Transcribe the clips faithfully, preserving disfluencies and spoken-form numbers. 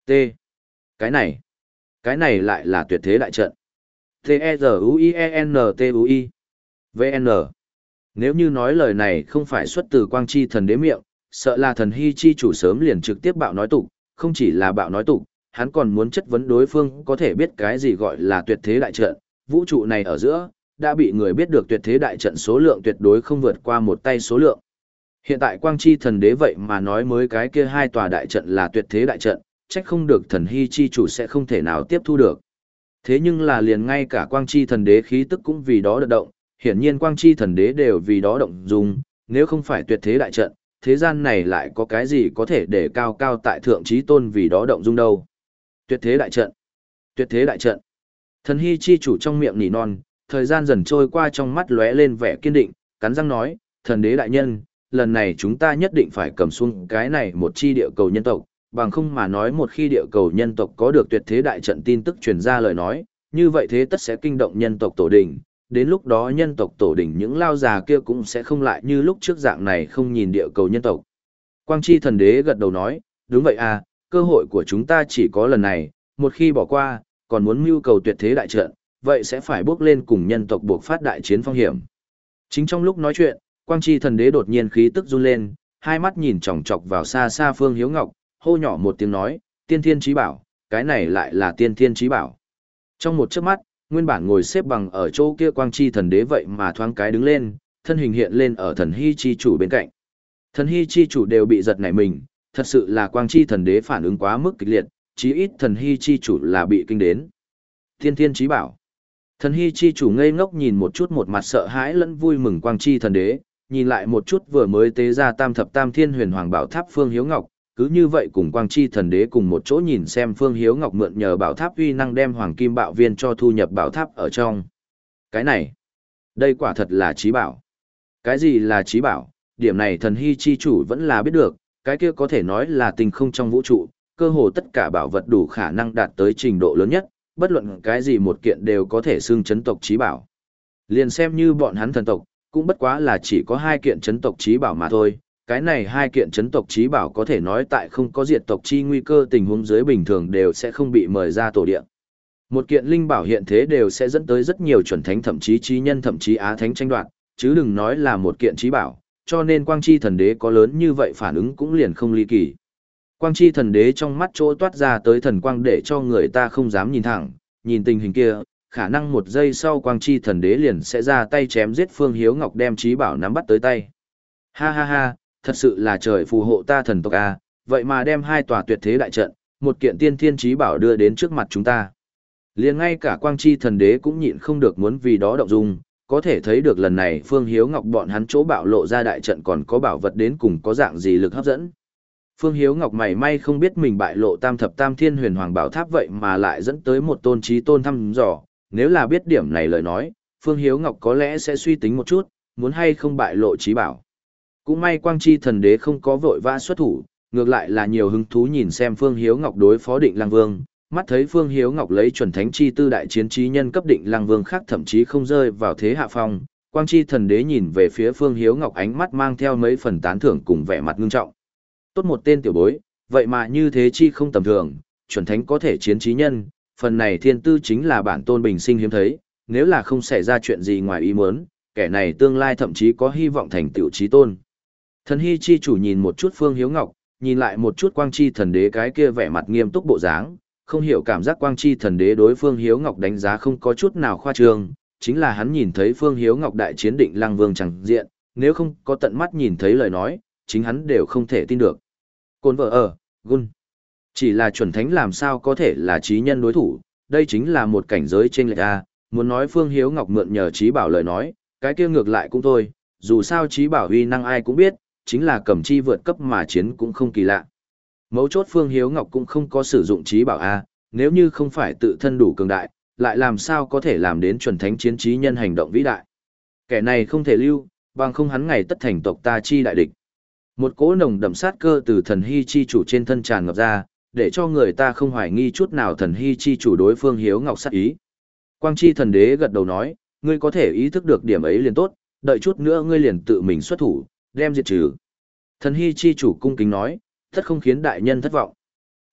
T. Cái này, cái này lại là tuyệt thế đại trận. T-E-Z-U-I-E-N-T-U-I. vê en. Nếu như nói lời này không phải xuất từ Quang Chi thần đế miệng, sợ là thần hy chi chủ sớm liền trực tiếp bạo nói tục, không chỉ là bạo nói tục, hắn còn muốn chất vấn đối phương có thể biết cái gì gọi là tuyệt thế đại trận, vũ trụ này ở giữa, đã bị người biết được tuyệt thế đại trận số lượng tuyệt đối không vượt qua một tay số lượng. Hiện tại Quang Chi thần đế vậy mà nói mới cái kia hai tòa đại trận là tuyệt thế đại trận, trách không được thần hy chi chủ sẽ không thể nào tiếp thu được. Thế nhưng là liền ngay cả Quang Chi thần đế khí tức cũng vì đó đợt động, hiển nhiên Quang Chi thần đế đều vì đó động dung, nếu không phải tuyệt thế đại trận, thế gian này lại có cái gì có thể để cao cao tại thượng trí tôn vì đó động dung đâu. Tuyệt thế đại trận, tuyệt thế đại trận. Thần hy chi chủ trong miệng nỉ non, thời gian dần trôi qua trong mắt lóe lên vẻ kiên định, cắn răng nói, thần đế đại nhân, lần này chúng ta nhất định phải cầm xuống cái này một chi địa cầu nhân tộc, bằng không mà nói một khi địa cầu nhân tộc có được tuyệt thế đại trận tin tức truyền ra lời nói, như vậy thế tất sẽ kinh động nhân tộc tổ đình, đến lúc đó nhân tộc tổ đình những lao già kia cũng sẽ không lại như lúc trước dạng này không nhìn địa cầu nhân tộc. Quang Chi thần đế gật đầu nói, đúng vậy à, cơ hội của chúng ta chỉ có lần này, một khi bỏ qua, còn muốn mưu cầu tuyệt thế đại trận, vậy sẽ phải bước lên cùng nhân tộc buộc phát đại chiến phong hiểm. Chính trong lúc nói chuyện, Quang Chi thần đế đột nhiên khí tức run lên, hai mắt nhìn chòng chọc vào xa xa Phương Hiếu Ngọc, hô nhỏ một tiếng nói, tiên thiên chí bảo, cái này lại là tiên thiên chí bảo. Trong một chớp mắt, nguyên bản ngồi xếp bằng ở chỗ kia Quang Chi thần đế vậy mà thoáng cái đứng lên, thân hình hiện lên ở thần hy chi chủ bên cạnh. Thần hy chi chủ đều bị giật nảy mình, thật sự là Quang Chi thần đế phản ứng quá mức kịch liệt, chí ít thần hy chi chủ là bị kinh đến. Tiên thiên chí bảo. Thần hy chi chủ ngây ngốc nhìn một chút một mặt sợ hãi lẫn vui mừng Quang Chi thần đế, nhìn lại một chút vừa mới tế ra tam thập tam thiên huyền hoàng bảo tháp Phương Hiếu Ngọc, cứ như vậy cùng Quang Chi thần đế cùng một chỗ nhìn xem Phương Hiếu Ngọc mượn nhờ bảo tháp uy năng đem hoàng kim bạo viên cho thu nhập bảo tháp ở trong. Cái này, đây quả thật là chí bảo. Cái gì là chí bảo? Điểm này thần hy chi chủ vẫn là biết được, cái kia có thể nói là tình không trong vũ trụ, cơ hồ tất cả bảo vật đủ khả năng đạt tới trình độ lớn nhất, bất luận cái gì một kiện đều có thể xưng chấn tộc chí bảo. Liền xem như bọn hắn thần tộc, cũng bất quá là chỉ có hai kiện chấn tộc chí bảo mà thôi. Cái này hai kiện chấn tộc chí bảo có thể nói tại không có diệt tộc chi nguy cơ tình huống dưới bình thường đều sẽ không bị mời ra tổ địa. Một kiện linh bảo hiện thế đều sẽ dẫn tới rất nhiều chuẩn thánh thậm chí chí nhân thậm chí á thánh tranh đoạt, chứ đừng nói là một kiện chí bảo, cho nên Quang Chi thần đế có lớn như vậy phản ứng cũng liền không ly kỳ. Quang Chi thần đế trong mắt chỗ toát ra tới thần quang để cho người ta không dám nhìn thẳng, nhìn tình hình kia, khả năng một giây sau Quang Chi thần đế liền sẽ ra tay chém giết Phương Hiếu Ngọc đem chí bảo nắm bắt tới tay. Ha ha ha, thật sự là trời phù hộ ta thần tộc a, vậy mà đem hai tòa tuyệt thế đại trận, một kiện tiên thiên chí bảo đưa đến trước mặt chúng ta. Liền ngay cả Quang Chi thần đế cũng nhịn không được muốn vì đó động dung, có thể thấy được lần này Phương Hiếu Ngọc bọn hắn chỗ bạo lộ ra đại trận còn có bảo vật đến cùng có dạng gì lực hấp dẫn. Phương Hiếu Ngọc mảy may không biết mình bại lộ tam thập tam thiên huyền hoàng bảo tháp vậy mà lại dẫn tới một tôn chí tôn thăm dò, nếu là biết điểm này lời nói, Phương Hiếu Ngọc có lẽ sẽ suy tính một chút, muốn hay không bại lộ chí bảo. Cũng may Quang Chi thần đế không có vội vã xuất thủ, ngược lại là nhiều hứng thú nhìn xem Phương Hiếu Ngọc đối phó Định Lăng Vương, mắt thấy Phương Hiếu Ngọc lấy chuẩn thánh chi tư đại chiến trí nhân cấp Định Lăng Vương khác thậm chí không rơi vào thế hạ phong, Quang Chi thần đế nhìn về phía Phương Hiếu Ngọc ánh mắt mang theo mấy phần tán thưởng cùng vẻ mặt ngưng trọng. Tốt một tên tiểu bối, vậy mà như thế chi không tầm thường, chuẩn thánh có thể chiến trí nhân, phần này thiên tư chính là bản tôn bình sinh hiếm thấy, nếu là không xảy ra chuyện gì ngoài ý muốn, kẻ này tương lai thậm chí có hy vọng thành tựu chí tôn. Thần hy chi chủ nhìn một chút Phương Hiếu Ngọc, nhìn lại một chút Quang Chi thần đế cái kia vẻ mặt nghiêm túc bộ dáng, không hiểu cảm giác Quang Chi thần đế đối Phương Hiếu Ngọc đánh giá không có chút nào khoa trương, chính là hắn nhìn thấy Phương Hiếu Ngọc đại chiến Định Lăng Vương chẳng diện, nếu không có tận mắt nhìn thấy lời nói, chính hắn đều không thể tin được. Côn vợ ở, gun. Chỉ là chuẩn thánh làm sao có thể là chí nhân đối thủ, đây chính là một cảnh giới trên lệch a, muốn nói Phương Hiếu Ngọc mượn nhờ chí bảo lời nói, cái kia ngược lại cũng thôi, dù sao chí bảo uy năng ai cũng biết, chính là cầm chi vượt cấp mà chiến cũng không kỳ lạ. Mấu chốt Phương Hiếu Ngọc cũng không có sử dụng chí bảo a, nếu như không phải tự thân đủ cường đại, lại làm sao có thể làm đến chuẩn thánh chiến chí nhân hành động vĩ đại. Kẻ này không thể lưu, bằng không hắn ngày tất thành tộc ta chi đại địch. Một cỗ nồng đậm sát cơ từ thần hy chi chủ trên thân tràn ngập ra, để cho người ta không hoài nghi chút nào thần hy chi chủ đối Phương Hiếu Ngọc sát ý. Quang Chi thần đế gật đầu nói, ngươi có thể ý thức được điểm ấy liền tốt, đợi chút nữa ngươi liền tự mình xuất thủ, đem diệt trừ. Thần hy chi chủ cung kính nói, tất không khiến đại nhân thất vọng.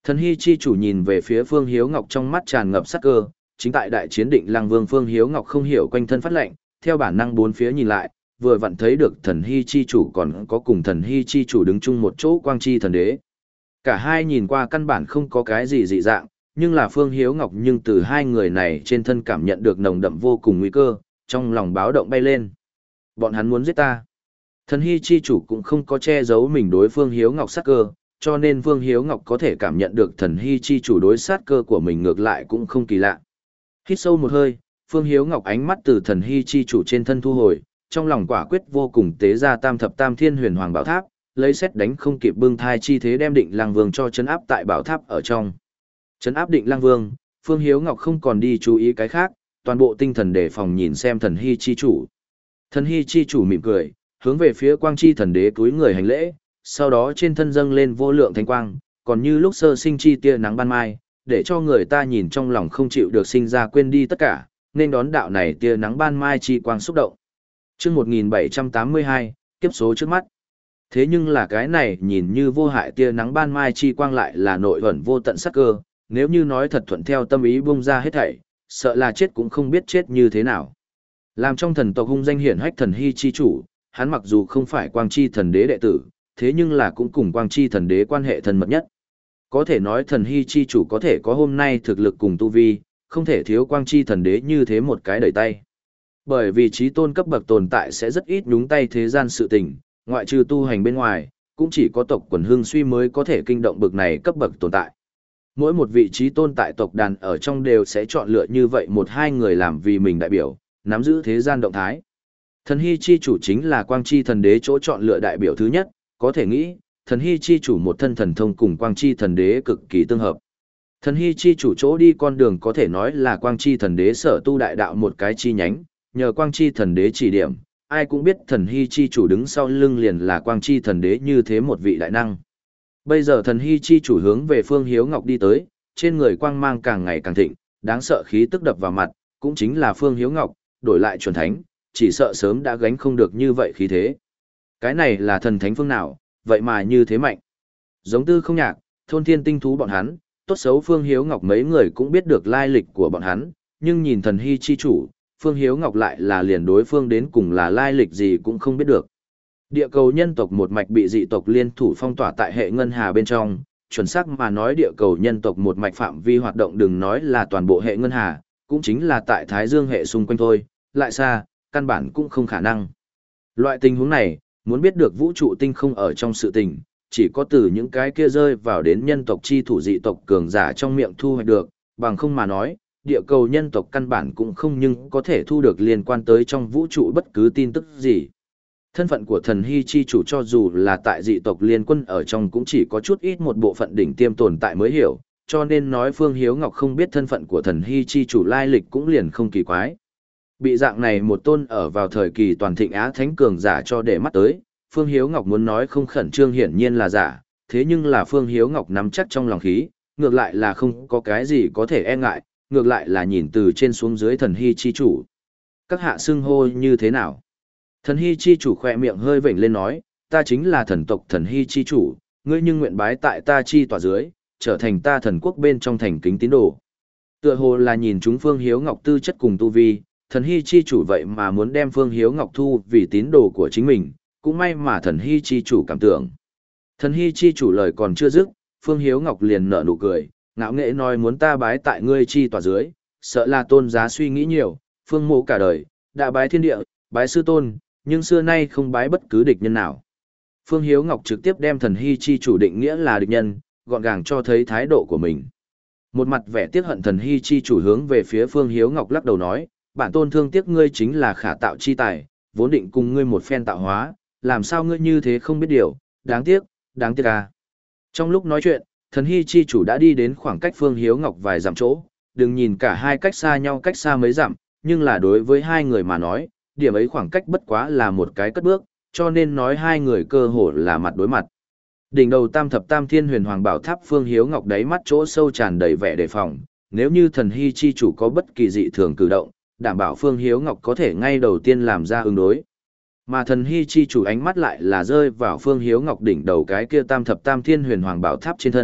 Thần Hy chi chủ nhìn về phía Phương Hiếu Ngọc trong mắt tràn ngập sát cơ, chính tại đại chiến Định Lăng Vương Phương Hiếu Ngọc không hiểu quanh thân phát lệnh, theo bản năng bốn phía nhìn lại, vừa vặn thấy được Thần Hy chi chủ còn có cùng Thần Hy chi chủ đứng chung một chỗ Quang Chi thần đế. Cả hai nhìn qua căn bản không có cái gì dị dạng, nhưng là Phương Hiếu Ngọc nhưng từ hai người này trên thân cảm nhận được nồng đậm vô cùng nguy cơ, trong lòng báo động bay lên. Bọn hắn muốn giết ta. Thần Hy chi chủ cũng không có che giấu mình đối Phương Hiếu Ngọc sát cơ, cho nên Phương Hiếu Ngọc có thể cảm nhận được Thần Hy chi chủ đối sát cơ của mình ngược lại cũng không kỳ lạ. Hít sâu một hơi, Phương Hiếu Ngọc ánh mắt từ Thần Hy chi chủ trên thân thu hồi, trong lòng quả quyết vô cùng tế ra Tam thập Tam Thiên Huyền Hoàng Bảo Tháp, lấy xét đánh không kịp bưng thai chi thế đem Định Lăng Vương cho trấn áp tại bảo tháp ở trong. Trấn áp Định Lăng Vương, Phương Hiếu Ngọc không còn đi chú ý cái khác, toàn bộ tinh thần đề phòng nhìn xem Thần Hy chi chủ. Thần Hy chi chủ mỉm cười, hướng về phía Quang Chi thần đế cúi người hành lễ, sau đó trên thân dâng lên vô lượng thánh quang, còn như lúc sơ sinh chi tia nắng ban mai, để cho người ta nhìn trong lòng không chịu được sinh ra quên đi tất cả, nên đón đạo này tia nắng ban mai chi quang xúc động. Chương một nghìn bảy trăm tám mươi hai, kiếp số trước mắt. Thế nhưng là cái này nhìn như vô hại tia nắng ban mai chi quang lại là nội ẩn vô tận sắc cơ, nếu như nói thật thuận theo tâm ý bung ra hết thảy, sợ là chết cũng không biết chết như thế nào. Làm trong thần tộc hung danh hiển hách Thần Hy chi chủ, hắn mặc dù không phải Quang Chi thần đế đệ tử, thế nhưng là cũng cùng Quang Chi thần đế quan hệ thân mật nhất. Có thể nói Thần Hy chi chủ có thể có hôm nay thực lực cùng tu vi, không thể thiếu Quang Chi thần đế như thế một cái đẩy tay. Bởi vì chí tôn cấp bậc tồn tại sẽ rất ít nhúng tay thế gian sự tình, ngoại trừ tu hành bên ngoài, cũng chỉ có tộc quần hương suy mới có thể kinh động bậc này cấp bậc tồn tại. Mỗi một vị chí tôn tại tộc đàn ở trong đều sẽ chọn lựa như vậy một hai người làm vì mình đại biểu, nắm giữ thế gian động thái. Thần Hy chi chủ chính là Quang Chi thần đế chỗ chọn lựa đại biểu thứ nhất, có thể nghĩ, Thần Hy chi chủ một thân thần thông cùng Quang Chi thần đế cực kỳ tương hợp. Thần Hy chi chủ chỗ đi con đường có thể nói là Quang Chi thần đế sở tu đại đạo một cái chi nhánh, nhờ Quang Chi thần đế chỉ điểm, ai cũng biết Thần Hy chi chủ đứng sau lưng liền là Quang Chi thần đế như thế một vị đại năng. Bây giờ Thần Hy chi chủ hướng về Phương Hiếu Ngọc đi tới, trên người quang mang càng ngày càng thịnh, đáng sợ khí tức đập vào mặt, cũng chính là Phương Hiếu Ngọc, đổi lại chuẩn thánh, chỉ sợ sớm đã gánh không được như vậy khí thế. Cái này là thần thánh phương nào, vậy mà như thế mạnh. Giống Tư Không Nhạc, thôn thiên tinh thú bọn hắn, tốt xấu Phương Hiếu Ngọc mấy người cũng biết được lai lịch của bọn hắn, nhưng nhìn Thần Hy chi chủ, Phương Hiếu Ngọc lại là liền đối phương đến cùng là lai lịch gì cũng không biết được. Địa cầu nhân tộc một mạch bị dị tộc liên thủ phong tỏa tại hệ ngân hà bên trong, chuẩn xác mà nói địa cầu nhân tộc một mạch phạm vi hoạt động đừng nói là toàn bộ hệ ngân hà, cũng chính là tại Thái Dương hệ xung quanh thôi, lại xa, căn bản cũng không khả năng. Loại tình huống này, muốn biết được vũ trụ tinh không ở trong sự tình, chỉ có từ những cái kia rơi vào đến nhân tộc chi thủ dị tộc cường giả trong miệng thu hoạch được, bằng không mà nói, địa cầu nhân tộc căn bản cũng không nhưng có thể thu được liên quan tới trong vũ trụ bất cứ tin tức gì. Thân phận của Thần Hy chi chủ cho dù là tại dị tộc liên quân ở trong cũng chỉ có chút ít một bộ phận đỉnh tiêm tồn tại mới hiểu, cho nên nói Phương Hiếu Ngọc không biết thân phận của Thần Hy chi chủ lai lịch cũng liền không kỳ quái. Bị dạng này một tôn ở vào thời kỳ toàn thịnh Á Thánh cường giả cho để mắt tới, Phương Hiếu Ngọc muốn nói không khẩn trương hiển nhiên là giả, thế nhưng là Phương Hiếu Ngọc nắm chắc trong lòng khí, ngược lại là không có cái gì có thể e ngại, ngược lại là nhìn từ trên xuống dưới Thần Hy chi chủ. Các hạ xưng hô như thế nào? Thần Hy chi chủ khỏe miệng hơi vểnh lên nói, ta chính là thần tộc Thần Hy chi chủ, ngươi nhưng nguyện bái tại ta chi tòa dưới, trở thành ta thần quốc bên trong thành kính tín đồ. Tựa hồ là nhìn chúng Phương Hiếu Ngọc tư chất cùng tu vi, Thần Hy chi chủ vậy mà muốn đem Phương Hiếu Ngọc thu vì tín đồ của chính mình, cũng may mà Thần Hy chi chủ cảm tưởng. Thần Hy chi chủ lời còn chưa dứt, Phương Hiếu Ngọc liền nở nụ cười, ngạo nghễ nói muốn ta bái tại ngươi chi tòa dưới, sợ là tôn giá suy nghĩ nhiều, Phương mộ cả đời, đã bái thiên địa, bái sư tôn, nhưng xưa nay không bái bất cứ địch nhân nào. Phương Hiếu Ngọc trực tiếp đem Thần Hy chi chủ định nghĩa là địch nhân, gọn gàng cho thấy thái độ của mình. Một mặt vẻ tiếc hận Thần Hy chi chủ hướng về phía Phương Hiếu Ngọc lắc đầu nói, bản tôn thương tiếc ngươi chính là khả tạo chi tài, vốn định cùng ngươi một phen tạo hóa, làm sao ngươi như thế không biết điều, đáng tiếc, đáng tiếc à. Trong lúc nói chuyện, Thần Hy chi chủ đã đi đến khoảng cách Phương Hiếu Ngọc vài dặm chỗ, đừng nhìn cả hai cách xa nhau cách xa mấy dặm, nhưng là đối với hai người mà nói, điểm ấy khoảng cách bất quá là một cái cất bước, cho nên nói hai người cơ hồ là mặt đối mặt. Đỉnh đầu Tam thập Tam Thiên Huyền Hoàng Bảo Tháp Phương Hiếu Ngọc đáy mắt chỗ sâu tràn đầy vẻ đề phòng, nếu như Thần Hy chi chủ có bất kỳ dị thường cử động, đảm bảo Phương Hiếu Ngọc có thể ngay đầu tiên làm ra ứng đối. Mà Thần Hy chi chủ ánh mắt lại là rơi vào Phương Hiếu Ngọc đỉnh đầu cái kia Tam thập Tam Thiên Huyền Hoàng Bảo Tháp trên thân,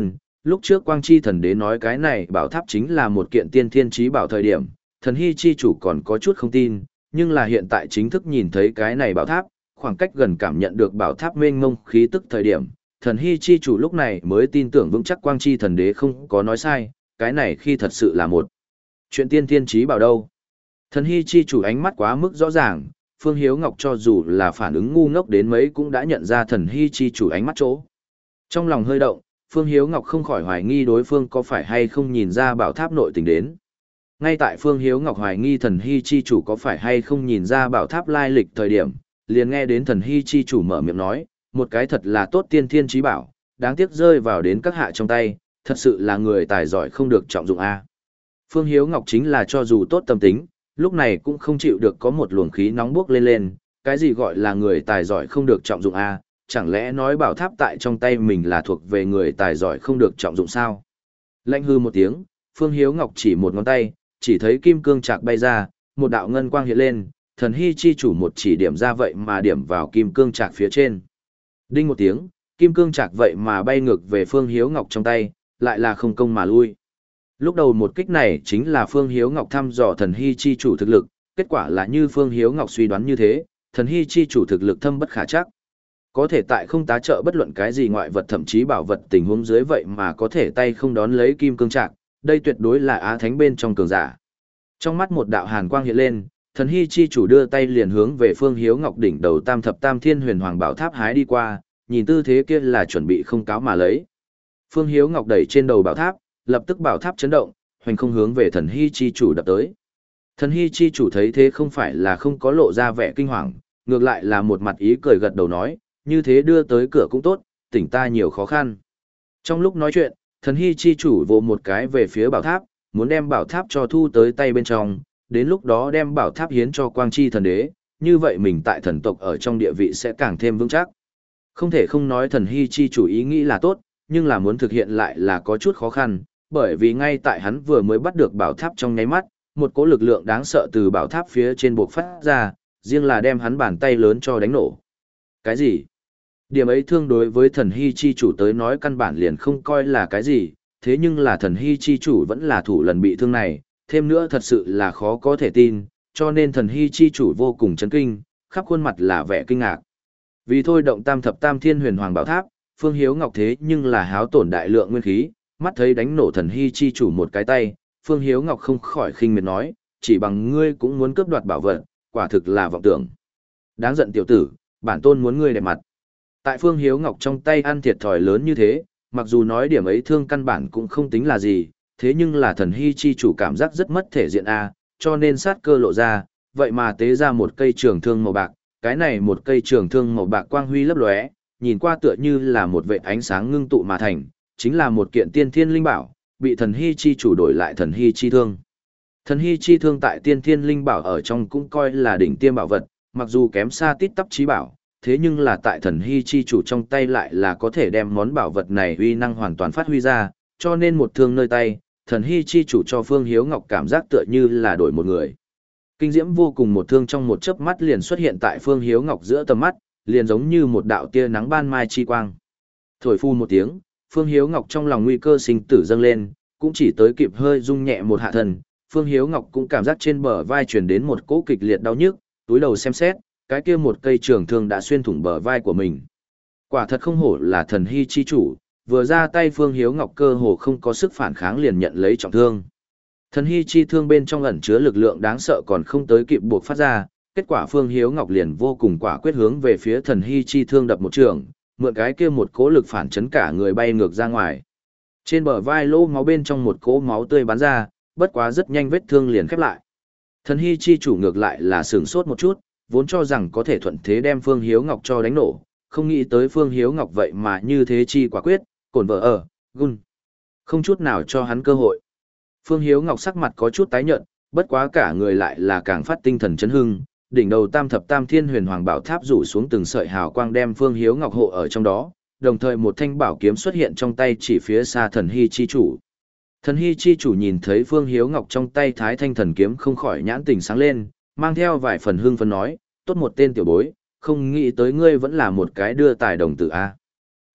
Lúc trước Quang Chi Thần Đế nói cái này bảo tháp chính là một kiện tiên thiên chí bảo thời điểm, thần hy chi chủ còn có chút không tin, nhưng là hiện tại chính thức nhìn thấy cái này bảo tháp, khoảng cách gần cảm nhận được bảo tháp mênh mông khí tức thời điểm, thần hy chi chủ lúc này mới tin tưởng vững chắc Quang Chi Thần Đế không có nói sai, cái này khi thật sự là một chuyện tiên thiên chí bảo đâu. Thần hy chi chủ ánh mắt quá mức rõ ràng, Phương Hiếu Ngọc cho dù là phản ứng ngu ngốc đến mấy cũng đã nhận ra thần hy chi chủ ánh mắt chỗ. Trong lòng hơi động, Phương Hiếu Ngọc không khỏi hoài nghi đối phương có phải hay không nhìn ra bảo tháp nội tình đến. Ngay tại Phương Hiếu Ngọc hoài nghi thần hy chi chủ có phải hay không nhìn ra bảo tháp lai lịch thời điểm, liền nghe đến thần hy chi chủ mở miệng nói, một cái thật là tốt tiên thiên chí bảo, đáng tiếc rơi vào đến các hạ trong tay, thật sự là người tài giỏi không được trọng dụng a. Phương Hiếu Ngọc chính là cho dù tốt tâm tính, lúc này cũng không chịu được có một luồng khí nóng bốc lên lên, cái gì gọi là người tài giỏi không được trọng dụng a, chẳng lẽ nói bảo tháp tại trong tay mình là thuộc về người tài giỏi không được trọng dụng sao? Lạnh hư một tiếng, Phương Hiếu Ngọc chỉ một ngón tay, chỉ thấy kim cương trạc bay ra, một đạo ngân quang hiện lên, thần hy chi chủ một chỉ điểm ra vậy mà điểm vào kim cương trạc phía trên. Đinh một tiếng, kim cương trạc vậy mà bay ngược về Phương Hiếu Ngọc trong tay, lại là không công mà lui. Lúc đầu một kích này chính là Phương Hiếu Ngọc thăm dò thần hy chi chủ thực lực, kết quả là như Phương Hiếu Ngọc suy đoán như thế, thần hy chi chủ thực lực thâm bất khả trắc. Có thể tại không tá trợ bất luận cái gì ngoại vật thậm chí bảo vật tình huống dưới vậy mà có thể tay không đón lấy kim cương trạc, đây tuyệt đối là á thánh bên trong cường giả. Trong mắt một đạo hàn quang hiện lên, thần hy chi chủ đưa tay liền hướng về Phương Hiếu Ngọc đỉnh đầu tam thập tam thiên huyền hoàng bảo tháp hái đi qua, nhìn tư thế kia là chuẩn bị không cáo mà lấy. Phương Hiếu Ngọc đẩy trên đầu bảo tháp, lập tức bảo tháp chấn động, hoành không hướng về thần hy chi chủ đập tới. Thần hy chi chủ thấy thế không phải là không có lộ ra vẻ kinh hoàng, ngược lại là một mặt ý cười gật đầu nói, như thế đưa tới cửa cũng tốt, tỉnh ta nhiều khó khăn. Trong lúc nói chuyện, thần hy chi chủ vồ một cái về phía bảo tháp, muốn đem bảo tháp cho thu tới tay bên trong, đến lúc đó đem bảo tháp hiến cho Quang Chi Thần Đế, như vậy mình tại thần tộc ở trong địa vị sẽ càng thêm vững chắc. Không thể không nói thần hy chi chủ ý nghĩ là tốt, nhưng là muốn thực hiện lại là có chút khó khăn, bởi vì ngay tại hắn vừa mới bắt được bảo tháp trong nháy mắt, một cỗ lực lượng đáng sợ từ bảo tháp phía trên bộc phát ra, riêng là đem hắn bàn tay lớn cho đánh nổ. Cái gì? Điểm ấy thương đối với thần hy chi chủ tới nói căn bản liền không coi là cái gì, thế nhưng là thần hy chi chủ vẫn là thủ lần bị thương này, thêm nữa thật sự là khó có thể tin, cho nên thần hy chi chủ vô cùng chấn kinh, khắp khuôn mặt là vẻ kinh ngạc. Vì thôi động tam thập tam thiên huyền hoàng bảo tháp, Phương Hiếu Ngọc thế nhưng là háo tổn đại lượng nguyên khí, mắt thấy đánh nổ thần hy chi chủ một cái tay, Phương Hiếu Ngọc không khỏi khinh miệt nói, chỉ bằng ngươi cũng muốn cướp đoạt bảo vật, quả thực là vọng tưởng. Đáng giận tiểu tử, bản tôn muốn ngươi đẹp mặt. Tại Phương Hiếu Ngọc trong tay ăn thiệt thòi lớn như thế, mặc dù nói điểm ấy thương căn bản cũng không tính là gì, thế nhưng là thần hy chi chủ cảm giác rất mất thể diện a, cho nên sát cơ lộ ra, vậy mà tế ra một cây trường thương màu bạc, cái này một cây trường thương màu bạc quang huy lấp lóe, nhìn qua tựa như là một vệt ánh sáng ngưng tụ mà thành, chính là một kiện tiên thiên linh bảo, bị thần hy chi chủ đổi lại thần hy chi thương. Thần hy chi thương tại tiên thiên linh bảo ở trong cũng coi là đỉnh tiêm bảo vật, mặc dù kém xa tít tắp chí bảo, thế nhưng là tại thần hy chi chủ trong tay lại là có thể đem món bảo vật này uy năng hoàn toàn phát huy ra, cho nên một thương nơi tay, thần hy chi chủ cho Phương Hiếu Ngọc cảm giác tựa như là đổi một người. Kinh diễm vô cùng một thương trong một chớp mắt liền xuất hiện tại Phương Hiếu Ngọc giữa tầm mắt, liền giống như một đạo tia nắng ban mai chi quang. Thổi phu một tiếng, Phương Hiếu Ngọc trong lòng nguy cơ sinh tử dâng lên, cũng chỉ tới kịp hơi rung nhẹ một hạ thần, Phương Hiếu Ngọc cũng cảm giác trên bờ vai truyền đến một cỗ kịch liệt đau nhức, túi đầu xem xét, cái kia một cây trường thương đã xuyên thủng bờ vai của mình. Quả thật không hổ là thần hy chi chủ, vừa ra tay Phương Hiếu Ngọc cơ hồ không có sức phản kháng liền nhận lấy trọng thương. Thần hy chi thương bên trong ẩn chứa lực lượng đáng sợ còn không tới kịp buộc phát ra, kết quả Phương Hiếu Ngọc liền vô cùng quả quyết hướng về phía thần hy chi thương đập một trường, mượn cái kia một cỗ lực phản chấn cả người bay ngược ra ngoài. Trên bờ vai lỗ máu bên trong một cỗ máu tươi bắn ra, bất quá rất nhanh vết thương liền khép lại. Thần hy chi chủ ngược lại là sửng sốt một chút, vốn cho rằng có thể thuận thế đem Phương Hiếu Ngọc cho đánh nổ, không nghĩ tới Phương Hiếu Ngọc vậy mà như thế chi quả quyết, cồn vợ ở, gun. Không chút nào cho hắn cơ hội. Phương Hiếu Ngọc sắc mặt có chút tái nhợt, bất quá cả người lại là càng phát tinh thần chấn hưng, đỉnh đầu tam thập tam thiên huyền hoàng bảo tháp rủ xuống từng sợi hào quang đem Phương Hiếu Ngọc hộ ở trong đó, đồng thời một thanh bảo kiếm xuất hiện trong tay chỉ phía xa thần hy chi chủ. Thần hy chi chủ nhìn thấy Phương Hiếu Ngọc trong tay thái thanh thần kiếm không khỏi nhãn tình sáng lên, mang theo vài phần hưng phấn nói, tốt một tên tiểu bối, không nghĩ tới ngươi vẫn là một cái đưa tài đồng tử a.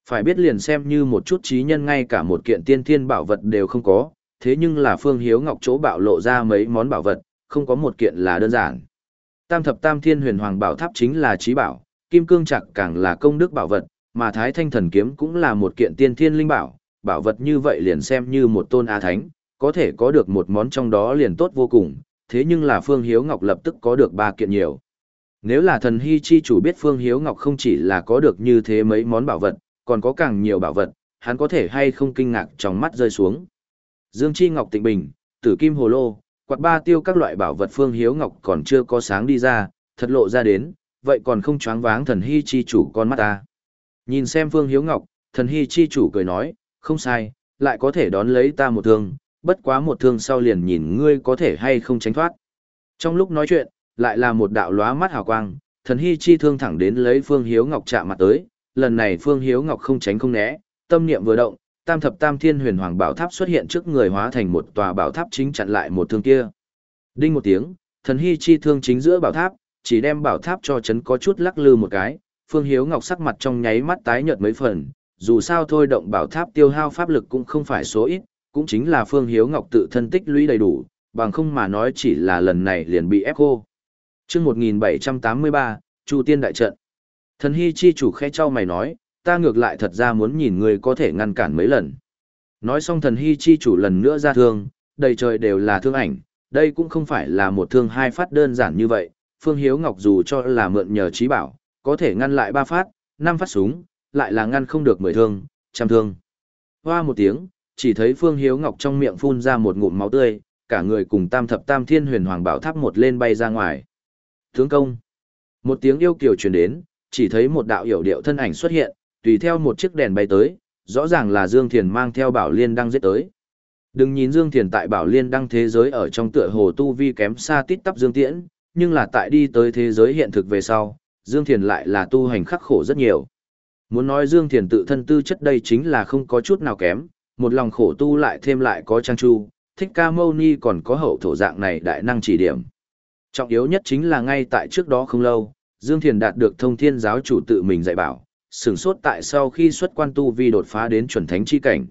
Phải biết liền xem như một chút trí nhân ngay cả một kiện tiên thiên bảo vật đều không có, thế nhưng là Phương Hiếu Ngọc chỗ bạo lộ ra mấy món bảo vật, không có một kiện là đơn giản. Tam thập tam thiên huyền hoàng bảo tháp chính là trí bảo, kim cương trạc càng là công đức bảo vật, mà thái thanh thần kiếm cũng là một kiện tiên thiên linh bảo, bảo vật như vậy liền xem như một tôn á thánh, có thể có được một món trong đó liền tốt vô cùng, thế nhưng là Phương Hiếu Ngọc lập tức có được ba kiện nhiều. Nếu là thần hy chi chủ biết Phương Hiếu Ngọc không chỉ là có được như thế mấy món bảo vật, còn có càng nhiều bảo vật, hắn có thể hay không kinh ngạc trong mắt rơi xuống. Dương chi ngọc tịnh bình, tử kim hồ lô, quạt ba tiêu các loại bảo vật Phương Hiếu Ngọc còn chưa có sáng đi ra, thật lộ ra đến, vậy còn không choáng váng thần hy chi chủ con mắt ta. Nhìn xem Phương Hiếu Ngọc, thần hy chi chủ cười nói, không sai, lại có thể đón lấy ta một thương, bất quá một thương sau liền nhìn ngươi có thể hay không tránh thoát. Trong lúc nói chuyện, lại là một đạo lóa mắt hào quang, thần hy chi thương thẳng đến lấy Phương Hiếu Ngọc chạm mặt tới, lần này Phương Hiếu Ngọc không tránh không né, tâm niệm vừa động, tam thập tam thiên huyền hoàng bảo tháp xuất hiện trước người hóa thành một tòa bảo tháp chính chặn lại một thương kia. Đinh một tiếng, thần hy chi thương chính giữa bảo tháp, chỉ đem bảo tháp cho chấn có chút lắc lư một cái, Phương Hiếu Ngọc sắc mặt trong nháy mắt tái nhợt mấy phần, dù sao thôi động bảo tháp tiêu hao pháp lực cũng không phải số ít, cũng chính là Phương Hiếu Ngọc tự thân tích lũy đầy đủ, bằng không mà nói chỉ là lần này liền bị ép khô. Chương một nghìn bảy trăm tám mươi ba, Chu Tiên đại trận. Thần hy chi chủ khẽ trao mày nói, ta ngược lại thật ra muốn nhìn ngươi có thể ngăn cản mấy lần. Nói xong thần hy chi chủ lần nữa ra thương, đầy trời đều là thương ảnh, đây cũng không phải là một thương hai phát đơn giản như vậy, Phương Hiếu Ngọc dù cho là mượn nhờ trí bảo, có thể ngăn lại ba phát, năm phát súng, lại là ngăn không được mười thương, trăm thương. Hoa một tiếng, chỉ thấy Phương Hiếu Ngọc trong miệng phun ra một ngụm máu tươi, cả người cùng tam thập tam thiên huyền hoàng bảo tháp một lên bay ra ngoài. Tướng công. Một tiếng yêu kiều truyền đến, chỉ thấy một đạo hiểu điệu thân ảnh xuất hiện, tùy theo một chiếc đèn bay tới, rõ ràng là Dương Thiền mang theo Bảo Liên Đăng giết tới. Đừng nhìn Dương Thiền tại Bảo Liên Đăng thế giới ở trong tựa hồ tu vi kém xa tít tắp Dương Tiễn, nhưng là tại đi tới thế giới hiện thực về sau, Dương Thiền lại là tu hành khắc khổ rất nhiều. Muốn nói Dương Thiền tự thân tư chất đây chính là không có chút nào kém, một lòng khổ tu lại thêm lại có trang chu, Thích Ca Mâu Ni còn có hậu thổ dạng này đại năng chỉ điểm. Trọng yếu nhất chính là ngay tại trước đó không lâu, Dương Thiền đạt được Thông Thiên giáo chủ tự mình dạy bảo, sửng sốt tại sau khi xuất quan tu vi đột phá đến chuẩn thánh chi cảnh.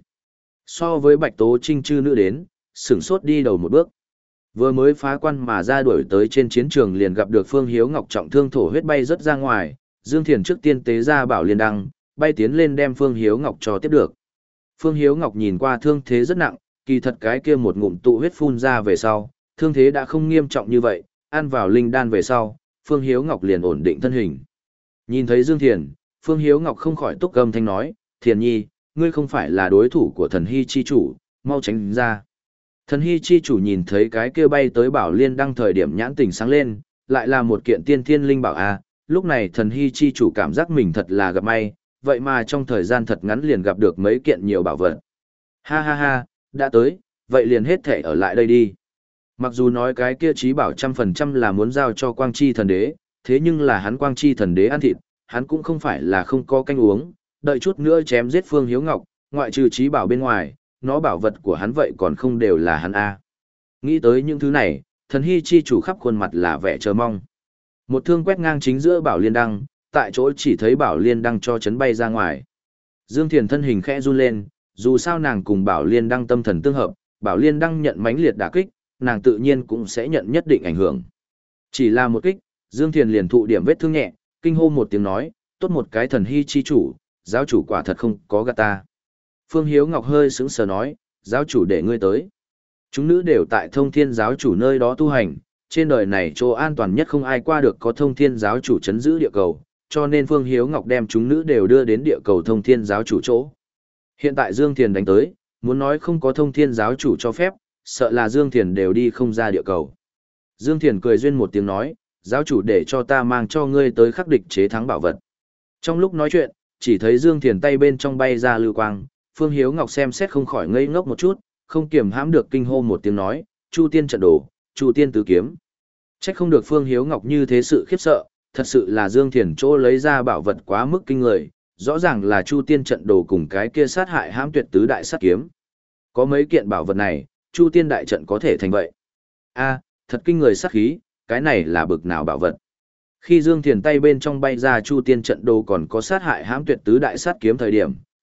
So với Bạch Tố Trinh chư nữ đến, sửng sốt đi đầu một bước. Vừa mới phá quan mà ra đuổi tới trên chiến trường liền gặp được Phương Hiếu Ngọc trọng thương thổ huyết bay rất ra ngoài, Dương Thiền trước tiên tế ra Bảo Liên Đăng, bay tiến lên đem Phương Hiếu Ngọc cho tiếp được. Phương Hiếu Ngọc nhìn qua thương thế rất nặng, kỳ thật cái kia một ngụm tụ huyết phun ra về sau, thương thế đã không nghiêm trọng như vậy, ăn vào linh đan về sau, Phương Hiếu Ngọc liền ổn định thân hình. Nhìn thấy Dương Thiền, Phương Hiếu Ngọc không khỏi túc gầm thanh nói, Thiền nhi, ngươi không phải là đối thủ của thần hy chi chủ, mau tránh ra. Thần hy chi chủ nhìn thấy cái kia bay tới Bảo Liên Đăng thời điểm nhãn tình sáng lên, lại là một kiện tiên thiên linh bảo a. Lúc này thần hy chi chủ cảm giác mình thật là gặp may, vậy mà trong thời gian thật ngắn liền gặp được mấy kiện nhiều bảo vật. Ha ha ha, đã tới, vậy liền hết thể ở lại đây đi. Mặc dù nói cái kia trí bảo trăm phần trăm là muốn giao cho Quang Chi thần đế, thế nhưng là hắn Quang Chi thần đế ăn thịt, hắn cũng không phải là không có canh uống, đợi chút nữa chém giết Phương Hiếu Ngọc, ngoại trừ trí bảo bên ngoài, nó bảo vật của hắn vậy còn không đều là hắn a. Nghĩ tới những thứ này, thần hy chi chủ khắp khuôn mặt là vẻ chờ mong. Một thương quét ngang chính giữa Bảo Liên Đăng, tại chỗ chỉ thấy Bảo Liên Đăng cho chấn bay ra ngoài. Dương Thiền thân hình khẽ run lên, dù sao nàng cùng Bảo Liên Đăng tâm thần tương hợp, Bảo Liên Đăng nhận mãnh liệt đả kích, nàng tự nhiên cũng sẽ nhận nhất định ảnh hưởng. Chỉ là một kích, Dương Thiền liền thụ điểm vết thương nhẹ, kinh hô một tiếng nói, tốt một cái thần hy chi chủ, giáo chủ quả thật không có gạt ta. Phương Hiếu Ngọc hơi sững sờ nói, giáo chủ để ngươi tới. Chúng nữ đều tại Thông Thiên giáo chủ nơi đó tu hành, trên đời này chỗ an toàn nhất không ai qua được có Thông Thiên giáo chủ chấn giữ địa cầu, cho nên Phương Hiếu Ngọc đem chúng nữ đều đưa đến địa cầu Thông Thiên giáo chủ chỗ. Hiện tại Dương Thiền đánh tới, muốn nói không có Thông Thiên giáo chủ cho phép, sợ là Dương Thiền đều đi không ra địa cầu. Dương Thiền cười duyên một tiếng nói, giáo chủ để cho ta mang cho ngươi tới khắc địch chế thắng bảo vật. Trong lúc nói chuyện, chỉ thấy Dương Thiền tay bên trong bay ra lưu quang, Phương Hiếu Ngọc xem xét không khỏi ngây ngốc một chút, không kiềm hãm được kinh hô một tiếng nói, Chu Tiên trận đồ, Chu Tiên tứ kiếm. Trách không được Phương Hiếu Ngọc như thế sự khiếp sợ, thật sự là Dương Thiền chỗ lấy ra bảo vật quá mức kinh người, rõ ràng là Chu Tiên trận đồ cùng cái kia sát hại hãm tuyệt tứ đại sát kiếm. Có mấy kiện bảo vật này, Chu Tiên đại trận có thể thành vậy. A, thật kinh người sát khí, cái này là bực nào bảo vật. Khi Dương Thiền tay bên trong bay ra Chu Tiên trận đồ còn có sát hại hãm tuyệt tứ đại sát kiếm thời điểm,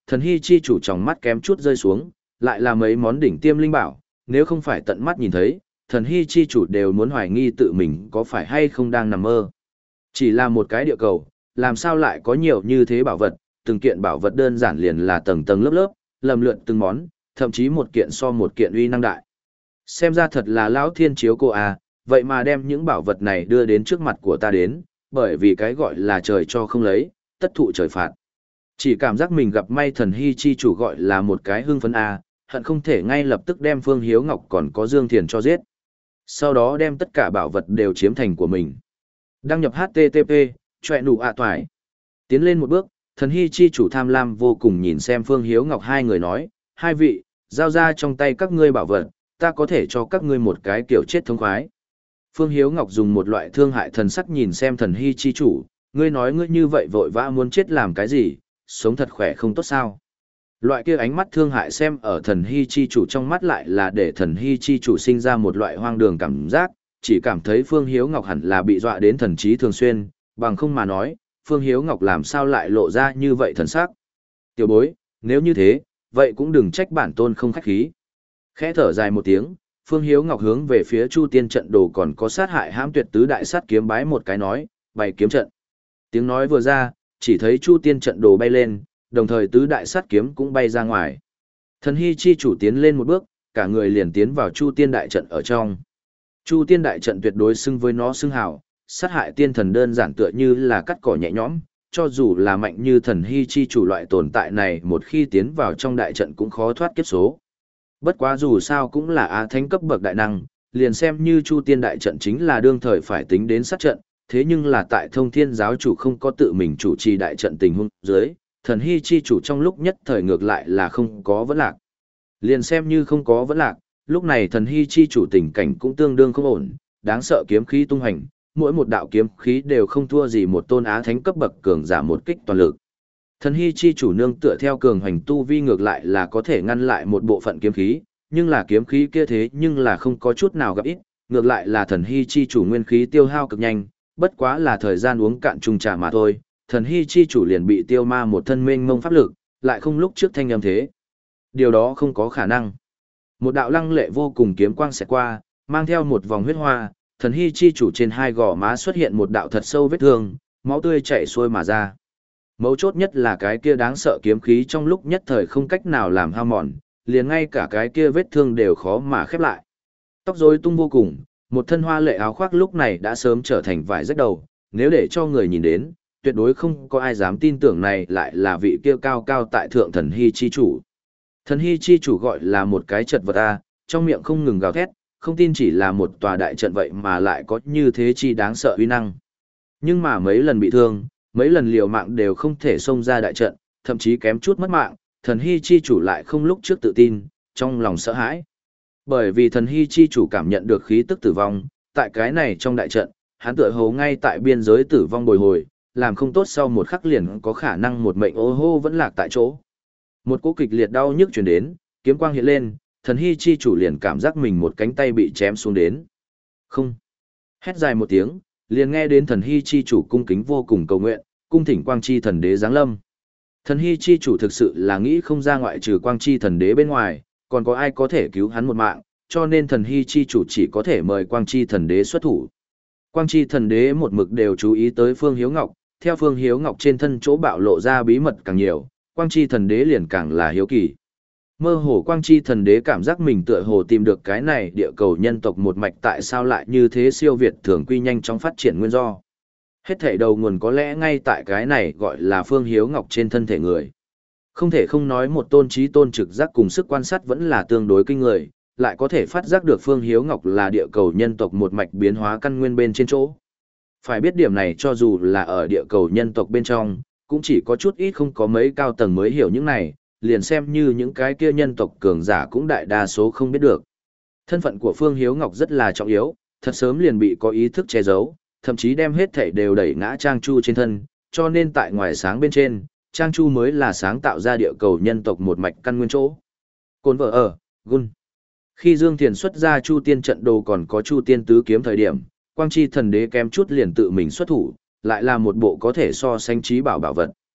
thần hy chi chủ trong mắt kém chút rơi xuống, lại là mấy món đỉnh tiêm linh bảo, nếu không phải tận mắt nhìn thấy, thần hy chi chủ đều muốn hoài nghi tự mình có phải hay không đang nằm mơ. Chỉ là một cái địa cầu, làm sao lại có nhiều như thế bảo vật, từng kiện bảo vật đơn giản liền là tầng tầng lớp lớp, lầm lượn từng món, thậm chí một kiện so một kiện uy năng đại. Xem ra thật là lão thiên chiếu cô à, vậy mà đem những bảo vật này đưa đến trước mặt của ta đến, bởi vì cái gọi là trời cho không lấy, tất thụ trời phạt. Chỉ cảm giác mình gặp may thần hy chi chủ gọi là một cái hưng phấn à, hận không thể ngay lập tức đem Phương Hiếu Ngọc còn có Dương Thiền cho giết. Sau đó đem tất cả bảo vật đều chiếm thành của mình. Đăng nhập hát tê tê pê, chọe nụ ạ toài. Tiến lên một bước, thần hy chi chủ tham lam vô cùng nhìn xem Phương Hiếu Ngọc hai người nói, hai vị, giao ra trong tay các ngươi bảo vật, ta có thể cho các ngươi một cái kiểu chết thống khoái. Phương Hiếu Ngọc dùng một loại thương hại thần sắc nhìn xem thần hy chi chủ, ngươi nói ngươi như vậy vội vã muốn chết làm cái gì, sống thật khỏe không tốt sao. Loại kia ánh mắt thương hại xem ở thần hy chi chủ trong mắt lại là để thần hy chi chủ sinh ra một loại hoang đường cảm giác, chỉ cảm thấy Phương Hiếu Ngọc hẳn là bị dọa đến thần trí thường xuyên, bằng không mà nói, Phương Hiếu Ngọc làm sao lại lộ ra như vậy thần sắc. Tiểu bối, nếu như thế, vậy cũng đừng trách bản tôn không khách khí. Khẽ thở dài một tiếng, Phương Hiếu Ngọc hướng về phía Chu Tiên trận đồ còn có sát hại hãm tuyệt tứ đại sát kiếm bái một cái nói, bày kiếm trận. Tiếng nói vừa ra, chỉ thấy Chu Tiên trận đồ bay lên, đồng thời tứ đại sát kiếm cũng bay ra ngoài. Thần hy chi chủ tiến lên một bước, cả người liền tiến vào Chu Tiên đại trận ở trong. Chu Tiên đại trận tuyệt đối xưng với nó xưng hào, sát hại tiên thần đơn giản tựa như là cắt cỏ nhẹ nhõm, cho dù là mạnh như thần hy chi chủ loại tồn tại này một khi tiến vào trong đại trận cũng khó thoát kiếp số. Bất quá dù sao cũng là á thánh cấp bậc đại năng, liền xem như Chu Tiên đại trận chính là đương thời phải tính đến sát trận, thế nhưng là tại Thông Thiên giáo chủ không có tự mình chủ trì đại trận tình huống dưới, thần hy chi chủ trong lúc nhất thời ngược lại là không có vấn lạc. Liền xem như không có vấn lạc, lúc này thần hy chi chủ tình cảnh cũng tương đương không ổn, đáng sợ kiếm khí tung hành, mỗi một đạo kiếm khí đều không thua gì một tôn á thánh cấp bậc cường giả một kích toàn lực. Thần hy chi chủ nương tựa theo cường hành tu vi ngược lại là có thể ngăn lại một bộ phận kiếm khí, nhưng là kiếm khí kia thế nhưng là không có chút nào gặp ít, ngược lại là thần hy chi chủ nguyên khí tiêu hao cực nhanh, bất quá là thời gian uống cạn chung trà mà thôi, thần hy chi chủ liền bị tiêu ma một thân mênh mông pháp lực, lại không lúc trước thanh âm thế. Điều đó không có khả năng. Một đạo lăng lệ vô cùng kiếm quang xẹt qua, mang theo một vòng huyết hoa, thần hy chi chủ trên hai gò má xuất hiện một đạo thật sâu vết thương, máu tươi chảy xuôi mà ra. Mấu chốt nhất là cái kia đáng sợ kiếm khí trong lúc nhất thời không cách nào làm hao mòn, liền ngay cả cái kia vết thương đều khó mà khép lại. Tóc rối tung vô cùng, một thân hoa lệ áo khoác lúc này đã sớm trở thành vải rách đầu, nếu để cho người nhìn đến, tuyệt đối không có ai dám tin tưởng này lại là vị kia cao cao tại thượng thần hy chi chủ. Thần hy chi chủ gọi là một cái chật vật a, trong miệng không ngừng gào thét, không tin chỉ là một tòa đại trận vậy mà lại có như thế chi đáng sợ uy năng. Nhưng mà mấy lần bị thương, mấy lần liều mạng đều không thể xông ra đại trận, thậm chí kém chút mất mạng, thần hy chi chủ lại không lúc trước tự tin, trong lòng sợ hãi. Bởi vì thần hy chi chủ cảm nhận được khí tức tử vong, tại cái này trong đại trận, hắn tựa hồ ngay tại biên giới tử vong bồi hồi, làm không tốt sau một khắc liền có khả năng một mệnh ô hô vẫn lạc tại chỗ. Một cú kịch liệt đau nhức truyền đến, kiếm quang hiện lên, thần hy chi chủ liền cảm giác mình một cánh tay bị chém xuống đến. Không. Hét dài một tiếng, liền nghe đến thần hy chi chủ cung kính vô cùng cầu nguyện, cung thỉnh quang chi thần đế giáng lâm. Thần hy chi chủ thực sự là nghĩ không ra ngoại trừ quang chi thần đế bên ngoài, còn có ai có thể cứu hắn một mạng, cho nên thần hy chi chủ chỉ có thể mời quang chi thần đế xuất thủ. Quang chi thần đế một mực đều chú ý tới Phương Hiếu Ngọc, theo Phương Hiếu Ngọc trên thân chỗ bạo lộ ra bí mật càng nhiều, quang chi thần đế liền càng là hiếu kỳ. Mơ hồ quang chi thần đế cảm giác mình tựa hồ tìm được cái này địa cầu nhân tộc một mạch tại sao lại như thế siêu việt thường quy nhanh chóng phát triển nguyên do. Hết thảy đầu nguồn có lẽ ngay tại cái này gọi là Phương Hiếu Ngọc trên thân thể người. Không thể không nói một tôn trí tôn trực giác cùng sức quan sát vẫn là tương đối kinh người, lại có thể phát giác được Phương Hiếu Ngọc là địa cầu nhân tộc một mạch biến hóa căn nguyên bên trên chỗ. Phải biết điểm này cho dù là ở địa cầu nhân tộc bên trong, cũng chỉ có chút ít không có mấy cao tầng mới hiểu những này, liền xem như những cái kia nhân tộc cường giả cũng đại đa số không biết được. Thân phận của Phương Hiếu Ngọc rất là trọng yếu, thật sớm liền bị có ý thức che giấu, thậm chí đem hết thảy đều đẩy ngã Trang Chu trên thân, cho nên tại ngoài sáng bên trên, Trang Chu mới là sáng tạo ra địa cầu nhân tộc một mạch căn nguyên chỗ. Côn vợ ở, Gun. Khi Dương Thiền xuất ra Chu Tiên trận đồ còn có Chu Tiên tứ kiếm thời điểm, Quang Chi thần đế kém chút liền tự mình xuất thủ, lại là một bộ có thể so sánh trí bảo bảo vật.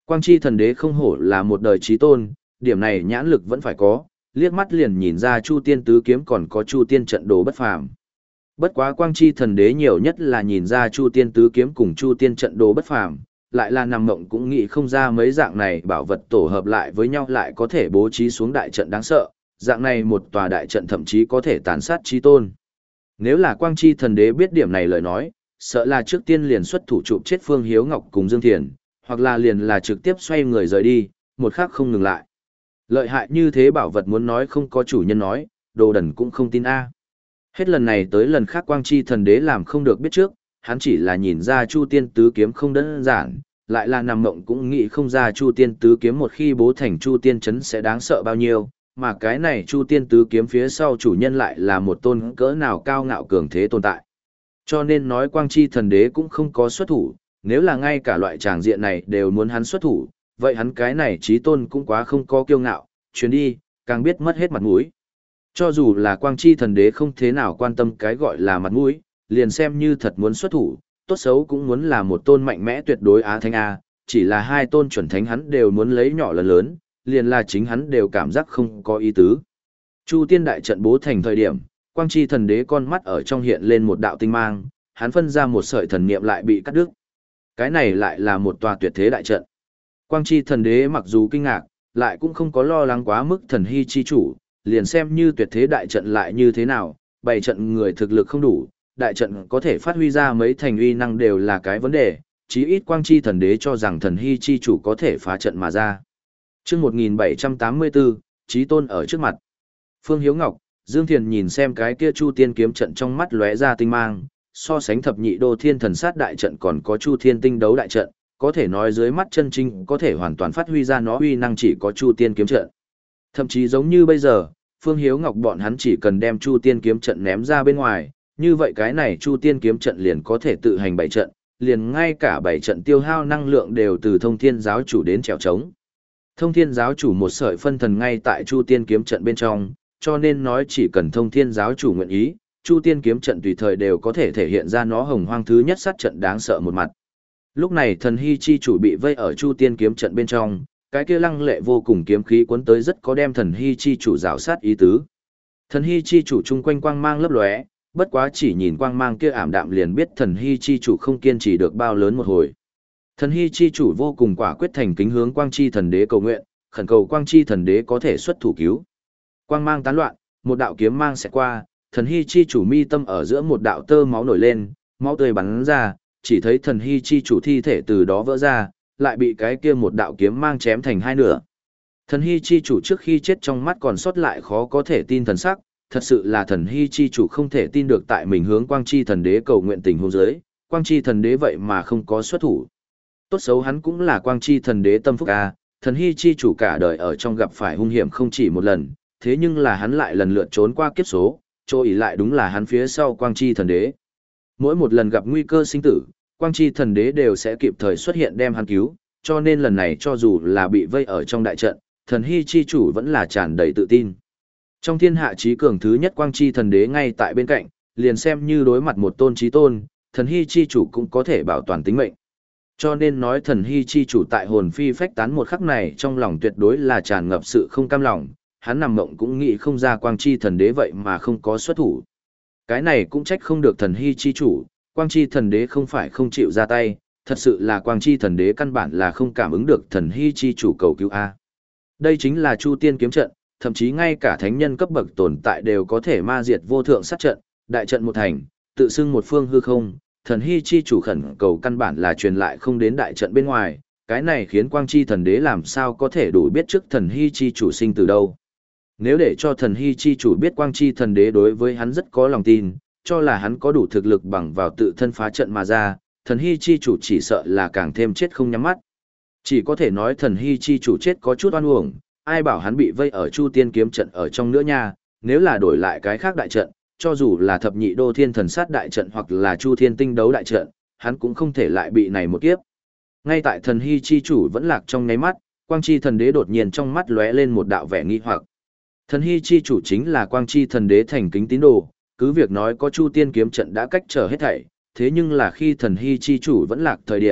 Quang chi thần đế không hổ là một đời chí tôn, điểm này nhãn lực vẫn phải có, liếc mắt liền nhìn ra Chu Tiên tứ kiếm còn có Chu Tiên trận đồ bất phàm. Bất quá Quang chi thần đế nhiều nhất là nhìn ra Chu Tiên tứ kiếm cùng Chu Tiên trận đồ bất phàm, lại là nằm mộng cũng nghĩ không ra mấy dạng này bảo vật tổ hợp lại với nhau lại có thể bố trí xuống đại trận đáng sợ, dạng này một tòa đại trận thậm chí có thể tàn sát chí tôn. Nếu là Quang chi thần đế biết điểm này lời nói, sợ là trước tiên liền xuất thủ chụp chết Phương Hiếu Ngọc cùng Dương Thiền, hoặc là liền là trực tiếp xoay người rời đi, một khắc không ngừng lại. Lợi hại như thế bảo vật muốn nói không có chủ nhân nói, đồ đần cũng không tin a. Hết lần này tới lần khác Quang chi thần đế làm không được biết trước, hắn chỉ là nhìn ra Chu Tiên tứ kiếm không đơn giản, lại là nằm mộng cũng nghĩ không ra Chu Tiên tứ kiếm một khi bố thành Chu Tiên chấn sẽ đáng sợ bao nhiêu, mà cái này Chu Tiên tứ kiếm phía sau chủ nhân lại là một tôn cỡ nào cao ngạo cường thế tồn tại. Cho nên nói Quang chi thần đế cũng không có xuất thủ, nếu là ngay cả loại tràng diện này đều muốn hắn xuất thủ, vậy hắn cái này chí tôn cũng quá không có kiêu ngạo, chuyến đi, càng biết mất hết mặt mũi. Cho dù là Quang chi thần đế không thế nào quan tâm cái gọi là mặt mũi, liền xem như thật muốn xuất thủ, tốt xấu cũng muốn là một tôn mạnh mẽ tuyệt đối Á Thánh A, chỉ là hai tôn chuẩn thánh hắn đều muốn lấy nhỏ lớn lớn, liền là chính hắn đều cảm giác không có ý tứ. Chu Tiên đại trận bố thành thời điểm, Quang chi thần đế con mắt ở trong hiện lên một đạo tinh mang, hắn phân ra một sợi thần niệm lại bị cắt đứt. Cái này lại là một tòa tuyệt thế đại trận. Quang chi thần đế mặc dù kinh ngạc, lại cũng không có lo lắng quá mức thần hy chi chủ, liền xem như tuyệt thế đại trận lại như thế nào, bảy trận người thực lực không đủ, đại trận có thể phát huy ra mấy thành uy năng đều là cái vấn đề, chí ít Quang chi thần đế cho rằng thần hy chi chủ có thể phá trận mà ra. Chương một nghìn bảy trăm tám mươi bốn, Chí tôn ở trước mặt. Phương Hiếu Ngọc, Dương Thiền nhìn xem cái kia Chu Tiên kiếm trận trong mắt lóe ra tinh mang, so sánh thập nhị đô thiên thần sát đại trận còn có Chu Thiên tinh đấu đại trận, có thể nói dưới mắt chân chính có thể hoàn toàn phát huy ra nó uy năng chỉ có Chu Tiên kiếm trận. Thậm chí giống như bây giờ, Phương Hiếu Ngọc bọn hắn chỉ cần đem Chu Tiên kiếm trận ném ra bên ngoài, như vậy cái này Chu Tiên kiếm trận liền có thể tự hành bảy trận, liền ngay cả bảy trận tiêu hao năng lượng đều từ Thông Thiên giáo chủ đến trèo trống. Thông Thiên giáo chủ một sợi phân thần ngay tại Chu Tiên kiếm trận bên trong, cho nên nói chỉ cần Thông Thiên giáo chủ nguyện ý, Chu Tiên kiếm trận tùy thời đều có thể thể hiện ra nó hồng hoang thứ nhất sát trận đáng sợ một mặt. Lúc này thần hy chi chủ bị vây ở Chu Tiên kiếm trận bên trong, cái kia lăng lệ vô cùng kiếm khí cuốn tới rất có đem thần hy chi chủ rào sát ý tứ. Thần hy chi chủ chung quanh quang mang lấp lóe, bất quá chỉ nhìn quang mang kia ảm đạm liền biết thần hy chi chủ không kiên trì được bao lớn một hồi. Thần hy chi chủ vô cùng quả quyết thành kính hướng quang chi thần đế cầu nguyện, khẩn cầu quang chi thần đế có thể xuất thủ cứu. Quang mang tán loạn, một đạo kiếm mang sẽ qua, thần hy chi chủ mi tâm ở giữa một đạo tơ máu nổi lên, máu tươi bắn ra, chỉ thấy thần hy chi chủ thi thể từ đó vỡ ra, lại bị cái kia một đạo kiếm mang chém thành hai nửa. Thần hy chi chủ trước khi chết trong mắt còn sót lại khó có thể tin thần sắc, thật sự là thần hy chi chủ không thể tin được tại mình hướng quang chi thần đế cầu nguyện tình huống giới, quang chi thần đế vậy mà không có xuất thủ. Tốt xấu hắn cũng là quang chi thần đế tâm phúc a, thần hy chi chủ cả đời ở trong gặp phải hung hiểm không chỉ một lần, thế nhưng là hắn lại lần lượt trốn qua kiếp số, chỗ ỷ lại đúng là hắn phía sau quang chi thần đế. Mỗi một lần gặp nguy cơ sinh tử, quang chi thần đế đều sẽ kịp thời xuất hiện đem hắn cứu, cho nên lần này cho dù là bị vây ở trong đại trận, thần hy chi chủ vẫn là tràn đầy tự tin. Trong thiên hạ trí cường thứ nhất quang chi thần đế ngay tại bên cạnh, liền xem như đối mặt một tôn trí tôn, thần hy chi chủ cũng có thể bảo toàn tính mệnh. Cho nên nói thần hy chi chủ tại hồn phi phách tán một khắc này trong lòng tuyệt đối là tràn ngập sự không cam lòng, hắn nằm mộng cũng nghĩ không ra quang chi thần đế vậy mà không có xuất thủ. Cái này cũng trách không được thần hy chi chủ, quang chi thần đế không phải không chịu ra tay, thật sự là quang chi thần đế căn bản là không cảm ứng được thần hy chi chủ cầu cứu A. Đây chính là Chu Tiên kiếm trận, thậm chí ngay cả thánh nhân cấp bậc tồn tại đều có thể ma diệt vô thượng sát trận, đại trận một thành, tự xưng một phương hư không, thần hy chi chủ khẩn cầu căn bản là truyền lại không đến đại trận bên ngoài, cái này khiến quang chi thần đế làm sao có thể đủ biết trước thần hy chi chủ sinh từ đâu. Nếu để cho thần hy chi chủ biết quang chi thần đế đối với hắn rất có lòng tin, cho là hắn có đủ thực lực bằng vào tự thân phá trận mà ra, thần hy chi chủ chỉ sợ là càng thêm chết không nhắm mắt. Chỉ có thể nói thần hy chi chủ chết có chút oan uổng, ai bảo hắn bị vây ở Chu Tiên kiếm trận ở trong nữa nha, nếu là đổi lại cái khác đại trận, cho dù là thập nhị đô thiên thần sát đại trận hoặc là Chu Thiên tinh đấu đại trận, hắn cũng không thể lại bị này một kiếp. Ngay tại thần hy chi chủ vẫn lạc trong nháy mắt, quang chi thần đế đột nhiên trong mắt lóe lên một đạo vẻ nghi hoặc. Thần hy chi chủ chính là quang chi thần đế thành kính tín đồ, cứ việc nói có Chu Tiên kiếm trận đã cách trở hết thảy, thế nhưng là khi thần hy chi chủ vẫn lạc thời điểm,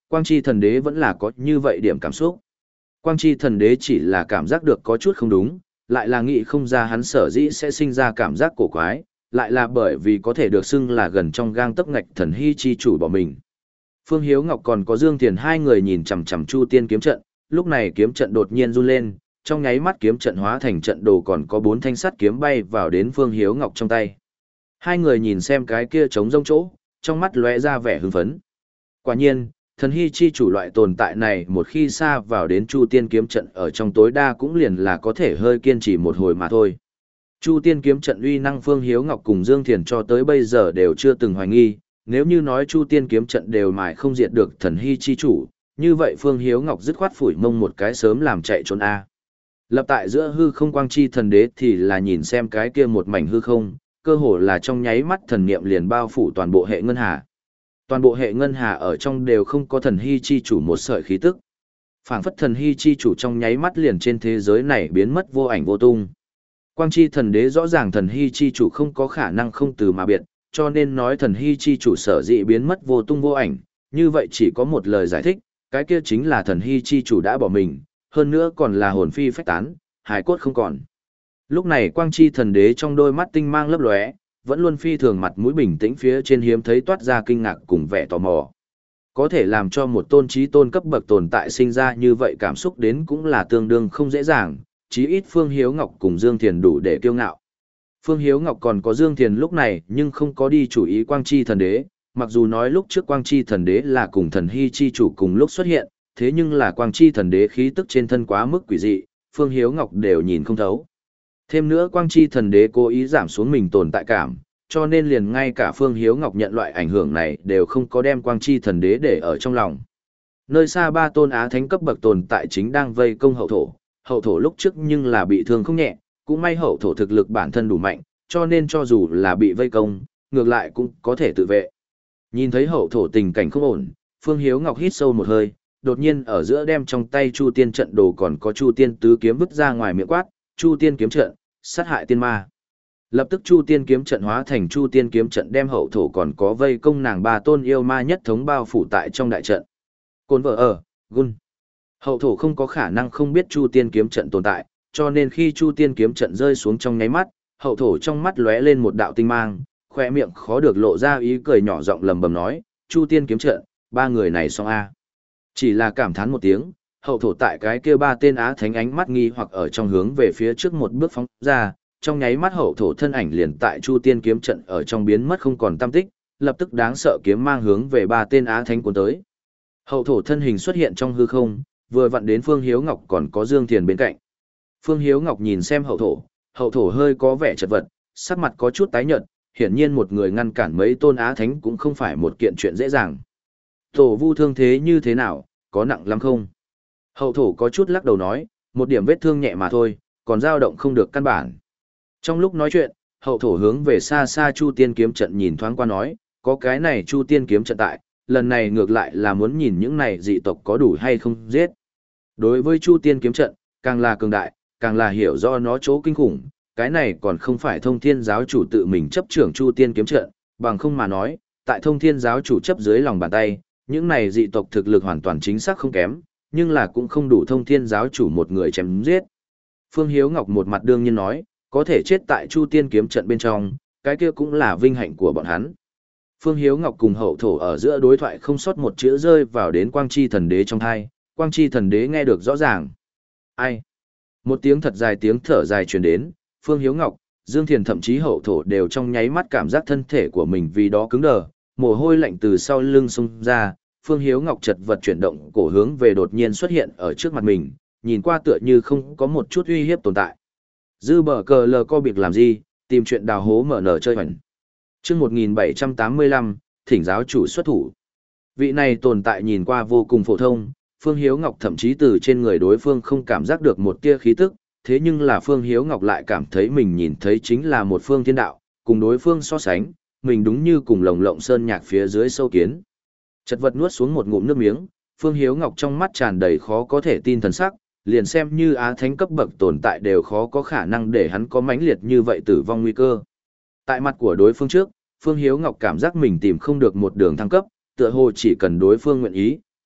Quang Chi thần đế vẫn là có như vậy điểm cảm xúc. Quang Chi thần đế chỉ là cảm giác được có chút không đúng, lại là nghĩ không ra hắn sở dĩ sẽ sinh ra cảm giác cổ quái, lại là bởi vì có thể được xưng là gần trong gang tấc ngạch thần hy chi chủ bỏ mình. Phương Hiếu Ngọc còn có Dương Thiền hai người nhìn chằm chằm Chu Tiên kiếm trận, lúc này kiếm trận đột nhiên run lên, trong nháy mắt kiếm trận hóa thành trận đồ còn có bốn thanh sắt kiếm bay vào đến Phương Hiếu Ngọc trong tay. Hai người nhìn xem cái kia trống rông chỗ, trong mắt lóe ra vẻ hưng phấn. Quả nhiên, thần hy chi chủ loại tồn tại này một khi xa vào đến Chu Tiên kiếm trận ở trong tối đa cũng liền là có thể hơi kiên trì một hồi mà thôi. Chu Tiên kiếm trận uy năng Phương Hiếu Ngọc cùng Dương Thiền cho tới bây giờ đều chưa từng hoài nghi, nếu như nói Chu Tiên kiếm trận đều mãi không diệt được thần hy chi chủ, như vậy Phương Hiếu Ngọc dứt khoát phủi mông một cái sớm làm chạy trốn a. Lập tại giữa hư không quang chi thần đế thì là nhìn xem cái kia một mảnh hư không, cơ hồ là trong nháy mắt thần niệm liền bao phủ toàn bộ hệ ngân hà. Toàn bộ hệ ngân hà ở trong đều không có thần hy chi chủ một sợi khí tức. Phảng phất thần hy chi chủ trong nháy mắt liền trên thế giới này biến mất vô ảnh vô tung. Quang chi thần đế rõ ràng thần hy chi chủ không có khả năng không từ mà biệt, cho nên nói thần hy chi chủ sở dĩ biến mất vô tung vô ảnh, như vậy chỉ có một lời giải thích, cái kia chính là thần hy chi chủ đã bỏ mình, hơn nữa còn là hồn phi phách tán, hài cốt không còn. Lúc này quang chi thần đế trong đôi mắt tinh mang lấp lóe, vẫn luôn phi thường mặt mũi bình tĩnh phía trên hiếm thấy toát ra kinh ngạc cùng vẻ tò mò. Có thể làm cho một tôn trí tôn cấp bậc tồn tại sinh ra như vậy cảm xúc đến cũng là tương đương không dễ dàng, chí ít Phương Hiếu Ngọc cùng Dương Thiền đủ để kiêu ngạo. Phương Hiếu Ngọc còn có Dương Thiền lúc này nhưng không có đi chủ ý quang chi thần đế, mặc dù nói lúc trước quang chi thần đế là cùng thần hy chi chủ cùng lúc xuất hiện, thế nhưng là quang chi thần đế khí tức trên thân quá mức quỷ dị, Phương Hiếu Ngọc đều nhìn không thấu. Thêm nữa quang chi thần đế cố ý giảm xuống mình tồn tại cảm, cho nên liền ngay cả Phương Hiếu Ngọc nhận loại ảnh hưởng này đều không có đem quang chi thần đế để ở trong lòng. Nơi xa ba tôn á thánh cấp bậc tồn tại chính đang vây công hậu thổ, hậu thổ lúc trước nhưng là bị thương không nhẹ, cũng may hậu thổ thực lực bản thân đủ mạnh, cho nên cho dù là bị vây công, ngược lại cũng có thể tự vệ. Nhìn thấy hậu thổ tình cảnh không ổn, Phương Hiếu Ngọc hít sâu một hơi, đột nhiên ở giữa đem trong tay Chu Tiên trận đồ còn có Chu Tiên tứ kiếm vứt ra ngoài miệng quát, Chu Tiên kiếm trận, sát hại tiên ma. Lập tức Chu Tiên kiếm trận hóa thành Chu Tiên kiếm trận đem hậu thổ còn có vây công nàng ba tôn yêu ma nhất thống bao phủ tại trong đại trận. Côn vợ ở, gun. Hậu thổ không có khả năng không biết Chu Tiên kiếm trận tồn tại, cho nên khi Chu Tiên kiếm trận rơi xuống trong nháy mắt, hậu thổ trong mắt lóe lên một đạo tinh mang, khoe miệng khó được lộ ra ý cười nhỏ giọng lầm bầm nói, Chu Tiên kiếm trận, ba người này xong a. Chỉ là cảm thán một tiếng, hậu thổ tại cái kia ba tên á thánh ánh mắt nghi hoặc ở trong hướng về phía trước một bước phóng ra, trong nháy mắt hậu thổ thân ảnh liền tại Chu Tiên kiếm trận ở trong biến mất không còn tăm tích, lập tức đáng sợ kiếm mang hướng về ba tên á thánh cuốn tới. Hậu thổ thân hình xuất hiện trong hư không, vừa vặn đến Phương Hiếu Ngọc còn có Dương Thiền bên cạnh. Phương Hiếu Ngọc nhìn xem hậu thổ, hậu thổ hơi có vẻ chật vật, sắc mặt có chút tái nhợt, hiển nhiên một người ngăn cản mấy tôn á thánh cũng không phải một kiện chuyện dễ dàng. Tổ vu thương thế như thế nào, có nặng lắm không? Hậu thổ có chút lắc đầu nói, một điểm vết thương nhẹ mà thôi, còn dao động không được căn bản. Trong lúc nói chuyện, hậu thổ hướng về xa xa Chu Tiên kiếm trận nhìn thoáng qua nói, có cái này Chu Tiên kiếm trận tại, lần này ngược lại là muốn nhìn những này dị tộc có đủ hay không giết. Đối với Chu Tiên kiếm trận, càng là cường đại, càng là hiểu do nó chỗ kinh khủng, cái này còn không phải Thông Thiên giáo chủ tự mình chấp trưởng Chu Tiên kiếm trận, bằng không mà nói, tại Thông Thiên giáo chủ chấp dưới lòng bàn tay, những này dị tộc thực lực hoàn toàn chính xác không kém, nhưng là cũng không đủ Thông Thiên giáo chủ một người chém giết. Phương Hiếu Ngọc một mặt đương nhiên nói, có thể chết tại Chu Tiên kiếm trận bên trong, cái kia cũng là vinh hạnh của bọn hắn. Phương Hiếu Ngọc cùng hậu thổ ở giữa đối thoại không sót một chữ rơi vào đến Quang Chi thần đế trong tai, Quang Chi thần đế nghe được rõ ràng. Ai? Một tiếng thật dài tiếng thở dài truyền đến, Phương Hiếu Ngọc, Dương Thiền thậm chí hậu thổ đều trong nháy mắt cảm giác thân thể của mình vì đó cứng đờ, mồ hôi lạnh từ sau lưng xông ra, Phương Hiếu Ngọc chật vật chuyển động cổ hướng về đột nhiên xuất hiện ở trước mặt mình, nhìn qua tựa như không có một chút uy hiếp tồn tại. Dư bờ cờ lờ co việc làm gì, tìm chuyện đào hố mở nở chơi hoành. Chương một nghìn bảy trăm tám mươi lăm, thỉnh giáo chủ xuất thủ. Vị này tồn tại nhìn qua vô cùng phổ thông, Phương Hiếu Ngọc thậm chí từ trên người đối phương không cảm giác được một tia khí tức, thế nhưng là Phương Hiếu Ngọc lại cảm thấy mình nhìn thấy chính là một phương thiên đạo, cùng đối phương so sánh, mình đúng như cùng lồng lộng sơn nhạc phía dưới sâu kiến. Chật vật nuốt xuống một ngụm nước miếng, Phương Hiếu Ngọc trong mắt tràn đầy khó có thể tin thần sắc, liền xem như á thánh cấp bậc tồn tại đều khó có khả năng để hắn có mãnh liệt như vậy tử vong nguy cơ. Tại mặt của đối phương trước, Phương Hiếu Ngọc cảm giác mình tìm không được một đường thăng cấp, tựa hồ chỉ cần đối phương nguyện ý,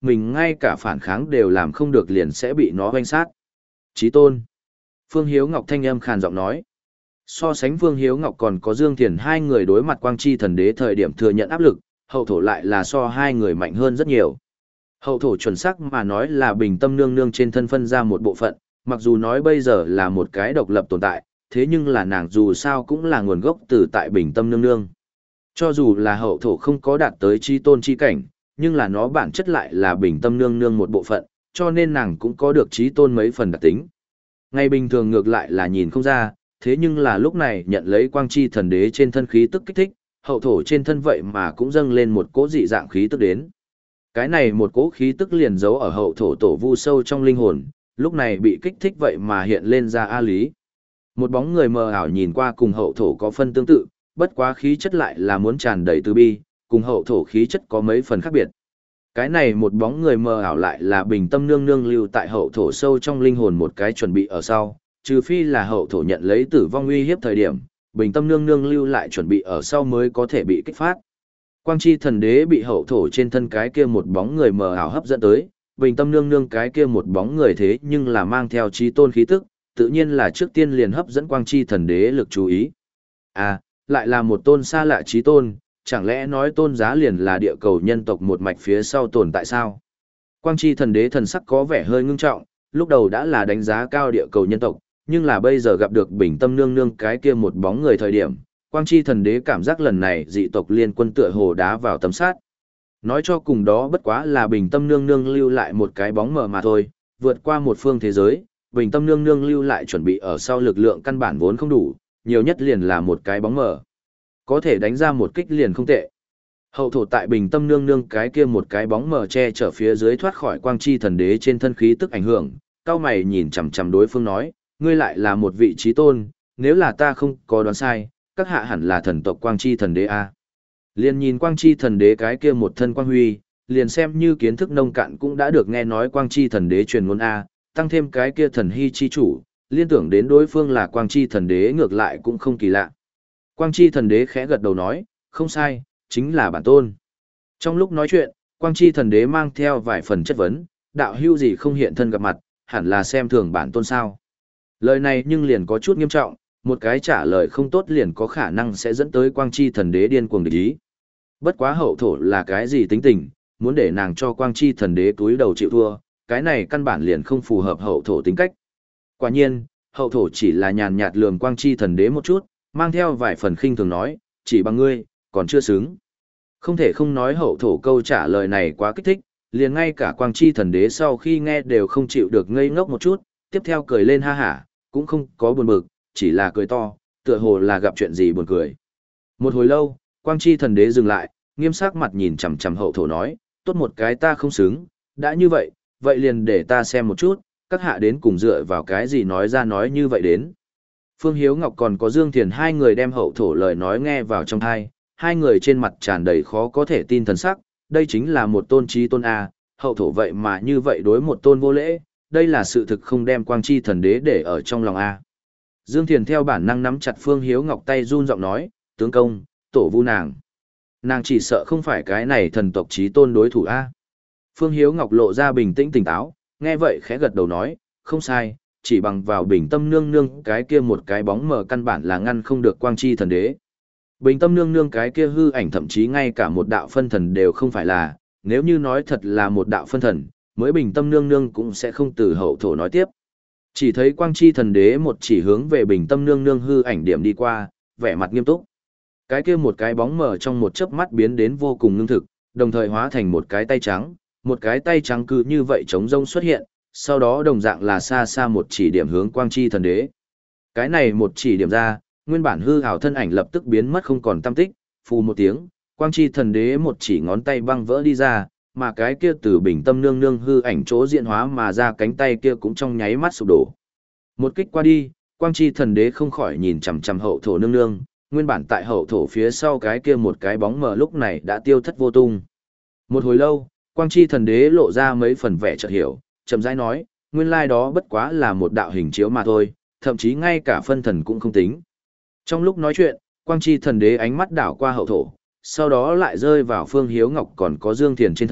mình ngay cả phản kháng đều làm không được liền sẽ bị nó hoanh sát. Chí tôn. Phương Hiếu Ngọc thanh âm khàn giọng nói. So sánh Phương Hiếu Ngọc còn có Dương Thiền hai người đối mặt quang chi thần đế thời điểm thừa nhận áp lực, hậu thổ lại là so hai người mạnh hơn rất nhiều. Hậu thổ chuẩn xác mà nói là bình tâm nương nương trên thân phân ra một bộ phận, mặc dù nói bây giờ là một cái độc lập tồn tại, thế nhưng là nàng dù sao cũng là nguồn gốc từ tại bình tâm nương nương. Cho dù là hậu thổ không có đạt tới chi tôn chi cảnh, nhưng là nó bản chất lại là bình tâm nương nương một bộ phận, cho nên nàng cũng có được trí tôn mấy phần đặc tính. Ngày bình thường ngược lại là nhìn không ra, thế nhưng là lúc này nhận lấy quang chi thần đế trên thân khí tức kích thích, hậu thổ trên thân vậy mà cũng dâng lên một cỗ dị dạng khí tức đến. Cái này một cỗ khí tức liền giấu ở hậu thổ tổ vu sâu trong linh hồn, lúc này bị kích thích vậy mà hiện lên ra A Lý. Một bóng người mờ ảo nhìn qua cùng hậu thổ có phân tương tự, bất quá khí chất lại là muốn tràn đầy từ bi, cùng hậu thổ khí chất có mấy phần khác biệt. Cái này một bóng người mờ ảo lại là bình tâm nương nương lưu tại hậu thổ sâu trong linh hồn một cái chuẩn bị ở sau, trừ phi là hậu thổ nhận lấy tử vong uy hiếp thời điểm, bình tâm nương nương lưu lại chuẩn bị ở sau mới có thể bị kích phát. Quang chi thần đế bị hậu thổ trên thân cái kia một bóng người mờ ảo hấp dẫn tới, bình tâm nương nương cái kia một bóng người thế nhưng là mang theo trí tôn khí tức, tự nhiên là trước tiên liền hấp dẫn quang chi thần đế lực chú ý. À, lại là một tôn xa lạ trí tôn, chẳng lẽ nói tôn giá liền là địa cầu nhân tộc một mạch phía sau tồn tại sao? Quang chi thần đế thần sắc có vẻ hơi ngưng trọng, lúc đầu đã là đánh giá cao địa cầu nhân tộc, nhưng là bây giờ gặp được bình tâm nương nương cái kia một bóng người thời điểm, quang chi thần đế cảm giác lần này dị tộc liên quân tựa hồ đá vào tấm sát. Nói cho cùng đó bất quá là bình tâm nương nương lưu lại một cái bóng mờ mà thôi, vượt qua một phương thế giới, bình tâm nương nương lưu lại chuẩn bị ở sau lực lượng căn bản vốn không đủ, nhiều nhất liền là một cái bóng mờ. Có thể đánh ra một kích liền không tệ. Hậu thổ tại bình tâm nương nương cái kia một cái bóng mờ che chở phía dưới thoát khỏi quang chi thần đế trên thân khí tức ảnh hưởng, cao mày nhìn chằm chằm đối phương nói, ngươi lại là một vị trí tôn, nếu là ta không có đoán sai, các hạ hẳn là thần tộc quang chi thần đế a. Liền nhìn quang chi thần đế cái kia một thân quang huy, liền xem như kiến thức nông cạn cũng đã được nghe nói quang chi thần đế truyền ngôn a, tăng thêm cái kia thần hy chi chủ, liên tưởng đến đối phương là quang chi thần đế ngược lại cũng không kỳ lạ. Quang chi thần đế khẽ gật đầu nói, không sai, chính là bản tôn. Trong lúc nói chuyện, quang chi thần đế mang theo vài phần chất vấn, đạo hưu gì không hiện thân gặp mặt, hẳn là xem thường bản tôn sao. Lời này nhưng liền có chút nghiêm trọng, một cái trả lời không tốt liền có khả năng sẽ dẫn tới quang chi thần đế điên cuồng địch ý. Bất quá hậu thổ là cái gì tính tình, muốn để nàng cho quang chi thần đế túi đầu chịu thua, cái này căn bản liền không phù hợp hậu thổ tính cách. Quả nhiên, hậu thổ chỉ là nhàn nhạt lườm quang chi thần đế một chút, mang theo vài phần khinh thường nói, chỉ bằng ngươi, còn chưa xứng. Không thể không nói hậu thổ câu trả lời này quá kích thích, liền ngay cả quang chi thần đế sau khi nghe đều không chịu được ngây ngốc một chút, tiếp theo cười lên ha hả, cũng không có buồn bực, chỉ là cười to, tựa hồ là gặp chuyện gì buồn cười. Một hồi lâu, quang chi thần đế dừng lại, nghiêm sắc mặt nhìn chằm chằm hậu thổ nói, tốt một cái ta không xứng, đã như vậy, vậy liền để ta xem một chút, các hạ đến cùng dựa vào cái gì nói ra nói như vậy đến. Phương Hiếu Ngọc còn có Dương Thiền hai người đem hậu thổ lời nói nghe vào trong thai, hai người trên mặt tràn đầy khó có thể tin thần sắc, đây chính là một tôn trí tôn A, hậu thổ vậy mà như vậy đối một tôn vô lễ, đây là sự thực không đem quang chi thần đế để ở trong lòng A. Dương Thiền theo bản năng nắm chặt Phương Hiếu Ngọc tay run giọng nói, tướng công, tổ vu nàng. Nàng chỉ sợ không phải cái này thần tộc trí tôn đối thủ A. Phương Hiếu Ngọc lộ ra bình tĩnh tỉnh táo, nghe vậy khẽ gật đầu nói, không sai, chỉ bằng vào bình tâm nương nương cái kia một cái bóng mờ căn bản là ngăn không được quang chi thần đế. Bình tâm nương nương cái kia hư ảnh thậm chí ngay cả một đạo phân thần đều không phải là, nếu như nói thật là một đạo phân thần, mới bình tâm nương nương cũng sẽ không từ hậu thổ nói tiếp. Chỉ thấy quang chi thần đế một chỉ hướng về bình tâm nương nương hư ảnh điểm đi qua, vẻ mặt nghiêm túc. Cái kia một cái bóng mờ trong một chớp mắt biến đến vô cùng ngưng thực, đồng thời hóa thành một cái tay trắng, một cái tay trắng cứ như vậy trống rông xuất hiện, sau đó đồng dạng là xa xa một chỉ điểm hướng quang chi thần đế. Cái này một chỉ điểm ra, nguyên bản hư ảo thân ảnh lập tức biến mất không còn tăm tích, phù một tiếng, quang chi thần đế một chỉ ngón tay băng vỡ đi ra, mà cái kia từ bình tâm nương nương hư ảnh chỗ diễn hóa mà ra cánh tay kia cũng trong nháy mắt sụp đổ. Một kích qua đi, quang chi thần đế không khỏi nhìn chằm chằm hậu thổ nương nương, nguyên bản tại hậu thổ phía sau cái kia một cái bóng mờ lúc này đã tiêu thất vô tung. Một hồi lâu, quang chi thần đế lộ ra mấy phần vẻ chợt hiểu, chậm rãi nói, nguyên lai đó bất quá là một đạo hình chiếu mà thôi, thậm chí ngay cả phân thần cũng không tính. Trong lúc nói chuyện, quang chi thần đế ánh mắt đảo qua hậu thổ, sau đó lại rơi vào Phương Hiếu Ngọc còn có Dương Thiền trên thân,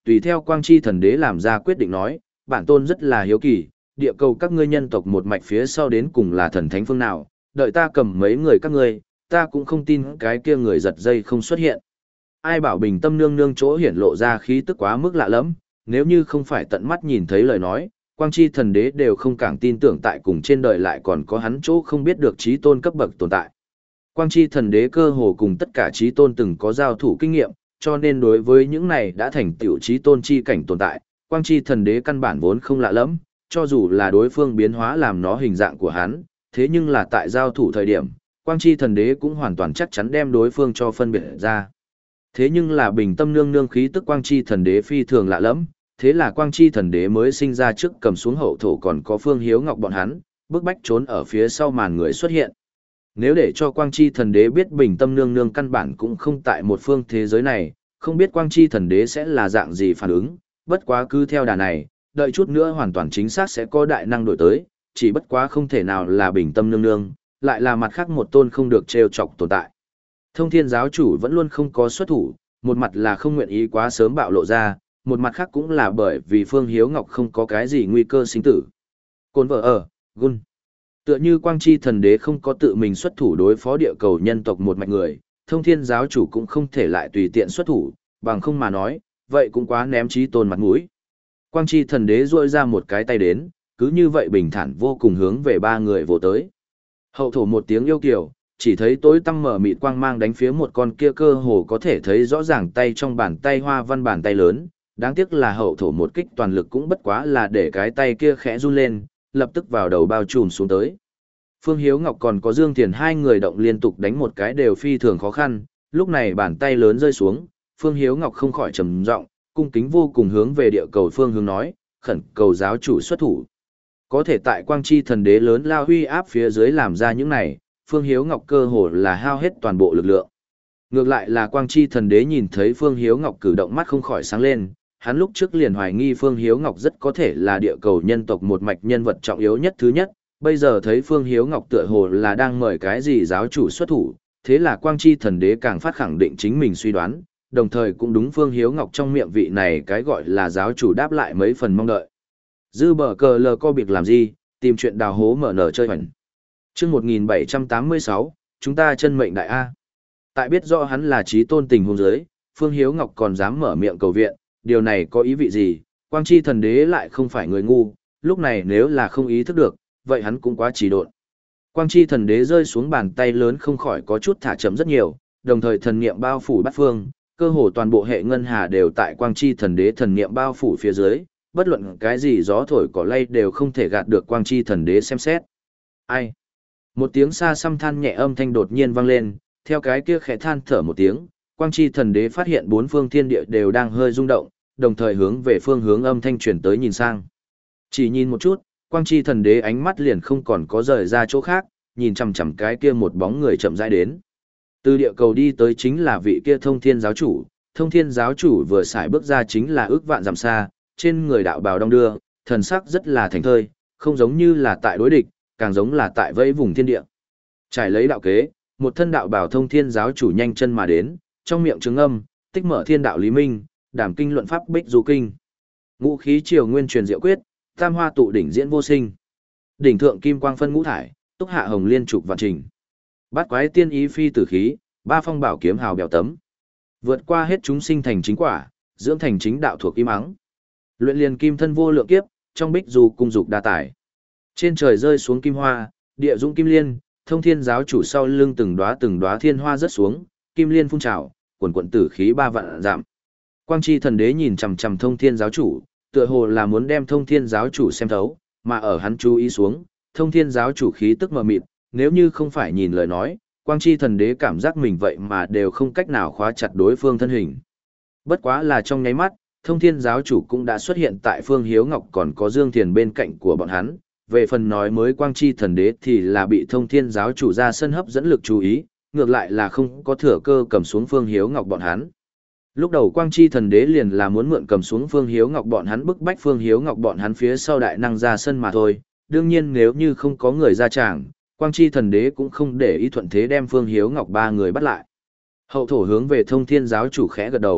tùy theo quang chi thần đế làm ra quyết định nói, bản tôn rất là hiếu kỳ, địa cầu các ngươi nhân tộc một mạch phía sau đến cùng là thần thánh phương nào, đợi ta cầm mấy người các ngươi, ta cũng không tin cái kia người giật dây không xuất hiện. Ai bảo bình tâm nương nương chỗ hiển lộ ra khí tức quá mức lạ lẫm, nếu như không phải tận mắt nhìn thấy lời nói, quang chi thần đế đều không càng tin tưởng tại cùng trên đời lại còn có hắn chỗ không biết được trí tôn cấp bậc tồn tại. Quang chi thần đế cơ hồ cùng tất cả trí tôn từng có giao thủ kinh nghiệm, cho nên đối với những này đã thành tiểu trí tôn chi cảnh tồn tại, quang chi thần đế căn bản vốn không lạ lẫm, cho dù là đối phương biến hóa làm nó hình dạng của hắn, thế nhưng là tại giao thủ thời điểm, quang chi thần đế cũng hoàn toàn chắc chắn đem đối phương cho phân biệt ra. Thế nhưng là bình tâm nương nương khí tức quang chi thần đế phi thường lạ lẫm, thế là quang chi thần đế mới sinh ra trước cầm xuống hậu thổ còn có Phương Hiếu Ngọc bọn hắn, bức bách trốn ở phía sau màn người xuất hiện. Nếu để cho quang chi thần đế biết bình tâm nương nương căn bản cũng không tại một phương thế giới này, không biết quang chi thần đế sẽ là dạng gì phản ứng, bất quá cứ theo đà này, đợi chút nữa hoàn toàn chính xác sẽ có đại năng đổi tới, chỉ bất quá không thể nào là bình tâm nương nương, lại là mặt khác một tôn không được trêu chọc tồn tại. Thông thiên giáo chủ vẫn luôn không có xuất thủ, một mặt là không nguyện ý quá sớm bạo lộ ra, một mặt khác cũng là bởi vì Phương Hiếu Ngọc không có cái gì nguy cơ sinh tử. Côn vợ ở, gun. Tựa như quang chi thần đế không có tự mình xuất thủ đối phó địa cầu nhân tộc một mạch người, thông thiên giáo chủ cũng không thể lại tùy tiện xuất thủ, bằng không mà nói, vậy cũng quá ném trí tôn mặt mũi. Quang chi thần đế duỗi ra một cái tay đến, cứ như vậy bình thản vô cùng hướng về ba người vồ tới. Hậu thổ một tiếng yêu kiều, chỉ thấy tối tăm mở mịt quang mang đánh phía một con kia cơ hồ có thể thấy rõ ràng tay trong bàn tay hoa văn bàn tay lớn, đáng tiếc là hậu thổ một kích toàn lực cũng bất quá là để cái tay kia khẽ run lên, lập tức vào đầu bao trùm xuống tới. Phương Hiếu Ngọc còn có Dương Thiền hai người động liên tục đánh một cái đều phi thường khó khăn, lúc này bàn tay lớn rơi xuống, Phương Hiếu Ngọc không khỏi trầm giọng, cung kính vô cùng hướng về địa cầu phương hướng nói, khẩn cầu giáo chủ xuất thủ. Có thể tại quang chi thần đế lớn lao huy áp phía dưới làm ra những này, Phương Hiếu Ngọc cơ hồ là hao hết toàn bộ lực lượng. Ngược lại là quang chi thần đế nhìn thấy Phương Hiếu Ngọc cử động mắt không khỏi sáng lên, hắn lúc trước liền hoài nghi Phương Hiếu Ngọc rất có thể là địa cầu nhân tộc một mạch nhân vật trọng yếu nhất thứ nhất, bây giờ thấy Phương Hiếu Ngọc tựa hồ là đang mời cái gì giáo chủ xuất thủ, thế là quang chi thần đế càng phát khẳng định chính mình suy đoán, đồng thời cũng đúng Phương Hiếu Ngọc trong miệng vị này cái gọi là giáo chủ đáp lại mấy phần mong đợi. Dư bờ cờ lờ co biệt làm gì, tìm chuyện đào hố mở nở chơi hoành. Chương một nghìn bảy trăm tám mươi sáu, chúng ta chân mệnh đại A. Tại biết rõ hắn là trí tôn tình hôn giới, Phương Hiếu Ngọc còn dám mở miệng cầu viện, điều này có ý vị gì, quang chi thần đế lại không phải người ngu, lúc này nếu là không ý thức được, vậy hắn cũng quá trì độn. Quang chi thần đế rơi xuống bàn tay lớn không khỏi có chút thả chậm rất nhiều, đồng thời thần niệm bao phủ bát phương, cơ hồ toàn bộ hệ ngân hà đều tại quang chi thần đế thần niệm bao phủ phía dưới, bất luận cái gì gió thổi cỏ lay đều không thể gạt được quang chi thần đế xem xét. Ai? Một tiếng xa xăm than nhẹ âm thanh đột nhiên vang lên, theo cái kia khẽ than thở một tiếng, quang chi thần đế phát hiện bốn phương thiên địa đều đang hơi rung động, đồng thời hướng về phương hướng âm thanh chuyển tới nhìn sang. Chỉ nhìn một chút, quang chi thần đế ánh mắt liền không còn có rời ra chỗ khác, nhìn chằm chằm cái kia một bóng người chậm rãi đến. Từ địa cầu đi tới chính là vị kia thông thiên giáo chủ, thông thiên giáo chủ vừa xài bước ra chính là ước vạn dặm xa, trên người đạo bào đong đưa, thần sắc rất là thành thơi, không giống như là tại đối địch, càng giống là tại vây vùng thiên địa. Trải lấy đạo kế, một thân đạo bào thông thiên giáo chủ nhanh chân mà đến, trong miệng chứng âm, tích mở thiên đạo lý minh, đảm kinh luận pháp bích du kinh. Ngũ khí triều nguyên truyền diệu quyết, tam hoa tụ đỉnh diễn vô sinh. Đỉnh thượng kim quang phân ngũ thải, túc hạ hồng liên trục vạn trình. Bát quái tiên ý phi tử khí, ba phong bảo kiếm hào bèo tấm. Vượt qua hết chúng sinh thành chính quả, dưỡng thành chính đạo thuộc im ắng. Luyện liền kim thân vô lượng kiếp, trong bích du cung dục đa tải. Trên trời rơi xuống kim hoa, địa dũng kim liên, thông thiên giáo chủ sau lưng từng đóa từng đóa thiên hoa rớt xuống, kim liên phun trào, quần quần tử khí ba vạn giảm. Quang chi thần đế nhìn chằm chằm thông thiên giáo chủ, tựa hồ là muốn đem thông thiên giáo chủ xem thấu, mà ở hắn chú ý xuống, thông thiên giáo chủ khí tức mờ mịt, nếu như không phải nhìn lời nói, quang chi thần đế cảm giác mình vậy mà đều không cách nào khóa chặt đối phương thân hình. Bất quá là trong nháy mắt, thông thiên giáo chủ cũng đã xuất hiện tại Phương Hiếu Ngọc còn có Dương Thiền bên cạnh của bọn hắn. Về phần nói mới quang chi thần đế thì là bị thông thiên giáo chủ ra sân hấp dẫn lực chú ý, ngược lại là không có thừa cơ cầm xuống Phương Hiếu Ngọc bọn hắn. Lúc đầu quang chi thần đế liền là muốn mượn cầm xuống Phương Hiếu Ngọc bọn hắn bức bách Phương Hiếu Ngọc bọn hắn phía sau đại năng ra sân mà thôi. Đương nhiên nếu như không có người ra tràng, quang chi thần đế cũng không để ý thuận thế đem Phương Hiếu Ngọc ba người bắt lại. Hậu thổ hướng về thông thiên giáo chủ khẽ gật đầu,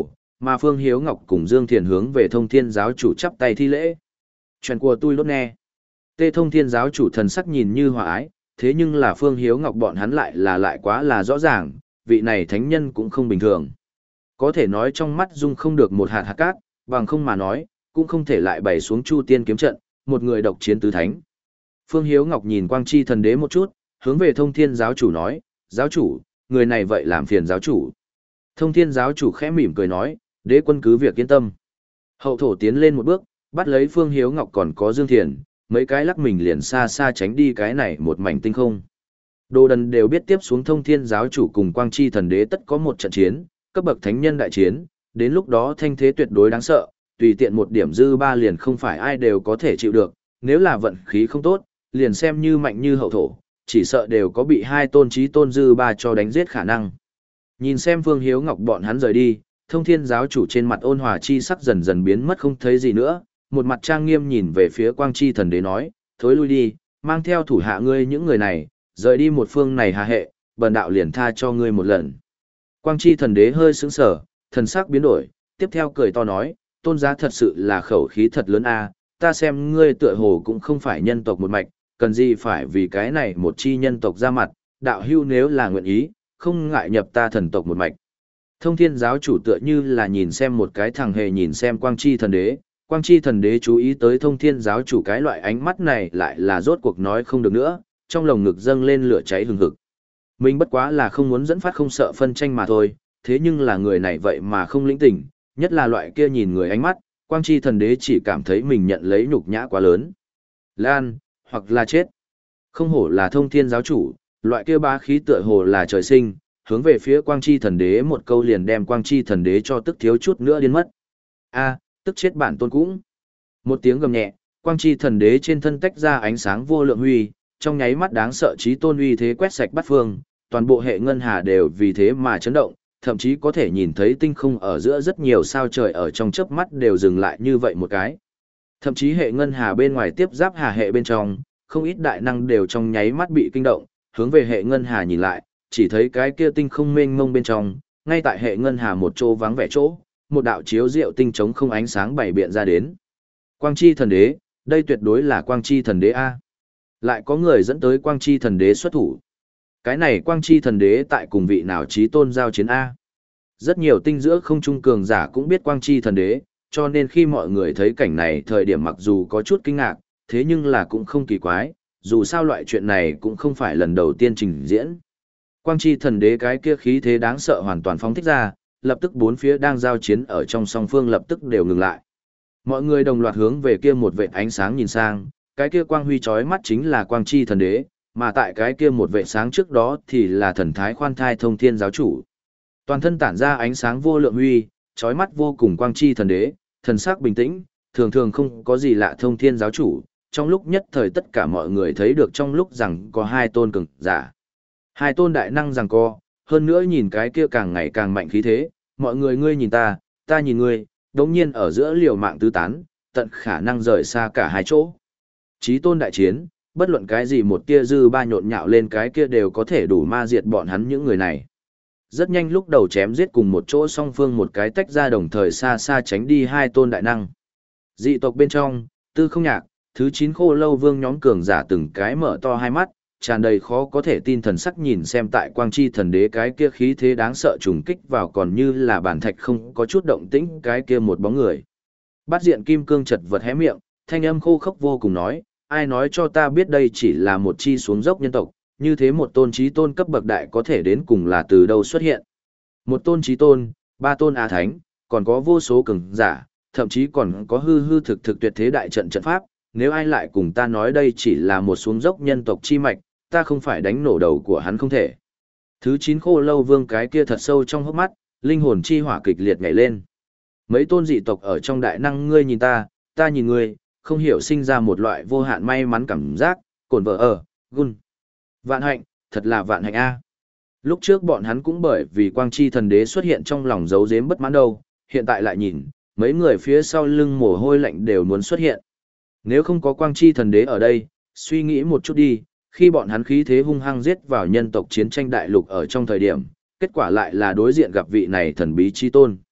mà Phương Hiếu Ngọc cùng Dương Thiền hướng về Thông Thiên giáo chủ chắp tay thi lễ. Chuyện của tôi lốt nghe. Tê Thông Thiên giáo chủ thần sắc nhìn như hòa ái, thế nhưng là Phương Hiếu Ngọc bọn hắn lại là lại quá là rõ ràng, vị này thánh nhân cũng không bình thường. Có thể nói trong mắt dung không được một hạt hạt cát, bằng không mà nói, cũng không thể lại bày xuống Chu Tiên kiếm trận, một người độc chiến tứ thánh. Phương Hiếu Ngọc nhìn Quang Chi thần đế một chút, hướng về Thông Thiên giáo chủ nói, giáo chủ, người này vậy làm phiền giáo chủ. Thông Thiên giáo chủ khẽ mỉm cười nói, đế quân cứ việc yên tâm. Hậu thổ tiến lên một bước, bắt lấy Phương Hiếu Ngọc còn có Dương Thiền, mấy cái lắc mình liền xa xa tránh đi cái này một mảnh tinh không. Đồ đần đều biết tiếp xuống Thông Thiên giáo chủ cùng Quang Chi thần đế tất có một trận chiến, cấp bậc thánh nhân đại chiến, đến lúc đó thanh thế tuyệt đối đáng sợ, tùy tiện một điểm dư ba liền không phải ai đều có thể chịu được, nếu là vận khí không tốt, liền xem như mạnh như hậu thổ, chỉ sợ đều có bị hai tôn chí tôn dư ba cho đánh giết khả năng. Nhìn xem Phương Hiếu Ngọc bọn hắn rời đi, Thông Thiên giáo chủ trên mặt ôn hòa chi sắc dần dần biến mất không thấy gì nữa, một mặt trang nghiêm nhìn về phía Quang Chi thần đế nói, thối lui đi, mang theo thủ hạ ngươi những người này, rời đi một phương này hà hệ, bần đạo liền tha cho ngươi một lần. Quang Chi thần đế hơi sững sờ, thần sắc biến đổi, tiếp theo cười to nói, tôn giá thật sự là khẩu khí thật lớn a, ta xem ngươi tựa hồ cũng không phải nhân tộc một mạch, cần gì phải vì cái này một chi nhân tộc ra mặt, đạo hưu nếu là nguyện ý, không ngại nhập ta thần tộc một mạch. Thông Thiên giáo chủ tựa như là nhìn xem một cái thằng hề nhìn xem Quang Chi thần đế, Quang Chi thần đế chú ý tới Thông Thiên giáo chủ cái loại ánh mắt này lại là rốt cuộc nói không được nữa, trong lồng ngực dâng lên lửa cháy hừng hực. Mình bất quá là không muốn dẫn phát không sợ phân tranh mà thôi, thế nhưng là người này vậy mà không lĩnh tình, nhất là loại kia nhìn người ánh mắt, Quang Chi thần đế chỉ cảm thấy mình nhận lấy nhục nhã quá lớn. Lan, hoặc là chết. Không hổ là Thông Thiên giáo chủ, loại kia bá khí tựa hồ là trời sinh, hướng về phía Quang Chi thần đế một câu liền đem Quang Chi thần đế cho tức thiếu chút nữa điên mất. A, tức chết bản tôn cũng. Một tiếng gầm nhẹ, Quang Chi thần đế trên thân tách ra ánh sáng vô lượng huy, trong nháy mắt đáng sợ chí tôn uy thế quét sạch bát phương, toàn bộ hệ ngân hà đều vì thế mà chấn động, thậm chí có thể nhìn thấy tinh không ở giữa rất nhiều sao trời ở trong chớp mắt đều dừng lại như vậy một cái. Thậm chí hệ ngân hà bên ngoài tiếp giáp hà hệ bên trong, không ít đại năng đều trong nháy mắt bị kinh động, hướng về hệ ngân hà nhìn lại, chỉ thấy cái kia tinh không mênh mông bên trong, ngay tại hệ ngân hà một chỗ vắng vẻ chỗ, một đạo chiếu diệu tinh chống không ánh sáng bảy biện ra đến. Quang Chi thần đế, đây tuyệt đối là Quang Chi thần đế a. Lại có người dẫn tới Quang Chi thần đế xuất thủ. Cái này Quang Chi thần đế tại cùng vị nào chí tôn giao chiến a? Rất nhiều tinh giữa không trung cường giả cũng biết Quang Chi thần đế, cho nên khi mọi người thấy cảnh này thời điểm mặc dù có chút kinh ngạc, thế nhưng là cũng không kỳ quái, dù sao loại chuyện này cũng không phải lần đầu tiên trình diễn. Quang Chi thần đế cái kia khí thế đáng sợ hoàn toàn phóng thích ra, lập tức bốn phía đang giao chiến ở trong song phương lập tức đều ngừng lại. Mọi người đồng loạt hướng về kia một vệt ánh sáng nhìn sang, cái kia quang huy chói mắt chính là Quang Chi thần đế, mà tại cái kia một vệt sáng trước đó thì là thần thái khoan thai Thông Thiên giáo chủ. Toàn thân tản ra ánh sáng vô lượng huy, chói mắt vô cùng Quang Chi thần đế, thần sắc bình tĩnh, thường thường không có gì lạ Thông Thiên giáo chủ, trong lúc nhất thời tất cả mọi người thấy được trong lúc rằng có hai tôn cường giả. Hai tôn đại năng rằng co, hơn nữa nhìn cái kia càng ngày càng mạnh khí thế, mọi người ngươi nhìn ta, ta nhìn ngươi, đống nhiên ở giữa liều mạng tứ tán, tận khả năng rời xa cả hai chỗ. Chí tôn đại chiến, bất luận cái gì một tia dư ba nhộn nhạo lên cái kia đều có thể đủ ma diệt bọn hắn những người này. Rất nhanh lúc đầu chém giết cùng một chỗ song phương một cái tách ra đồng thời xa xa tránh đi hai tôn đại năng. Dị tộc bên trong, Tư Không Nhạc, thứ chín Khô Lâu Vương nhóm cường giả từng cái mở to hai mắt, tràn đầy khó có thể tin thần sắc nhìn xem tại Quang Chi thần đế cái kia khí thế đáng sợ trùng kích vào còn như là bản thạch không có chút động tĩnh cái kia một bóng người. Bát diện kim cương chật vật hé miệng, thanh âm khô khốc vô cùng nói, ai nói cho ta biết đây chỉ là một chi xuống dốc nhân tộc, như thế một tôn chí tôn cấp bậc đại có thể đến cùng là từ đâu xuất hiện. Một tôn chí tôn, ba tôn á thánh, còn có vô số cường giả, thậm chí còn có hư hư thực thực tuyệt thế đại trận trận pháp, nếu ai lại cùng ta nói đây chỉ là một xuống dốc nhân tộc chi mạch, ta không phải đánh nổ đầu của hắn không thể. Thứ chín Khô Lâu Vương cái kia thật sâu trong hốc mắt, linh hồn chi hỏa kịch liệt nhảy lên. Mấy tôn dị tộc ở trong đại năng ngươi nhìn ta, ta nhìn ngươi, không hiểu sinh ra một loại vô hạn may mắn cảm giác, cồn vợ ở, gun. Vạn hạnh, thật là vạn hạnh a. Lúc trước bọn hắn cũng bởi vì Quang Chi thần đế xuất hiện trong lòng giấu giếm bất mãn đâu, hiện tại lại nhìn, mấy người phía sau lưng mồ hôi lạnh đều muốn xuất hiện. Nếu không có Quang Chi thần đế ở đây, suy nghĩ một chút đi, khi bọn hắn khí thế hung hăng giết vào nhân tộc chiến tranh đại lục ở trong thời điểm, kết quả lại là đối diện gặp vị này thần bí chi tôn.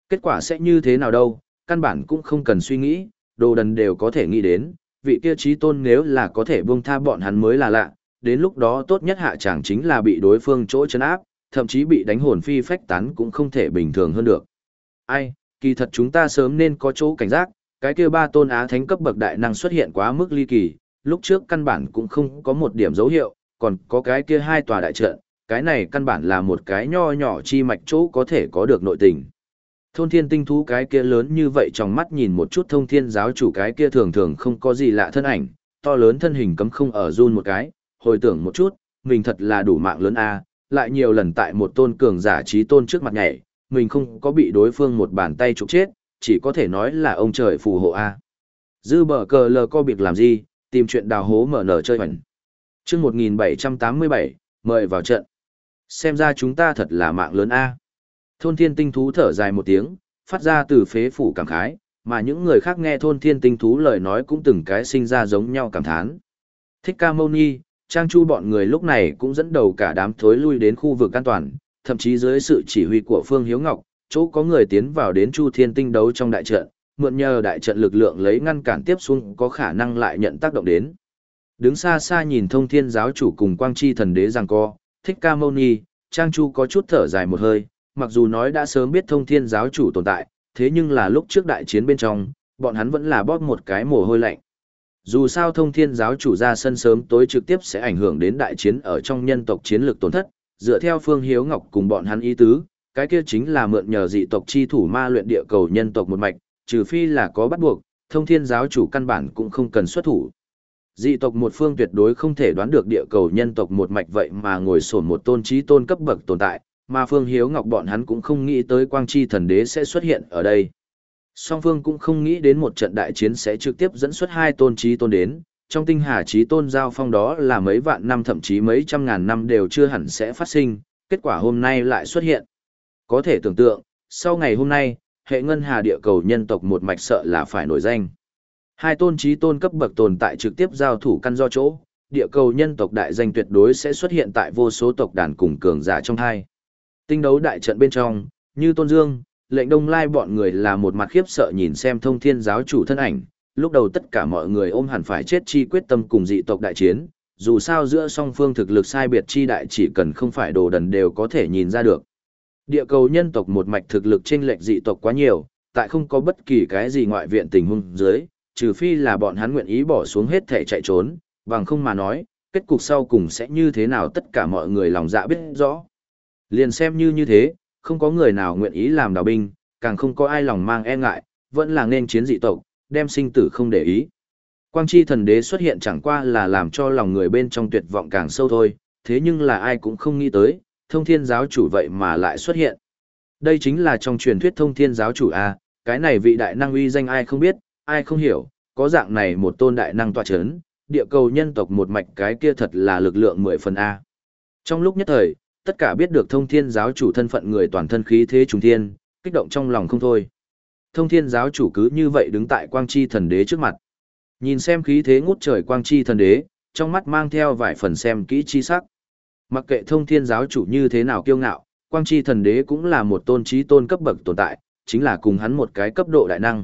Kết quả sẽ như thế nào đâu, căn bản cũng không cần suy nghĩ, đồ đần đều có thể nghĩ đến, vị kia trí tôn nếu là có thể buông tha bọn hắn mới là lạ, đến lúc đó tốt nhất hạ chẳng chính là bị đối phương chỗ chấn áp, thậm chí bị đánh hồn phi phách tán cũng không thể bình thường hơn được. Ai, kỳ thật chúng ta sớm nên có chỗ cảnh giác, cái kia ba tôn á thánh cấp bậc đại năng xuất hiện quá mức ly kỳ, lúc trước căn bản cũng không có một điểm dấu hiệu, còn có cái kia hai tòa đại trận, cái này căn bản là một cái nho nhỏ chi mạch chỗ có thể có được nội tình. Thôn thiên tinh thú cái kia lớn như vậy trong mắt nhìn một chút thông thiên giáo chủ cái kia thường thường không có gì lạ thân ảnh, to lớn thân hình cấm không ở run một cái, hồi tưởng một chút, mình thật là đủ mạng lớn a, lại nhiều lần tại một tôn cường giả trí tôn trước mặt nhảy, mình không có bị đối phương một bàn tay trục chết, chỉ có thể nói là ông trời phù hộ a. Dư bờ cờ lờ co việc làm gì, tìm chuyện đào hố mở nở chơi hoành. Chương một nghìn bảy trăm tám mươi bảy, mời vào trận. Xem ra chúng ta thật là mạng lớn a. Thôn thiên tinh thú thở dài một tiếng, phát ra từ phế phủ cảm khái, mà những người khác nghe thôn thiên tinh thú lời nói cũng từng cái sinh ra giống nhau cảm thán. Thích Ca Mâu Ni, Trang Chu bọn người lúc này cũng dẫn đầu cả đám thối lui đến khu vực an toàn, thậm chí dưới sự chỉ huy của Phương Hiếu Ngọc, chỗ có người tiến vào đến Chu Thiên Tinh đấu trong đại trận, mượn nhờ đại trận lực lượng lấy ngăn cản tiếp xuống có khả năng lại nhận tác động đến. Đứng xa xa nhìn Thông Thiên giáo chủ cùng Quang Chi thần đế giằng co, Thích Ca Mâu Ni, Trang Chu có chút thở dài một hơi, mặc dù nói đã sớm biết Thông Thiên giáo chủ tồn tại, thế nhưng là lúc trước đại chiến bên trong, bọn hắn vẫn là bóp một cái mồ hôi lạnh. Dù sao Thông Thiên giáo chủ ra sân sớm tối trực tiếp sẽ ảnh hưởng đến đại chiến ở trong nhân tộc chiến lược tổn thất, dựa theo Phương Hiếu Ngọc cùng bọn hắn ý tứ, cái kia chính là mượn nhờ dị tộc chi thủ ma luyện địa cầu nhân tộc một mạch, trừ phi là có bắt buộc, Thông Thiên giáo chủ căn bản cũng không cần xuất thủ. Dị tộc một phương tuyệt đối không thể đoán được địa cầu nhân tộc một mạch vậy mà ngồi sổn một tôn trí tôn cấp bậc tồn tại, mà Phương Hiếu Ngọc bọn hắn cũng không nghĩ tới Quang Chi thần đế sẽ xuất hiện ở đây. Song Phương cũng không nghĩ đến một trận đại chiến sẽ trực tiếp dẫn xuất hai tôn trí tôn đến, trong tinh hà trí tôn giao phong đó là mấy vạn năm thậm chí mấy trăm ngàn năm đều chưa hẳn sẽ phát sinh, kết quả hôm nay lại xuất hiện. Có thể tưởng tượng, sau ngày hôm nay, hệ ngân hà địa cầu nhân tộc một mạch sợ là phải nổi danh. Hai tôn trí tôn cấp bậc tồn tại trực tiếp giao thủ căn do chỗ, địa cầu nhân tộc đại danh tuyệt đối sẽ xuất hiện tại vô số tộc đàn cùng cường giả trong hai. Tinh đấu đại trận bên trong, như Tôn Dương, Lệnh Đông Lai bọn người là một mặt khiếp sợ nhìn xem Thông Thiên giáo chủ thân ảnh, lúc đầu tất cả mọi người ôm hẳn phải chết chi quyết tâm cùng dị tộc đại chiến, dù sao giữa song phương thực lực sai biệt chi đại chỉ cần không phải đồ đần đều có thể nhìn ra được. Địa cầu nhân tộc một mạch thực lực chênh lệch dị tộc quá nhiều, tại không có bất kỳ cái gì ngoại viện tình huống dưới, trừ phi là bọn hắn nguyện ý bỏ xuống hết thể chạy trốn, bằng không mà nói, kết cục sau cùng sẽ như thế nào tất cả mọi người lòng dạ biết rõ. Liền xem như như thế, không có người nào nguyện ý làm đào binh, càng không có ai lòng mang e ngại, vẫn là nên chiến dị tộc, đem sinh tử không để ý. Quang Chi thần đế xuất hiện chẳng qua là làm cho lòng người bên trong tuyệt vọng càng sâu thôi, thế nhưng là ai cũng không nghĩ tới, Thông Thiên giáo chủ vậy mà lại xuất hiện. Đây chính là trong truyền thuyết Thông Thiên giáo chủ a, cái này vị đại năng uy danh ai không biết, ai không hiểu, có dạng này một tôn đại năng tọa chấn, địa cầu nhân tộc một mạch cái kia thật là lực lượng mười phần a. Trong lúc nhất thời, tất cả biết được Thông Thiên giáo chủ thân phận người toàn thân khí thế trùng thiên, kích động trong lòng không thôi. Thông Thiên giáo chủ cứ như vậy đứng tại Quang Chi thần đế trước mặt. Nhìn xem khí thế ngút trời Quang Chi thần đế, trong mắt mang theo vài phần xem kỹ chi sắc. Mặc kệ Thông Thiên giáo chủ như thế nào kiêu ngạo, Quang Chi thần đế cũng là một tôn trí tôn cấp bậc tồn tại, chính là cùng hắn một cái cấp độ đại năng.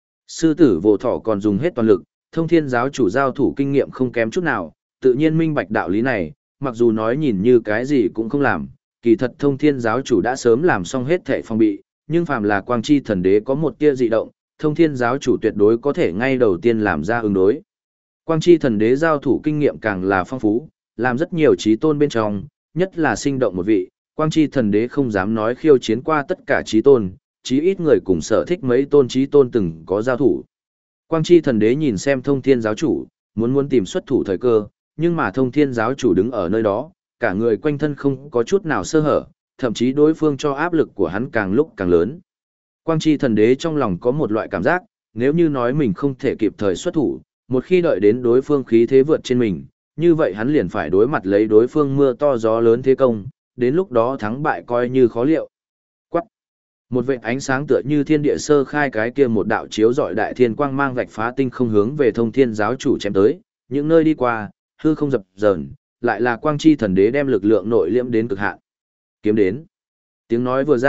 Sư tử vô thọ còn dùng hết toàn lực, Thông Thiên giáo chủ giao thủ kinh nghiệm không kém chút nào, tự nhiên minh bạch đạo lý này, mặc dù nói nhìn như cái gì cũng không làm, kỳ thật Thông Thiên giáo chủ đã sớm làm xong hết thể phòng bị, nhưng phàm là Quang Chi thần đế có một tia dị động, Thông Thiên giáo chủ tuyệt đối có thể ngay đầu tiên làm ra ứng đối. Quang Chi thần đế giao thủ kinh nghiệm càng là phong phú, làm rất nhiều trí tôn bên trong, nhất là sinh động một vị, Quang Chi thần đế không dám nói khiêu chiến qua tất cả trí tôn, chí ít người cùng sở thích mấy tôn trí tôn từng có giao thủ. Quang Chi thần đế nhìn xem Thông Thiên giáo chủ, muốn muốn tìm xuất thủ thời cơ, nhưng mà Thông Thiên giáo chủ đứng ở nơi đó, cả người quanh thân không có chút nào sơ hở, thậm chí đối phương cho áp lực của hắn càng lúc càng lớn. Quang Chi thần đế trong lòng có một loại cảm giác, nếu như nói mình không thể kịp thời xuất thủ, một khi đợi đến đối phương khí thế vượt trên mình, như vậy hắn liền phải đối mặt lấy đối phương mưa to gió lớn thế công, đến lúc đó thắng bại coi như khó liệu. Quắc! Một vệt ánh sáng tựa như thiên địa sơ khai cái kia một đạo chiếu rọi đại thiên quang mang vạch phá tinh không hướng về Thông Thiên giáo chủ chém tới, những nơi đi qua, hư không dập dờn, lại là Quang Chi thần đế đem lực lượng nội liễm đến cực hạn. Kiếm đến. Tiếng nói vừa ra,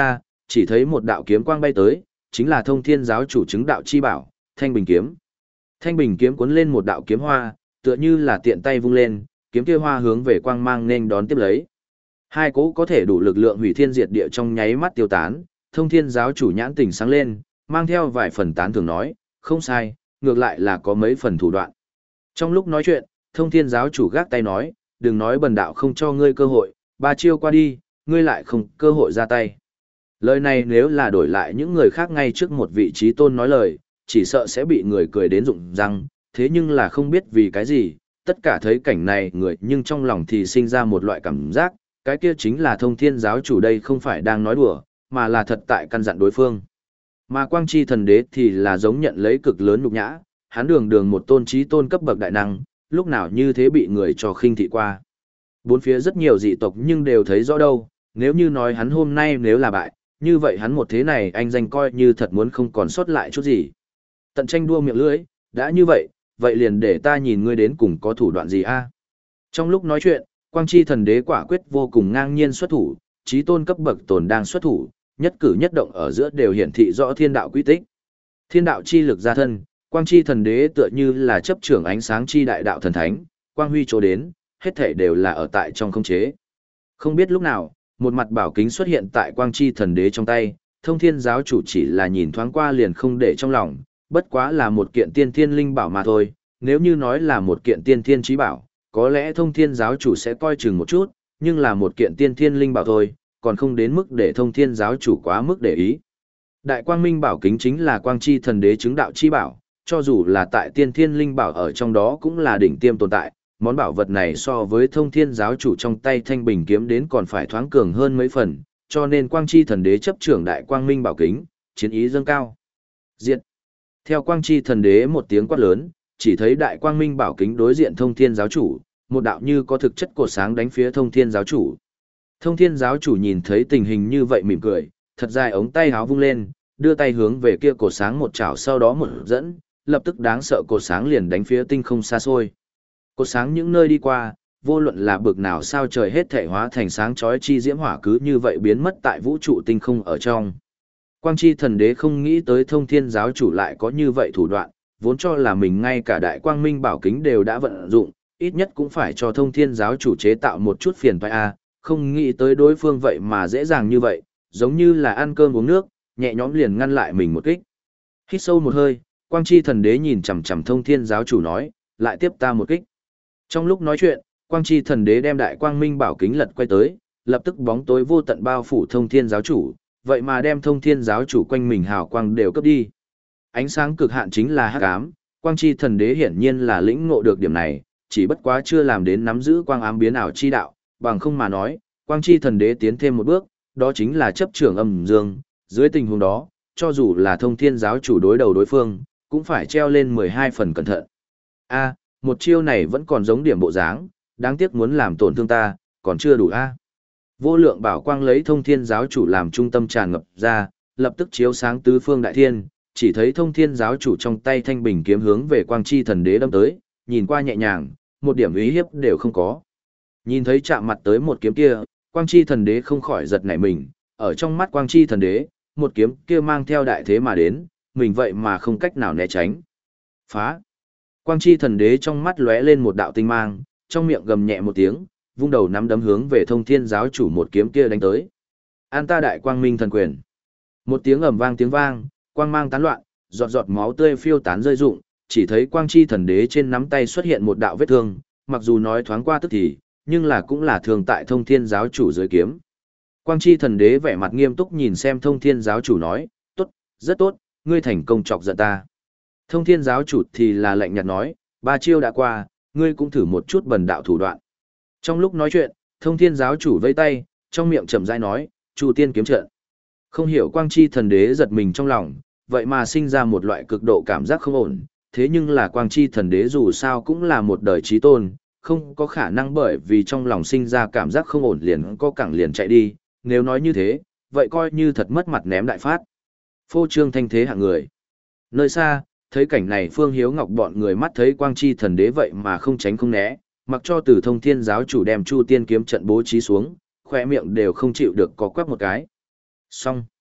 chỉ thấy một đạo kiếm quang bay tới, chính là Thông Thiên giáo chủ chứng đạo chi bảo, Thanh Bình kiếm. Thanh Bình kiếm cuốn lên một đạo kiếm hoa, tựa như là tiện tay vung lên, kiếm kia hoa hướng về quang mang nên đón tiếp lấy. Hai cỗ có thể đủ lực lượng hủy thiên diệt địa trong nháy mắt tiêu tán, Thông Thiên giáo chủ nhãn tình sáng lên, mang theo vài phần tán thưởng nói, không sai, ngược lại là có mấy phần thủ đoạn. Trong lúc nói chuyện, Thông Thiên giáo chủ gác tay nói, đừng nói bần đạo không cho ngươi cơ hội, ba chiêu qua đi, ngươi lại không cơ hội ra tay. Lời này nếu là đổi lại những người khác ngay trước một vị trí tôn nói lời, chỉ sợ sẽ bị người cười đến rụng răng, thế nhưng là không biết vì cái gì, tất cả thấy cảnh này người nhưng trong lòng thì sinh ra một loại cảm giác, cái kia chính là Thông Thiên giáo chủ đây không phải đang nói đùa, mà là thật tại căn dặn đối phương. Mà Quang Chi thần đế thì là giống nhận lấy cực lớn nhục nhã, hắn đường đường một tôn trí tôn cấp bậc đại năng, lúc nào như thế bị người cho khinh thị qua. Bốn phía rất nhiều dị tộc nhưng đều thấy rõ đâu, nếu như nói hắn hôm nay nếu là bại, như vậy hắn một thế này anh danh coi như thật muốn không còn sót lại chút gì. Tận tranh đua miệng lưỡi, đã như vậy, vậy liền để ta nhìn ngươi đến cùng có thủ đoạn gì a. Trong lúc nói chuyện, Quang Chi thần đế quả quyết vô cùng ngang nhiên xuất thủ, trí tôn cấp bậc tồn đang xuất thủ, nhất cử nhất động ở giữa đều hiển thị rõ thiên đạo quy tích. Thiên đạo chi lực ra thân, Quang Chi thần đế tựa như là chấp trưởng ánh sáng chi đại đạo thần thánh, quang huy chỗ đến, hết thảy đều là ở tại trong khống chế. Không biết lúc nào, một mặt bảo kính xuất hiện tại Quang Chi thần đế trong tay, Thông Thiên giáo chủ chỉ là nhìn thoáng qua liền không để trong lòng, bất quá là một kiện tiên thiên linh bảo mà thôi, nếu như nói là một kiện tiên thiên trí bảo, có lẽ Thông Thiên giáo chủ sẽ coi chừng một chút, nhưng là một kiện tiên thiên linh bảo thôi, còn không đến mức để Thông Thiên giáo chủ quá mức để ý. Đại Quang Minh bảo kính chính là Quang Chi thần đế chứng đạo chi bảo, cho dù là tại tiên thiên linh bảo ở trong đó cũng là đỉnh tiêm tồn tại, món bảo vật này so với Thông Thiên giáo chủ trong tay Thanh Bình kiếm đến còn phải thoáng cường hơn mấy phần, cho nên Quang Chi thần đế chấp trưởng Đại Quang Minh bảo kính, chiến ý dâng cao. Diện. Theo Quang Chi thần đế một tiếng quát lớn, chỉ thấy Đại Quang Minh bảo kính đối diện Thông Thiên giáo chủ, một đạo như có thực chất cột sáng đánh phía Thông Thiên giáo chủ. Thông Thiên giáo chủ nhìn thấy tình hình như vậy mỉm cười, thật dài ống tay háo vung lên, đưa tay hướng về kia cột sáng một chảo sau đó một dẫn, lập tức đáng sợ cột sáng liền đánh phía tinh không xa xôi. Cột sáng những nơi đi qua, vô luận là bực nào sao trời hết thể hóa thành sáng chói chi diễm hỏa cứ như vậy biến mất tại vũ trụ tinh không ở trong. Quang Chi thần đế không nghĩ tới Thông Thiên giáo chủ lại có như vậy thủ đoạn, vốn cho là mình ngay cả Đại Quang Minh bảo kính đều đã vận dụng, ít nhất cũng phải cho Thông Thiên giáo chủ chế tạo một chút phiền toái a, không nghĩ tới đối phương vậy mà dễ dàng như vậy, giống như là ăn cơm uống nước, nhẹ nhõm liền ngăn lại mình một kích. Hít sâu một hơi, Quang Chi thần đế nhìn chằm chằm Thông Thiên giáo chủ nói, lại tiếp ta một kích. Trong lúc nói chuyện, Quang Chi thần đế đem Đại Quang Minh bảo kính lật quay tới, lập tức bóng tối vô tận bao phủ Thông Thiên giáo chủ, vậy mà đem Thông Thiên giáo chủ quanh mình hào quang đều cấp đi. Ánh sáng cực hạn chính là hắc ám, Quang Chi thần đế hiển nhiên là lĩnh ngộ được điểm này, chỉ bất quá chưa làm đến nắm giữ quang ám biến ảo chi đạo, bằng không mà nói, Quang Chi thần đế tiến thêm một bước, đó chính là chấp trưởng âm dương, dưới tình huống đó, cho dù là Thông Thiên giáo chủ đối đầu đối phương, cũng phải treo lên mười hai phần cẩn thận. A, một chiêu này vẫn còn giống điểm bộ dáng, đáng tiếc muốn làm tổn thương ta, còn chưa đủ a. Vô lượng bảo quang lấy Thông Thiên giáo chủ làm trung tâm tràn ngập ra, lập tức chiếu sáng tứ phương đại thiên, chỉ thấy Thông Thiên giáo chủ trong tay Thanh Bình kiếm hướng về Quang Chi thần đế đâm tới, nhìn qua nhẹ nhàng, một điểm uy hiếp đều không có. Nhìn thấy chạm mặt tới một kiếm kia, Quang Chi thần đế không khỏi giật nảy mình, ở trong mắt Quang Chi thần đế, một kiếm kia mang theo đại thế mà đến, mình vậy mà không cách nào né tránh. Phá! Quang Chi thần đế trong mắt lóe lên một đạo tinh mang, trong miệng gầm nhẹ một tiếng, vung đầu nắm đấm hướng về Thông Thiên giáo chủ một kiếm kia đánh tới. An ta Đại Quang Minh thần quyền. Một tiếng ầm vang tiếng vang, quang mang tán loạn, giọt giọt máu tươi phiêu tán rơi rụng, chỉ thấy Quang Chi thần đế trên nắm tay xuất hiện một đạo vết thương, mặc dù nói thoáng qua tức thì, nhưng là cũng là thường tại Thông Thiên giáo chủ dưới kiếm. Quang Chi thần đế vẻ mặt nghiêm túc nhìn xem Thông Thiên giáo chủ nói, tốt, rất tốt, ngươi thành công chọc giận ta. Thông Thiên giáo chủ thì là lạnh nhạt nói, ba chiêu đã qua, ngươi cũng thử một chút bần đạo thủ đoạn. Trong lúc nói chuyện, Thông Thiên giáo chủ vây tay, trong miệng chậm rãi nói, Chu Tiên kiếm trận. Không hiểu Quang Chi thần đế giật mình trong lòng, vậy mà sinh ra một loại cực độ cảm giác không ổn, thế nhưng là Quang Chi thần đế dù sao cũng là một đời chí tôn, không có khả năng bởi vì trong lòng sinh ra cảm giác không ổn liền có cẳng liền chạy đi, nếu nói như thế, vậy coi như thật mất mặt ném đại phát. Phô trương thanh thế hạng người. Nơi xa, thấy cảnh này Phương Hiếu Ngọc bọn người mắt thấy Quang Chi thần đế vậy mà không tránh không né, mặc cho từ Thông Thiên giáo chủ đem Chu Tiên kiếm trận bố trí xuống, khỏe miệng đều không chịu được có quắc một cái. Xong.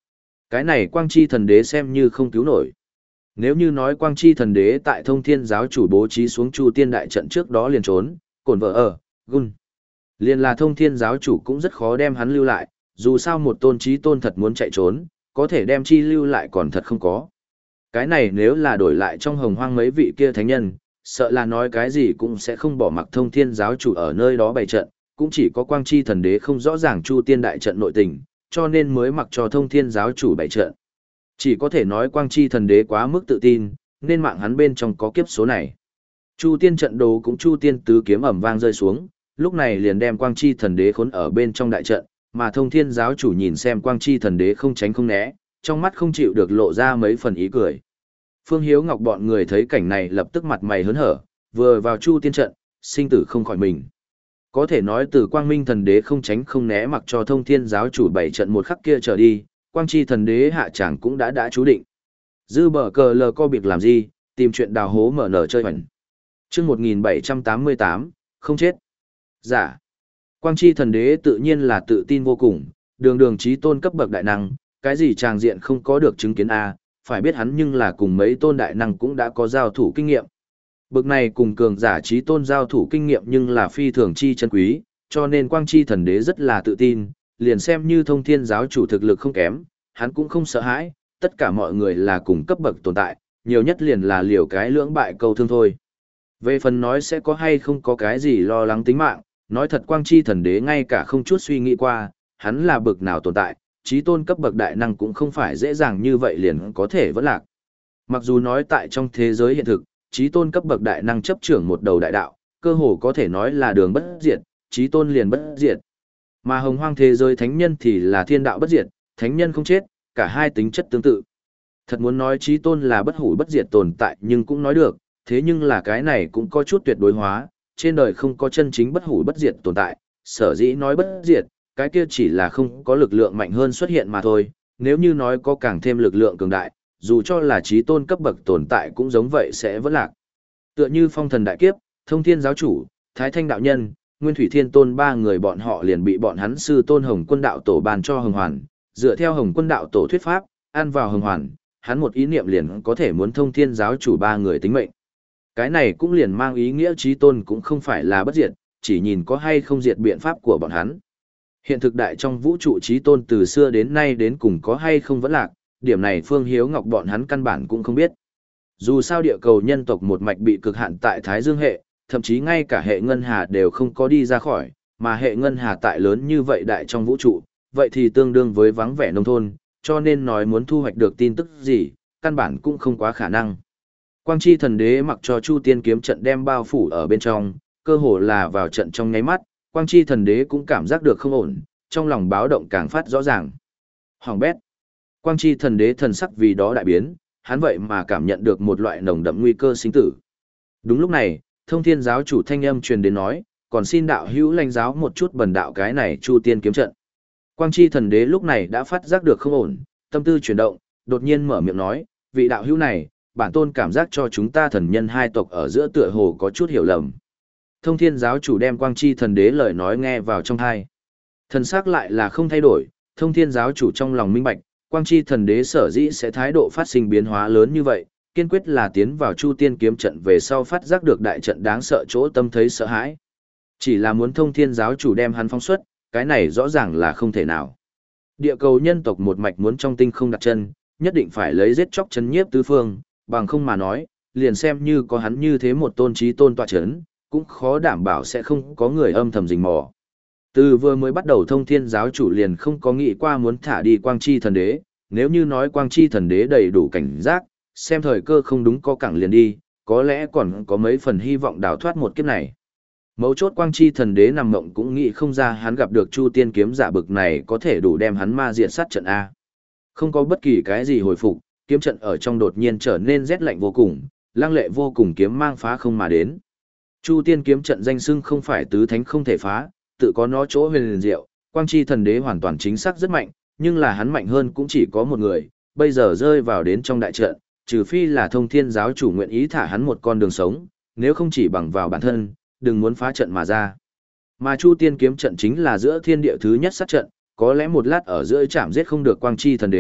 Cái này quang chi thần đế xem như không cứu nổi. Nếu như nói quang chi thần đế tại thông thiên giáo chủ bố trí xuống chu tiên đại trận trước đó liền trốn, cổn vợ ở, gun. Liền là thông thiên giáo chủ cũng rất khó đem hắn lưu lại, dù sao một tôn trí tôn thật muốn chạy trốn, có thể đem chi lưu lại còn thật không có. Cái này nếu là đổi lại trong hồng hoang mấy vị kia thánh nhân, sợ là nói cái gì cũng sẽ không bỏ mặc thông thiên giáo chủ ở nơi đó bày trận, cũng chỉ có quang chi thần đế không rõ ràng chu tiên đại trận nội tình, cho nên mới mặc cho thông thiên giáo chủ bày trận. Chỉ có thể nói quang chi thần đế quá mức tự tin, nên mạng hắn bên trong có kiếp số này. Chu tiên trận đồ cũng chu tiên tứ kiếm ầm vang rơi xuống, lúc này liền đem quang chi thần đế khốn ở bên trong đại trận, mà thông thiên giáo chủ nhìn xem quang chi thần đế không tránh không né, trong mắt không chịu được lộ ra mấy phần ý cười. Phương Hiếu Ngọc bọn người thấy cảnh này lập tức mặt mày hớn hở, vừa vào chu tiên trận, sinh tử không khỏi mình. Có thể nói từ quang minh thần đế không tránh không né mặc cho thông thiên giáo chủ bảy trận một khắc kia trở đi, quang chi thần đế hạ tràng cũng đã đã chú định. Dư bờ cờ lờ co việc làm gì, tìm chuyện đào hố mở nở chơi hoành. Trước một nghìn bảy trăm tám mươi tám, không chết. Giả. Quang chi thần đế tự nhiên là tự tin vô cùng, đường đường trí tôn cấp bậc đại năng, cái gì tràng diện không có được chứng kiến A, phải biết hắn nhưng là cùng mấy tôn đại năng cũng đã có giao thủ kinh nghiệm. Bậc này cùng cường giả trí tôn giao thủ kinh nghiệm nhưng là phi thường chi chân quý, cho nên quang chi thần đế rất là tự tin, liền xem như thông thiên giáo chủ thực lực không kém, hắn cũng không sợ hãi, tất cả mọi người là cùng cấp bậc tồn tại, nhiều nhất liền là liều cái lưỡng bại câu thương thôi. Về phần nói sẽ có hay không có cái gì lo lắng tính mạng, nói thật quang chi thần đế ngay cả không chút suy nghĩ qua, hắn là bậc nào tồn tại, trí tôn cấp bậc đại năng cũng không phải dễ dàng như vậy liền có thể vẫn lạc. Mặc dù nói tại trong thế giới hiện thực, trí tôn cấp bậc đại năng chấp trưởng một đầu đại đạo, cơ hồ có thể nói là đường bất diệt, trí tôn liền bất diệt. Mà hồng hoang thế giới thánh nhân thì là thiên đạo bất diệt, thánh nhân không chết, cả hai tính chất tương tự. Thật muốn nói trí tôn là bất hủ bất diệt tồn tại nhưng cũng nói được, thế nhưng là cái này cũng có chút tuyệt đối hóa, trên đời không có chân chính bất hủ bất diệt tồn tại, sở dĩ nói bất diệt, cái kia chỉ là không có lực lượng mạnh hơn xuất hiện mà thôi, nếu như nói có càng thêm lực lượng cường đại, dù cho là trí tôn cấp bậc tồn tại cũng giống vậy sẽ vẫn lạc. Tựa như phong thần đại kiếp, thông thiên giáo chủ, thái thanh đạo nhân, nguyên thủy thiên tôn ba người bọn họ liền bị bọn hắn sư tôn hồng quân đạo tổ bàn cho hồng hoàn, dựa theo hồng quân đạo tổ thuyết pháp, ăn vào hồng hoàn, hắn một ý niệm liền có thể muốn thông thiên giáo chủ ba người tính mệnh. Cái này cũng liền mang ý nghĩa trí tôn cũng không phải là bất diệt, chỉ nhìn có hay không diệt biện pháp của bọn hắn. Hiện thực đại trong vũ trụ trí tôn từ xưa đến nay đến cùng có hay không vẫn lạc, điểm này Phương Hiếu Ngọc bọn hắn căn bản cũng không biết. Dù sao địa cầu nhân tộc một mạch bị cực hạn tại Thái Dương hệ, thậm chí ngay cả hệ ngân hà đều không có đi ra khỏi, mà hệ ngân hà tại lớn như vậy đại trong vũ trụ, vậy thì tương đương với vắng vẻ nông thôn, cho nên nói muốn thu hoạch được tin tức gì, căn bản cũng không quá khả năng. Quang chi thần đế mặc cho Chu Tiên kiếm trận đem bao phủ ở bên trong, cơ hồ là vào trận trong nháy mắt, Quang chi thần đế cũng cảm giác được không ổn, trong lòng báo động càng phát rõ ràng. Hoàng bét. Quang chi thần đế thần sắc vì đó đại biến, hắn vậy mà cảm nhận được một loại nồng đậm nguy cơ sinh tử. Đúng lúc này, thông thiên giáo chủ thanh âm truyền đến nói, còn xin đạo hữu lãnh giáo một chút bần đạo cái này Chu Tiên kiếm trận. Quang chi thần đế lúc này đã phát giác được không ổn, tâm tư chuyển động, đột nhiên mở miệng nói, vị đạo hữu này, bản tôn cảm giác cho chúng ta thần nhân hai tộc ở giữa tựa hồ có chút hiểu lầm. Thông thiên giáo chủ đem quang chi thần đế lời nói nghe vào trong tai. Thần sắc lại là không thay đổi, thông thiên giáo chủ trong lòng minh bạch, quang chi thần đế sở dĩ sẽ thái độ phát sinh biến hóa lớn như vậy, kiên quyết là tiến vào Chu Tiên kiếm trận về sau phát giác được đại trận đáng sợ chỗ tâm thấy sợ hãi. Chỉ là muốn thông thiên giáo chủ đem hắn phóng xuất, cái này rõ ràng là không thể nào. Địa cầu nhân tộc một mạch muốn trong tinh không đặt chân, nhất định phải lấy giết chóc chấn nhiếp tứ phương, bằng không mà nói, liền xem như có hắn như thế một tôn trí tôn tọa chấn, cũng khó đảm bảo sẽ không có người âm thầm rình mò. Từ vừa mới bắt đầu thông thiên giáo chủ liền không có nghĩ qua muốn thả đi quang chi thần đế, nếu như nói quang chi thần đế đầy đủ cảnh giác, xem thời cơ không đúng có cẳng liền đi, có lẽ còn có mấy phần hy vọng đào thoát một kiếp này. Mấu chốt quang chi thần đế nằm mộng cũng nghĩ không ra hắn gặp được Chu Tiên kiếm giả bực này có thể đủ đem hắn ma diện sát trận A. Không có bất kỳ cái gì hồi phục, kiếm trận ở trong đột nhiên trở nên rét lạnh vô cùng, lang lệ vô cùng kiếm mang phá không mà đến. Chu Tiên kiếm trận danh xưng không phải tứ thánh không thể phá, tự có nó chỗ huyền liền diệu, quang chi thần đế hoàn toàn chính xác rất mạnh, nhưng là hắn mạnh hơn cũng chỉ có một người, bây giờ rơi vào đến trong đại trận, trừ phi là thông thiên giáo chủ nguyện ý thả hắn một con đường sống, nếu không chỉ bằng vào bản thân, đừng muốn phá trận mà ra. Mà Chu Tiên kiếm trận chính là giữa thiên địa thứ nhất sát trận, có lẽ một lát ở giữa chạm giết không được quang chi thần đế,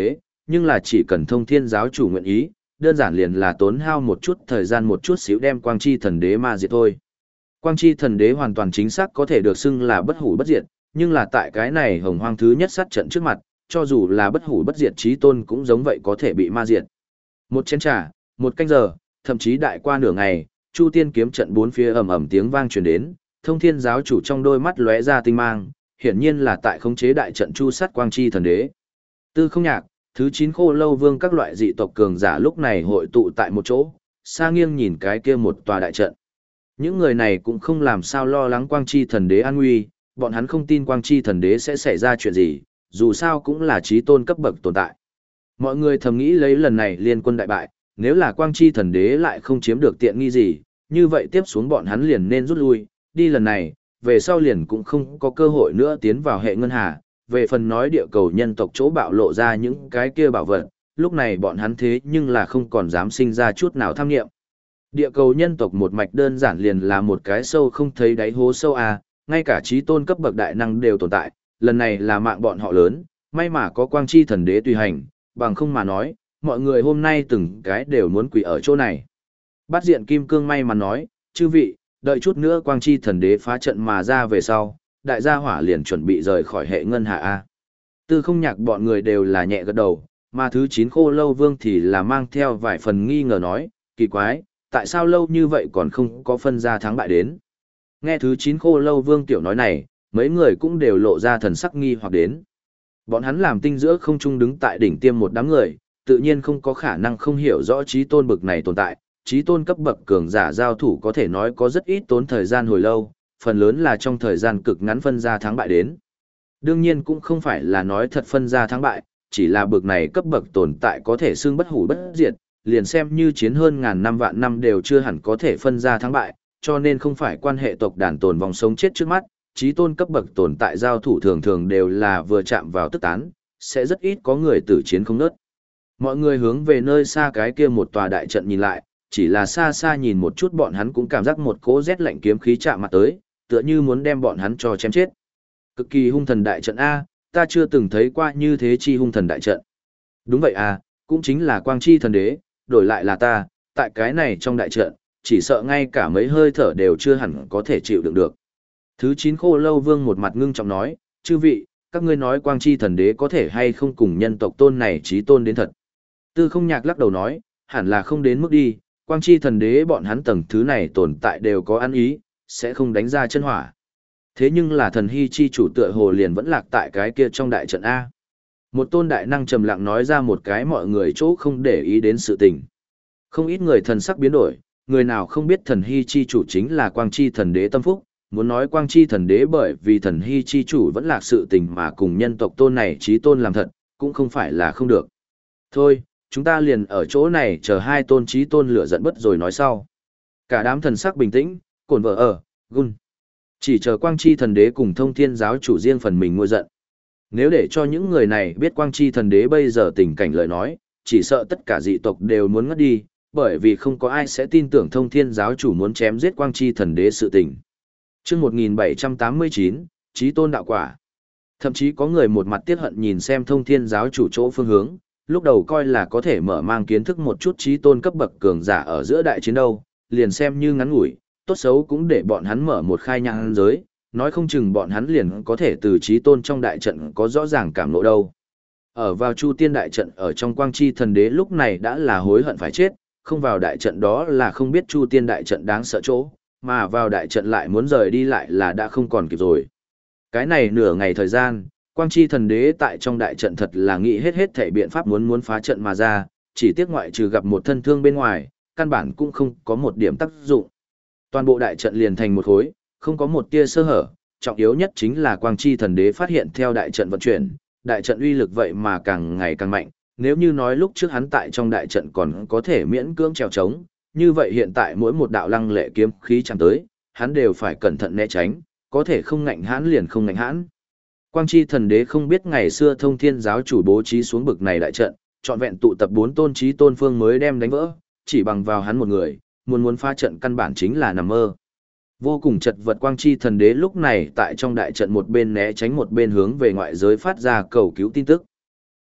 nhưng là chỉ cần thông thiên giáo chủ nguyện ý, đơn giản liền là tốn hao một chút thời gian một chút xíu đem quang chi thần đế ma diệt thôi. Quang chi thần đế hoàn toàn chính xác có thể được xưng là bất hủ bất diệt, nhưng là tại cái này hồng hoang thứ nhất sát trận trước mặt, cho dù là bất hủ bất diệt chí tôn cũng giống vậy có thể bị ma diệt. Một chén trà, một canh giờ, thậm chí đại qua nửa ngày, Chu Tiên kiếm trận bốn phía ầm ầm tiếng vang truyền đến, thông thiên giáo chủ trong đôi mắt lóe ra tinh mang, hiển nhiên là tại khống chế đại trận chu sát quang chi thần đế. Tư Không Nhạc, thứ chín Khô Lâu Vương các loại dị tộc cường giả lúc này hội tụ tại một chỗ, xa nghiêng nhìn cái kia một tòa đại trận. Những người này cũng không làm sao lo lắng quang chi thần đế an nguy, bọn hắn không tin quang chi thần đế sẽ xảy ra chuyện gì, dù sao cũng là chí tôn cấp bậc tồn tại. Mọi người thầm nghĩ lấy lần này liên quân đại bại, nếu là quang chi thần đế lại không chiếm được tiện nghi gì, như vậy tiếp xuống bọn hắn liền nên rút lui, đi lần này, về sau liền cũng không có cơ hội nữa tiến vào hệ ngân hà. Về phần nói địa cầu nhân tộc chỗ bạo lộ ra những cái kia bảo vật, lúc này bọn hắn thế nhưng là không còn dám sinh ra chút nào tham nghiệm. Địa cầu nhân tộc một mạch đơn giản liền là một cái sâu không thấy đáy hố sâu à, ngay cả chí tôn cấp bậc đại năng đều tồn tại, lần này là mạng bọn họ lớn, may mà có quang chi thần đế tùy hành, bằng không mà nói, mọi người hôm nay từng cái đều muốn quỳ ở chỗ này. Bát diện kim cương may mắn nói, chư vị, đợi chút nữa quang chi thần đế phá trận mà ra về sau, đại gia hỏa liền chuẩn bị rời khỏi hệ ngân hà A. Tư Không Nhạc bọn người đều là nhẹ gật đầu, mà thứ chín Khô Lâu Vương thì là mang theo vài phần nghi ngờ nói, kỳ quái, tại sao lâu như vậy còn không có phân ra thắng bại đến. Nghe thứ chín Khô Lâu Vương tiểu nói này, mấy người cũng đều lộ ra thần sắc nghi hoặc đến. Bọn hắn làm tinh giữa không trung đứng tại đỉnh tiêm một đám người, tự nhiên không có khả năng không hiểu rõ chí tôn bậc này tồn tại, chí tôn cấp bậc cường giả giao thủ có thể nói có rất ít tốn thời gian hồi lâu, phần lớn là trong thời gian cực ngắn phân ra thắng bại đến. Đương nhiên cũng không phải là nói thật phân ra thắng bại, chỉ là bậc này cấp bậc tồn tại có thể xưng bất hủ bất diệt, liền xem như chiến hơn ngàn năm vạn năm đều chưa hẳn có thể phân ra thắng bại, cho nên không phải quan hệ tộc đàn tồn vong sống chết trước mắt, chí tôn cấp bậc tồn tại giao thủ thường thường đều là vừa chạm vào tức tán, sẽ rất ít có người tử chiến không nớt. Mọi người hướng về nơi xa cái kia một tòa đại trận nhìn lại, chỉ là xa xa nhìn một chút bọn hắn cũng cảm giác một cỗ rét lạnh kiếm khí chạm mặt tới, tựa như muốn đem bọn hắn cho chém chết. Cực kỳ hung thần đại trận A, ta chưa từng thấy qua như thế chi hung thần đại trận. Đúng vậy à, cũng chính là quang chi thần đế, đổi lại là ta, tại cái này trong đại trận, chỉ sợ ngay cả mấy hơi thở đều chưa hẳn có thể chịu đựng được. Thứ chín Khô Lâu Vương một mặt ngưng trọng nói, chư vị, các ngươi nói quang chi thần đế có thể hay không cùng nhân tộc tôn này chí tôn đến thật. Tư Không Nhạc lắc đầu nói, hẳn là không đến mức đi, quang chi thần đế bọn hắn tầng thứ này tồn tại đều có ăn ý, sẽ không đánh ra chân hỏa. Thế nhưng là thần hy chi chủ tựa hồ liền vẫn lạc tại cái kia trong đại trận A. Một tôn đại năng trầm lặng nói ra một cái mọi người chỗ không để ý đến sự tình. Không ít người thần sắc biến đổi, người nào không biết thần hy chi chủ chính là quang chi thần đế tâm phúc, muốn nói quang chi thần đế bởi vì thần hy chi chủ vẫn lạc sự tình mà cùng nhân tộc tôn này chí tôn làm thật, cũng không phải là không được. Thôi, chúng ta liền ở chỗ này chờ hai tôn chí tôn lửa giận bất rồi nói sau. Cả đám thần sắc bình tĩnh, cồn vợ ở, gun. Chỉ chờ quang chi thần đế cùng thông thiên giáo chủ riêng phần mình ngôi giận. Nếu để cho những người này biết quang chi thần đế bây giờ tình cảnh lời nói, chỉ sợ tất cả dị tộc đều muốn ngất đi, bởi vì không có ai sẽ tin tưởng thông thiên giáo chủ muốn chém giết quang chi thần đế sự tình. Chương một nghìn bảy trăm tám mươi chín, Chí tôn đạo quả. Thậm chí có người một mặt tiếc hận nhìn xem thông thiên giáo chủ chỗ phương hướng, lúc đầu coi là có thể mở mang kiến thức một chút chí tôn cấp bậc cường giả ở giữa đại chiến đâu, liền xem như ngắn ngủi, tốt xấu cũng để bọn hắn mở một khai nhãn giới, nói không chừng bọn hắn liền có thể từ chí tôn trong đại trận có rõ ràng cảm ngộ đâu. Ở vào Chu Tiên đại trận ở trong quang chi thần đế lúc này đã là hối hận phải chết, không vào đại trận đó là không biết Chu Tiên đại trận đáng sợ chỗ, mà vào đại trận lại muốn rời đi lại là đã không còn kịp rồi. Cái này nửa ngày thời gian, quang chi thần đế tại trong đại trận thật là nghĩ hết hết thảy biện pháp muốn muốn phá trận mà ra, chỉ tiếc ngoại trừ gặp một thân thương bên ngoài, căn bản cũng không có một điểm tác dụng. Toàn bộ đại trận liền thành một khối, không có một tia sơ hở, trọng yếu nhất chính là quang chi thần đế phát hiện theo đại trận vận chuyển, đại trận uy lực vậy mà càng ngày càng mạnh, nếu như nói lúc trước hắn tại trong đại trận còn có thể miễn cưỡng trèo trống, như vậy hiện tại mỗi một đạo lăng lệ kiếm khí chạm tới, hắn đều phải cẩn thận né tránh, có thể không ngạnh hãn liền không ngạnh hãn. Quang chi thần đế không biết ngày xưa thông thiên giáo chủ bố trí xuống bực này đại trận, trọn vẹn tụ tập bốn tôn chí tôn phương mới đem đánh vỡ, chỉ bằng vào hắn một người, muốn muốn phá trận căn bản chính là nằm mơ. Vô cùng chật vật quang chi thần đế lúc này tại trong đại trận một bên né tránh một bên hướng về ngoại giới phát ra cầu cứu tin tức.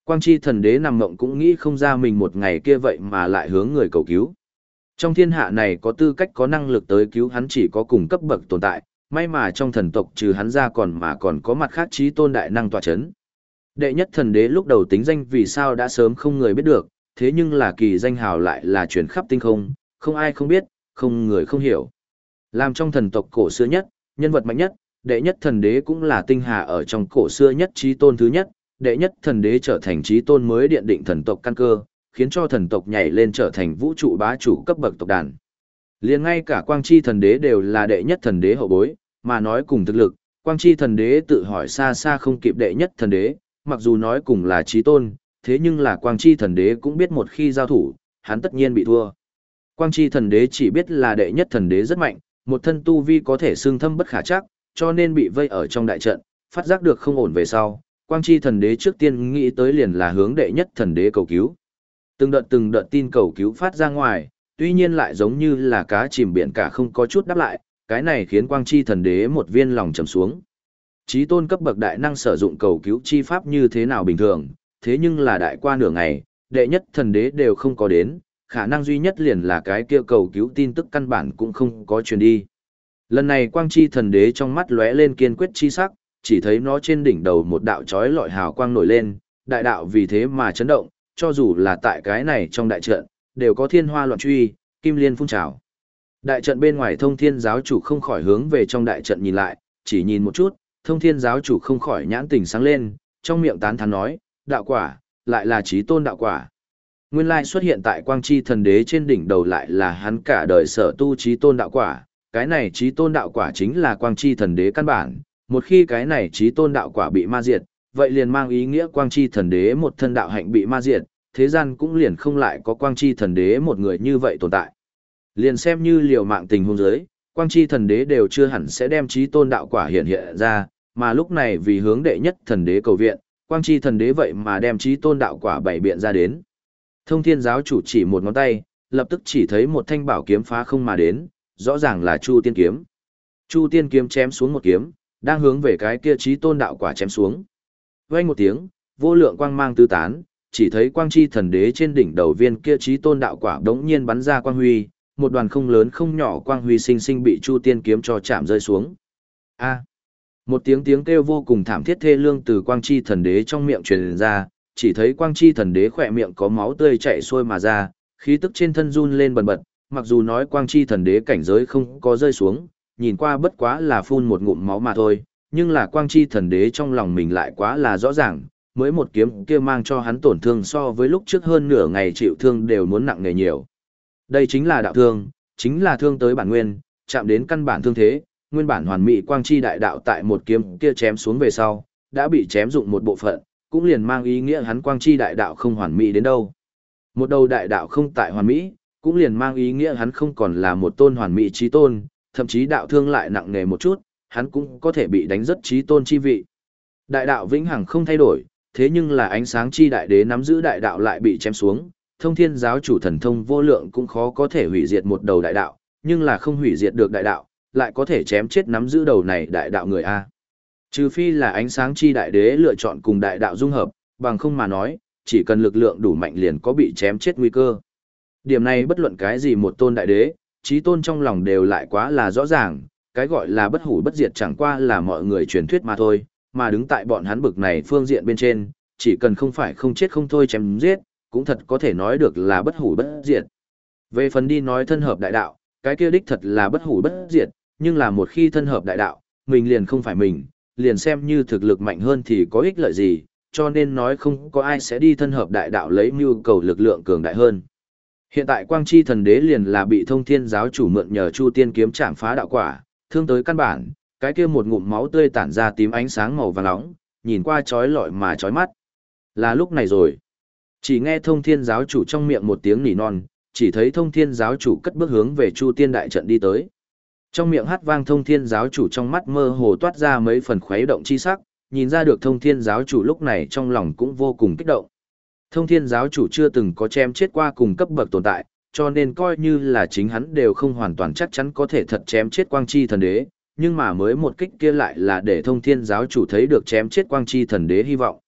Quang chi thần đế nằm mộng cũng nghĩ không ra mình một ngày kia vậy mà lại hướng người cầu cứu. Trong thiên hạ này có tư cách có năng lực tới cứu hắn chỉ có cùng cấp bậc tồn tại, may mà trong thần tộc trừ hắn ra còn mà còn có mặt khác chí tôn đại năng tọa chấn. Đệ nhất thần đế lúc đầu tính danh vì sao đã sớm không người biết được, thế nhưng là kỳ danh hào lại là truyền khắp tinh không, không ai không biết, không người không hiểu. Làm trong thần tộc cổ xưa nhất, nhân vật mạnh nhất, đệ nhất thần đế cũng là tinh hà ở trong cổ xưa nhất chí tôn thứ nhất, đệ nhất thần đế trở thành chí tôn mới điện định thần tộc căn cơ, khiến cho thần tộc nhảy lên trở thành vũ trụ bá chủ cấp bậc tộc đàn. Liền ngay cả Quang Chi thần đế đều là đệ nhất thần đế hậu bối, mà nói cùng thực lực, Quang Chi thần đế tự hỏi xa xa không kịp đệ nhất thần đế, mặc dù nói cùng là chí tôn, thế nhưng là Quang Chi thần đế cũng biết một khi giao thủ, hắn tất nhiên bị thua. Quang Chi thần đế chỉ biết là đệ nhất thần đế rất mạnh, một thân tu vi có thể xương thâm bất khả chắc, cho nên bị vây ở trong đại trận, phát giác được không ổn về sau, Quang Chi thần đế trước tiên nghĩ tới liền là hướng đệ nhất thần đế cầu cứu. Từng đợt từng đợt tin cầu cứu phát ra ngoài, tuy nhiên lại giống như là cá chìm biển cả không có chút đáp lại, cái này khiến Quang Chi thần đế một viên lòng trầm xuống. Chí tôn cấp bậc đại năng sử dụng cầu cứu chi pháp như thế nào bình thường, thế nhưng là đại qua nửa ngày, đệ nhất thần đế đều không có đến, khả năng duy nhất liền là cái kia cầu cứu tin tức căn bản cũng không có truyền đi. Lần này Quang Chi thần đế trong mắt lóe lên kiên quyết chi sắc, chỉ thấy nó trên đỉnh đầu một đạo chói lọi hào quang nổi lên, đại đạo vì thế mà chấn động, cho dù là tại cái này trong đại trận, đều có thiên hoa loạn truy, kim liên phun trào. Đại trận bên ngoài Thông Thiên giáo chủ không khỏi hướng về trong đại trận nhìn lại, chỉ nhìn một chút, Thông Thiên giáo chủ không khỏi nhãn tình sáng lên, trong miệng tán thán nói, đạo quả, lại là chí tôn đạo quả. Nguyên lai xuất hiện tại Quang Chi thần đế trên đỉnh đầu lại là hắn cả đời sở tu chí tôn đạo quả, cái này chí tôn đạo quả chính là Quang Chi thần đế căn bản, một khi cái này chí tôn đạo quả bị ma diệt, vậy liền mang ý nghĩa Quang Chi thần đế một thân đạo hạnh bị ma diệt, thế gian cũng liền không lại có Quang Chi thần đế một người như vậy tồn tại. Liền xem như liều mạng tình huống giới, Quang Chi thần đế đều chưa hẳn sẽ đem chí tôn đạo quả hiện hiện ra, mà lúc này vì hướng đệ nhất thần đế cầu viện, Quang Chi thần đế vậy mà đem chí tôn đạo quả bảy biện ra đến. Thông Thiên giáo chủ chỉ một ngón tay, lập tức chỉ thấy một thanh bảo kiếm phá không mà đến, rõ ràng là Chu Tiên kiếm. Chu Tiên kiếm chém xuống một kiếm, đang hướng về cái kia chí tôn đạo quả chém xuống. Vang một tiếng, vô lượng quang mang tứ tán, chỉ thấy Quang Chi thần đế trên đỉnh đầu viên kia chí tôn đạo quả đống nhiên bắn ra quang huy, một đoàn không lớn không nhỏ quang huy sinh sinh bị Chu Tiên kiếm cho chạm rơi xuống. A! Một tiếng tiếng kêu vô cùng thảm thiết thê lương từ Quang Chi thần đế trong miệng truyền ra, chỉ thấy Quang Chi thần đế khỏe miệng có máu tươi chảy xuôi mà ra, khí tức trên thân run lên bần bật, mặc dù nói Quang Chi thần đế cảnh giới không có rơi xuống, nhìn qua bất quá là phun một ngụm máu mà thôi, nhưng là Quang Chi thần đế trong lòng mình lại quá là rõ ràng, mới một kiếm kia mang cho hắn tổn thương so với lúc trước hơn nửa ngày chịu thương đều muốn nặng nề nhiều. Đây chính là đạo thương, chính là thương tới bản nguyên, chạm đến căn bản thương thế, nguyên bản hoàn mỹ Quang Chi đại đạo tại một kiếm kia chém xuống về sau, đã bị chém dụng một bộ phận, cũng liền mang ý nghĩa hắn Quang Chi đại đạo không hoàn mỹ đến đâu. Một đầu đại đạo không tại hoàn mỹ, cũng liền mang ý nghĩa hắn không còn là một tôn hoàn mỹ chí tôn, thậm chí đạo thương lại nặng nề một chút, hắn cũng có thể bị đánh rất chí tôn chi vị. Đại đạo vĩnh hằng không thay đổi, thế nhưng là ánh sáng chi đại đế nắm giữ đại đạo lại bị chém xuống, Thông Thiên giáo chủ thần thông vô lượng cũng khó có thể hủy diệt một đầu đại đạo, nhưng là không hủy diệt được đại đạo, lại có thể chém chết nắm giữ đầu này đại đạo người a. Trừ phi là ánh sáng chi đại đế lựa chọn cùng đại đạo dung hợp, bằng không mà nói, chỉ cần lực lượng đủ mạnh liền có bị chém chết nguy cơ. Điểm này bất luận cái gì một tôn đại đế, chí tôn trong lòng đều lại quá là rõ ràng, cái gọi là bất hủ bất diệt chẳng qua là mọi người truyền thuyết mà thôi, mà đứng tại bọn hắn bực này phương diện bên trên, chỉ cần không phải không chết không thôi chém giết, cũng thật có thể nói được là bất hủ bất diệt. Về phần đi nói thân hợp đại đạo, cái kia đích thật là bất hủ bất diệt, nhưng là một khi thân hợp đại đạo, mình liền không phải mình, liền xem như thực lực mạnh hơn thì có ích lợi gì, cho nên nói không có ai sẽ đi thân hợp đại đạo lấy mưu cầu lực lượng cường đại hơn. Hiện tại Quang Chi thần đế liền là bị Thông Thiên giáo chủ mượn nhờ Chu Tiên kiếm chạm phá đạo quả, thương tới căn bản, cái kia một ngụm máu tươi tản ra tím ánh sáng màu vàng nóng, nhìn qua chói lọi mà chói mắt. Là lúc này rồi. Chỉ nghe Thông Thiên giáo chủ trong miệng một tiếng nỉ non, chỉ thấy Thông Thiên giáo chủ cất bước hướng về Chu Tiên đại trận đi tới. Trong miệng hát vang Thông Thiên giáo chủ trong mắt mơ hồ toát ra mấy phần khuấy động chi sắc, nhìn ra được Thông Thiên giáo chủ lúc này trong lòng cũng vô cùng kích động. Thông Thiên giáo chủ chưa từng có chém chết qua cùng cấp bậc tồn tại, cho nên coi như là chính hắn đều không hoàn toàn chắc chắn có thể thật chém chết Quang Chi thần đế, nhưng mà mới một kích kia lại là để Thông Thiên giáo chủ thấy được chém chết Quang Chi thần đế hy vọng.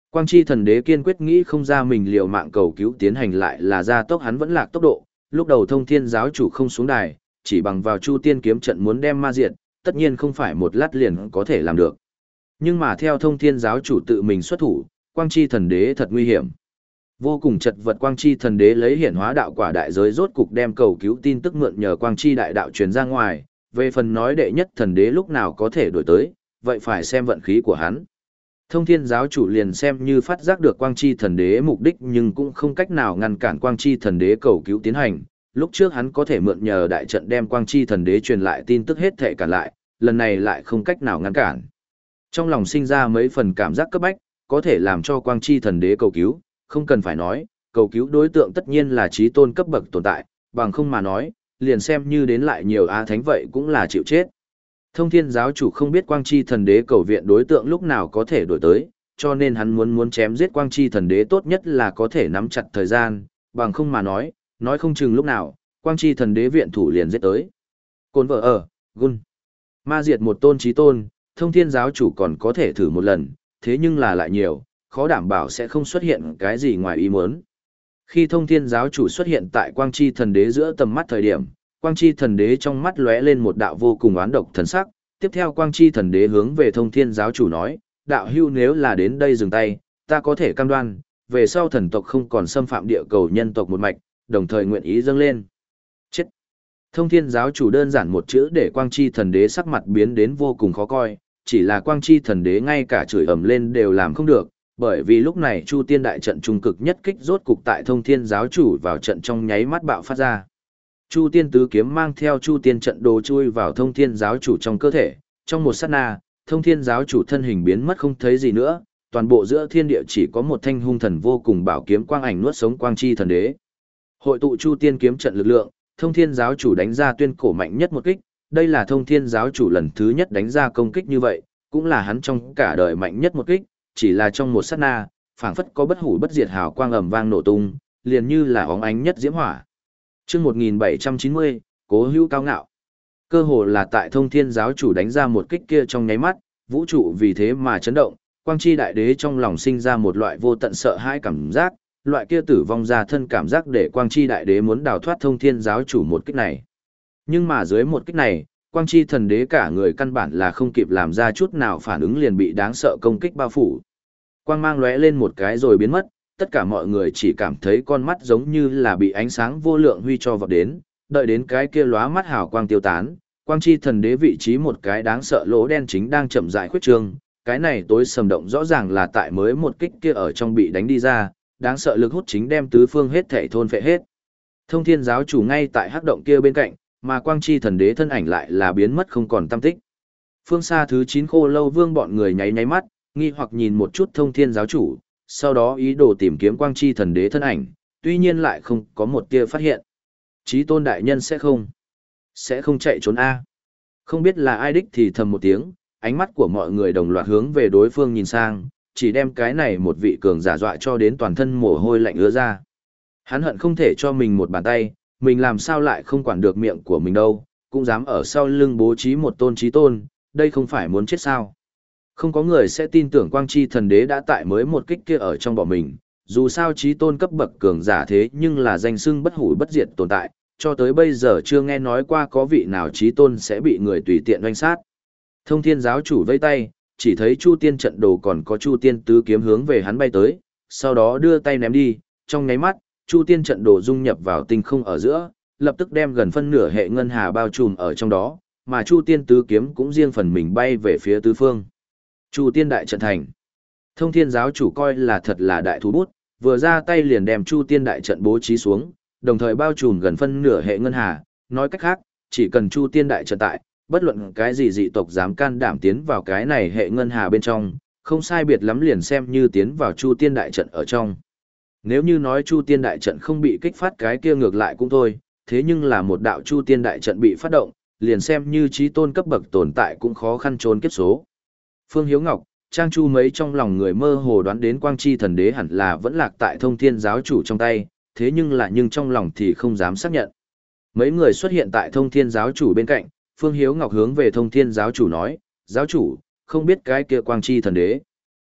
Quang chi thần đế kiên quyết nghĩ không ra mình liều mạng cầu cứu tiến hành lại là gia tốc hắn vẫn lạc tốc độ, lúc đầu thông thiên giáo chủ không xuống đài, chỉ bằng vào chu tiên kiếm trận muốn đem ma diệt, tất nhiên không phải một lát liền có thể làm được. Nhưng mà theo thông thiên giáo chủ tự mình xuất thủ, quang chi thần đế thật nguy hiểm. Vô cùng chật vật quang chi thần đế lấy hiển hóa đạo quả đại giới rốt cục đem cầu cứu tin tức mượn nhờ quang chi đại đạo truyền ra ngoài, về phần nói đệ nhất thần đế lúc nào có thể đổi tới, vậy phải xem vận khí của hắn. Thông thiên giáo chủ liền xem như phát giác được quang chi thần đế mục đích nhưng cũng không cách nào ngăn cản quang chi thần đế cầu cứu tiến hành. Lúc trước hắn có thể mượn nhờ đại trận đem quang chi thần đế truyền lại tin tức hết thể cản lại, lần này lại không cách nào ngăn cản. Trong lòng sinh ra mấy phần cảm giác cấp bách, có thể làm cho quang chi thần đế cầu cứu, không cần phải nói, cầu cứu đối tượng tất nhiên là trí tôn cấp bậc tồn tại, bằng không mà nói, liền xem như đến lại nhiều á thánh vậy cũng là chịu chết. Thông thiên giáo chủ không biết quang chi thần đế cầu viện đối tượng lúc nào có thể đổi tới, cho nên hắn muốn muốn chém giết quang chi thần đế tốt nhất là có thể nắm chặt thời gian, bằng không mà nói, nói không chừng lúc nào, quang chi thần đế viện thủ liền giết tới. Côn vợ ở, gun. Ma diệt một tôn trí tôn, thông thiên giáo chủ còn có thể thử một lần, thế nhưng là lại nhiều, khó đảm bảo sẽ không xuất hiện cái gì ngoài ý muốn. Khi thông thiên giáo chủ xuất hiện tại quang chi thần đế giữa tầm mắt thời điểm, quang chi thần đế trong mắt lóe lên một đạo vô cùng oán độc thần sắc, tiếp theo quang chi thần đế hướng về thông thiên giáo chủ nói, đạo hưu nếu là đến đây dừng tay, ta có thể cam đoan, về sau thần tộc không còn xâm phạm địa cầu nhân tộc một mạch, đồng thời nguyện ý dâng lên. Chết! Thông thiên giáo chủ đơn giản một chữ để quang chi thần đế sắc mặt biến đến vô cùng khó coi, chỉ là quang chi thần đế ngay cả chửi ầm lên đều làm không được, bởi vì lúc này Chu Tiên đại trận trung cực nhất kích rốt cục tại Thông Thiên giáo chủ vào trận trong nháy mắt bạo phát ra. Chu Tiên tứ kiếm mang theo Chu Tiên trận đồ chui vào Thông Thiên giáo chủ trong cơ thể, trong một sát na, Thông Thiên giáo chủ thân hình biến mất không thấy gì nữa, toàn bộ giữa thiên địa chỉ có một thanh hung thần vô cùng bảo kiếm quang ảnh nuốt sống quang chi thần đế. Hội tụ Chu Tiên kiếm trận lực lượng, Thông Thiên giáo chủ đánh ra tuyên cổ mạnh nhất một kích, đây là Thông Thiên giáo chủ lần thứ nhất đánh ra công kích như vậy, cũng là hắn trong cả đời mạnh nhất một kích, chỉ là trong một sát na, phảng phất có bất hủ bất diệt hào quang ầm vang nổ tung, liền như là óng ánh nhất diễm hỏa. Chương một nghìn bảy trăm chín mươi, Cố Hữu cao ngạo. Cơ hồ là tại Thông Thiên giáo chủ đánh ra một kích kia trong nháy mắt, vũ trụ vì thế mà chấn động, Quang Chi đại đế trong lòng sinh ra một loại vô tận sợ hãi cảm giác, loại kia tử vong ra thân cảm giác để Quang Chi đại đế muốn đào thoát Thông Thiên giáo chủ một kích này. Nhưng mà dưới một kích này, Quang Chi thần đế cả người căn bản là không kịp làm ra chút nào phản ứng liền bị đáng sợ công kích bao phủ. Quang mang lóe lên một cái rồi biến mất, tất cả mọi người chỉ cảm thấy con mắt giống như là bị ánh sáng vô lượng huy cho vào đến, đợi đến cái kia lóa mắt hào quang tiêu tán, Quang Chi thần đế vị trí một cái đáng sợ lỗ đen chính đang chậm rãi khuyết trương, cái này tối sầm động rõ ràng là tại mới một kích kia ở trong bị đánh đi ra, đáng sợ lực hút chính đem tứ phương hết thảy thôn phệ hết. Thông Thiên giáo chủ ngay tại hắc động kia bên cạnh, mà Quang Chi thần đế thân ảnh lại là biến mất không còn tăm tích. Phương xa thứ chín Khô Lâu Vương bọn người nháy nháy mắt, nghi hoặc nhìn một chút Thông Thiên giáo chủ, sau đó ý đồ tìm kiếm Quang Chi thần đế thân ảnh, tuy nhiên lại không có một tia phát hiện. Chí tôn đại nhân sẽ không, sẽ không chạy trốn a. Không biết là ai đích thì thầm một tiếng, ánh mắt của mọi người đồng loạt hướng về đối phương nhìn sang, chỉ đem cái này một vị cường giả dọa cho đến toàn thân mồ hôi lạnh ứa ra. Hắn hận không thể cho mình một bàn tay, mình làm sao lại không quản được miệng của mình đâu, cũng dám ở sau lưng bố trí một tôn chí tôn, đây không phải muốn chết sao. Không có người sẽ tin tưởng Quang Chi thần đế đã tại mới một kích kia ở trong bỏ mình, dù sao chí tôn cấp bậc cường giả thế nhưng là danh xưng bất hủ bất diệt tồn tại, cho tới bây giờ chưa nghe nói qua có vị nào chí tôn sẽ bị người tùy tiện oanh sát. Thông Thiên giáo chủ vây tay, chỉ thấy Chu Tiên trận đồ còn có Chu Tiên tứ kiếm hướng về hắn bay tới, sau đó đưa tay ném đi, trong nháy mắt, Chu Tiên trận đồ dung nhập vào tinh không ở giữa, lập tức đem gần phân nửa hệ ngân hà bao trùm ở trong đó, mà Chu Tiên tứ kiếm cũng riêng phần mình bay về phía tứ phương. Chu Tiên đại trận thành. Thông Thiên giáo chủ coi là thật là đại thú bút, vừa ra tay liền đem Chu Tiên đại trận bố trí xuống, đồng thời bao trùm gần phân nửa hệ ngân hà, nói cách khác, chỉ cần Chu Tiên đại trận tại, bất luận cái gì dị tộc dám can đảm tiến vào cái này hệ ngân hà bên trong, không sai biệt lắm liền xem như tiến vào Chu Tiên đại trận ở trong. Nếu như nói Chu Tiên đại trận không bị kích phát cái kia ngược lại cũng thôi, thế nhưng là một đạo Chu Tiên đại trận bị phát động, liền xem như chí tôn cấp bậc tồn tại cũng khó khăn trốn kiếp số. Phương Hiếu Ngọc, Trang Chu mấy trong lòng người mơ hồ đoán đến Quang Chi thần đế hẳn là vẫn lạc tại Thông Thiên giáo chủ trong tay, thế nhưng là nhưng trong lòng thì không dám xác nhận. Mấy người xuất hiện tại Thông Thiên giáo chủ bên cạnh, Phương Hiếu Ngọc hướng về Thông Thiên giáo chủ nói, giáo chủ, không biết cái kia Quang Chi thần đế.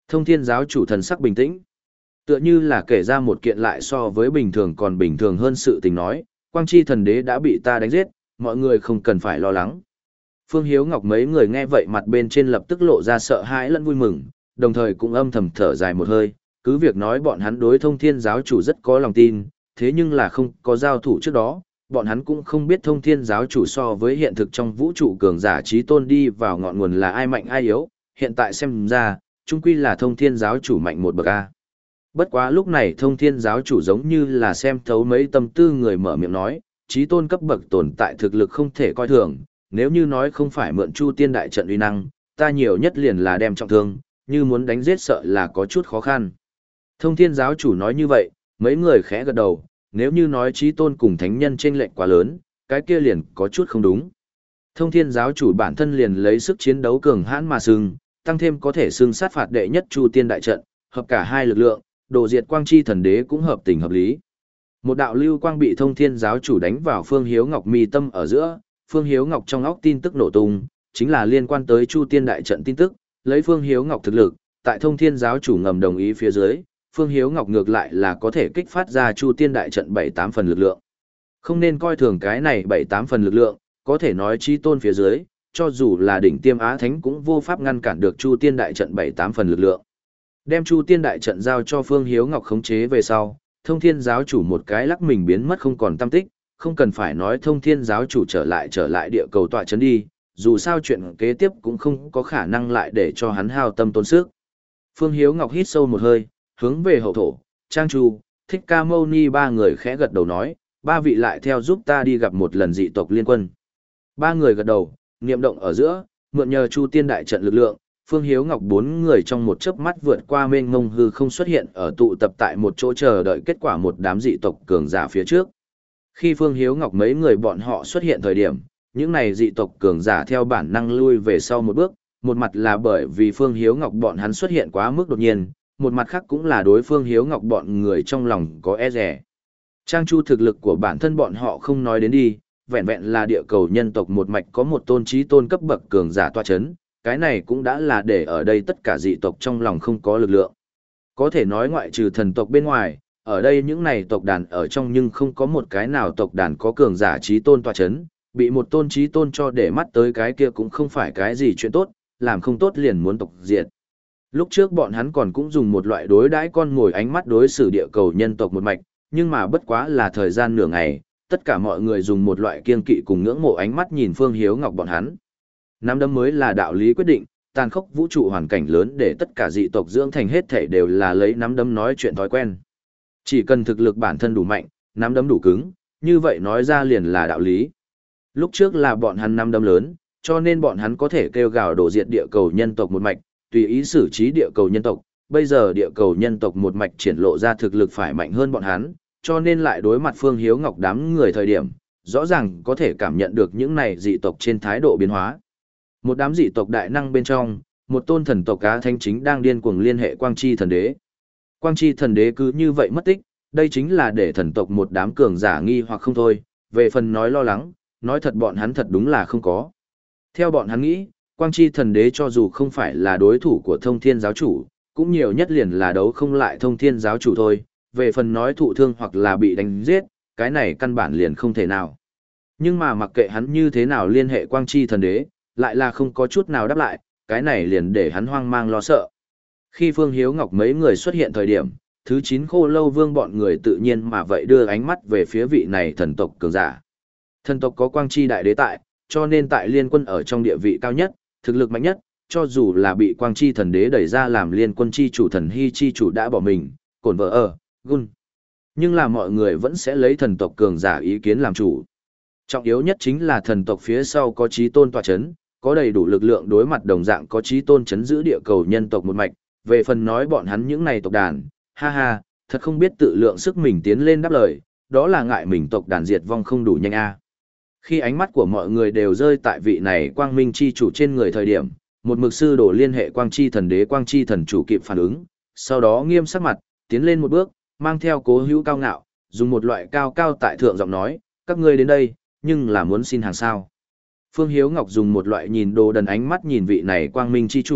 Thông thiên giáo chủ thần sắc bình tĩnh. Tựa như là kể ra một kiện lại so với bình thường còn bình thường hơn sự tình nói, quang chi thần đế đã bị ta đánh giết, mọi người không cần phải lo lắng. Phương Hiếu Ngọc mấy người nghe vậy mặt bên trên lập tức lộ ra sợ hãi lẫn vui mừng, đồng thời cũng âm thầm thở dài một hơi, cứ việc nói bọn hắn đối thông thiên giáo chủ rất có lòng tin, thế nhưng là không có giao thủ trước đó, bọn hắn cũng không biết thông thiên giáo chủ so với hiện thực trong vũ trụ cường giả trí tôn đi vào ngọn nguồn là ai mạnh ai yếu, hiện tại xem ra, chung quy là thông thiên giáo chủ mạnh một bậc A. Bất quá lúc này thông thiên giáo chủ giống như là xem thấu mấy tâm tư người mở miệng nói, trí tôn cấp bậc tồn tại thực lực không thể coi thường, nếu như nói không phải mượn chu tiên đại trận uy năng, ta nhiều nhất liền là đem trọng thương, như muốn đánh giết sợ là có chút khó khăn. Thông thiên giáo chủ nói như vậy, mấy người khẽ gật đầu, nếu như nói trí tôn cùng thánh nhân chênh lệch quá lớn, cái kia liền có chút không đúng. Thông thiên giáo chủ bản thân liền lấy sức chiến đấu cường hãn mà sừng, tăng thêm có thể xưng sát phạt đệ nhất chu tiên đại trận, hợp cả hai lực lượng, đồ diệt quang chi thần đế cũng hợp tình hợp lý. Một đạo lưu quang bị thông thiên giáo chủ đánh vào Phương Hiếu Ngọc mi tâm ở giữa, Phương Hiếu Ngọc trong óc tin tức nổ tung, chính là liên quan tới chu tiên đại trận tin tức, lấy Phương Hiếu Ngọc thực lực, tại thông thiên giáo chủ ngầm đồng ý phía dưới, Phương Hiếu Ngọc ngược lại là có thể kích phát ra chu tiên đại trận bảy tám phần lực lượng. Không nên coi thường cái này bảy tám phần lực lượng, có thể nói chi tôn phía dưới, cho dù là đỉnh tiêm á thánh cũng vô pháp ngăn cản được chu tiên đại trận bảy tám phần lực lượng. Đem chu tiên đại trận giao cho Phương Hiếu Ngọc khống chế về sau, thông thiên giáo chủ một cái lắc mình biến mất không còn tâm tích, không cần phải nói thông thiên giáo chủ trở lại trở lại địa cầu tọa chấn đi, dù sao chuyện kế tiếp cũng không có khả năng lại để cho hắn hao tâm tốn sức. Phương Hiếu Ngọc hít sâu một hơi, hướng về hậu thổ, Trang Chu, Thích Ca Mâu Ni ba người khẽ gật đầu nói, ba vị lại theo giúp ta đi gặp một lần dị tộc liên quân. Ba người gật đầu, niệm động ở giữa, mượn nhờ chu tiên đại trận lực lượng, Phương Hiếu Ngọc bốn người trong một chớp mắt vượt qua mênh mông hư không xuất hiện ở tụ tập tại một chỗ chờ đợi kết quả một đám dị tộc cường giả phía trước. Khi Phương Hiếu Ngọc mấy người bọn họ xuất hiện thời điểm, những này dị tộc cường giả theo bản năng lui về sau một bước, một mặt là bởi vì Phương Hiếu Ngọc bọn hắn xuất hiện quá mức đột nhiên, một mặt khác cũng là đối Phương Hiếu Ngọc bọn người trong lòng có e rẻ. Trang Chu thực lực của bản thân bọn họ không nói đến đi, vẹn vẹn là địa cầu nhân tộc một mạch có một tôn trí tôn cấp bậc cường giả tọa chấn, cái này cũng đã là để ở đây tất cả dị tộc trong lòng không có lực lượng. Có thể nói ngoại trừ thần tộc bên ngoài, ở đây những này tộc đàn ở trong nhưng không có một cái nào tộc đàn có cường giả trí tôn tọa chấn, bị một tôn trí tôn cho để mắt tới cái kia cũng không phải cái gì chuyện tốt, làm không tốt liền muốn tộc diệt. Lúc trước bọn hắn còn cũng dùng một loại đối đãi con ngồi ánh mắt đối xử địa cầu nhân tộc một mạch, nhưng mà bất quá là thời gian nửa ngày, tất cả mọi người dùng một loại kiên kỵ cùng ngưỡng mộ ánh mắt nhìn Phương Hiếu Ngọc bọn hắn. Nắm đấm mới là đạo lý quyết định, tàn khốc vũ trụ hoàn cảnh lớn để tất cả dị tộc dưỡng thành hết thể đều là lấy nắm đấm nói chuyện thói quen. Chỉ cần thực lực bản thân đủ mạnh, nắm đấm đủ cứng, như vậy nói ra liền là đạo lý. Lúc trước là bọn hắn nắm đấm lớn, cho nên bọn hắn có thể kêu gào đổ diệt địa cầu nhân tộc một mạch, tùy ý xử trí địa cầu nhân tộc. Bây giờ địa cầu nhân tộc một mạch triển lộ ra thực lực phải mạnh hơn bọn hắn, cho nên lại đối mặt Phương Hiếu Ngọc đám người thời điểm, rõ ràng có thể cảm nhận được những này dị tộc trên thái độ biến hóa. Một đám dị tộc đại năng bên trong, một tôn thần tộc cá thanh chính đang điên cuồng liên hệ Quang Chi thần đế. Quang Chi thần đế cứ như vậy mất tích, đây chính là để thần tộc một đám cường giả nghi hoặc không thôi, về phần nói lo lắng, nói thật bọn hắn thật đúng là không có. Theo bọn hắn nghĩ, Quang Chi thần đế cho dù không phải là đối thủ của thông thiên giáo chủ, cũng nhiều nhất liền là đấu không lại thông thiên giáo chủ thôi, về phần nói thụ thương hoặc là bị đánh giết, cái này căn bản liền không thể nào. Nhưng mà mặc kệ hắn như thế nào liên hệ Quang Chi thần đế, lại là không có chút nào đáp lại, cái này liền để hắn hoang mang lo sợ. Khi Phương Hiếu Ngọc mấy người xuất hiện thời điểm, thứ chín Khô Lâu Vương bọn người tự nhiên mà vậy đưa ánh mắt về phía vị này thần tộc cường giả. Thần tộc có Quang Chi đại đế tại, cho nên tại liên quân ở trong địa vị cao nhất, thực lực mạnh nhất, cho dù là bị Quang Chi thần đế đẩy ra làm liên quân chi chủ thần hy chi chủ đã bỏ mình, cổn vợ ở, gun. Nhưng là mọi người vẫn sẽ lấy thần tộc cường giả ý kiến làm chủ. Trọng yếu nhất chính là thần tộc phía sau có chí tôn tọa chấn, có đầy đủ lực lượng đối mặt đồng dạng có chí tôn chấn giữ địa cầu nhân tộc một mạch, về phần nói bọn hắn những này tộc đàn, ha ha, thật không biết tự lượng sức mình tiến lên đáp lời, đó là ngại mình tộc đàn diệt vong không đủ nhanh a. Khi ánh mắt của mọi người đều rơi tại vị này quang minh chi chủ trên người thời điểm, một mực sư đổ liên hệ quang chi thần đế quang chi thần chủ kịp phản ứng, sau đó nghiêm sắc mặt, tiến lên một bước, mang theo cố hữu cao ngạo, dùng một loại cao cao tại thượng giọng nói, các ngươi đến đây, nhưng là muốn xin hàng sao. Phương Hiếu Ngọc dùng một loại nhìn đồ đần ánh mắt nhìn vị này quang minh chi chủ,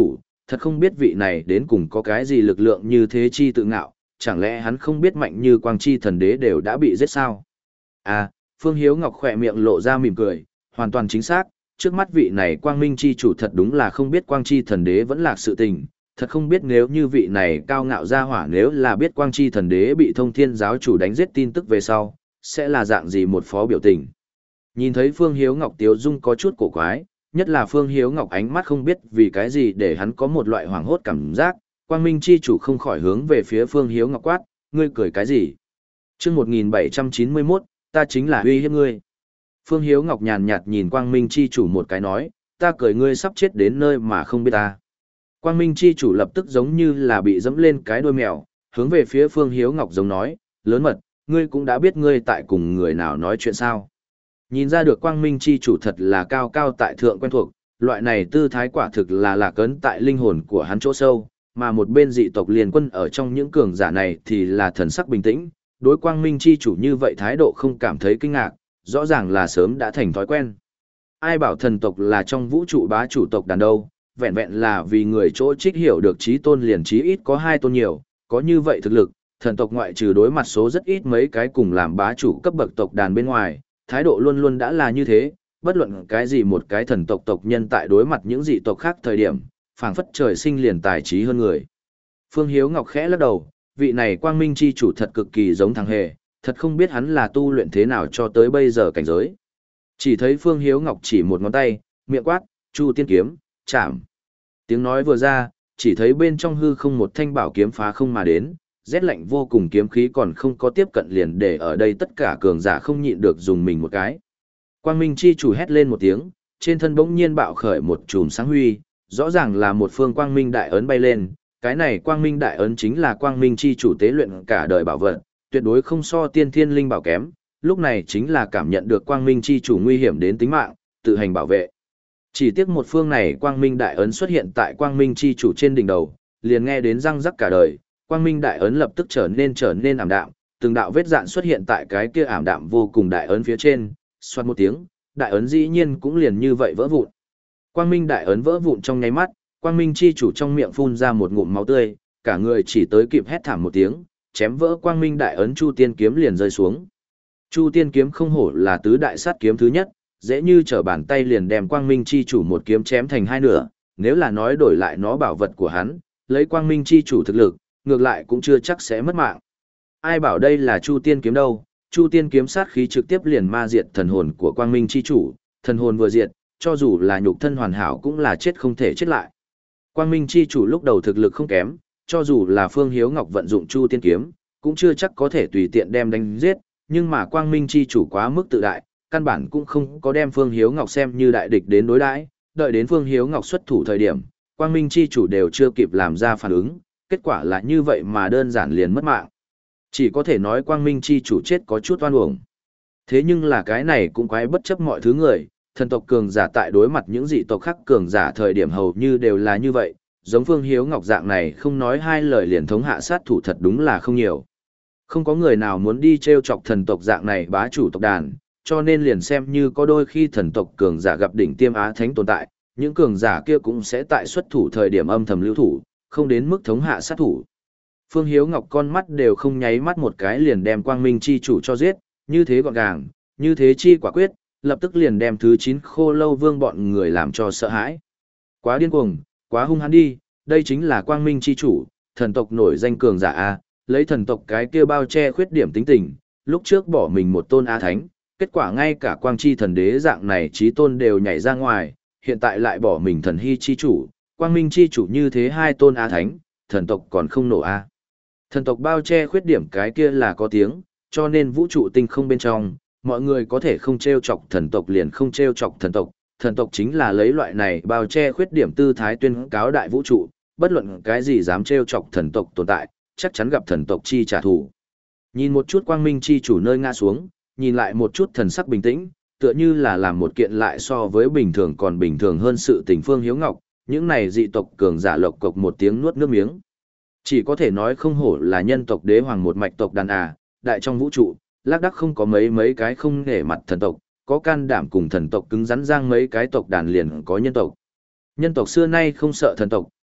thật không biết vị này đến cùng có cái gì lực lượng như thế chi tự ngạo, chẳng lẽ hắn không biết mạnh như quang chi thần đế đều đã bị giết sao? À, Phương Hiếu Ngọc khỏe miệng lộ ra mỉm cười, hoàn toàn chính xác, trước mắt vị này quang minh chi chủ thật đúng là không biết quang chi thần đế vẫn lạc sự tình, thật không biết nếu như vị này cao ngạo ra hỏa nếu là biết quang chi thần đế bị thông thiên giáo chủ đánh giết tin tức về sau, sẽ là dạng gì một phó biểu tình. Nhìn thấy Phương Hiếu Ngọc tiếu dung có chút cổ quái, nhất là Phương Hiếu Ngọc ánh mắt không biết vì cái gì để hắn có một loại hoảng hốt cảm giác, quang minh chi chủ không khỏi hướng về phía Phương Hiếu Ngọc quát, ngươi cười cái gì? Chương một nghìn bảy trăm chín mươi mốt, ta chính là uy hiếp ngươi. Phương Hiếu Ngọc nhàn nhạt nhìn quang minh chi chủ một cái nói, ta cười ngươi sắp chết đến nơi mà không biết ta. Quang minh chi chủ lập tức giống như là bị dẫm lên cái đuôi mèo, hướng về phía Phương Hiếu Ngọc giống nói, lớn mật, ngươi cũng đã biết ngươi tại cùng người nào nói chuyện sao. Nhìn ra được quang minh chi chủ thật là cao cao tại thượng quen thuộc, loại này tư thái quả thực là lạc ấn tại linh hồn của hắn chỗ sâu, mà một bên dị tộc liên quân ở trong những cường giả này thì là thần sắc bình tĩnh, đối quang minh chi chủ như vậy thái độ không cảm thấy kinh ngạc, rõ ràng là sớm đã thành thói quen. Ai bảo thần tộc là trong vũ trụ bá chủ tộc đàn đâu, vẹn vẹn là vì người chỗ trích hiểu được trí tôn liền trí ít có hai tôn nhiều, có như vậy thực lực, thần tộc ngoại trừ đối mặt số rất ít mấy cái cùng làm bá chủ cấp bậc tộc đàn bên ngoài, thái độ luôn luôn đã là như thế, bất luận cái gì một cái thần tộc tộc nhân tại đối mặt những dị tộc khác thời điểm, phảng phất trời sinh liền tài trí hơn người. Phương Hiếu Ngọc khẽ lắc đầu, vị này quang minh chi chủ thật cực kỳ giống thằng hề, thật không biết hắn là tu luyện thế nào cho tới bây giờ cảnh giới. Chỉ thấy Phương Hiếu Ngọc chỉ một ngón tay, miệng quát, Chu tiên kiếm, chạm. Tiếng nói vừa ra, chỉ thấy bên trong hư không một thanh bảo kiếm phá không mà đến, rét lạnh vô cùng kiếm khí còn không có tiếp cận liền để ở đây tất cả cường giả không nhịn được dùng mình một cái. Quang Minh chi chủ hét lên một tiếng, trên thân bỗng nhiên bạo khởi một chùm sáng huy, rõ ràng là một phương quang minh đại ấn bay lên, cái này quang minh đại ấn chính là quang minh chi chủ tế luyện cả đời bảo vật, tuyệt đối không so tiên thiên linh bảo kém, lúc này chính là cảm nhận được quang minh chi chủ nguy hiểm đến tính mạng, tự hành bảo vệ. Chỉ tiếc một phương này quang minh đại ấn xuất hiện tại quang minh chi chủ trên đỉnh đầu, liền nghe đến răng rắc cả đời, quang minh đại ấn lập tức trở nên trở nên ảm đạm, từng đạo vết dạn xuất hiện tại cái kia ảm đạm vô cùng đại ấn phía trên, xoát một tiếng, đại ấn dĩ nhiên cũng liền như vậy vỡ vụn. Quang minh đại ấn vỡ vụn trong nháy mắt, quang minh chi chủ trong miệng phun ra một ngụm máu tươi, cả người chỉ tới kịp hét thảm một tiếng, chém vỡ quang minh đại ấn chu tiên kiếm liền rơi xuống. Chu tiên kiếm không hổ là tứ đại sát kiếm thứ nhất, dễ như trở bàn tay liền đem quang minh chi chủ một kiếm chém thành hai nửa, nếu là nói đổi lại nó bảo vật của hắn, lấy quang minh chi chủ thực lực, ngược lại cũng chưa chắc sẽ mất mạng. Ai bảo đây là Chu tiên kiếm đâu, Chu tiên kiếm sát khí trực tiếp liền ma diệt thần hồn của quang minh chi chủ, thần hồn vừa diệt, cho dù là nhục thân hoàn hảo cũng là chết không thể chết lại. Quang minh chi chủ lúc đầu thực lực không kém, cho dù là Phương Hiếu Ngọc vận dụng Chu tiên kiếm, cũng chưa chắc có thể tùy tiện đem đánh giết, nhưng mà quang minh chi chủ quá mức tự đại, căn bản cũng không có đem Phương Hiếu Ngọc xem như đại địch đến đối đãi, đợi đến Phương Hiếu Ngọc xuất thủ thời điểm, quang minh chi chủ đều chưa kịp làm ra phản ứng, kết quả là như vậy mà đơn giản liền mất mạng. Chỉ có thể nói quang minh chi chủ chết có chút oan uổng. Thế nhưng là cái này cũng quái bất chấp mọi thứ người, thần tộc cường giả tại đối mặt những dị tộc khác cường giả thời điểm hầu như đều là như vậy, giống Phương Hiếu Ngọc dạng này không nói hai lời liền thống hạ sát thủ thật đúng là không nhiều. Không có người nào muốn đi trêu chọc thần tộc dạng này bá chủ tộc đàn, cho nên liền xem như có đôi khi thần tộc cường giả gặp đỉnh tiêm á thánh tồn tại, những cường giả kia cũng sẽ tại xuất thủ thời điểm âm thầm lưu thủ, không đến mức thống hạ sát thủ. Phương Hiếu Ngọc con mắt đều không nháy mắt một cái liền đem quang minh chi chủ cho giết, như thế gọn gàng, như thế chi quả quyết, lập tức liền đem thứ chín khô lâu vương bọn người làm cho sợ hãi. Quá điên cuồng, quá hung hăng đi, đây chính là quang minh chi chủ, thần tộc nổi danh cường giả A, lấy thần tộc cái kia bao che khuyết điểm tính tình, lúc trước bỏ mình một tôn A thánh, kết quả ngay cả quang chi thần đế dạng này trí tôn đều nhảy ra ngoài, hiện tại lại bỏ mình thần hy chi chủ, quang minh chi chủ như thế hai tôn A thánh, thần tộc còn không nổ A. Thần tộc bao che khuyết điểm cái kia là có tiếng, cho nên vũ trụ tinh không bên trong, mọi người có thể không trêu chọc thần tộc liền không trêu chọc thần tộc, thần tộc chính là lấy loại này bao che khuyết điểm tư thái tuyên cáo đại vũ trụ, bất luận cái gì dám trêu chọc thần tộc tồn tại, chắc chắn gặp thần tộc chi trả thù. Nhìn một chút quang minh chi chủ nơi ngã xuống, nhìn lại một chút thần sắc bình tĩnh, tựa như là làm một kiện lại so với bình thường còn bình thường hơn sự tình Phương Hiếu Ngọc, những này dị tộc cường giả lộc cộc một tiếng nuốt nước miếng. Chỉ có thể nói không hổ là nhân tộc đế hoàng một mạch tộc đàn à, đại trong vũ trụ, lác đác không có mấy mấy cái không nể mặt thần tộc, có can đảm cùng thần tộc cứng rắn giang mấy cái tộc đàn liền có nhân tộc. Nhân tộc xưa nay không sợ thần tộc,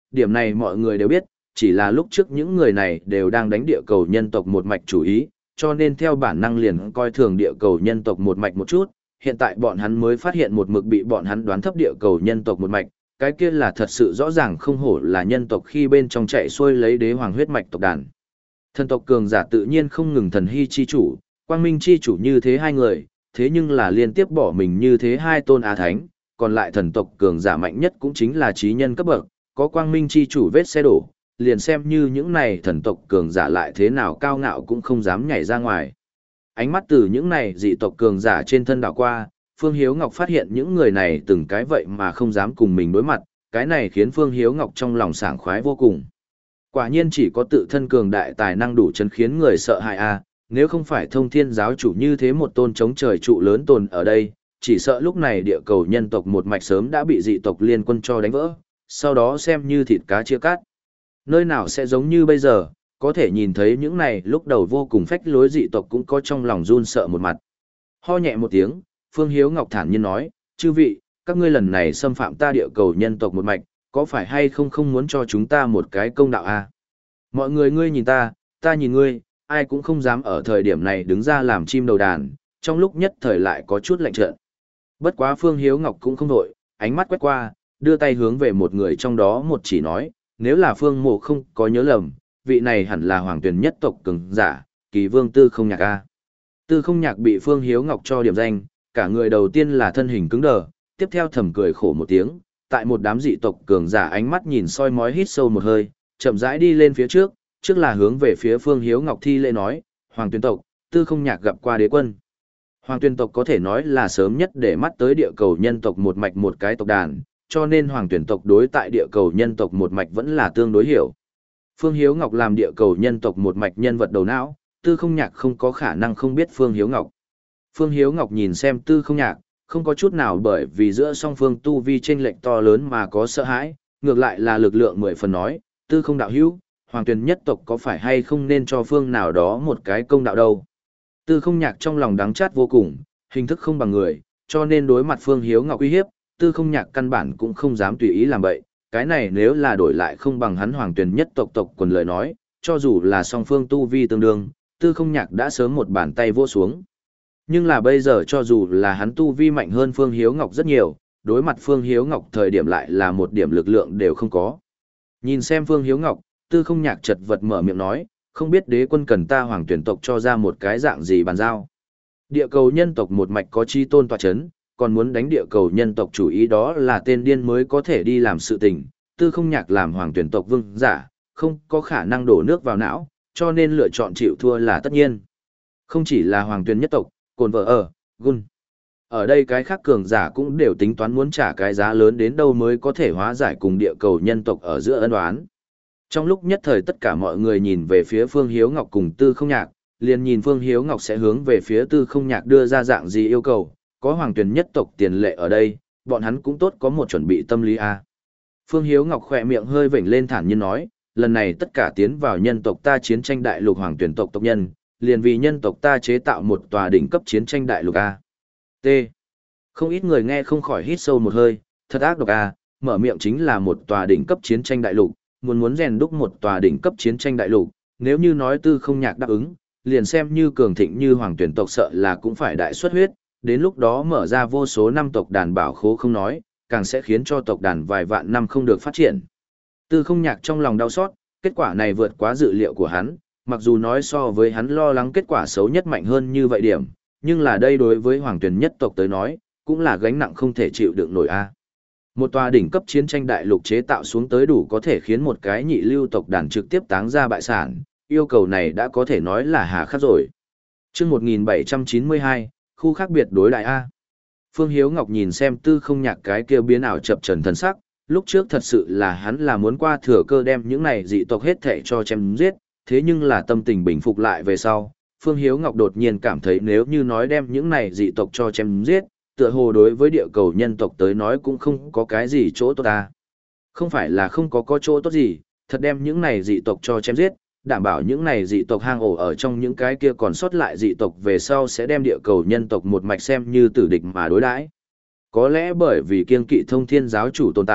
điểm này mọi người đều biết, chỉ là lúc trước những người này đều đang đánh địa cầu nhân tộc một mạch chủ ý, cho nên theo bản năng liền coi thường địa cầu nhân tộc một mạch một chút, hiện tại bọn hắn mới phát hiện một mực bị bọn hắn đoán thấp địa cầu nhân tộc một mạch, cái kia là thật sự rõ ràng không hổ là nhân tộc khi bên trong chạy xuôi lấy đế hoàng huyết mạch tộc đàn. Thần tộc cường giả tự nhiên không ngừng thần hy chi chủ, quang minh chi chủ như thế hai người, thế nhưng là liên tiếp bỏ mình như thế hai tôn á thánh, còn lại thần tộc cường giả mạnh nhất cũng chính là trí nhân cấp bậc, có quang minh chi chủ vết xe đổ, liền xem như những này thần tộc cường giả lại thế nào cao ngạo cũng không dám nhảy ra ngoài. Ánh mắt từ những này dị tộc cường giả trên thân đảo qua, Phương Hiếu Ngọc phát hiện những người này từng cái vậy mà không dám cùng mình đối mặt, cái này khiến Phương Hiếu Ngọc trong lòng sảng khoái vô cùng. Quả nhiên chỉ có tự thân cường đại tài năng đủ chấn khiến người sợ hãi a, nếu không phải thông thiên giáo chủ như thế một tôn chống trời trụ lớn tồn ở đây, chỉ sợ lúc này địa cầu nhân tộc một mạch sớm đã bị dị tộc liên quân cho đánh vỡ, sau đó xem như thịt cá chia cắt. Nơi nào sẽ giống như bây giờ, có thể nhìn thấy những này lúc đầu vô cùng phách lối dị tộc cũng có trong lòng run sợ một mặt. Ho nhẹ một tiếng, Phương Hiếu Ngọc thản nhiên nói, chư vị, các ngươi lần này xâm phạm ta địa cầu nhân tộc một mạch, có phải hay không không muốn cho chúng ta một cái công đạo a? Mọi người ngươi nhìn ta, ta nhìn ngươi, ai cũng không dám ở thời điểm này đứng ra làm chim đầu đàn, trong lúc nhất thời lại có chút lạnh trợn. Bất quá Phương Hiếu Ngọc cũng không đổi, ánh mắt quét qua, đưa tay hướng về một người trong đó một chỉ nói, nếu là Phương Mộ không có nhớ lầm, vị này hẳn là hoàng tuyển nhất tộc cường giả, Kỳ Vương Tư Không Nhạc a. Tư Không Nhạc bị Phương Hiếu Ngọc cho điểm danh, cả người đầu tiên là thân hình cứng đờ, tiếp theo thầm cười khổ một tiếng, tại một đám dị tộc cường giả ánh mắt nhìn soi mói hít sâu một hơi, chậm rãi đi lên phía trước, trước là hướng về phía Phương Hiếu Ngọc thi lễ nói, Hoàng tuyển tộc, Tư Không Nhạc gặp qua đế quân. Hoàng tuyển tộc có thể nói là sớm nhất để mắt tới địa cầu nhân tộc một mạch một cái tộc đàn, cho nên Hoàng tuyển tộc đối tại địa cầu nhân tộc một mạch vẫn là tương đối hiểu. Phương Hiếu Ngọc làm địa cầu nhân tộc một mạch nhân vật đầu não, Tư Không Nhạc không có khả năng không biết Phương Hiếu Ngọc. Phương Hiếu Ngọc nhìn xem Tư Không Nhạc, không có chút nào bởi vì giữa song phương tu vi chênh lệch to lớn mà có sợ hãi, ngược lại là lực lượng mười phần nói, Tư Không đạo hữu, Hoàng tuyển nhất tộc có phải hay không nên cho phương nào đó một cái công đạo đâu. Tư Không Nhạc trong lòng đắng chát vô cùng, hình thức không bằng người, cho nên đối mặt Phương Hiếu Ngọc uy hiếp, Tư Không Nhạc căn bản cũng không dám tùy ý làm vậy. Cái này nếu là đổi lại không bằng hắn Hoàng tuyển nhất tộc tộc quần lời nói, cho dù là song phương tu vi tương đương, Tư Không Nhạc đã sớm một bàn tay vỗ xuống. Nhưng là bây giờ cho dù là hắn tu vi mạnh hơn Phương Hiếu Ngọc rất nhiều, đối mặt Phương Hiếu Ngọc thời điểm lại là một điểm lực lượng đều không có. Nhìn xem Phương Hiếu Ngọc, Tư Không Nhạc chật vật mở miệng nói, không biết đế quân cần ta hoàng tuyển tộc cho ra một cái dạng gì bàn giao. Địa cầu nhân tộc một mạch có chi tôn tọa chấn, còn muốn đánh địa cầu nhân tộc chủ ý đó là tên điên mới có thể đi làm sự tình. Tư Không Nhạc làm hoàng tuyển tộc vương giả, không có khả năng đổ nước vào não, cho nên lựa chọn chịu thua là tất nhiên. Không chỉ là hoàng tuyển nhất tộc, cồn vợ ở, gun. Ở đây cái khác cường giả cũng đều tính toán muốn trả cái giá lớn đến đâu mới có thể hóa giải cùng địa cầu nhân tộc ở giữa ân oán. Trong lúc nhất thời tất cả mọi người nhìn về phía Phương Hiếu Ngọc cùng Tư Không Nhạc, liền nhìn Phương Hiếu Ngọc sẽ hướng về phía Tư Không Nhạc đưa ra dạng gì yêu cầu, có hoàng tuyển nhất tộc tiền lệ ở đây, bọn hắn cũng tốt có một chuẩn bị tâm lý a. Phương Hiếu Ngọc khỏe miệng hơi vểnh lên thản nhiên nói, lần này tất cả tiến vào nhân tộc ta chiến tranh đại lục hoàng tuyển tộc tộc nhân, liền vì nhân tộc ta chế tạo một tòa đỉnh cấp chiến tranh đại lục a. T. Không ít người nghe không khỏi hít sâu một hơi, thật ác độc a, mở miệng chính là một tòa đỉnh cấp chiến tranh đại lục, muốn muốn rèn đúc một tòa đỉnh cấp chiến tranh đại lục, nếu như nói Tư Không Nhạc đáp ứng, liền xem như cường thịnh như hoàng tuyển tộc sợ là cũng phải đại xuất huyết, đến lúc đó mở ra vô số năm tộc đàn bảo khố không nói, càng sẽ khiến cho tộc đàn vài vạn năm không được phát triển. Tư Không Nhạc trong lòng đau xót, kết quả này vượt quá dự liệu của hắn, mặc dù nói so với hắn lo lắng kết quả xấu nhất mạnh hơn như vậy điểm, nhưng là đây đối với hoàng tuyển nhất tộc tới nói, cũng là gánh nặng không thể chịu đựng nổi a. Một tòa đỉnh cấp chiến tranh đại lục chế tạo xuống tới đủ có thể khiến một cái nhị lưu tộc đàn trực tiếp táng ra bại sản, yêu cầu này đã có thể nói là hà khắc rồi. Chương một nghìn bảy trăm chín mươi hai, khu khác biệt đối đại A. Phương Hiếu Ngọc nhìn xem Tư Không Nhạc cái kia biến ảo chập trần thần sắc, lúc trước thật sự là hắn là muốn qua thừa cơ đem những này dị tộc hết thảy cho chém giết, thế nhưng là tâm tình bình phục lại về sau, Phương Hiếu Ngọc đột nhiên cảm thấy nếu như nói đem những này dị tộc cho chém giết, tựa hồ đối với địa cầu nhân tộc tới nói cũng không có cái gì chỗ tốt ta. Không phải là không có có chỗ tốt gì, thật đem những này dị tộc cho chém giết, đảm bảo những này dị tộc hang ổ ở trong những cái kia còn sót lại dị tộc về sau sẽ đem địa cầu nhân tộc một mạch xem như tử địch mà đối đãi. Có lẽ bởi vì kiên kỵ thông thiên giáo chủ tồn tại,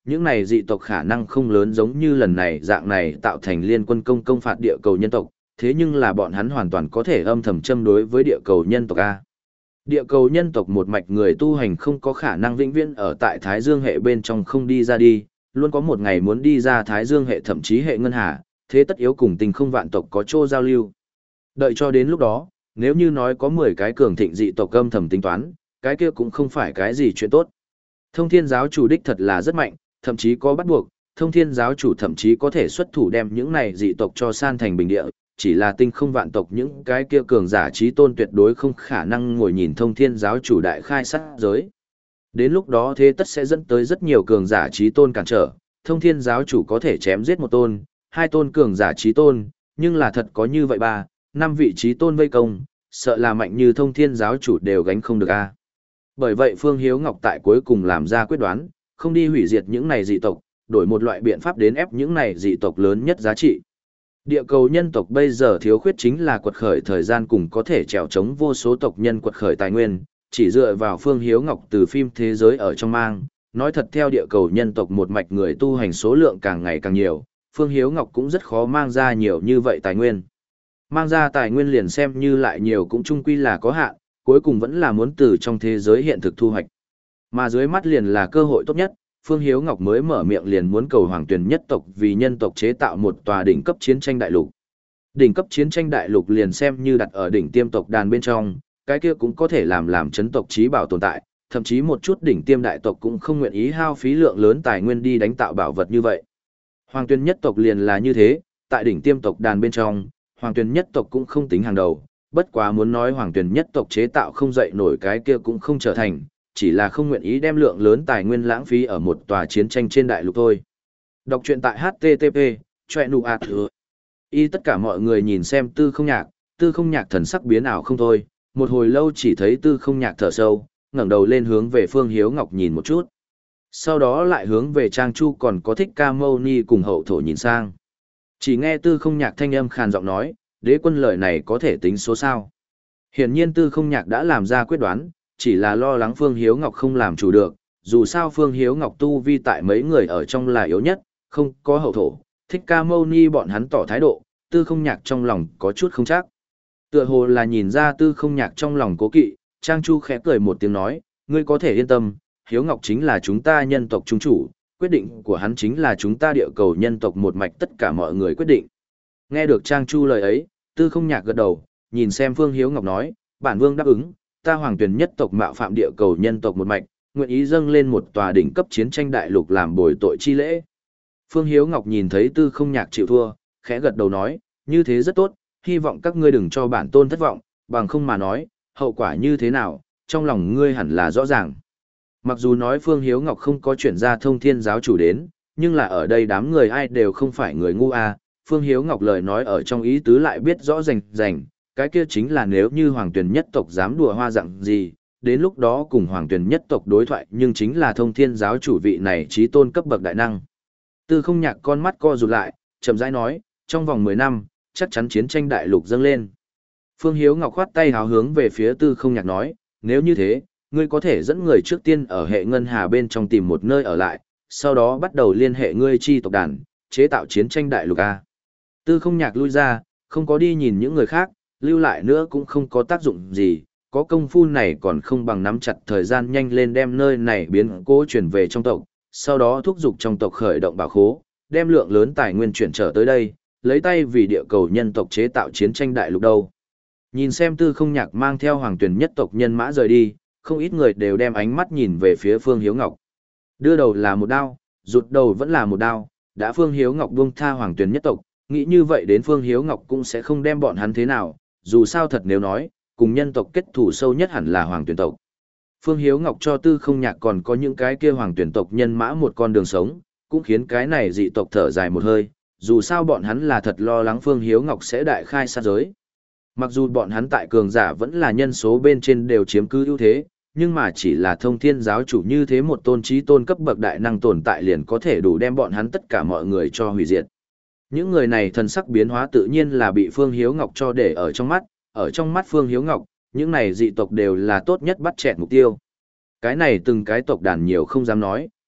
những này dị tộc khả năng không lớn giống như lần này dạng này tạo thành liên quân công công phạt địa cầu nhân tộc, thế nhưng là bọn hắn hoàn toàn có thể âm thầm châm đối với địa cầu nhân tộc A. Địa cầu nhân tộc một mạch người tu hành không có khả năng vĩnh viễn ở tại Thái Dương hệ bên trong không đi ra đi, luôn có một ngày muốn đi ra Thái Dương hệ thậm chí hệ ngân hà, thế tất yếu cùng tình không vạn tộc có chỗ giao lưu. Đợi cho đến lúc đó, nếu như nói có mười cái cường thịnh dị tộc âm thầm tính toán, cái kia cũng không phải cái gì chuyện tốt. Thông thiên giáo chủ đích thật là rất mạnh, thậm chí có bắt buộc, thông thiên giáo chủ thậm chí có thể xuất thủ đem những này dị tộc cho san thành bình địa, chỉ là tinh không vạn tộc những cái kia cường giả trí tôn tuyệt đối không khả năng ngồi nhìn thông thiên giáo chủ đại khai sát giới. Đến lúc đó thế tất sẽ dẫn tới rất nhiều cường giả trí tôn cản trở, thông thiên giáo chủ có thể chém giết một tôn, hai tôn cường giả trí tôn, nhưng là thật có như vậy ba, năm vị trí tôn vây công, sợ là mạnh như thông thiên giáo chủ đều gánh không được a. Bởi vậy Phương Hiếu Ngọc tại cuối cùng làm ra quyết đoán, không đi hủy diệt những này dị tộc, đổi một loại biện pháp đến ép những này dị tộc lớn nhất giá trị. Địa cầu nhân tộc bây giờ thiếu khuyết chính là quật khởi thời gian cùng có thể trèo chống vô số tộc nhân quật khởi tài nguyên, chỉ dựa vào Phương Hiếu Ngọc từ phim thế giới ở trong mang, nói thật theo địa cầu nhân tộc một mạch người tu hành số lượng càng ngày càng nhiều, Phương Hiếu Ngọc cũng rất khó mang ra nhiều như vậy tài nguyên. Mang ra tài nguyên liền xem như lại nhiều cũng chung quy là có hạn, cuối cùng vẫn là muốn từ trong thế giới hiện thực thu hoạch. Mà dưới mắt liền là cơ hội tốt nhất, Phương Hiếu Ngọc mới mở miệng liền muốn cầu Hoàng Tuyền nhất tộc vì nhân tộc chế tạo một tòa đỉnh cấp chiến tranh đại lục. Đỉnh cấp chiến tranh đại lục liền xem như đặt ở đỉnh tiêm tộc đàn bên trong, cái kia cũng có thể làm làm chấn tộc trí bảo tồn tại, thậm chí một chút đỉnh tiêm đại tộc cũng không nguyện ý hao phí lượng lớn tài nguyên đi đánh tạo bảo vật như vậy. Hoàng Tuyền nhất tộc liền là như thế, tại đỉnh tiêm tộc đàn bên trong, Hoàng Tuyền nhất tộc cũng không tính hàng đầu, bất quá muốn nói Hoàng Tuyền nhất tộc chế tạo không dậy nổi cái kia cũng không trở thành, chỉ là không nguyện ý đem lượng lớn tài nguyên lãng phí ở một tòa chiến tranh trên đại lục thôi. Đọc truyện tại hát tê tê pê, choe nụ ạt hứa. Y tất cả mọi người nhìn xem tư không nhạc, tư không nhạc thần sắc biến ảo không thôi, một hồi lâu chỉ thấy tư không nhạc thở sâu, ngẩng đầu lên hướng về Phương Hiếu Ngọc nhìn một chút. Sau đó lại hướng về Trang Chu còn có Thích Ca Mâu Ni cùng hậu thổ nhìn sang. Chỉ nghe tư không nhạc thanh âm khàn giọng nói, đế quân lời này có thể tính số sao. Hiển nhiên tư không nhạc đã làm ra quyết đoán, chỉ là lo lắng Phương Hiếu Ngọc không làm chủ được, dù sao Phương Hiếu Ngọc tu vi tại mấy người ở trong là yếu nhất, không có hậu thổ, Thích Ca Mâu Ni bọn hắn tỏ thái độ, tư không nhạc trong lòng có chút không chắc. Tựa hồ là nhìn ra tư không nhạc trong lòng cố kỵ, Trang Chu khẽ cười một tiếng nói, ngươi có thể yên tâm, Hiếu Ngọc chính là chúng ta nhân tộc trung chủ, quyết định của hắn chính là chúng ta địa cầu nhân tộc một mạch tất cả mọi người quyết định. Nghe được Trang Chu lời ấy, tư không nhạc gật đầu, nhìn xem Phương Hiếu Ngọc nói, bản vương đáp ứng, ta Hoàng Tuyền nhất tộc mạo phạm địa cầu nhân tộc một mạch, nguyện ý dâng lên một tòa đỉnh cấp chiến tranh đại lục làm bồi tội chi lễ. Phương Hiếu Ngọc nhìn thấy tư không nhạc chịu thua, khẽ gật đầu nói, như thế rất tốt, hy vọng các ngươi đừng cho bản tôn thất vọng, bằng không mà nói, hậu quả như thế nào, trong lòng ngươi hẳn là rõ ràng. Mặc dù nói Phương Hiếu Ngọc không có chuyển ra thông thiên giáo chủ đến, nhưng là ở đây đám người ai đều không phải người ngu à, Phương Hiếu Ngọc lời nói ở trong ý tứ lại biết rõ rành rành, cái kia chính là nếu như Hoàng Tuyền nhất tộc dám đùa hoa dạng gì, đến lúc đó cùng Hoàng Tuyền nhất tộc đối thoại nhưng chính là thông thiên giáo chủ vị này trí tôn cấp bậc đại năng. Tư không nhạc con mắt co rụt lại, chậm rãi nói, trong vòng mười năm, chắc chắn chiến tranh đại lục dâng lên. Phương Hiếu Ngọc khoát tay hào hướng về phía tư không nhạc nói, nếu như thế, ngươi có thể dẫn người trước tiên ở hệ ngân hà bên trong tìm một nơi ở lại, sau đó bắt đầu liên hệ ngươi chi tộc đàn, chế tạo chiến tranh đại lục A. Tư không nhạc lui ra, không có đi nhìn những người khác, lưu lại nữa cũng không có tác dụng gì, có công phu này còn không bằng nắm chặt thời gian nhanh lên đem nơi này biến cố chuyển về trong tộc, sau đó thúc giục trong tộc khởi động bảo khố, đem lượng lớn tài nguyên chuyển trở tới đây, lấy tay vì địa cầu nhân tộc chế tạo chiến tranh đại lục đâu. Nhìn xem tư không nhạc mang theo Hoàng Tuyền nhất tộc nhân mã rời đi, không ít người đều đem ánh mắt nhìn về phía Phương Hiếu Ngọc. Đưa đầu là một đao, rụt đầu vẫn là một đao, đã Phương Hiếu Ngọc buông tha Hoàng Tuyền nhất tộc, nghĩ như vậy đến Phương Hiếu Ngọc cũng sẽ không đem bọn hắn thế nào, dù sao thật nếu nói, cùng nhân tộc kết thủ sâu nhất hẳn là Hoàng Tuyền tộc. Phương Hiếu Ngọc cho tư không nhạc còn có những cái kia Hoàng Tuyền tộc nhân mã một con đường sống, cũng khiến cái này dị tộc thở dài một hơi, dù sao bọn hắn là thật lo lắng Phương Hiếu Ngọc sẽ đại khai sát giới. Mặc dù bọn hắn tại cường giả vẫn là nhân số bên trên đều chiếm cứ ưu thế, nhưng mà chỉ là thông thiên giáo chủ như thế một tôn trí tôn cấp bậc đại năng tồn tại liền có thể đủ đem bọn hắn tất cả mọi người cho hủy diệt. Những người này thần sắc biến hóa tự nhiên là bị Phương Hiếu Ngọc cho để ở trong mắt, ở trong mắt Phương Hiếu Ngọc, những này dị tộc đều là tốt nhất bắt chẹt mục tiêu. Cái này từng cái tộc đàn nhiều không dám nói,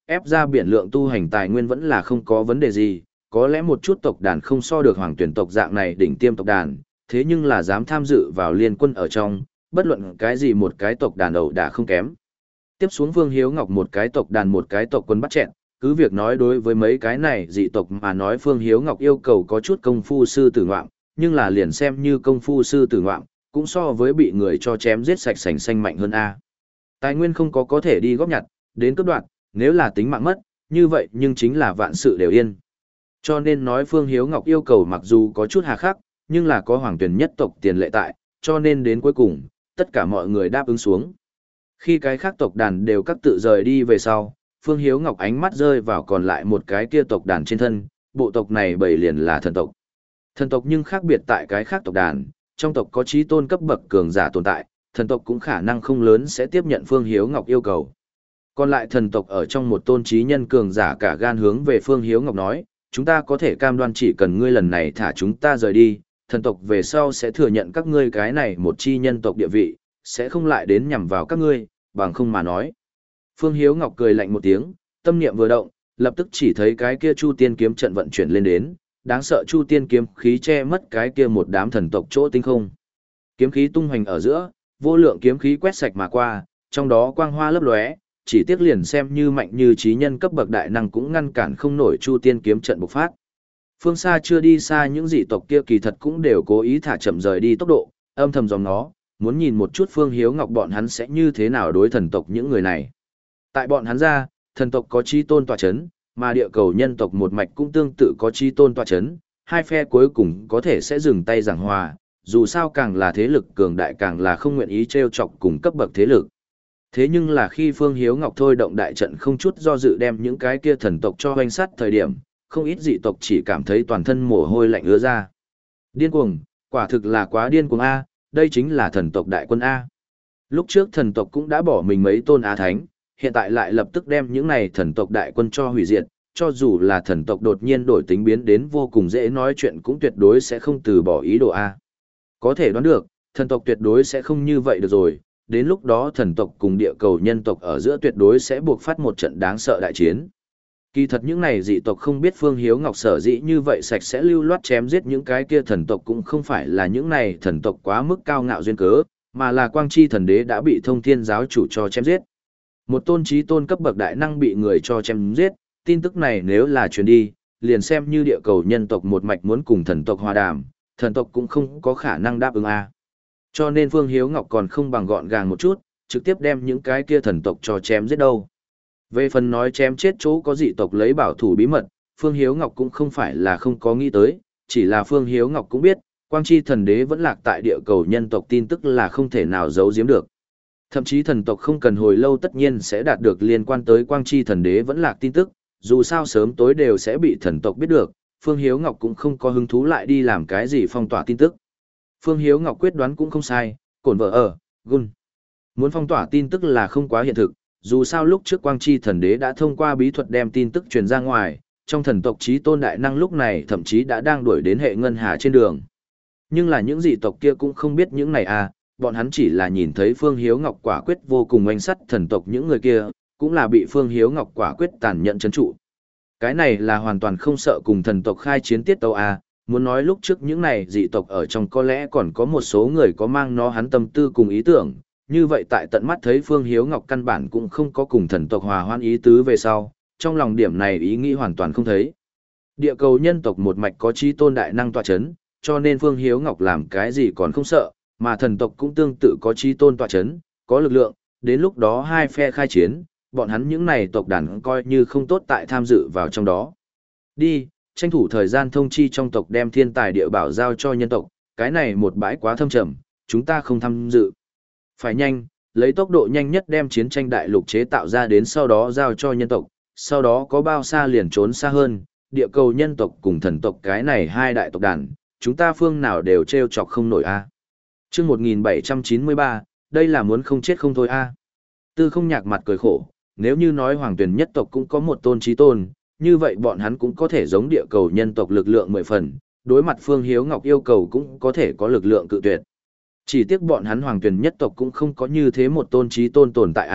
ép ra biển lượng tu hành tài nguyên vẫn là không có vấn đề gì, có lẽ một chút tộc đàn không so được hoàng tuyển tộc dạng này đỉnh tiêm tộc đàn, thế nhưng là dám tham dự vào liên quân ở trong, bất luận cái gì một cái tộc đàn ẩu đã không kém. Tiếp xuống Vương Hiếu Ngọc một cái tộc đàn một cái tộc quân bắt chẹn, cứ việc nói đối với mấy cái này dị tộc mà nói Phương Hiếu Ngọc yêu cầu có chút công phu sư tử ngoạm, nhưng là liền xem như công phu sư tử ngoạm, cũng so với bị người cho chém giết sạch sành xanh mạnh hơn a. Tài nguyên không có có thể đi góp nhặt, đến cấp đoạn, nếu là tính mạng mất, như vậy nhưng chính là vạn sự đều yên. Cho nên nói Phương Hiếu Ngọc yêu cầu mặc dù có chút hà khắc, nhưng là có hoàng tuyển nhất tộc tiền lệ tại, cho nên đến cuối cùng, tất cả mọi người đáp ứng xuống. Khi cái khác tộc đàn đều các tự rời đi về sau, Phương Hiếu Ngọc ánh mắt rơi vào còn lại một cái kia tộc đàn trên thân, bộ tộc này bảy liền là thần tộc. Thần tộc nhưng khác biệt tại cái khác tộc đàn, trong tộc có chí tôn cấp bậc cường giả tồn tại, thần tộc cũng khả năng không lớn sẽ tiếp nhận Phương Hiếu Ngọc yêu cầu. Còn lại thần tộc ở trong một tôn chí nhân cường giả cả gan hướng về Phương Hiếu Ngọc nói, chúng ta có thể cam đoan chỉ cần ngươi lần này thả chúng ta rời đi, thần tộc về sau sẽ thừa nhận các ngươi cái này một chi nhân tộc địa vị, sẽ không lại đến nhằm vào các ngươi, bằng không mà nói. Phương Hiếu Ngọc cười lạnh một tiếng, tâm niệm vừa động, lập tức chỉ thấy cái kia Chu Tiên kiếm trận vận chuyển lên đến, đáng sợ Chu Tiên kiếm khí che mất cái kia một đám thần tộc chỗ tinh không. Kiếm khí tung hoành ở giữa, vô lượng kiếm khí quét sạch mà qua, trong đó quang hoa lấp lóe, chỉ tiếc liền xem như mạnh như trí nhân cấp bậc đại năng cũng ngăn cản không nổi Chu Tiên kiếm trận bộc phát. Phương xa chưa đi xa những dị tộc kia kỳ thật cũng đều cố ý thả chậm rời đi tốc độ, âm thầm dòng nó, muốn nhìn một chút Phương Hiếu Ngọc bọn hắn sẽ như thế nào đối thần tộc những người này. Tại bọn hắn ra, thần tộc có chi tôn tọa chấn, mà địa cầu nhân tộc một mạch cũng tương tự có chi tôn tọa chấn, hai phe cuối cùng có thể sẽ dừng tay giảng hòa, dù sao càng là thế lực cường đại càng là không nguyện ý trêu chọc cùng cấp bậc thế lực. Thế nhưng là khi Phương Hiếu Ngọc thôi động đại trận không chút do dự đem những cái kia thần tộc cho hoành sát thời điểm, không ít dị tộc chỉ cảm thấy toàn thân mồ hôi lạnh ứa ra. Điên cuồng, quả thực là quá điên cuồng A, đây chính là thần tộc đại quân A. Lúc trước thần tộc cũng đã bỏ mình mấy tôn á thánh, hiện tại lại lập tức đem những này thần tộc đại quân cho hủy diệt, cho dù là thần tộc đột nhiên đổi tính biến đến vô cùng dễ nói chuyện cũng tuyệt đối sẽ không từ bỏ ý đồ A. Có thể đoán được, thần tộc tuyệt đối sẽ không như vậy được rồi, đến lúc đó thần tộc cùng địa cầu nhân tộc ở giữa tuyệt đối sẽ buộc phát một trận đáng sợ đại chiến. Kỳ thật những này dị tộc không biết Phương Hiếu Ngọc sở dĩ như vậy sạch sẽ lưu loát chém giết những cái kia thần tộc cũng không phải là những này thần tộc quá mức cao ngạo duyên cớ, mà là quang chi thần đế đã bị thông thiên giáo chủ cho chém giết. Một tôn trí tôn cấp bậc đại năng bị người cho chém giết, tin tức này nếu là truyền đi, liền xem như địa cầu nhân tộc một mạch muốn cùng thần tộc hòa đàm, thần tộc cũng không có khả năng đáp ứng a. Cho nên Phương Hiếu Ngọc còn không bằng gọn gàng một chút, trực tiếp đem những cái kia thần tộc cho chém giết đâu. Về phần nói chém chết chỗ có dị tộc lấy bảo thủ bí mật, Phương Hiếu Ngọc cũng không phải là không có nghĩ tới, chỉ là Phương Hiếu Ngọc cũng biết, Quang Chi thần đế vẫn lạc tại địa cầu nhân tộc tin tức là không thể nào giấu giếm được. Thậm chí thần tộc không cần hồi lâu tất nhiên sẽ đạt được liên quan tới Quang Chi thần đế vẫn lạc tin tức, dù sao sớm tối đều sẽ bị thần tộc biết được, Phương Hiếu Ngọc cũng không có hứng thú lại đi làm cái gì phong tỏa tin tức. Phương Hiếu Ngọc quyết đoán cũng không sai, cổn vợ ở, gun. Muốn phong tỏa tin tức là không quá hiện thực, dù sao lúc trước Quang Chi thần đế đã thông qua bí thuật đem tin tức truyền ra ngoài, trong thần tộc chí tôn đại năng lúc này thậm chí đã đang đuổi đến hệ ngân hà trên đường. Nhưng là những dị tộc kia cũng không biết những này à, bọn hắn chỉ là nhìn thấy Phương Hiếu Ngọc quả quyết vô cùng oanh sắt thần tộc những người kia, cũng là bị Phương Hiếu Ngọc quả quyết tàn nhẫn trấn trụ. Cái này là hoàn toàn không sợ cùng thần tộc khai chiến tiết tấu à, muốn nói lúc trước những này dị tộc ở trong có lẽ còn có một số người có mang nó hắn tâm tư cùng ý tưởng, như vậy tại tận mắt thấy Phương Hiếu Ngọc căn bản cũng không có cùng thần tộc hòa hoan ý tứ về sau, trong lòng điểm này ý nghĩ hoàn toàn không thấy. Địa cầu nhân tộc một mạch có chí tôn đại năng tọa chấn, cho nên Phương Hiếu Ngọc làm cái gì còn không sợ, mà thần tộc cũng tương tự có chí tôn tọa chấn, có lực lượng, đến lúc đó hai phe khai chiến, bọn hắn những này tộc đàn coi như không tốt tại tham dự vào trong đó. Đi, tranh thủ thời gian thông chi trong tộc đem thiên tài địa bảo giao cho nhân tộc, cái này một bãi quá thâm trầm, chúng ta không tham dự. Phải nhanh, lấy tốc độ nhanh nhất đem chiến tranh đại lục chế tạo ra đến sau đó giao cho nhân tộc, sau đó có bao xa liền trốn xa hơn, địa cầu nhân tộc cùng thần tộc cái này hai đại tộc đàn, chúng ta phương nào đều treo chọc không nổi a. Chương một nghìn bảy trăm chín mươi ba, đây là muốn không chết không thôi a. Tư Không Nhạc mặt cười khổ, nếu như nói Hoàng Tuyền nhất tộc cũng có một tôn chí tôn, như vậy bọn hắn cũng có thể giống địa cầu nhân tộc lực lượng mười phần, đối mặt Phương Hiếu Ngọc yêu cầu cũng có thể có lực lượng cự tuyệt. Chỉ tiếc bọn hắn Hoàng Tuyền nhất tộc cũng không có như thế một tôn chí tôn tồn tại a,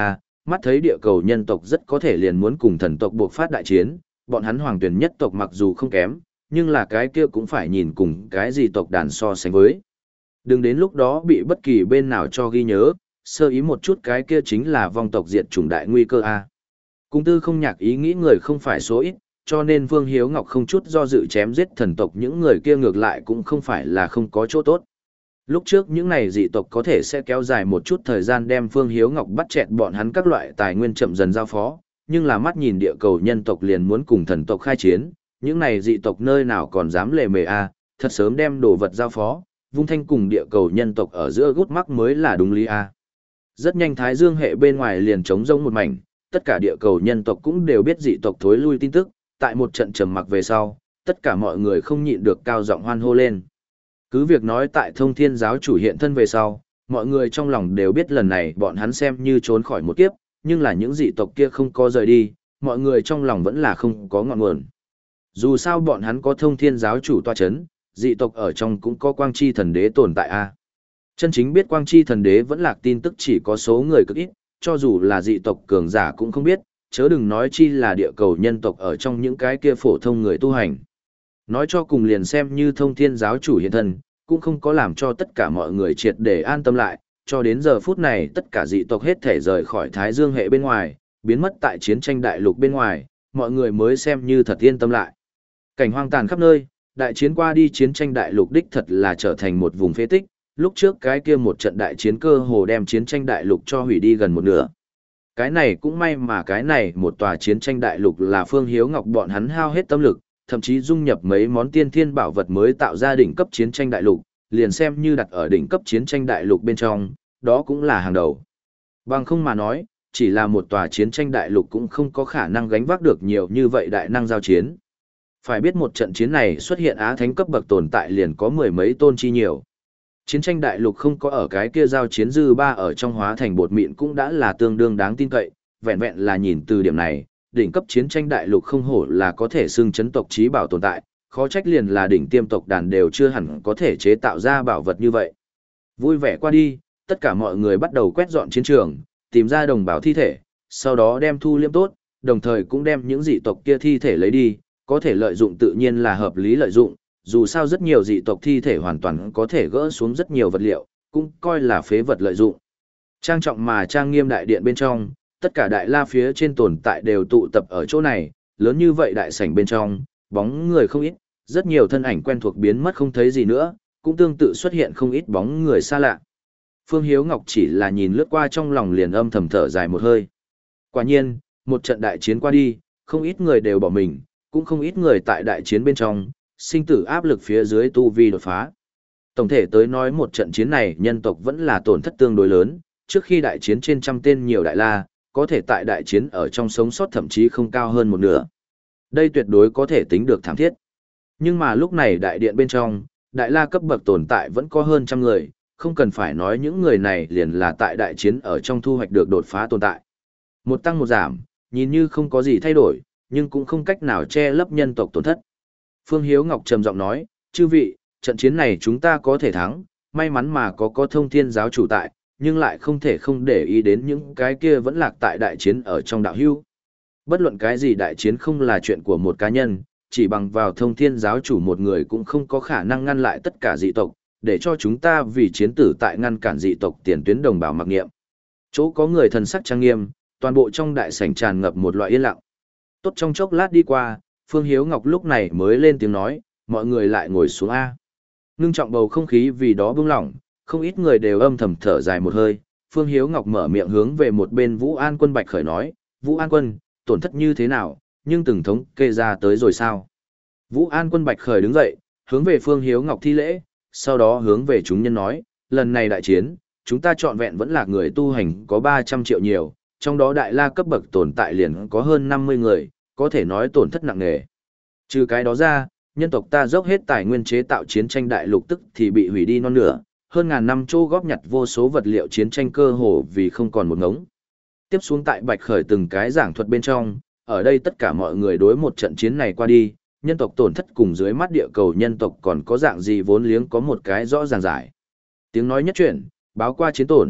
mắt thấy địa cầu nhân tộc rất có thể liền muốn cùng thần tộc buộc phát đại chiến, bọn hắn hoàng tuyển nhất tộc mặc dù không kém, nhưng là cái kia cũng phải nhìn cùng cái gì tộc đàn so sánh với. Đừng đến lúc đó bị bất kỳ bên nào cho ghi nhớ, sơ ý một chút cái kia chính là vong tộc diệt chủng đại nguy cơ a. Cung tư không nhạc ý nghĩ người không phải số ít, cho nên Vương Hiếu Ngọc không chút do dự chém giết thần tộc những người kia ngược lại cũng không phải là không có chỗ tốt. Lúc trước những này dị tộc có thể sẽ kéo dài một chút thời gian đem Phương Hiếu Ngọc bắt chẹt bọn hắn các loại tài nguyên chậm dần giao phó, nhưng là mắt nhìn địa cầu nhân tộc liền muốn cùng thần tộc khai chiến, những này dị tộc nơi nào còn dám lề mề a, thật sớm đem đồ vật giao phó, vung thanh cùng địa cầu nhân tộc ở giữa gút mắc mới là đúng lý a. Rất nhanh Thái Dương hệ bên ngoài liền trống rỗng một mảnh, tất cả địa cầu nhân tộc cũng đều biết dị tộc thối lui tin tức, tại một trận trầm mặc về sau, tất cả mọi người không nhịn được cao giọng hoan hô lên. Cứ việc nói tại Thông Thiên giáo chủ hiện thân về sau, mọi người trong lòng đều biết lần này bọn hắn xem như trốn khỏi một kiếp, nhưng là những dị tộc kia không có rời đi, mọi người trong lòng vẫn là không có ngọn nguồn. Dù sao bọn hắn có Thông Thiên giáo chủ tọa chấn, dị tộc ở trong cũng có Quang Chi thần đế tồn tại a. Chân chính biết Quang Chi thần đế vẫn lạc tin tức chỉ có số người cực ít, cho dù là dị tộc cường giả cũng không biết, chớ đừng nói chi là địa cầu nhân tộc ở trong những cái kia phổ thông người tu hành. Nói cho cùng liền xem như Thông Thiên giáo chủ hiện thân, cũng không có làm cho tất cả mọi người triệt để an tâm lại, cho đến giờ phút này tất cả dị tộc hết thể rời khỏi Thái Dương hệ bên ngoài, biến mất tại chiến tranh đại lục bên ngoài, mọi người mới xem như thật yên tâm lại. Cảnh hoang tàn khắp nơi, đại chiến qua đi chiến tranh đại lục đích thật là trở thành một vùng phế tích, lúc trước cái kia một trận đại chiến cơ hồ đem chiến tranh đại lục cho hủy đi gần một nửa. Cái này cũng may mà cái này một tòa chiến tranh đại lục là Phương Hiếu Ngọc bọn hắn hao hết tâm lực, thậm chí dung nhập mấy món tiên thiên bảo vật mới tạo ra đỉnh cấp chiến tranh đại lục, liền xem như đặt ở đỉnh cấp chiến tranh đại lục bên trong, đó cũng là hàng đầu. Bằng không mà nói, chỉ là một tòa chiến tranh đại lục cũng không có khả năng gánh vác được nhiều như vậy đại năng giao chiến. Phải biết một trận chiến này xuất hiện á thánh cấp bậc tồn tại liền có mười mấy tôn chi nhiều. Chiến tranh đại lục không có ở cái kia giao chiến dư ba ở trong hóa thành bột mịn cũng đã là tương đương đáng tin cậy, vẹn vẹn là nhìn từ điểm này, đỉnh cấp chiến tranh đại lục không hổ là có thể xưng chấn tộc trí bảo tồn tại, khó trách liền là đỉnh tiêm tộc đàn đều chưa hẳn có thể chế tạo ra bảo vật như vậy. Vui vẻ qua đi, tất cả mọi người bắt đầu quét dọn chiến trường, tìm ra đồng bào thi thể, sau đó đem thu liêm tốt, đồng thời cũng đem những dị tộc kia thi thể lấy đi, có thể lợi dụng tự nhiên là hợp lý lợi dụng, dù sao rất nhiều dị tộc thi thể hoàn toàn có thể gỡ xuống rất nhiều vật liệu, cũng coi là phế vật lợi dụng. Trang trọng mà trang nghiêm đại điện bên trong, tất cả đại la phía trên tồn tại đều tụ tập ở chỗ này, lớn như vậy đại sảnh bên trong, bóng người không ít, rất nhiều thân ảnh quen thuộc biến mất không thấy gì nữa, cũng tương tự xuất hiện không ít bóng người xa lạ. Phương Hiếu Ngọc chỉ là nhìn lướt qua trong lòng liền âm thầm thở dài một hơi. Quả nhiên, một trận đại chiến qua đi, không ít người đều bỏ mình, cũng không ít người tại đại chiến bên trong, sinh tử áp lực phía dưới tu vi đột phá. Tổng thể tới nói một trận chiến này nhân tộc vẫn là tổn thất tương đối lớn, trước khi đại chiến trên trăm tên nhiều đại la, có thể tại đại chiến ở trong sống sót thậm chí không cao hơn một nửa. Đây tuyệt đối có thể tính được thảm thiết. Nhưng mà lúc này đại điện bên trong, đại la cấp bậc tồn tại vẫn có hơn trăm người, không cần phải nói những người này liền là tại đại chiến ở trong thu hoạch được đột phá tồn tại. Một tăng một giảm, nhìn như không có gì thay đổi, nhưng cũng không cách nào che lấp nhân tộc tổn thất. Phương Hiếu Ngọc trầm giọng nói, chư vị, trận chiến này chúng ta có thể thắng, may mắn mà có có Thông Thiên giáo chủ tại, nhưng lại không thể không để ý đến những cái kia vẫn lạc tại đại chiến ở trong đạo hưu. Bất luận cái gì đại chiến không là chuyện của một cá nhân, chỉ bằng vào Thông Thiên giáo chủ một người cũng không có khả năng ngăn lại tất cả dị tộc, để cho chúng ta vì chiến tử tại ngăn cản dị tộc tiền tuyến đồng bào mặc nghiệm. Chỗ có người thần sắc trang nghiêm, toàn bộ trong đại sảnh tràn ngập một loại yên lặng. Tốt trong chốc lát đi qua, Phương Hiếu Ngọc lúc này mới lên tiếng nói, mọi người lại ngồi xuống A. Ngưng trọng bầu không khí vì đó bưng lỏng, không ít người đều âm thầm thở dài một hơi. Phương Hiếu Ngọc mở miệng hướng về một bên Vũ An Quân Bạch Khởi nói, Vũ An Quân, tổn thất như thế nào, nhưng từng thống kê ra tới rồi sao? Vũ An Quân Bạch Khởi đứng dậy, hướng về Phương Hiếu Ngọc thi lễ, sau đó hướng về chúng nhân nói, lần này đại chiến, chúng ta trọn vẹn vẫn là người tu hành có ba trăm triệu nhiều, trong đó đại la cấp bậc tồn tại liền có hơn năm mươi người, có thể nói tổn thất nặng nề. Trừ cái đó ra, nhân tộc ta dốc hết tài nguyên chế tạo chiến tranh đại lục tức thì bị hủy đi non nửa, hơn ngàn năm chỗ góp nhặt vô số vật liệu chiến tranh cơ hồ vì không còn một ngống. Tiếp xuống tại Bạch Khởi từng cái giảng thuật bên trong, ở đây tất cả mọi người đối một trận chiến này qua đi, nhân tộc tổn thất cùng dưới mắt địa cầu nhân tộc còn có dạng gì vốn liếng có một cái rõ ràng giải. Tiếng nói nhất chuyển, báo qua chiến tổn,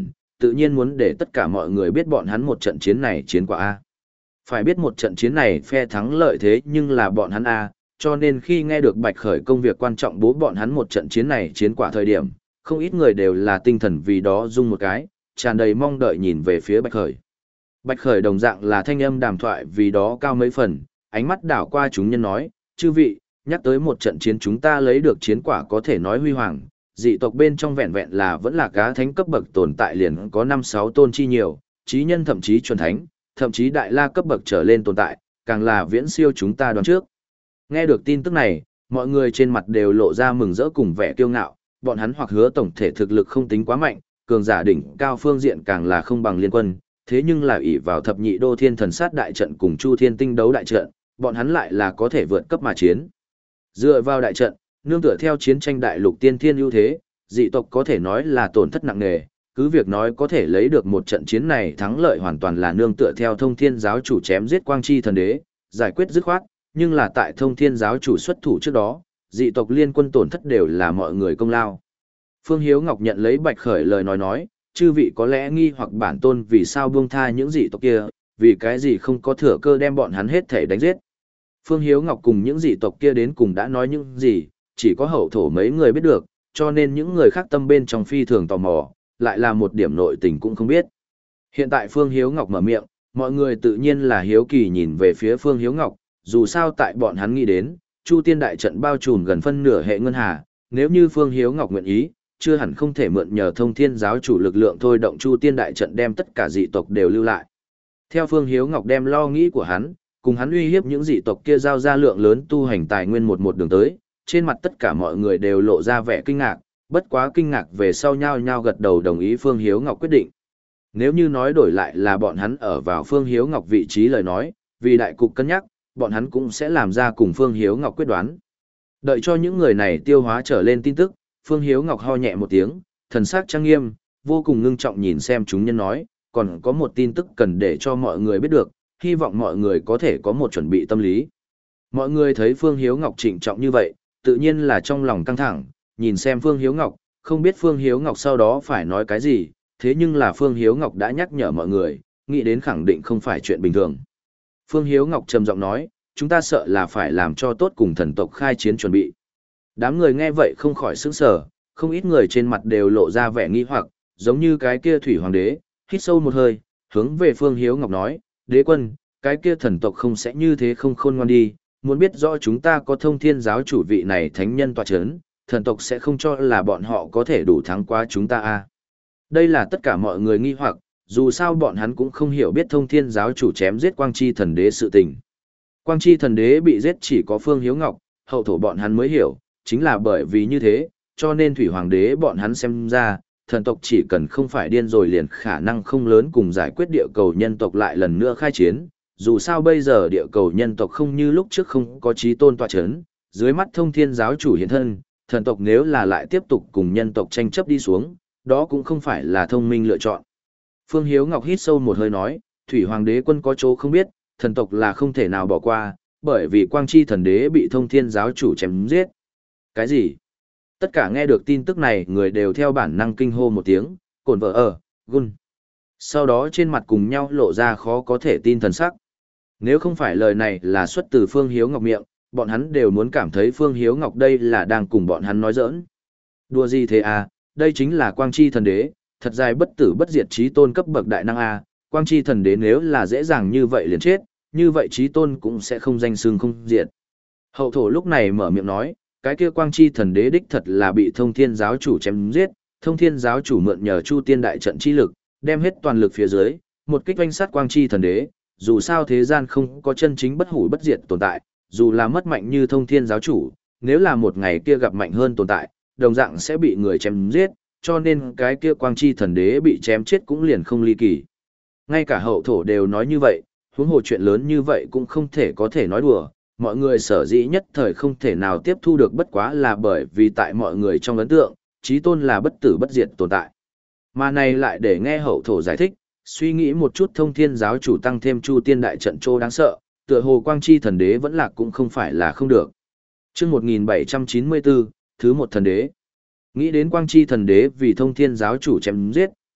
tự nhiên muốn để tất cả mọi người biết bọn hắn một trận chiến này chiến quả A. Phải biết một trận chiến này phe thắng lợi thế nhưng là bọn hắn A, cho nên khi nghe được Bạch Khởi công việc quan trọng bố bọn hắn một trận chiến này chiến quả thời điểm, không ít người đều là tinh thần vì đó rung một cái, tràn đầy mong đợi nhìn về phía Bạch Khởi. Bạch Khởi đồng dạng là thanh âm đàm thoại vì đó cao mấy phần, ánh mắt đảo qua chúng nhân nói, chư vị, nhắc tới một trận chiến chúng ta lấy được chiến quả có thể nói huy hoàng, dị tộc bên trong vẹn vẹn là vẫn là cá thánh cấp bậc tồn tại liền có năm sáu tôn chi nhiều, trí nhân thậm chí chuẩn thánh, thậm chí đại la cấp bậc trở lên tồn tại, càng là viễn siêu chúng ta đoán trước. Nghe được tin tức này, mọi người trên mặt đều lộ ra mừng rỡ cùng vẻ kiêu ngạo, bọn hắn hoặc hứa tổng thể thực lực không tính quá mạnh, cường giả đỉnh cao phương diện càng là không bằng liên quân, thế nhưng là ỷ vào thập nhị đô thiên thần sát đại trận cùng chu thiên tinh đấu đại trận, bọn hắn lại là có thể vượt cấp mà chiến. Dựa vào đại trận, nương tựa theo chiến tranh đại lục tiên thiên ưu thế, dị tộc có thể nói là tổn thất nặng nề, cứ việc nói có thể lấy được một trận chiến này thắng lợi hoàn toàn là nương tựa theo thông thiên giáo chủ chém giết quang chi thần đế, giải quyết dứt khoát, nhưng là tại thông thiên giáo chủ xuất thủ trước đó, dị tộc liên quân tổn thất đều là mọi người công lao. Phương Hiếu Ngọc nhận lấy Bạch Khởi lời nói nói, chư vị có lẽ nghi hoặc bản tôn vì sao buông tha những dị tộc kia, vì cái gì không có thừa cơ đem bọn hắn hết thể đánh giết. Phương Hiếu Ngọc cùng những dị tộc kia đến cùng đã nói những gì, chỉ có hậu thổ mấy người biết được, cho nên những người khác tâm bên trong phi thường tò mò, lại là một điểm nội tình cũng không biết. Hiện tại Phương Hiếu Ngọc mở miệng, mọi người tự nhiên là hiếu kỳ nhìn về phía Phương Hiếu Ngọc, dù sao tại bọn hắn nghĩ đến, Chu Tiên đại trận bao trùm gần phân nửa hệ ngân hà, nếu như Phương Hiếu Ngọc nguyện ý, chưa hẳn không thể mượn nhờ thông thiên giáo chủ lực lượng thôi động Chu Tiên đại trận đem tất cả dị tộc đều lưu lại. Theo Phương Hiếu Ngọc đem lo nghĩ của hắn, cùng hắn uy hiếp những dị tộc kia giao ra lượng lớn tu hành tài nguyên một một đường tới, trên mặt tất cả mọi người đều lộ ra vẻ kinh ngạc, bất quá kinh ngạc về sau nhao nhao gật đầu đồng ý Phương Hiếu Ngọc quyết định. Nếu như nói đổi lại là bọn hắn ở vào Phương Hiếu Ngọc vị trí lời nói, vì đại cục cân nhắc, bọn hắn cũng sẽ làm ra cùng Phương Hiếu Ngọc quyết đoán. Đợi cho những người này tiêu hóa trở lên tin tức, Phương Hiếu Ngọc ho nhẹ một tiếng, thần sắc trang nghiêm, vô cùng ngưng trọng nhìn xem chúng nhân nói, còn có một tin tức cần để cho mọi người biết được, hy vọng mọi người có thể có một chuẩn bị tâm lý. Mọi người thấy Phương Hiếu Ngọc trịnh trọng như vậy, tự nhiên là trong lòng căng thẳng, nhìn xem Phương Hiếu Ngọc, không biết Phương Hiếu Ngọc sau đó phải nói cái gì, thế nhưng là Phương Hiếu Ngọc đã nhắc nhở mọi người, nghĩ đến khẳng định không phải chuyện bình thường. Phương Hiếu Ngọc trầm giọng nói, chúng ta sợ là phải làm cho tốt cùng thần tộc khai chiến chuẩn bị. Đám người nghe vậy không khỏi sững sờ, không ít người trên mặt đều lộ ra vẻ nghi hoặc, giống như cái kia thủy hoàng đế, hít sâu một hơi, hướng về Phương Hiếu Ngọc nói, đế quân, cái kia thần tộc không sẽ như thế không khôn ngoan đi, muốn biết rõ chúng ta có thông thiên giáo chủ vị này thánh nhân tọa chấn, thần tộc sẽ không cho là bọn họ có thể đủ thắng qua chúng ta a. Đây là tất cả mọi người nghi hoặc, dù sao bọn hắn cũng không hiểu biết thông thiên giáo chủ chém giết quang chi thần đế sự tình. Quang chi thần đế bị giết chỉ có Phương Hiếu Ngọc, hậu thổ bọn hắn mới hiểu, chính là bởi vì như thế, cho nên thủy hoàng đế bọn hắn xem ra, thần tộc chỉ cần không phải điên rồi liền khả năng không lớn cùng giải quyết địa cầu nhân tộc lại lần nữa khai chiến. Dù sao bây giờ địa cầu nhân tộc không như lúc trước không có chí tôn tọa chấn, dưới mắt thông thiên giáo chủ hiện thân, thần tộc nếu là lại tiếp tục cùng nhân tộc tranh chấp đi xuống, đó cũng không phải là thông minh lựa chọn. Phương Hiếu Ngọc hít sâu một hơi nói, thủy hoàng đế quân có chỗ không biết, thần tộc là không thể nào bỏ qua, bởi vì quang chi thần đế bị thông thiên giáo chủ chém giết. Cái gì? Tất cả nghe được tin tức này người đều theo bản năng kinh hô một tiếng, cồn vợ ở, gun. Sau đó trên mặt cùng nhau lộ ra khó có thể tin thần sắc. Nếu không phải lời này là xuất từ Phương Hiếu Ngọc miệng, bọn hắn đều muốn cảm thấy Phương Hiếu Ngọc đây là đang cùng bọn hắn nói giỡn. Đùa gì thế à, đây chính là quang chi thần đế, thật dài bất tử bất diệt chí tôn cấp bậc đại năng à, quang chi thần đế nếu là dễ dàng như vậy liền chết, như vậy chí tôn cũng sẽ không danh xưng không diệt. Hậu thổ lúc này mở miệng nói, cái kia quang chi thần đế đích thật là bị thông thiên giáo chủ chém giết, thông thiên giáo chủ mượn nhờ chu tiên đại trận chi lực, đem hết toàn lực phía dưới, một kích oanh sát quang chi thần đế, dù sao thế gian không có chân chính bất hủ bất diệt tồn tại, dù là mất mạnh như thông thiên giáo chủ, nếu là một ngày kia gặp mạnh hơn tồn tại, đồng dạng sẽ bị người chém giết, cho nên cái kia quang chi thần đế bị chém chết cũng liền không ly kỳ. Ngay cả hậu thổ đều nói như vậy, huống hồ chuyện lớn như vậy cũng không thể có thể nói đùa, mọi người sở dĩ nhất thời không thể nào tiếp thu được bất quá là bởi vì tại mọi người trong ấn tượng, chí tôn là bất tử bất diệt tồn tại. Mà này lại để nghe hậu thổ giải thích, suy nghĩ một chút thông thiên giáo chủ tăng thêm chu tiên đại trận trô đáng sợ, tựa hồ quang chi thần đế vẫn lạc cũng không phải là không được. Trước một nghìn bảy trăm chín mươi bốn, thứ một thần đế. Nghĩ đến quang chi thần đế vì thông thiên giáo chủ chém giết,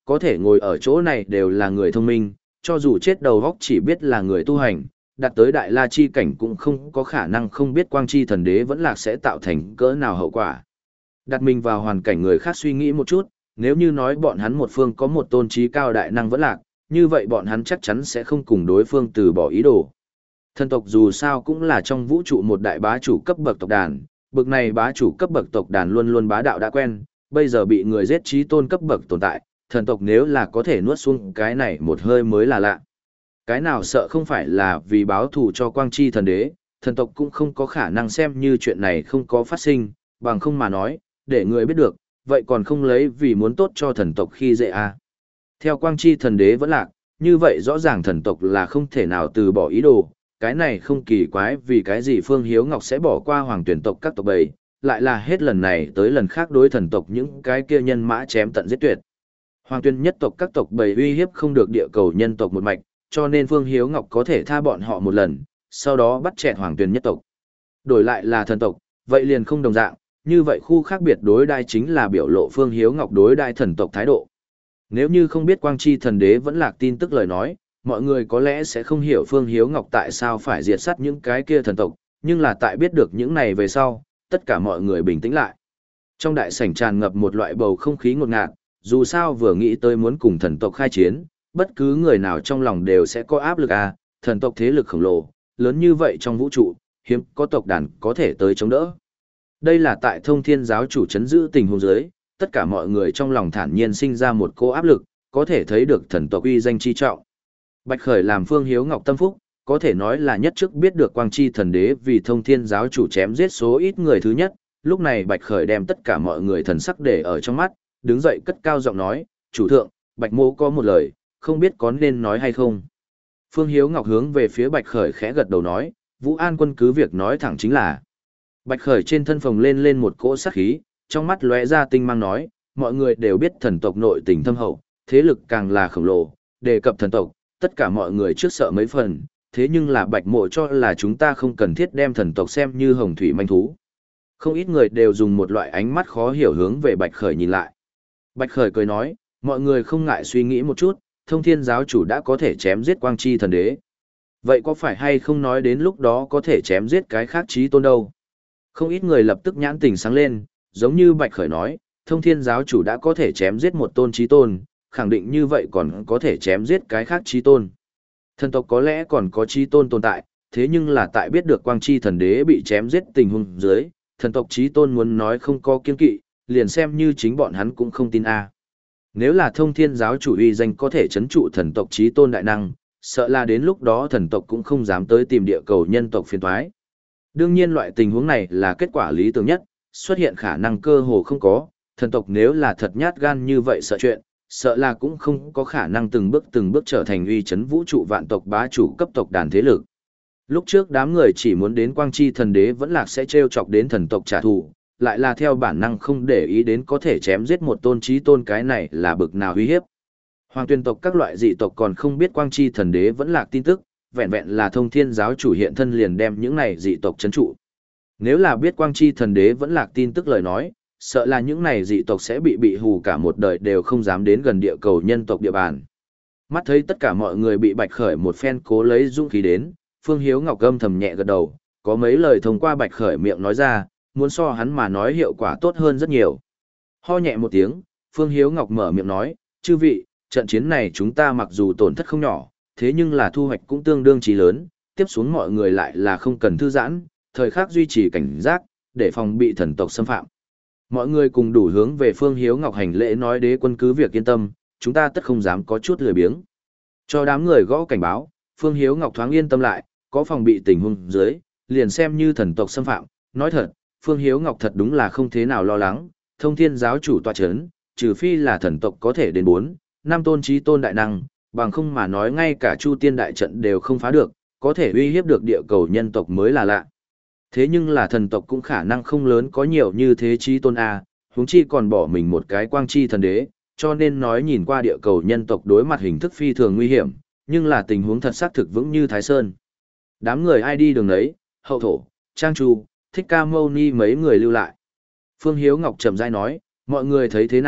Có thể ngồi ở chỗ này đều là người thông minh, cho dù chết đầu góc chỉ biết là người tu hành, đạt tới đại la chi cảnh cũng không có khả năng không biết quang chi thần đế vẫn lạc sẽ tạo thành cỡ nào hậu quả. Đặt mình vào hoàn cảnh người khác suy nghĩ một chút, nếu như nói bọn hắn một phương có một tôn trí cao đại năng vẫn lạc, như vậy bọn hắn chắc chắn sẽ không cùng đối phương từ bỏ ý đồ. Thần tộc dù sao cũng là trong vũ trụ một đại bá chủ cấp bậc tộc đàn, bậc này bá chủ cấp bậc tộc đàn luôn luôn bá đạo đã quen, bây giờ bị người giết trí tôn cấp bậc tồn tại, thần tộc nếu là có thể nuốt xuống cái này một hơi mới là lạ. Cái nào sợ không phải là vì báo thù cho quang chi thần đế, thần tộc cũng không có khả năng xem như chuyện này không có phát sinh, bằng không mà nói, để người biết được, vậy còn không lấy vì muốn tốt cho thần tộc khi dễ à. Theo quang chi thần đế vẫn lạc, như vậy rõ ràng thần tộc là không thể nào từ bỏ ý đồ, cái này không kỳ quái vì cái gì Phương Hiếu Ngọc sẽ bỏ qua hoàng tuyển tộc các tộc bầy, lại là hết lần này tới lần khác đối thần tộc những cái kia nhân mã chém tận giết tuyệt. Hoàng tuyển nhất tộc các tộc bầy uy hiếp không được địa cầu nhân tộc một mạch, cho nên Phương Hiếu Ngọc có thể tha bọn họ một lần, sau đó bắt chẹt hoàng tuyển nhất tộc. Đổi lại là thần tộc, vậy liền không đồng dạng, như vậy khu khác biệt đối đai chính là biểu lộ Phương Hiếu Ngọc đối đai thần tộc thái độ. Nếu như không biết quang chi thần đế vẫn lạc tin tức lời nói, mọi người có lẽ sẽ không hiểu Phương Hiếu Ngọc tại sao phải diệt sát những cái kia thần tộc, nhưng là tại biết được những này về sau, tất cả mọi người bình tĩnh lại. Trong đại sảnh tràn ngập một loại bầu không khí ngột ngạt, dù sao vừa nghĩ tới muốn cùng thần tộc khai chiến, bất cứ người nào trong lòng đều sẽ có áp lực à, thần tộc thế lực khổng lồ, lớn như vậy trong vũ trụ, hiếm có tộc đàn có thể tới chống đỡ. Đây là tại Thông Thiên giáo chủ chấn giữ tình huống dưới, tất cả mọi người trong lòng thản nhiên sinh ra một cô áp lực, có thể thấy được thần tộc uy danh chi trọng. Bạch Khởi làm Phương Hiếu Ngọc tâm phúc, có thể nói là nhất trước biết được quang chi thần đế vì Thông Thiên giáo chủ chém giết số ít người thứ nhất, lúc này Bạch Khởi đem tất cả mọi người thần sắc để ở trong mắt, đứng dậy cất cao giọng nói, chủ thượng, Bạch mô có một lời, không biết có nên nói hay không. Phương Hiếu Ngọc hướng về phía Bạch Khởi khẽ gật đầu nói, Vũ An quân cứ việc nói thẳng chính là. Bạch Khởi trên thân phồng lên lên một cỗ sát khí, trong mắt lóe ra tinh mang nói, mọi người đều biết thần tộc nội tình thâm hậu, thế lực càng là khổng lồ, đề cập thần tộc, tất cả mọi người trước sợ mấy phần, thế nhưng là Bạch mộ cho là chúng ta không cần thiết đem thần tộc xem như hồng thủy manh thú. Không ít người đều dùng một loại ánh mắt khó hiểu hướng về Bạch Khởi nhìn lại. Bạch Khởi cười nói, mọi người không ngại suy nghĩ một chút, Thông Thiên giáo chủ đã có thể chém giết quang chi thần đế. Vậy có phải hay không nói đến lúc đó có thể chém giết cái khác chí tôn đâu? Không ít người lập tức nhãn tình sáng lên, giống như Bạch Khởi nói, Thông Thiên giáo chủ đã có thể chém giết một tôn chí tôn, khẳng định như vậy còn có thể chém giết cái khác chí tôn. Thần tộc có lẽ còn có chí tôn tồn tại, thế nhưng là tại biết được quang chi thần đế bị chém giết tình huống dưới, thần tộc chí tôn muốn nói không có kiên kỵ, liền xem như chính bọn hắn cũng không tin a. Nếu là Thông Thiên giáo chủ uy danh có thể chấn trụ thần tộc chí tôn đại năng, sợ là đến lúc đó thần tộc cũng không dám tới tìm địa cầu nhân tộc phiền toái. Đương nhiên loại tình huống này là kết quả lý tưởng nhất, xuất hiện khả năng cơ hồ không có, thần tộc nếu là thật nhát gan như vậy sợ chuyện, sợ là cũng không có khả năng từng bước từng bước trở thành uy chấn vũ trụ vạn tộc bá chủ cấp tộc đàn thế lực. Lúc trước đám người chỉ muốn đến quang chi thần đế vẫn lạc sẽ trêu chọc đến thần tộc trả thù, lại là theo bản năng không để ý đến có thể chém giết một tôn chí tôn, cái này là bực nào uy hiếp. Hoàng tuyên tộc các loại dị tộc còn không biết quang chi thần đế vẫn lạc tin tức, vẹn vẹn là Thông Thiên giáo chủ hiện thân liền đem những này dị tộc trấn trụ. Nếu là biết quang chi thần đế vẫn lạc tin tức lời nói, sợ là những này dị tộc sẽ bị bị hù cả một đời đều không dám đến gần địa cầu nhân tộc địa bàn. Mắt thấy tất cả mọi người bị Bạch Khởi một phen cố lấy dũng khí đến, Phương Hiếu Ngọc âm thầm nhẹ gật đầu, có mấy lời thông qua Bạch Khởi miệng nói ra, muốn so hắn mà nói hiệu quả tốt hơn rất nhiều. Ho nhẹ một tiếng, Phương Hiếu Ngọc mở miệng nói, chư vị, trận chiến này chúng ta mặc dù tổn thất không nhỏ, thế nhưng là thu hoạch cũng tương đương chí lớn, tiếp xuống mọi người lại là không cần thư giãn, thời khắc duy trì cảnh giác, để phòng bị thần tộc xâm phạm. Mọi người cùng đủ hướng về Phương Hiếu Ngọc hành lễ nói đế quân cứ việc yên tâm, chúng ta tất không dám có chút lười biếng. Cho đám người gõ cảnh báo, Phương Hiếu Ngọc thoáng yên tâm lại, có phòng bị tình huống dưới, liền xem như thần tộc xâm phạm, nói thật, Phương Hiếu Ngọc thật đúng là không thế nào lo lắng, Thông Thiên giáo chủ tọa chấn, trừ phi là thần tộc có thể đến bốn, năm tôn chí tôn đại năng, bằng không mà nói ngay cả Chu Tiên đại trận đều không phá được, có thể uy hiếp được địa cầu nhân tộc mới là lạ. Thế nhưng là thần tộc cũng khả năng không lớn có nhiều như thế chí tôn a, huống chi còn bỏ mình một cái quang chi thần đế, cho nên nói nhìn qua địa cầu nhân tộc đối mặt hình thức phi thường nguy hiểm, nhưng là tình huống thật xác thực vững như Thái Sơn. Đám người ai đi đường đấy, Hậu Thổ, Trang Chu, Thích Ca Mâu Ni mấy người lưu lại. Phương Hiếu Ngọc trầm rãi nói, mọi người thấy thế nào,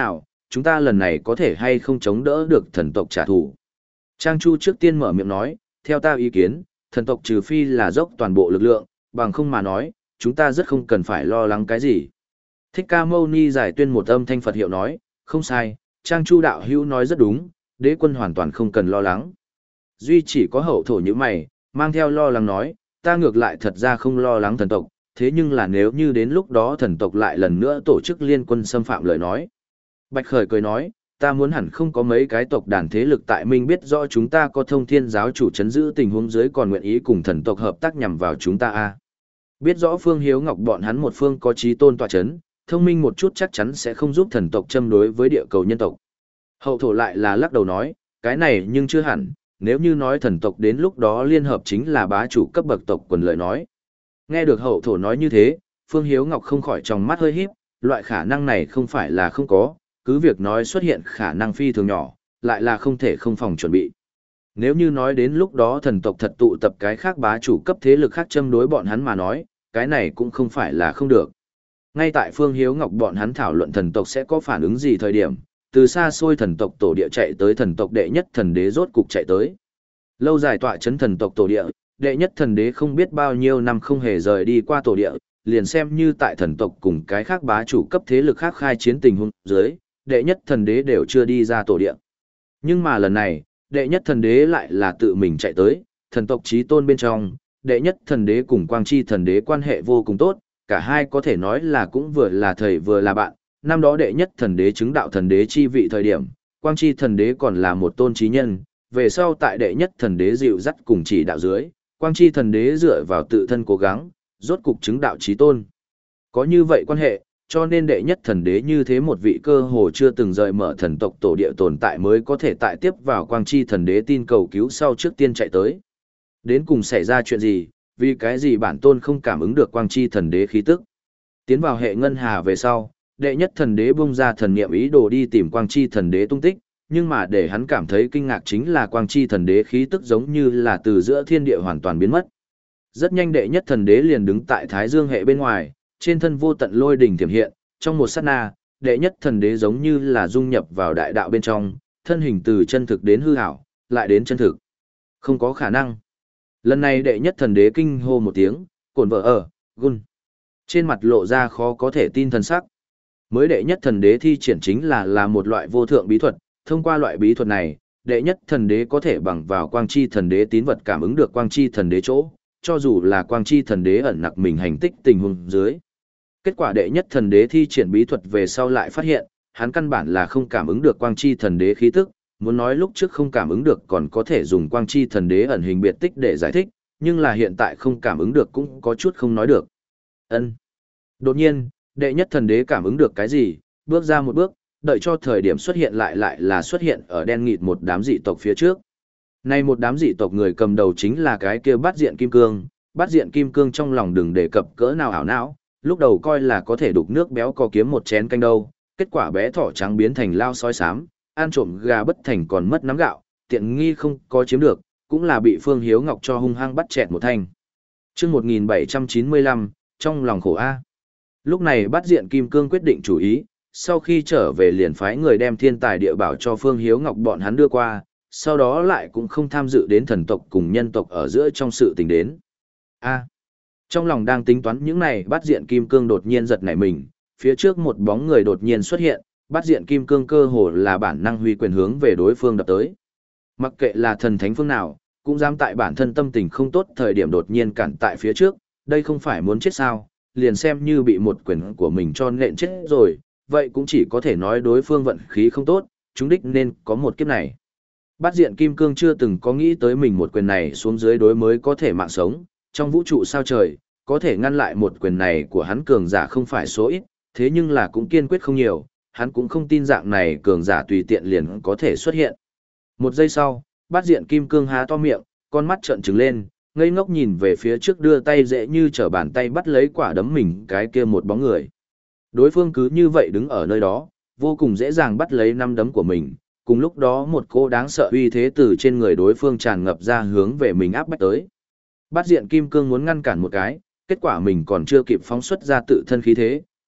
chúng ta lần này có thể hay không chống đỡ được thần tộc trả thù. Trang Chu trước tiên mở miệng nói, theo ta ý kiến, thần tộc trừ phi là dốc toàn bộ lực lượng, bằng không mà nói, chúng ta rất không cần phải lo lắng cái gì. Thích Ca Mâu Ni giải tuyên một âm thanh Phật hiệu nói, không sai, Trang Chu đạo hữu nói rất đúng, đế quân hoàn toàn không cần lo lắng. Duy chỉ có hậu thổ như mày, mang theo lo lắng nói, ta ngược lại thật ra không lo lắng thần tộc, thế nhưng là nếu như đến lúc đó thần tộc lại lần nữa tổ chức liên quân xâm phạm lời nói. Bạch Khởi cười nói, ta muốn hẳn không có mấy cái tộc đàn thế lực tại Minh biết rõ chúng ta có thông thiên giáo chủ chấn giữ tình huống dưới còn nguyện ý cùng thần tộc hợp tác nhằm vào chúng ta a. Biết rõ Phương Hiếu Ngọc bọn hắn một phương có trí tôn tọa chấn, thông minh một chút chắc chắn sẽ không giúp thần tộc châm đối với địa cầu nhân tộc. Hậu thổ lại là lắc đầu nói, cái này nhưng chưa hẳn, nếu như nói thần tộc đến lúc đó liên hợp chính là bá chủ cấp bậc tộc quần lợi nói. Nghe được hậu thổ nói như thế, Phương Hiếu Ngọc không khỏi trong mắt hơi híp, loại khả năng này không phải là không có, cứ việc nói xuất hiện khả năng phi thường nhỏ, lại là không thể không phòng chuẩn bị. Nếu như nói đến lúc đó thần tộc thật tụ tập cái khác bá chủ cấp thế lực khác châm đối bọn hắn mà nói, cái này cũng không phải là không được. Ngay tại Phương Hiếu Ngọc bọn hắn thảo luận thần tộc sẽ có phản ứng gì thời điểm, từ xa xôi thần tộc tổ địa chạy tới thần tộc đệ nhất thần đế rốt cục chạy tới. Lâu dài tọa chấn thần tộc tổ địa, đệ nhất thần đế không biết bao nhiêu năm không hề rời đi qua tổ địa, liền xem như tại thần tộc cùng cái khác bá chủ cấp thế lực khác khai chiến tình huống dưới, đệ nhất thần đế đều chưa đi ra tổ địa. Nhưng mà lần này, đệ nhất thần đế lại là tự mình chạy tới, thần tộc chí tôn bên trong, đệ nhất thần đế cùng quang chi thần đế quan hệ vô cùng tốt, cả hai có thể nói là cũng vừa là thầy vừa là bạn. Năm đó đệ nhất thần đế chứng đạo thần đế chi vị thời điểm, quang chi thần đế còn là một tôn trí nhân, về sau tại đệ nhất thần đế dịu dắt cùng chỉ đạo dưới, quang chi thần đế dựa vào tự thân cố gắng, rốt cục chứng đạo chí tôn. Có như vậy quan hệ, cho nên đệ nhất thần đế như thế một vị cơ hồ chưa từng rời mở thần tộc tổ địa tồn tại mới có thể tại tiếp vào quang chi thần đế tin cầu cứu sau trước tiên chạy tới. Đến cùng xảy ra chuyện gì, vì cái gì bản tôn không cảm ứng được quang chi thần đế khí tức. Tiến vào hệ ngân hà về sau, đệ nhất thần đế bung ra thần niệm ý đồ đi tìm quang chi thần đế tung tích, nhưng mà để hắn cảm thấy kinh ngạc chính là quang chi thần đế khí tức giống như là từ giữa thiên địa hoàn toàn biến mất. Rất nhanh đệ nhất thần đế liền đứng tại Thái Dương hệ bên ngoài, trên thân vô tận lôi đỉnh tiềm hiện, trong một sát na, đệ nhất thần đế giống như là dung nhập vào đại đạo bên trong, thân hình từ chân thực đến hư ảo, lại đến chân thực. Không có khả năng. Lần này đệ nhất thần đế kinh hô một tiếng, cồn vợ ở, gun. Trên mặt lộ ra khó có thể tin thần sắc. Mới đệ nhất thần đế thi triển chính là là một loại vô thượng bí thuật, thông qua loại bí thuật này, đệ nhất thần đế có thể bằng vào quang chi thần đế tín vật cảm ứng được quang chi thần đế chỗ, cho dù là quang chi thần đế ẩn nặc mình hành tích tình huống dưới. Kết quả đệ nhất thần đế thi triển bí thuật về sau lại phát hiện, hắn căn bản là không cảm ứng được quang chi thần đế khí tức, muốn nói lúc trước không cảm ứng được còn có thể dùng quang chi thần đế ẩn hình biệt tích để giải thích, nhưng là hiện tại không cảm ứng được cũng có chút không nói được. Ân. Đột nhiên, đệ nhất thần đế cảm ứng được cái gì, bước ra một bước, đợi cho thời điểm xuất hiện lại lại là xuất hiện ở đen nghịt một đám dị tộc phía trước. Này một đám dị tộc người cầm đầu chính là cái kia bát diện kim cương, bát diện kim cương trong lòng đừng đề cập cỡ nào ảo não, lúc đầu coi là có thể đục nước béo có kiếm một chén canh đâu, kết quả bé thỏ trắng biến thành lao sói xám, ăn trộm gà bất thành còn mất nắm gạo, tiện nghi không có chiếm được, cũng là bị Phương Hiếu Ngọc cho hung hăng bắt chẹt một thanh. Chương một nghìn bảy trăm chín mươi lăm, trong lòng khổ a. Lúc này bát diện kim cương quyết định chủ ý, sau khi trở về liền phái người đem thiên tài địa bảo cho Phương Hiếu Ngọc bọn hắn đưa qua, sau đó lại cũng không tham dự đến thần tộc cùng nhân tộc ở giữa trong sự tình đến. A. Trong lòng đang tính toán những này, bát diện kim cương đột nhiên giật nảy mình, phía trước một bóng người đột nhiên xuất hiện, bát diện kim cương cơ hồ là bản năng huy quyền hướng về đối phương đập tới. Mặc kệ là thần thánh phương nào, cũng dám tại bản thân tâm tình không tốt thời điểm đột nhiên cản tại phía trước, đây không phải muốn chết sao, liền xem như bị một quyền của mình cho nện chết rồi, vậy cũng chỉ có thể nói đối phương vận khí không tốt, chúng đích nên có một kiếp này. Bát diện kim cương chưa từng có nghĩ tới mình một quyền này xuống dưới đối mới có thể mạng sống, trong vũ trụ sao trời, có thể ngăn lại một quyền này của hắn cường giả không phải số ít, thế nhưng là cũng kiên quyết không nhiều, hắn cũng không tin dạng này cường giả tùy tiện liền có thể xuất hiện. Một giây sau, bát diện kim cương há to miệng, con mắt trợn trừng lên, ngây ngốc nhìn về phía trước đưa tay dễ như trở bàn tay bắt lấy quả đấm mình cái kia một bóng người. Đối phương cứ như vậy đứng ở nơi đó, vô cùng dễ dàng bắt lấy năm đấm của mình, cùng lúc đó một cô đáng sợ uy thế từ trên người đối phương tràn ngập ra hướng về mình áp bách tới. Bát diện kim cương muốn ngăn cản một cái, kết quả mình còn chưa kịp phóng xuất ra tự thân khí thế,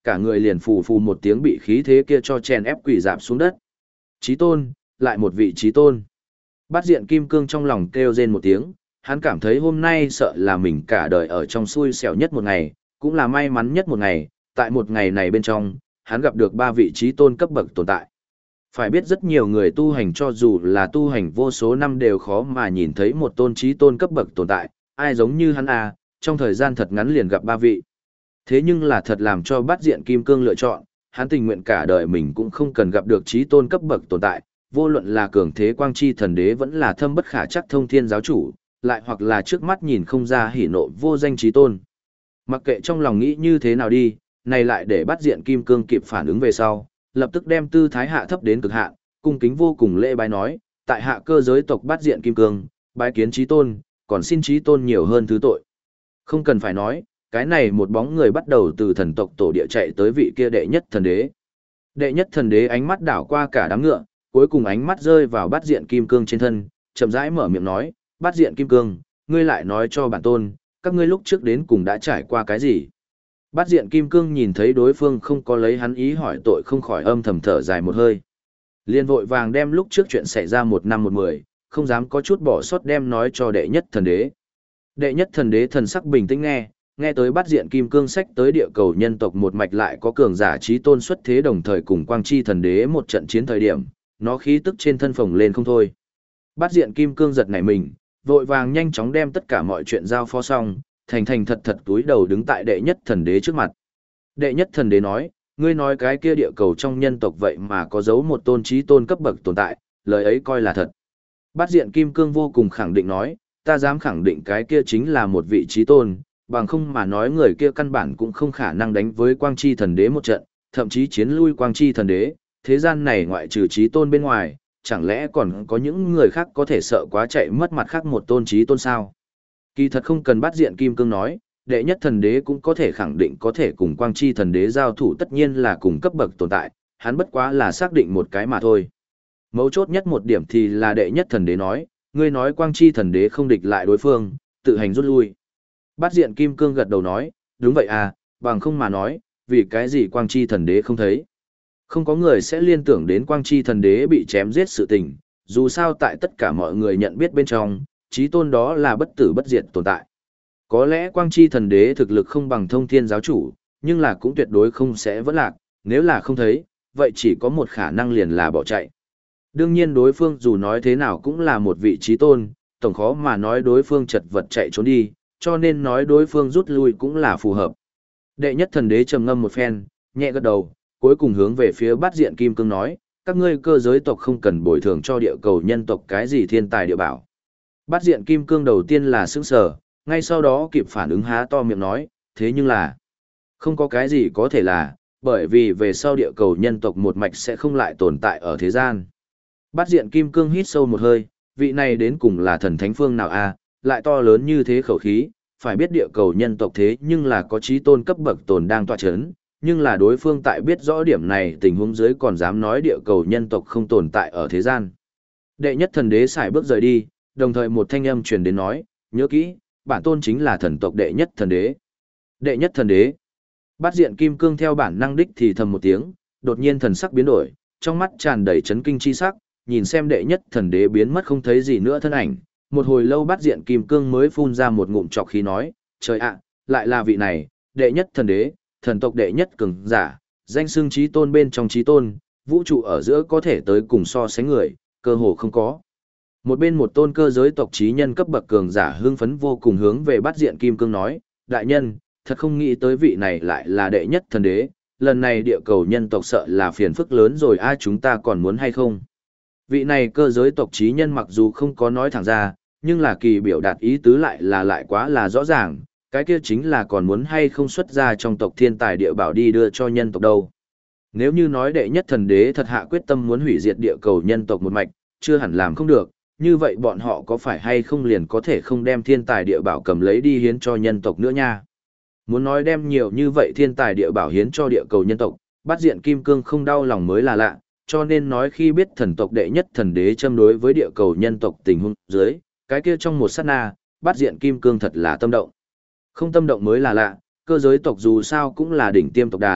cả người liền phù phù một tiếng bị khí thế kia cho chèn ép quỳ dạp xuống đất. Chí tôn, lại một vị chí tôn. Bát diện kim cương trong lòng kêu rên một tiếng, hắn cảm thấy hôm nay sợ là mình cả đời ở trong xui xẻo nhất một ngày, cũng là may mắn nhất một ngày, tại một ngày này bên trong, hắn gặp được ba vị chí tôn cấp bậc tồn tại. Phải biết rất nhiều người tu hành cho dù là tu hành vô số năm đều khó mà nhìn thấy một tôn chí tôn cấp bậc tồn tại, ai giống như hắn à, trong thời gian thật ngắn liền gặp ba vị. Thế nhưng là thật làm cho bát diện kim cương lựa chọn, hắn tình nguyện cả đời mình cũng không cần gặp được chí tôn cấp bậc tồn tại, vô luận là cường thế quang chi thần đế vẫn là thâm bất khả chắc thông thiên giáo chủ, lại hoặc là trước mắt nhìn không ra hỉ nộ vô danh chí tôn. Mặc kệ trong lòng nghĩ như thế nào đi, này lại để bát diện kim cương kịp phản ứng về sau, lập tức đem tư thái hạ thấp đến cực hạn, cung kính vô cùng lễ bái nói, tại hạ cơ giới tộc bát diện kim cương, bái kiến chí tôn, còn xin chí tôn nhiều hơn thứ tội. Không cần phải nói, cái này một bóng người bắt đầu từ thần tộc tổ địa chạy tới vị kia đệ nhất thần đế. Đệ nhất thần đế ánh mắt đảo qua cả đám ngựa, cuối cùng ánh mắt rơi vào bát diện kim cương trên thân, chậm rãi mở miệng nói, bát diện kim cương, ngươi lại nói cho bản tôn, các ngươi lúc trước đến cùng đã trải qua cái gì? Bát diện kim cương nhìn thấy đối phương không có lấy hắn ý hỏi tội, không khỏi âm thầm thở dài một hơi. Liên vội vàng đem lúc trước chuyện xảy ra một năm một mười, không dám có chút bỏ sót đem nói cho đệ nhất thần đế. Đệ nhất thần đế thần sắc bình tĩnh nghe, nghe tới bát diện kim cương sách tới địa cầu nhân tộc một mạch lại có cường giả trí tôn xuất thế đồng thời cùng quang chi thần đế một trận chiến thời điểm, nó khí tức trên thân phồng lên không thôi. Bát diện kim cương giật nảy mình, vội vàng nhanh chóng đem tất cả mọi chuyện giao phó xong, thành thành thật thật túi đầu đứng tại đệ nhất thần đế trước mặt. Đệ nhất thần đế nói, ngươi nói cái kia địa cầu trong nhân tộc vậy mà có giấu một tôn trí tôn cấp bậc tồn tại, lời ấy coi là thật. Bát diện kim cương vô cùng khẳng định nói, ta dám khẳng định cái kia chính là một vị trí tôn, bằng không mà nói người kia căn bản cũng không khả năng đánh với quang chi thần đế một trận, thậm chí chiến lui quang chi thần đế, thế gian này ngoại trừ trí tôn bên ngoài, chẳng lẽ còn có những người khác có thể sợ quá chạy mất mặt khác một tôn trí tôn sao? Kỳ thật không cần bắt diện kim cương nói, đệ nhất thần đế cũng có thể khẳng định có thể cùng quang chi thần đế giao thủ, tất nhiên là cùng cấp bậc tồn tại, hắn bất quá là xác định một cái mà thôi. Mấu chốt nhất một điểm thì là đệ nhất thần đế nói, ngươi nói quang chi thần đế không địch lại đối phương, tự hành rút lui. Bát diện kim cương gật đầu nói, đúng vậy à, bằng không mà nói, vì cái gì quang chi thần đế không thấy. Không có người sẽ liên tưởng đến quang chi thần đế bị chém giết sự tình, dù sao tại tất cả mọi người nhận biết bên trong, chí tôn đó là bất tử bất diệt tồn tại. Có lẽ quang chi thần đế thực lực không bằng thông thiên giáo chủ, nhưng là cũng tuyệt đối không sẽ vẫn lạc, nếu là không thấy, vậy chỉ có một khả năng liền là bỏ chạy. Đương nhiên đối phương dù nói thế nào cũng là một vị chí tôn, tổng khó mà nói đối phương chật vật chạy trốn đi, cho nên nói đối phương rút lui cũng là phù hợp. Đệ nhất thần đế trầm ngâm một phen, nhẹ gật đầu, cuối cùng hướng về phía bát diện kim cương nói, các ngươi cơ giới tộc không cần bồi thường cho địa cầu nhân tộc cái gì thiên tài địa bảo. Bát diện kim cương đầu tiên là sững sờ, ngay sau đó kịp phản ứng há to miệng nói, thế nhưng là, không có cái gì có thể là, bởi vì về sau địa cầu nhân tộc một mạch sẽ không lại tồn tại ở thế gian. Bát diện kim cương hít sâu một hơi, vị này đến cùng là thần thánh phương nào a, lại to lớn như thế khẩu khí, phải biết địa cầu nhân tộc thế nhưng là có chí tôn cấp bậc tồn đang tọa chấn, nhưng là đối phương tại biết rõ điểm này tình huống dưới còn dám nói địa cầu nhân tộc không tồn tại ở thế gian. Đệ nhất thần đế xài bước rời đi, đồng thời một thanh âm truyền đến nói, nhớ kỹ, bản tôn chính là thần tộc đệ nhất thần đế. Đệ nhất thần đế. Bát diện kim cương theo bản năng đích thì thầm một tiếng, đột nhiên thần sắc biến đổi, trong mắt tràn đầy chấn kinh chi sắc, nhìn xem đệ nhất thần đế biến mất không thấy gì nữa thân ảnh, một hồi lâu bát diện kim cương mới phun ra một ngụm trọc khí nói, trời ạ, lại là vị này, đệ nhất thần đế, thần tộc đệ nhất cường giả, danh xưng chí tôn bên trong chí tôn, vũ trụ ở giữa có thể tới cùng so sánh người, cơ hồ không có. Một bên một tôn cơ giới tộc chí nhân cấp bậc cường giả hưng phấn vô cùng hướng về bát diện kim cương nói, đại nhân, thật không nghĩ tới vị này lại là đệ nhất thần đế, lần này địa cầu nhân tộc sợ là phiền phức lớn rồi a, chúng ta còn muốn hay không? Vị này cơ giới tộc chí nhân mặc dù không có nói thẳng ra, nhưng là kỳ biểu đạt ý tứ lại là lại quá là rõ ràng, cái kia chính là còn muốn hay không xuất ra trong tộc thiên tài địa bảo đi đưa cho nhân tộc đâu. Nếu như nói đệ nhất thần đế thật hạ quyết tâm muốn hủy diệt địa cầu nhân tộc một mạch, chưa hẳn làm không được, như vậy bọn họ có phải hay không liền có thể không đem thiên tài địa bảo cầm lấy đi hiến cho nhân tộc nữa nha. Muốn nói đem nhiều như vậy thiên tài địa bảo hiến cho địa cầu nhân tộc, bát diện kim cương không đau lòng mới là lạ, cho nên nói khi biết thần tộc đệ nhất thần đế châm đối với địa cầu nhân tộc tình huống dưới, cái kia trong một sát na, bát diện kim cương thật là tâm động. Không tâm động mới là lạ, cơ giới tộc dù sao cũng là đỉnh tiêm tộc đàn,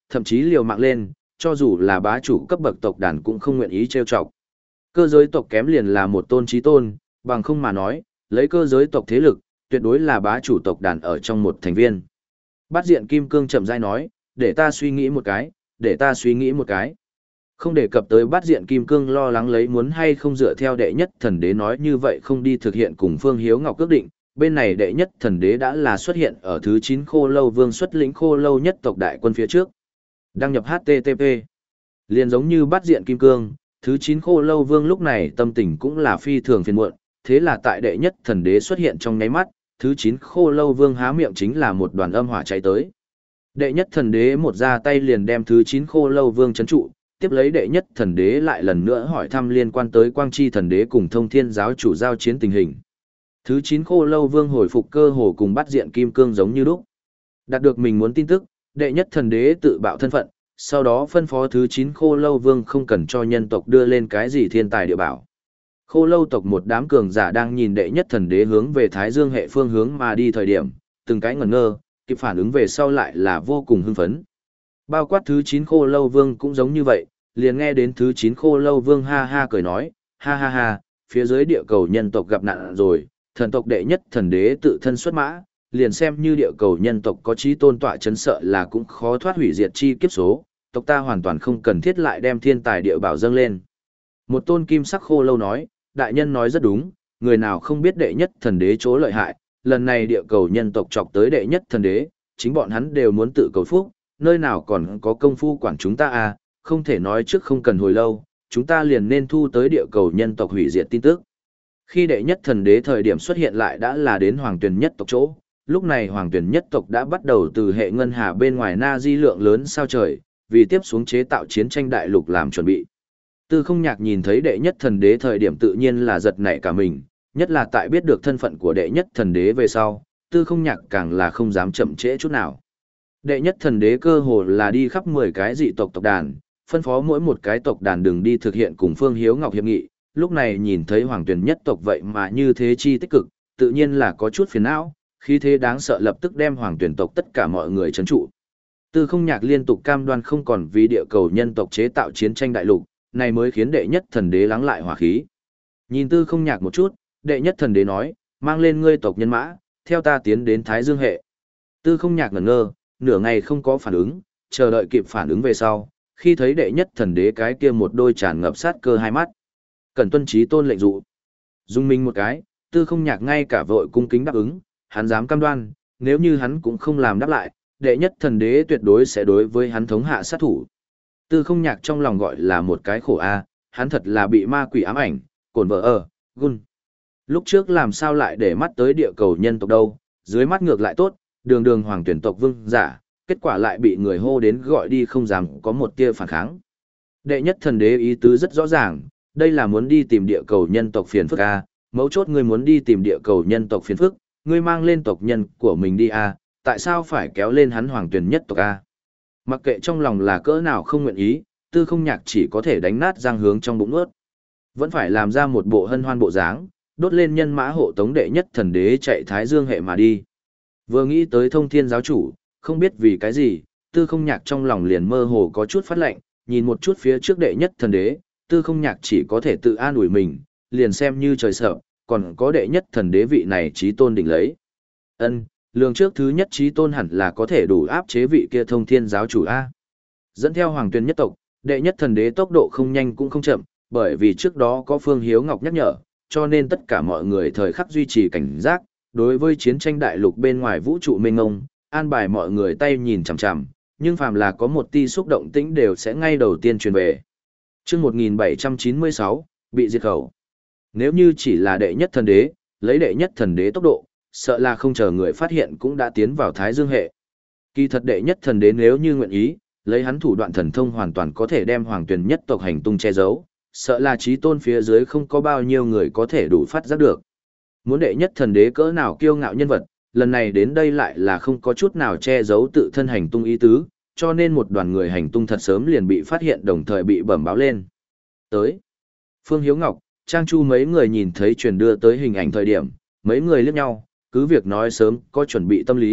thậm chí liều mạng lên, cho dù là bá chủ cấp bậc tộc đàn cũng không nguyện ý trêu chọc. Cơ giới tộc kém liền là một tôn chí tôn, bằng không mà nói, lấy cơ giới tộc thế lực, tuyệt đối là bá chủ tộc đàn ở trong một thành viên. Bát diện kim cương chậm rãi nói, để ta suy nghĩ một cái, để ta suy nghĩ một cái. Không đề cập tới bát diện kim cương lo lắng lấy muốn hay không dựa theo đệ nhất thần đế nói như vậy không đi thực hiện cùng Phương Hiếu Ngọc ước định, bên này đệ nhất thần đế đã là xuất hiện ở thứ chín khô lâu vương xuất lĩnh khô lâu nhất tộc đại quân phía trước. Đăng nhập hát tê tê pê. Liền giống như bát diện kim cương, thứ chín khô lâu vương lúc này tâm tình cũng là phi thường phiền muộn, thế là tại đệ nhất thần đế xuất hiện trong nháy mắt, thứ chín khô lâu vương há miệng chính là một đoàn âm hỏa cháy tới. Đệ nhất thần đế một ra tay liền đem thứ chín khô lâu vương chấn trụ, tiếp lấy đệ nhất thần đế lại lần nữa hỏi thăm liên quan tới quang chi thần đế cùng thông thiên giáo chủ giao chiến tình hình. Thứ chín khô lâu vương hồi phục cơ hồ cùng bắt diện kim cương giống như lúc. Đạt được mình muốn tin tức, đệ nhất thần đế tự bạo thân phận, sau đó phân phó thứ chín khô lâu vương không cần cho nhân tộc đưa lên cái gì thiên tài địa bảo. Khô lâu tộc một đám cường giả đang nhìn đệ nhất thần đế hướng về Thái Dương hệ phương hướng mà đi thời điểm, từng cái ngẩn ngơ, kịp phản ứng về sau lại là vô cùng hưng phấn. Bao quát thứ chín khô lâu vương cũng giống như vậy, liền nghe đến thứ chín khô lâu vương ha ha cười nói, ha ha ha, phía dưới địa cầu nhân tộc gặp nạn rồi, thần tộc đệ nhất thần đế tự thân xuất mã, liền xem như địa cầu nhân tộc có chí tôn tọa chấn sợ là cũng khó thoát hủy diệt chi kiếp số, tộc ta hoàn toàn không cần thiết lại đem thiên tài địa bảo dâng lên. Một tôn kim sắc khô lâu nói, đại nhân nói rất đúng, người nào không biết đệ nhất thần đế chỗ lợi hại, lần này địa cầu nhân tộc chọc tới đệ nhất thần đế, chính bọn hắn đều muốn tự cầu phúc, nơi nào còn có công phu quản chúng ta à, không thể nói trước không cần hồi lâu, chúng ta liền nên thu tới địa cầu nhân tộc hủy diệt tin tức. Khi đệ nhất thần đế thời điểm xuất hiện lại đã là đến hoàng tuyển nhất tộc chỗ, lúc này hoàng tuyển nhất tộc đã bắt đầu từ hệ ngân hà bên ngoài na di lượng lớn sao trời, vì tiếp xuống chế tạo chiến tranh đại lục làm chuẩn bị. Tư không nhạc nhìn thấy đệ nhất thần đế thời điểm tự nhiên là giật nảy cả mình, nhất là tại biết được thân phận của đệ nhất thần đế về sau, tư không nhạc càng là không dám chậm trễ chút nào. Đệ nhất thần đế cơ hồ là đi khắp mười cái dị tộc tộc đàn, phân phó mỗi một cái tộc đàn đừng đi thực hiện cùng Phương Hiếu Ngọc hiệp nghị, lúc này nhìn thấy hoàng tuyển nhất tộc vậy mà như thế chi tích cực, tự nhiên là có chút phiền não, khi thế đáng sợ lập tức đem hoàng tuyển tộc tất cả mọi người trấn trụ. Tư không nhạc liên tục cam đoan không còn vì địa cầu nhân tộc chế tạo chiến tranh đại lục, này mới khiến đệ nhất thần đế lắng lại hỏa khí. Nhìn tư không nhạc một chút, đệ nhất thần đế nói, mang lên ngươi tộc nhân mã, theo ta tiến đến Thái Dương hệ. Tư không nhạc ngẩn ngơ, nửa ngày không có phản ứng, chờ đợi kịp phản ứng về sau, khi thấy đệ nhất thần đế cái kia một đôi tràn ngập sát cơ hai mắt. Cần tuân trí tôn lệnh dụ. Dung minh một cái, tư không nhạc ngay cả vội cung kính đáp ứng, hắn dám cam đoan, nếu như hắn cũng không làm đáp lại, đệ nhất thần đế tuyệt đối sẽ đối với hắn thống hạ sát thủ. Tư không nhạc trong lòng gọi là một cái khổ a, hắn thật là bị ma quỷ ám ảnh, cồn vợ ở, gun. Lúc trước làm sao lại để mắt tới địa cầu nhân tộc đâu, dưới mắt ngược lại tốt, đường đường hoàng tuyển tộc vương giả, kết quả lại bị người hô đến gọi đi không dám có một tia phản kháng. Đệ nhất thần đế ý tứ rất rõ ràng, đây là muốn đi tìm địa cầu nhân tộc phiền phức a, mấu chốt ngươi muốn đi tìm địa cầu nhân tộc phiền phức, ngươi mang lên tộc nhân của mình đi a, tại sao phải kéo lên hắn hoàng tuyển nhất tộc a? Mặc kệ trong lòng là cỡ nào không nguyện ý, tư không nhạc chỉ có thể đánh nát răng hướng trong bụng ướt. Vẫn phải làm ra một bộ hân hoan bộ dáng, đốt lên nhân mã hộ tống đệ nhất thần đế chạy Thái Dương hệ mà đi. Vừa nghĩ tới thông thiên giáo chủ, không biết vì cái gì, tư không nhạc trong lòng liền mơ hồ có chút phát lạnh, nhìn một chút phía trước đệ nhất thần đế, tư không nhạc chỉ có thể tự an ủi mình, liền xem như trời sợ, còn có đệ nhất thần đế vị này trí tôn đỉnh lấy. Ân, lường trước thứ nhất trí tôn hẳn là có thể đủ áp chế vị kia thông thiên giáo chủ A. Dẫn theo hoàng tuyên nhất tộc, đệ nhất thần đế tốc độ không nhanh cũng không chậm, bởi vì trước đó có Phương Hiếu Ngọc nhắc nhở, cho nên tất cả mọi người thời khắc duy trì cảnh giác, đối với chiến tranh đại lục bên ngoài vũ trụ mênh ngông, an bài mọi người tay nhìn chằm chằm, nhưng phàm là có một tia xúc động tĩnh đều sẽ ngay đầu tiên truyền về. Chương một nghìn bảy trăm chín mươi sáu, bị diệt khẩu. Nếu như chỉ là đệ nhất thần đế, lấy đệ nhất thần đế tốc độ, sợ là không chờ người phát hiện cũng đã tiến vào Thái Dương hệ. Kỳ thật đệ nhất thần đế nếu như nguyện ý, lấy hắn thủ đoạn thần thông hoàn toàn có thể đem hoàng tuyển nhất tộc hành tung che giấu, sợ là trí tôn phía dưới không có bao nhiêu người có thể đủ phát giác được. Muốn đệ nhất thần đế cỡ nào kiêu ngạo nhân vật, lần này đến đây lại là không có chút nào che giấu tự thân hành tung ý tứ, cho nên một đoàn người hành tung thật sớm liền bị phát hiện đồng thời bị bẩm báo lên. Tới, Phương Hiếu Ngọc, Trang Chu mấy người nhìn thấy truyền đưa tới hình ảnh thời điểm, mấy người liếc nhau, cứ việc nói sớm có chuẩn bị tâm lý,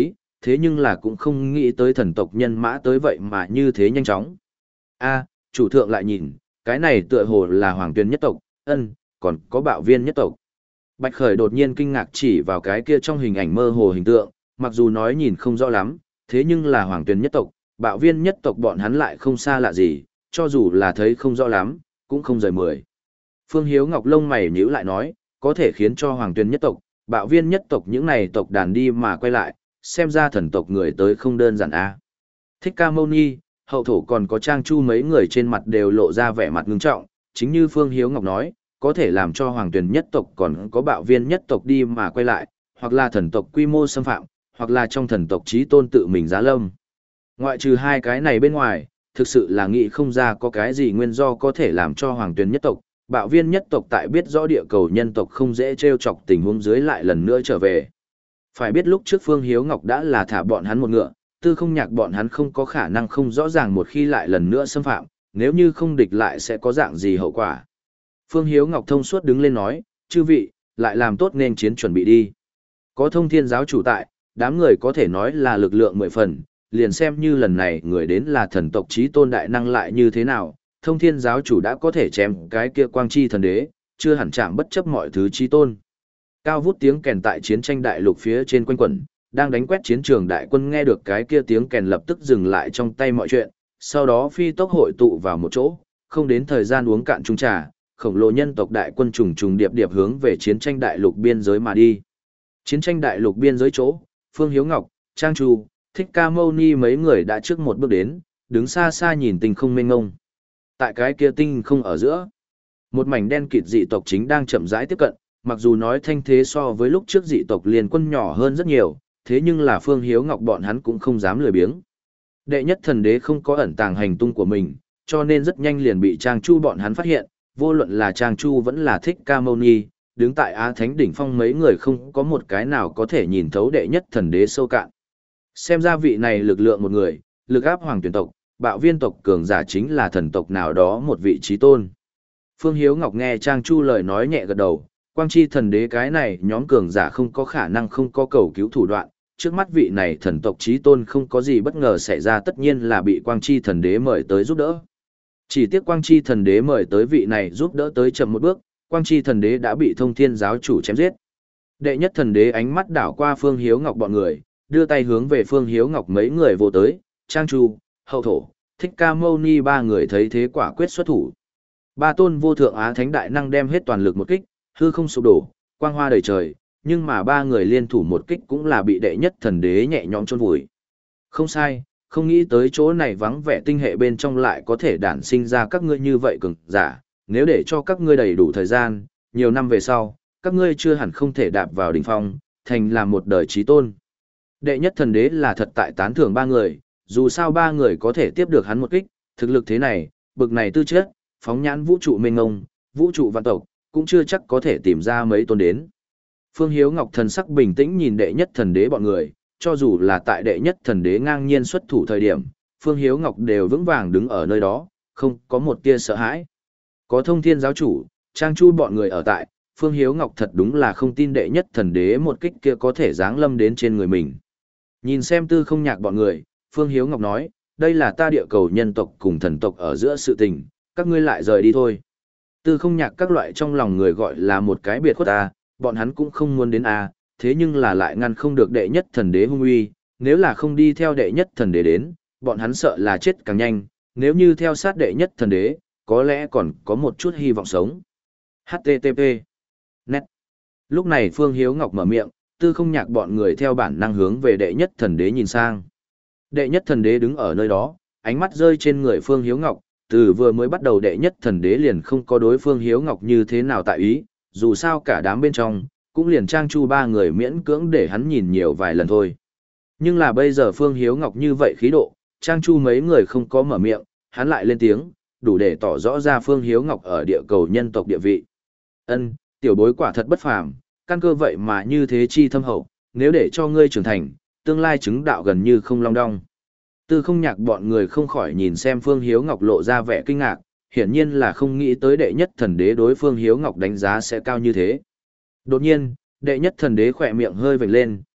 thế nhưng là cũng không nghĩ tới thần tộc nhân mã tới vậy mà như thế nhanh chóng. A, chủ thượng lại nhìn, cái này tựa hồ là hoàng tuyên nhất tộc, ân, còn có bạo viên nhất tộc. Bạch Khởi đột nhiên kinh ngạc chỉ vào cái kia trong hình ảnh mơ hồ hình tượng, mặc dù nói nhìn không rõ lắm, thế nhưng là hoàng tuyên nhất tộc, bạo viên nhất tộc bọn hắn lại không xa lạ gì, cho dù là thấy không rõ lắm, cũng không rời mười. Phương Hiếu Ngọc lông mày nhíu lại nói, có thể khiến cho hoàng tuyên nhất tộc, bạo viên nhất tộc những này tộc đàn đi mà quay lại, xem ra thần tộc người tới không đơn giản a. Thích Ca Mâu Ni, hậu thổ còn có Trang Chu mấy người trên mặt đều lộ ra vẻ mặt ngưng trọng, chính như Phương Hiếu Ngọc nói, có thể làm cho hoàng tuyển nhất tộc còn có bạo viên nhất tộc đi mà quay lại, hoặc là thần tộc quy mô xâm phạm, hoặc là trong thần tộc chí tôn tự mình giá lâm. Ngoại trừ hai cái này bên ngoài, thực sự là nghĩ không ra có cái gì nguyên do có thể làm cho hoàng tuyển nhất tộc, bạo viên nhất tộc tại biết rõ địa cầu nhân tộc không dễ trêu chọc tình huống dưới lại lần nữa trở về. Phải biết lúc trước Phương Hiếu Ngọc đã là thả bọn hắn một ngựa, tư không nhạc bọn hắn không có khả năng không rõ ràng một khi lại lần nữa xâm phạm, nếu như không địch lại sẽ có dạng gì hậu quả. Phương Hiếu Ngọc thông suốt đứng lên nói, chư vị, lại làm tốt nên chiến chuẩn bị đi. Có thông thiên giáo chủ tại, đám người có thể nói là lực lượng mười phần, liền xem như lần này người đến là thần tộc chí tôn đại năng lại như thế nào, thông thiên giáo chủ đã có thể chém cái kia quang chi thần đế, chưa hẳn chạm bất chấp mọi thứ chí tôn. Cao vút tiếng kèn tại chiến tranh đại lục phía trên quanh quẩn, đang đánh quét chiến trường đại quân nghe được cái kia tiếng kèn lập tức dừng lại trong tay mọi chuyện, sau đó phi tốc hội tụ vào một chỗ, không đến thời gian uống cạn chung trà, khổng lồ nhân tộc đại quân trùng trùng điệp điệp hướng về chiến tranh đại lục biên giới mà đi. Chiến tranh đại lục biên giới chỗ, Phương Hiếu Ngọc, Trang Chu, Thích Ca Mâu Ni mấy người đã trước một bước đến, đứng xa xa nhìn tinh không mênh ngông. Tại cái kia tinh không ở giữa, một mảnh đen kịt dị tộc chính đang chậm rãi tiếp cận, mặc dù nói thanh thế so với lúc trước dị tộc liên quân nhỏ hơn rất nhiều, thế nhưng là Phương Hiếu Ngọc bọn hắn cũng không dám lười biếng. Đệ nhất thần đế không có ẩn tàng hành tung của mình, cho nên rất nhanh liền bị Trang Chu bọn hắn phát hiện, vô luận là Trang Chu vẫn là Thích Ca Mâu Ni, đứng tại Á Thánh đỉnh phong mấy người không có một cái nào có thể nhìn thấu đệ nhất thần đế sâu cạn. Xem ra vị này lực lượng một người, lực áp hoàng tuyển tộc, bạo viên tộc cường giả chính là thần tộc nào đó một vị trí tôn. Phương Hiếu Ngọc nghe Trang Chu lời nói nhẹ gật đầu, quang chi thần đế cái này nhóm cường giả không có khả năng không có cầu cứu thủ đoạn, trước mắt vị này thần tộc trí tôn không có gì bất ngờ xảy ra tất nhiên là bị quang chi thần đế mời tới giúp đỡ. Chỉ tiếc quang chi thần đế mời tới vị này giúp đỡ tới chậm một bước, quang chi thần đế đã bị thông thiên giáo chủ chém giết. Đệ nhất thần đế ánh mắt đảo qua Phương Hiếu Ngọc bọn người, đưa tay hướng về Phương Hiếu Ngọc mấy người vô tới, Trang Chu, Hậu Thổ, Thích Ca Mâu Ni ba người thấy thế quả quyết xuất thủ. Ba tôn vô thượng á thánh đại năng đem hết toàn lực một kích, hư không sụp đổ, quang hoa đầy trời, nhưng mà ba người liên thủ một kích cũng là bị đệ nhất thần đế nhẹ nhõm chôn vùi. Không sai, không nghĩ tới chỗ này vắng vẻ tinh hệ bên trong lại có thể đản sinh ra các ngươi như vậy cường giả, nếu để cho các ngươi đầy đủ thời gian, nhiều năm về sau, các ngươi chưa hẳn không thể đạp vào đỉnh phong, thành là một đời chí tôn. Đệ nhất thần đế là thật tại tán thưởng ba người, dù sao ba người có thể tiếp được hắn một kích, thực lực thế này, bực này tư chất, phóng nhãn vũ trụ mênh ngông, vũ trụ vạn tộc, cũng chưa chắc có thể tìm ra mấy tôn đến. Phương Hiếu Ngọc thần sắc bình tĩnh nhìn đệ nhất thần đế bọn người, cho dù là tại đệ nhất thần đế ngang nhiên xuất thủ thời điểm, Phương Hiếu Ngọc đều vững vàng đứng ở nơi đó, không có một tia sợ hãi. Có thông thiên giáo chủ, Trang Chu bọn người ở tại, Phương Hiếu Ngọc thật đúng là không tin đệ nhất thần đế một kích kia có thể giáng lâm đến trên người mình. Nhìn xem tư không nhạc bọn người, Phương Hiếu Ngọc nói, đây là ta địa cầu nhân tộc cùng thần tộc ở giữa sự tình, các ngươi lại rời đi thôi. Tư không nhạc các loại trong lòng người gọi là một cái biệt khuất a, bọn hắn cũng không muốn đến a, thế nhưng là lại ngăn không được đệ nhất thần đế hung uy, nếu là không đi theo đệ nhất thần đế đến, bọn hắn sợ là chết càng nhanh, nếu như theo sát đệ nhất thần đế, có lẽ còn có một chút hy vọng sống. hát tê tê pê Net. Lúc này Phương Hiếu Ngọc mở miệng, tư không nhạc bọn người theo bản năng hướng về đệ nhất thần đế nhìn sang. Đệ nhất thần đế đứng ở nơi đó, ánh mắt rơi trên người Phương Hiếu Ngọc, từ vừa mới bắt đầu đệ nhất thần đế liền không có đối Phương Hiếu Ngọc như thế nào tại ý, dù sao cả đám bên trong, cũng liền Trang Chu ba người miễn cưỡng để hắn nhìn nhiều vài lần thôi. Nhưng là bây giờ Phương Hiếu Ngọc như vậy khí độ, Trang Chu mấy người không có mở miệng, hắn lại lên tiếng, đủ để tỏ rõ ra Phương Hiếu Ngọc ở địa cầu nhân tộc địa vị. Ân, tiểu bối quả thật bất phàm, căn cơ vậy mà như thế chi thâm hậu, nếu để cho ngươi trưởng thành, tương lai chứng đạo gần như không long đong. Tư không nhạc bọn người không khỏi nhìn xem Phương Hiếu Ngọc lộ ra vẻ kinh ngạc, hiển nhiên là không nghĩ tới đệ nhất thần đế đối Phương Hiếu Ngọc đánh giá sẽ cao như thế. Đột nhiên, đệ nhất thần đế khỏe miệng hơi vểnh lên,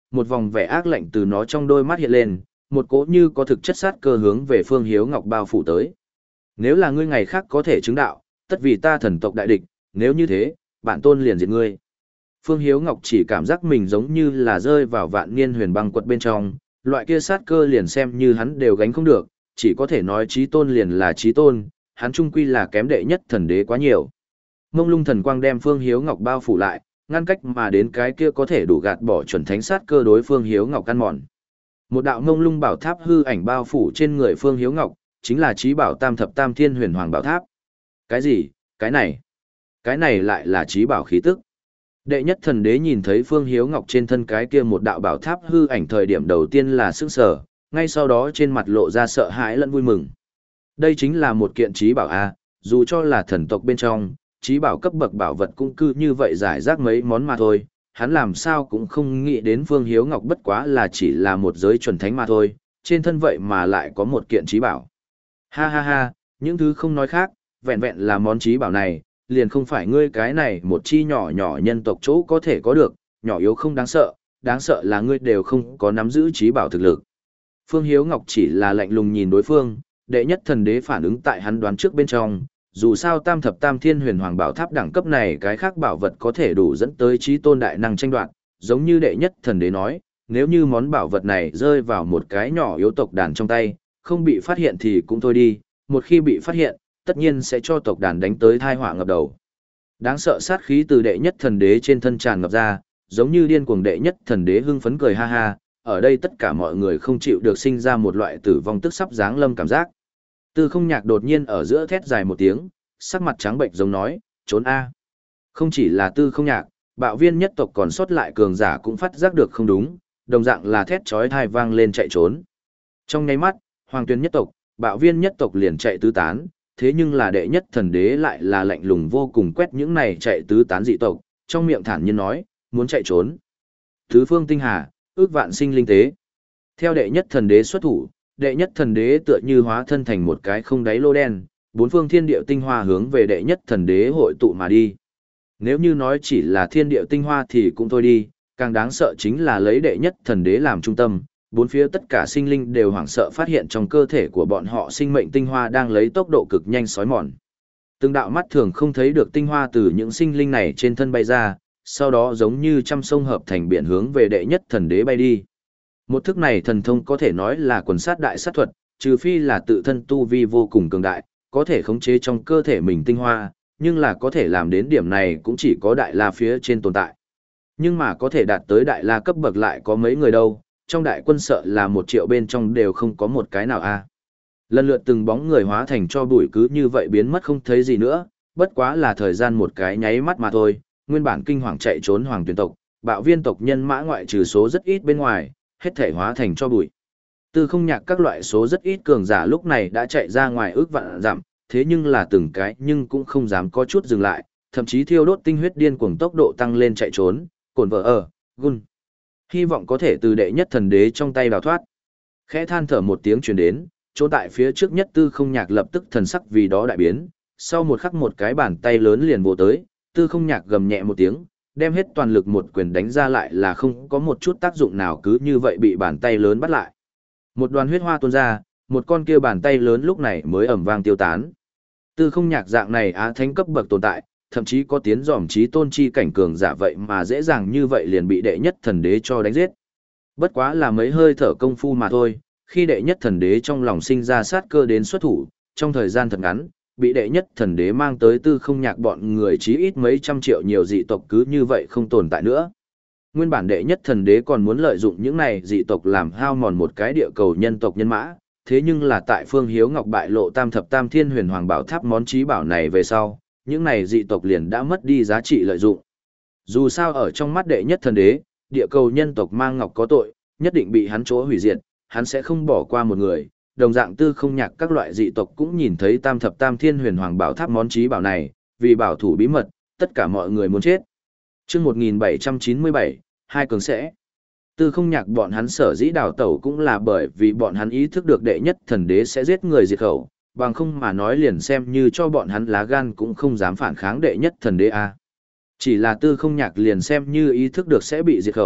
một vòng vẻ ác lạnh từ nó trong đôi mắt hiện lên, một cỗ như có thực chất sát cơ hướng về Phương Hiếu Ngọc bao phủ tới. Nếu là ngươi ngày khác có thể chứng đạo, tất vì ta thần tộc đại địch, nếu như thế, bản tôn liền diệt ngươi. Phương Hiếu Ngọc chỉ cảm giác mình giống như là rơi vào vạn niên huyền băng quật bên trong, loại kia sát cơ liền xem như hắn đều gánh không được, chỉ có thể nói chí tôn liền là chí tôn, hắn trung quy là kém đệ nhất thần đế quá nhiều. Mông lung thần quang đem Phương Hiếu Ngọc bao phủ lại, ngăn cách mà đến cái kia có thể đủ gạt bỏ chuẩn thánh sát cơ đối Phương Hiếu Ngọc căn mòn. Một đạo mông lung bảo tháp hư ảnh bao phủ trên người Phương Hiếu Ngọc, chính là chí bảo Tam Thập Tam Thiên Huyền Hoàng Bảo Tháp. Cái gì? Cái này? Cái này lại là chí bảo khí tức. Đệ nhất thần đế nhìn thấy Phương Hiếu Ngọc trên thân cái kia một đạo bảo tháp hư ảnh thời điểm đầu tiên là sững sờ, ngay sau đó trên mặt lộ ra sợ hãi lẫn vui mừng. Đây chính là một kiện chí bảo a, dù cho là thần tộc bên trong, chí bảo cấp bậc bảo vật cũng cứ như vậy giải rác mấy món mà thôi, hắn làm sao cũng không nghĩ đến Phương Hiếu Ngọc bất quá là chỉ là một giới chuẩn thánh mà thôi, trên thân vậy mà lại có một kiện chí bảo. Ha ha ha, những thứ không nói khác, vẹn vẹn là món chí bảo này, liền không phải ngươi cái này một chi nhỏ nhỏ nhân tộc chỗ có thể có được, nhỏ yếu không đáng sợ, đáng sợ là ngươi đều không có nắm giữ chí bảo thực lực. Phương Hiếu Ngọc chỉ là lạnh lùng nhìn đối phương, đệ nhất thần đế phản ứng tại hắn đoán trước bên trong, dù sao Tam Thập Tam Thiên Huyền Hoàng Bảo Tháp đẳng cấp này cái khác bảo vật có thể đủ dẫn tới chí tôn đại năng tranh đoạt, giống như đệ nhất thần đế nói, nếu như món bảo vật này rơi vào một cái nhỏ yếu tộc đàn trong tay, không bị phát hiện thì cũng thôi đi, một khi bị phát hiện, tất nhiên sẽ cho tộc đàn đánh tới thai họa ngập đầu. Đáng sợ sát khí từ đệ nhất thần đế trên thân tràn ngập ra, giống như điên cuồng đệ nhất thần đế hưng phấn cười ha ha, ở đây tất cả mọi người không chịu được sinh ra một loại tử vong tức sắp giáng lâm cảm giác. Tư Không Nhạc đột nhiên ở giữa thét dài một tiếng, sắc mặt trắng bệnh giống nói, trốn a. Không chỉ là Tư Không Nhạc, Bạo Viên nhất tộc còn sót lại cường giả cũng phát giác được không đúng, đồng dạng là thét chói tai vang lên chạy trốn. Trong nháy mắt, Hoàng Tuyên nhất tộc, Bạo Viên nhất tộc liền chạy tứ tán, thế nhưng là đệ nhất thần đế lại là lạnh lùng vô cùng quét những này chạy tứ tán dị tộc, trong miệng thản nhiên nói, muốn chạy trốn. Tứ phương tinh hà, ước vạn sinh linh tế. Theo đệ nhất thần đế xuất thủ, đệ nhất thần đế tựa như hóa thân thành một cái không đáy lô đen, bốn phương thiên địa tinh hoa hướng về đệ nhất thần đế hội tụ mà đi. Nếu như nói chỉ là thiên địa tinh hoa thì cũng thôi đi, càng đáng sợ chính là lấy đệ nhất thần đế làm trung tâm, bốn phía tất cả sinh linh đều hoảng sợ phát hiện trong cơ thể của bọn họ sinh mệnh tinh hoa đang lấy tốc độ cực nhanh xói mòn. Từng đạo mắt thường không thấy được tinh hoa từ những sinh linh này trên thân bay ra, sau đó giống như trăm sông hợp thành biển hướng về đệ nhất thần đế bay đi. Một thức này thần thông có thể nói là quần sát đại sát thuật, trừ phi là tự thân tu vi vô cùng cường đại, có thể khống chế trong cơ thể mình tinh hoa, nhưng là có thể làm đến điểm này cũng chỉ có đại la phía trên tồn tại. Nhưng mà có thể đạt tới đại la cấp bậc lại có mấy người đâu, trong đại quân sợ là một triệu bên trong đều không có một cái nào a. Lần lượt từng bóng người hóa thành cho bụi cứ như vậy biến mất không thấy gì nữa, bất quá là thời gian một cái nháy mắt mà thôi, nguyên bản kinh hoàng chạy trốn Hoàng Tuyển tộc, Bạo Viên tộc nhân mã ngoại trừ số rất ít bên ngoài, hết thể hóa thành cho bụi. Tư Không Nhạc các loại số rất ít cường giả lúc này đã chạy ra ngoài ước vạn dặm, thế nhưng là từng cái nhưng cũng không dám có chút dừng lại, thậm chí thiêu đốt tinh huyết điên cuồng tốc độ tăng lên chạy trốn, cồn vợ ở, gun. Hy vọng có thể từ đệ nhất thần đế trong tay đào thoát. Khẽ than thở một tiếng truyền đến, chỗ tại phía trước nhất Tư Không Nhạc lập tức thần sắc vì đó đại biến, sau một khắc một cái bàn tay lớn liền vồ tới, Tư Không Nhạc gầm nhẹ một tiếng, đem hết toàn lực một quyền đánh ra lại là không có một chút tác dụng nào, cứ như vậy bị bàn tay lớn bắt lại. Một đoàn huyết hoa tuôn ra, một con kia bàn tay lớn lúc này mới ầm vang tiêu tán. Tư Không Nhạc dạng này á thánh cấp bậc tồn tại, thậm chí có tiến dòm chí tôn chi cảnh cường giả vậy mà dễ dàng như vậy liền bị đệ nhất thần đế cho đánh giết. Bất quá là mấy hơi thở công phu mà thôi, khi đệ nhất thần đế trong lòng sinh ra sát cơ đến xuất thủ, trong thời gian thật ngắn, bị đệ nhất thần đế mang tới Tư Không Nhạc bọn người chí ít mấy trăm triệu nhiều dị tộc cứ như vậy không tồn tại nữa. Nguyên bản đệ nhất thần đế còn muốn lợi dụng những này dị tộc làm hao mòn một cái địa cầu nhân tộc nhân mã, thế nhưng là tại Phương Hiếu Ngọc bại lộ Tam Thập Tam Thiên Huyền Hoàng Bảo Tháp món chí bảo này về sau, những này dị tộc liền đã mất đi giá trị lợi dụng. Dù sao ở trong mắt đệ nhất thần đế, địa cầu nhân tộc mang ngọc có tội, nhất định bị hắn chỗ hủy diệt, hắn sẽ không bỏ qua một người. Đồng dạng Tư Không Nhạc các loại dị tộc cũng nhìn thấy Tam Thập Tam Thiên Huyền Hoàng Bảo Tháp món chí bảo này, vì bảo thủ bí mật, tất cả mọi người muốn chết. Chương một nghìn bảy trăm chín mươi bảy, hai cường sẽ. Tư Không Nhạc bọn hắn sở dĩ đào tẩu cũng là bởi vì bọn hắn ý thức được đệ nhất thần đế sẽ giết người diệt khẩu, bằng không mà nói liền xem như cho bọn hắn lá gan cũng không dám phản kháng đệ nhất thần đế a. Chỉ là Tư Không Nhạc liền xem như ý thức được sẽ bị diệt khẩu,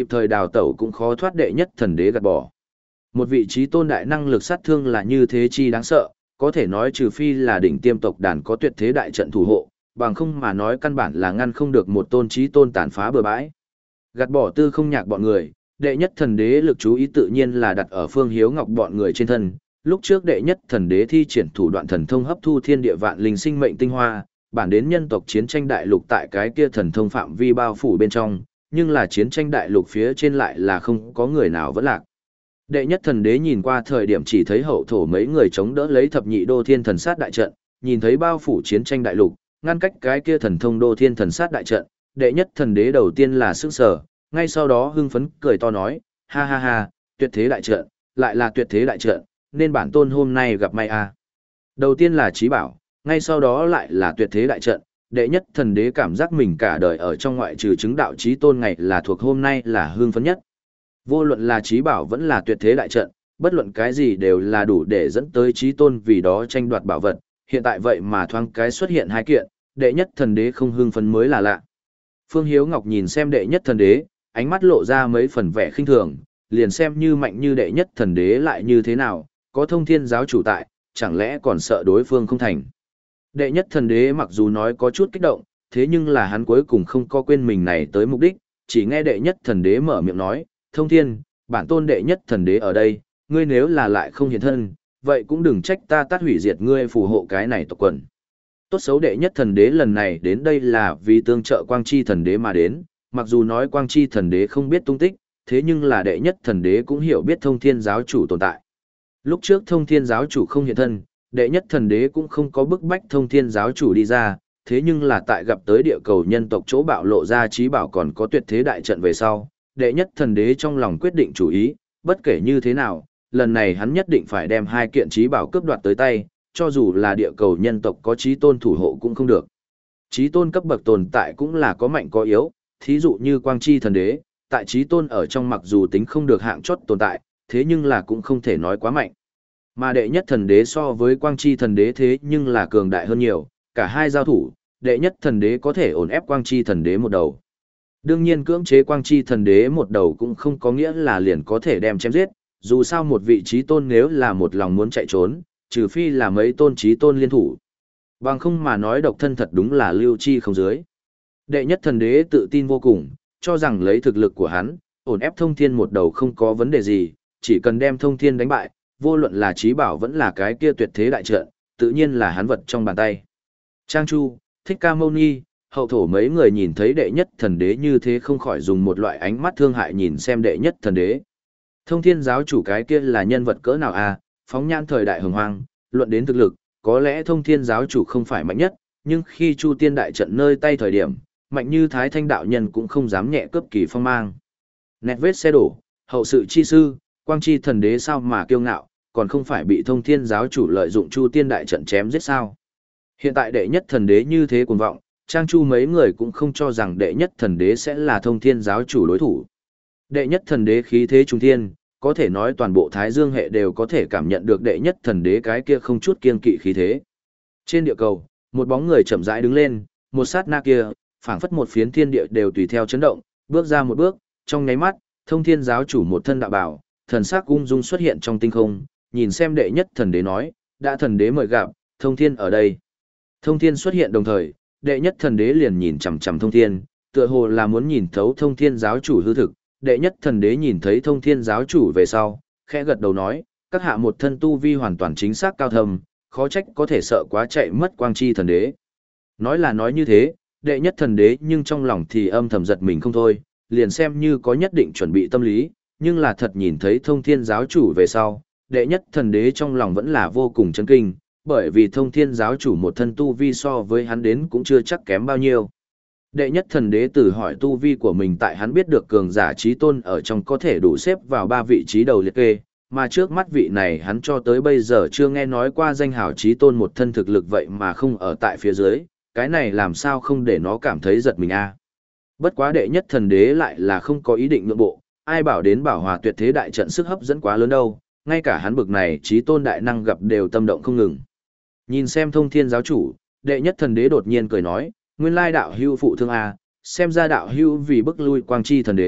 kịp thời đào tẩu cũng khó thoát đệ nhất thần đế gạt bỏ. Một vị trí tôn đại năng lực sát thương là như thế chi đáng sợ, có thể nói trừ phi là đỉnh tiêm tộc đàn có tuyệt thế đại trận thủ hộ, bằng không mà nói căn bản là ngăn không được một tôn trí tôn tàn phá bừa bãi. Gạt bỏ Tư Không Nhạc bọn người, đệ nhất thần đế lực chú ý tự nhiên là đặt ở Phương Hiếu Ngọc bọn người trên thân. Lúc trước đệ nhất thần đế thi triển thủ đoạn thần thông hấp thu thiên địa vạn linh sinh mệnh tinh hoa, bản đến nhân tộc chiến tranh đại lục tại cái kia thần thông phạm vi bao phủ bên trong, nhưng là chiến tranh đại lục phía trên lại là không có người nào vẫn lạc. Đệ nhất thần đế nhìn qua thời điểm chỉ thấy hậu thổ mấy người chống đỡ lấy thập nhị đô thiên thần sát đại trận, nhìn thấy bao phủ chiến tranh đại lục, ngăn cách cái kia thần thông đô thiên thần sát đại trận, đệ nhất thần đế đầu tiên là sững sờ, ngay sau đó hưng phấn cười to nói, ha ha ha, tuyệt thế đại trận, lại là tuyệt thế đại trận, nên bản tôn hôm nay gặp may a. Đầu tiên là trí bảo, ngay sau đó lại là tuyệt thế đại trận, đệ nhất thần đế cảm giác mình cả đời ở trong ngoại trừ chứng đạo trí tôn ngày là thuộc hôm nay là hưng phấn nhất. Vô luận là trí bảo vẫn là tuyệt thế đại trận, bất luận cái gì đều là đủ để dẫn tới trí tôn vì đó tranh đoạt bảo vật, hiện tại vậy mà thoáng cái xuất hiện hai kiện, đệ nhất thần đế không hưng phấn mới là lạ. Phương Hiếu Ngọc nhìn xem đệ nhất thần đế, ánh mắt lộ ra mấy phần vẻ khinh thường, liền xem như mạnh như đệ nhất thần đế lại như thế nào, có thông thiên giáo chủ tại, chẳng lẽ còn sợ đối phương không thành. Đệ nhất thần đế mặc dù nói có chút kích động, thế nhưng là hắn cuối cùng không có quên mình này tới mục đích, chỉ nghe đệ nhất thần đế mở miệng nói, thông thiên, bản tôn đệ nhất thần đế ở đây, ngươi nếu là lại không hiện thân, vậy cũng đừng trách ta tát hủy diệt ngươi phù hộ cái này tộc quần. Tốt xấu đệ nhất thần đế lần này đến đây là vì tương trợ quang chi thần đế mà đến, mặc dù nói quang chi thần đế không biết tung tích, thế nhưng là đệ nhất thần đế cũng hiểu biết thông thiên giáo chủ tồn tại. Lúc trước thông thiên giáo chủ không hiện thân, đệ nhất thần đế cũng không có bức bách thông thiên giáo chủ đi ra, thế nhưng là tại gặp tới địa cầu nhân tộc chỗ bạo lộ ra trí bảo còn có tuyệt thế đại trận về sau, đệ nhất thần đế trong lòng quyết định chủ ý, bất kể như thế nào, lần này hắn nhất định phải đem hai kiện trí bảo cướp đoạt tới tay, cho dù là địa cầu nhân tộc có trí tôn thủ hộ cũng không được. Trí tôn cấp bậc tồn tại cũng là có mạnh có yếu, thí dụ như quang chi thần đế, tại trí tôn ở trong mặc dù tính không được hạng chót tồn tại, thế nhưng là cũng không thể nói quá mạnh. Mà đệ nhất thần đế so với quang chi thần đế thế nhưng là cường đại hơn nhiều, cả hai giao thủ, đệ nhất thần đế có thể ổn ép quang chi thần đế một đầu. Đương nhiên cưỡng chế quang chi thần đế một đầu cũng không có nghĩa là liền có thể đem chém giết, dù sao một vị trí tôn nếu là một lòng muốn chạy trốn, trừ phi là mấy tôn trí tôn liên thủ. Bằng không mà nói độc thân thật đúng là lưu chi không dưới. Đệ nhất thần đế tự tin vô cùng, cho rằng lấy thực lực của hắn, ổn ép thông thiên một đầu không có vấn đề gì, chỉ cần đem thông thiên đánh bại, vô luận là trí bảo vẫn là cái kia tuyệt thế đại trận, tự nhiên là hắn vật trong bàn tay. Trang Chu, Thích Ca Mâu Ni, hậu thổ mấy người nhìn thấy đệ nhất thần đế như thế không khỏi dùng một loại ánh mắt thương hại nhìn xem đệ nhất thần đế. Thông thiên giáo chủ cái kia là nhân vật cỡ nào à, phóng nhãn thời đại hồng hoang, luận đến thực lực, có lẽ thông thiên giáo chủ không phải mạnh nhất, nhưng khi Chu Tiên đại trận nơi tay thời điểm, mạnh như Thái Thanh đạo nhân cũng không dám nhẹ cướp kỳ phong mang. Nẹt vết xe đổ, hậu sự chi sư, quang chi thần đế sao mà kiêu ngạo, còn không phải bị thông thiên giáo chủ lợi dụng Chu Tiên đại trận chém giết sao. Hiện tại đệ nhất thần đế như thế cuồng vọng, Trang Chu mấy người cũng không cho rằng đệ nhất thần đế sẽ là thông thiên giáo chủ đối thủ. Đệ nhất thần đế khí thế trung thiên, có thể nói toàn bộ Thái Dương hệ đều có thể cảm nhận được đệ nhất thần đế cái kia không chút kiêng kỵ khí thế. Trên địa cầu, một bóng người chậm rãi đứng lên, một sát na kia, phảng phất một phiến thiên địa đều tùy theo chấn động, bước ra một bước, trong nháy mắt, thông thiên giáo chủ một thân đạo bào, thần sắc ung dung xuất hiện trong tinh không, nhìn xem đệ nhất thần đế nói, đã thần đế mời gặp, thông thiên ở đây. Thông thiên xuất hiện đồng thời, đệ nhất thần đế liền nhìn chằm chằm thông thiên, tựa hồ là muốn nhìn thấu thông thiên giáo chủ hư thực. Đệ nhất thần đế nhìn thấy thông thiên giáo chủ về sau, khẽ gật đầu nói, các hạ một thân tu vi hoàn toàn chính xác cao thâm, khó trách có thể sợ quá chạy mất quang chi thần đế. Nói là nói như thế, đệ nhất thần đế nhưng trong lòng thì âm thầm giật mình không thôi, liền xem như có nhất định chuẩn bị tâm lý, nhưng là thật nhìn thấy thông thiên giáo chủ về sau, đệ nhất thần đế trong lòng vẫn là vô cùng chấn kinh, bởi vì thông thiên giáo chủ một thân tu vi so với hắn đến cũng chưa chắc kém bao nhiêu. Đệ nhất thần đế tử hỏi tu vi của mình tại hắn biết được cường giả trí tôn ở trong có thể đủ xếp vào ba vị trí đầu liệt kê, mà trước mắt vị này hắn cho tới bây giờ chưa nghe nói qua danh hào trí tôn một thân thực lực vậy mà không ở tại phía dưới, cái này làm sao không để nó cảm thấy giật mình a. Bất quá đệ nhất thần đế lại là không có ý định nhượng bộ, ai bảo đến bảo hòa tuyệt thế đại trận sức hấp dẫn quá lớn đâu, ngay cả hắn bực này trí tôn đại năng gặp đều tâm động không ngừng. Nhìn xem thông thiên giáo chủ, đệ nhất thần đế đột nhiên cười nói, nguyên lai đạo hưu phụ thương a, xem ra đạo hưu vì bức lui quang chi thần đế,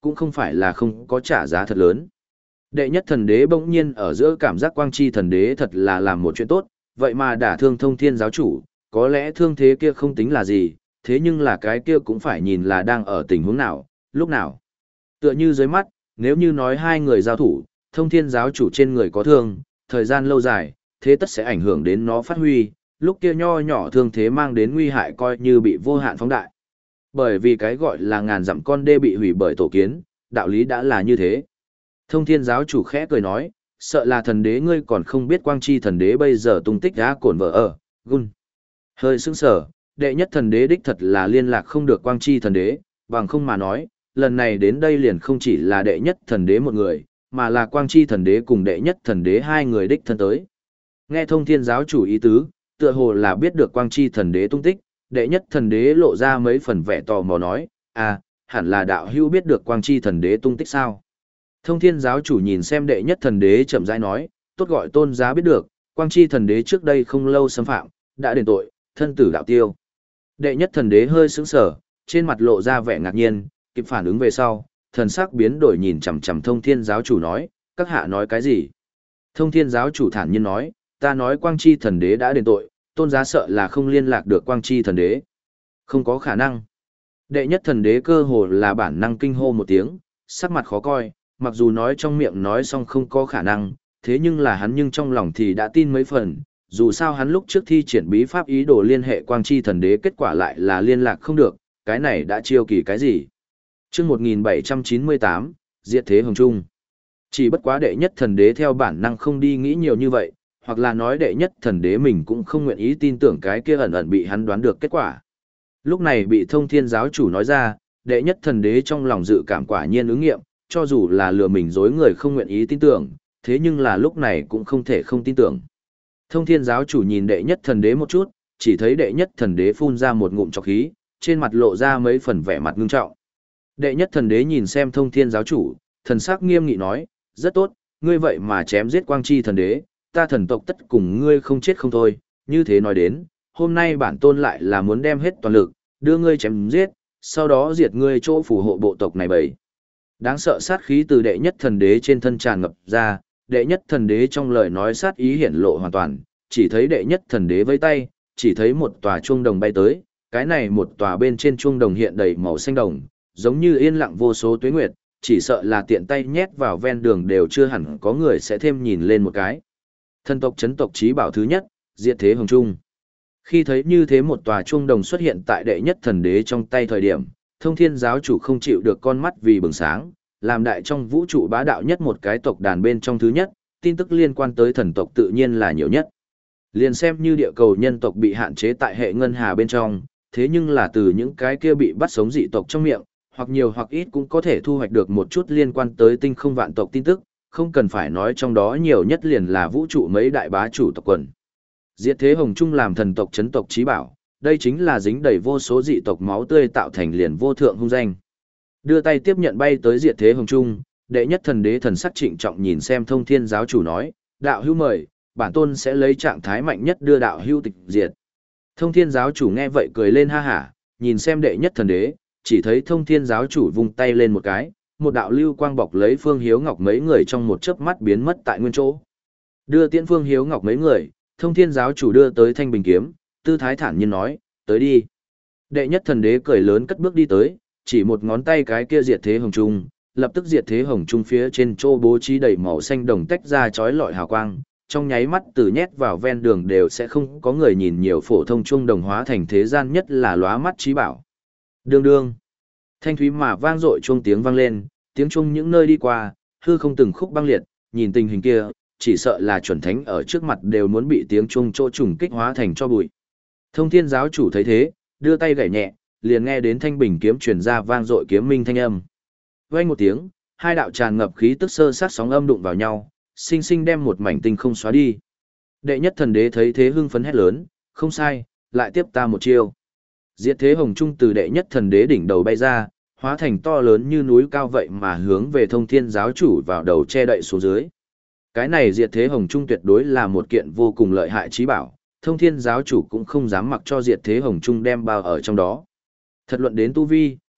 cũng không phải là không có trả giá thật lớn. Đệ nhất thần đế bỗng nhiên ở giữa cảm giác quang chi thần đế thật là làm một chuyện tốt, vậy mà đả thương thông thiên giáo chủ, có lẽ thương thế kia không tính là gì, thế nhưng là cái kia cũng phải nhìn là đang ở tình huống nào, lúc nào. Tựa như dưới mắt, nếu như nói hai người giao thủ, thông thiên giáo chủ trên người có thương, thời gian lâu dài, thế tất sẽ ảnh hưởng đến nó phát huy, lúc kia nho nhỏ thương thế mang đến nguy hại coi như bị vô hạn phóng đại. Bởi vì cái gọi là ngàn dặm con đê bị hủy bởi tổ kiến, đạo lý đã là như thế. Thông thiên giáo chủ khẽ cười nói, sợ là thần đế ngươi còn không biết quang chi thần đế bây giờ tung tích đã cổn vợ ở, gun. Hơi sững sờ, đệ nhất thần đế đích thật là liên lạc không được quang chi thần đế, bằng không mà nói, lần này đến đây liền không chỉ là đệ nhất thần đế một người, mà là quang chi thần đế cùng đệ nhất thần đế hai người đích thân tới. Nghe thông thiên giáo chủ ý tứ, tựa hồ là biết được quang chi thần đế tung tích, đệ nhất thần đế lộ ra mấy phần vẻ tò mò nói, à, hẳn là đạo hữu biết được quang chi thần đế tung tích sao. Thông thiên giáo chủ nhìn xem đệ nhất thần đế chậm rãi nói, tốt gọi tôn giá biết được, quang chi thần đế trước đây không lâu xâm phạm, đã đền tội, thân tử đạo tiêu. Đệ nhất thần đế hơi sững sờ, trên mặt lộ ra vẻ ngạc nhiên, kịp phản ứng về sau, thần sắc biến đổi nhìn chằm chằm thông thiên giáo chủ nói, các hạ nói cái gì? Thông thiên giáo chủ thản nhiên nói, ta nói quang chi thần đế đã đền tội, tôn giá sợ là không liên lạc được quang chi thần đế. Không có khả năng. Đệ nhất thần đế cơ hồ là bản năng kinh hô một tiếng, sắc mặt khó coi, mặc dù nói trong miệng nói xong không có khả năng, thế nhưng là hắn nhưng trong lòng thì đã tin mấy phần, dù sao hắn lúc trước thi triển bí pháp ý đồ liên hệ quang chi thần đế kết quả lại là liên lạc không được, cái này đã chiêu kỳ cái gì. Trước một nghìn bảy trăm chín mươi tám, Diệt Thế Hồng Trung. Chỉ bất quá đệ nhất thần đế theo bản năng không đi nghĩ nhiều như vậy, hoặc là nói đệ nhất thần đế mình cũng không nguyện ý tin tưởng cái kia ẩn ẩn bị hắn đoán được kết quả. Lúc này bị thông thiên giáo chủ nói ra, đệ nhất thần đế trong lòng dự cảm quả nhiên ứng nghiệm, cho dù là lừa mình dối người không nguyện ý tin tưởng, thế nhưng là lúc này cũng không thể không tin tưởng. Thông thiên giáo chủ nhìn đệ nhất thần đế một chút, chỉ thấy đệ nhất thần đế phun ra một ngụm trọc khí, trên mặt lộ ra mấy phần vẻ mặt ngưng trọng. Đệ nhất thần đế nhìn xem thông thiên giáo chủ, thần sắc nghiêm nghị nói, rất tốt, ngươi vậy mà chém giết quang chi thần đế, ta thần tộc tất cùng ngươi không chết không thôi, như thế nói đến, hôm nay bản tôn lại là muốn đem hết toàn lực, đưa ngươi chém giết, sau đó diệt ngươi chỗ phù hộ bộ tộc này bầy. Đáng sợ sát khí từ đệ nhất thần đế trên thân tràn ngập ra, đệ nhất thần đế trong lời nói sát ý hiển lộ hoàn toàn, chỉ thấy đệ nhất thần đế vây tay, chỉ thấy một tòa chuông đồng bay tới, cái này một tòa bên trên chuông đồng hiện đầy màu xanh đồng, giống như yên lặng vô số tuế nguyệt, chỉ sợ là tiện tay nhét vào ven đường đều chưa hẳn có người sẽ thêm nhìn lên một cái. Thần tộc chấn tộc chí bảo thứ nhất, Diệt Thế Hồng Trung. Khi thấy như thế một tòa chuông đồng xuất hiện tại đệ nhất thần đế trong tay thời điểm, thông thiên giáo chủ không chịu được con mắt vì bừng sáng, làm đại trong vũ trụ bá đạo nhất một cái tộc đàn bên trong thứ nhất, tin tức liên quan tới thần tộc tự nhiên là nhiều nhất. Liền xem như địa cầu nhân tộc bị hạn chế tại hệ ngân hà bên trong, thế nhưng là từ những cái kia bị bắt sống dị tộc trong miệng, hoặc nhiều hoặc ít cũng có thể thu hoạch được một chút liên quan tới tinh không vạn tộc tin tức, không cần phải nói trong đó nhiều nhất liền là vũ trụ mấy đại bá chủ tộc quần. Diệt Thế Hồng Trung làm thần tộc chấn tộc chí bảo, đây chính là dính đầy vô số dị tộc máu tươi tạo thành liền vô thượng hung danh. Đưa tay tiếp nhận bay tới Diệt Thế Hồng Trung, đệ nhất thần đế thần sắc trịnh trọng nhìn xem thông thiên giáo chủ nói, đạo hữu mời, bản tôn sẽ lấy trạng thái mạnh nhất đưa đạo hữu tịch diệt. Thông thiên giáo chủ nghe vậy cười lên ha hả, nhìn xem đệ nhất thần đế, chỉ thấy thông thiên giáo chủ vung tay lên một cái, một đạo lưu quang bọc lấy Phương Hiếu Ngọc mấy người trong một chớp mắt biến mất tại nguyên chỗ. Đưa tiễn Phương Hiếu Ngọc mấy người, thông thiên giáo chủ đưa tới thanh bình kiếm, tư thái thản nhiên nói, tới đi. Đệ nhất thần đế cười lớn cất bước đi tới, chỉ một ngón tay cái kia Diệt Thế Hồng Trung, lập tức Diệt Thế Hồng Trung phía trên chỗ bố trí đầy màu xanh đồng tách ra chói lọi hào quang, trong nháy mắt từ nhét vào ven đường đều sẽ không có người nhìn nhiều phổ thông trung đồng hóa thành thế gian nhất là lóa mắt trí bảo. Đương đương, thanh thúy mà vang dội chuông tiếng vang lên, tiếng chuông những nơi đi qua, hư không từng khúc băng liệt, nhìn tình hình kia, chỉ sợ là chuẩn thánh ở trước mặt đều muốn bị tiếng chuông chỗ trùng kích hóa thành cho bụi. Thông thiên giáo chủ thấy thế, đưa tay gảy nhẹ, liền nghe đến thanh bình kiếm truyền ra vang dội kiếm minh thanh âm. Vang một tiếng, hai đạo tràn ngập khí tức sơ sát sóng âm đụng vào nhau, sinh sinh đem một mảnh tinh không xóa đi. Đệ nhất thần đế thấy thế hưng phấn hét lớn, không sai, lại tiếp ta một chiêu. Diệt Thế Hồng Trung từ đệ nhất thần đế đỉnh đầu bay ra, hóa thành to lớn như núi cao vậy mà hướng về thông thiên giáo chủ vào đầu che đậy xuống dưới. Cái này Diệt Thế Hồng Trung tuyệt đối là một kiện vô cùng lợi hại trí bảo, thông thiên giáo chủ cũng không dám mặc cho Diệt Thế Hồng Trung đem bao ở trong đó. Thật luận đến tu vi,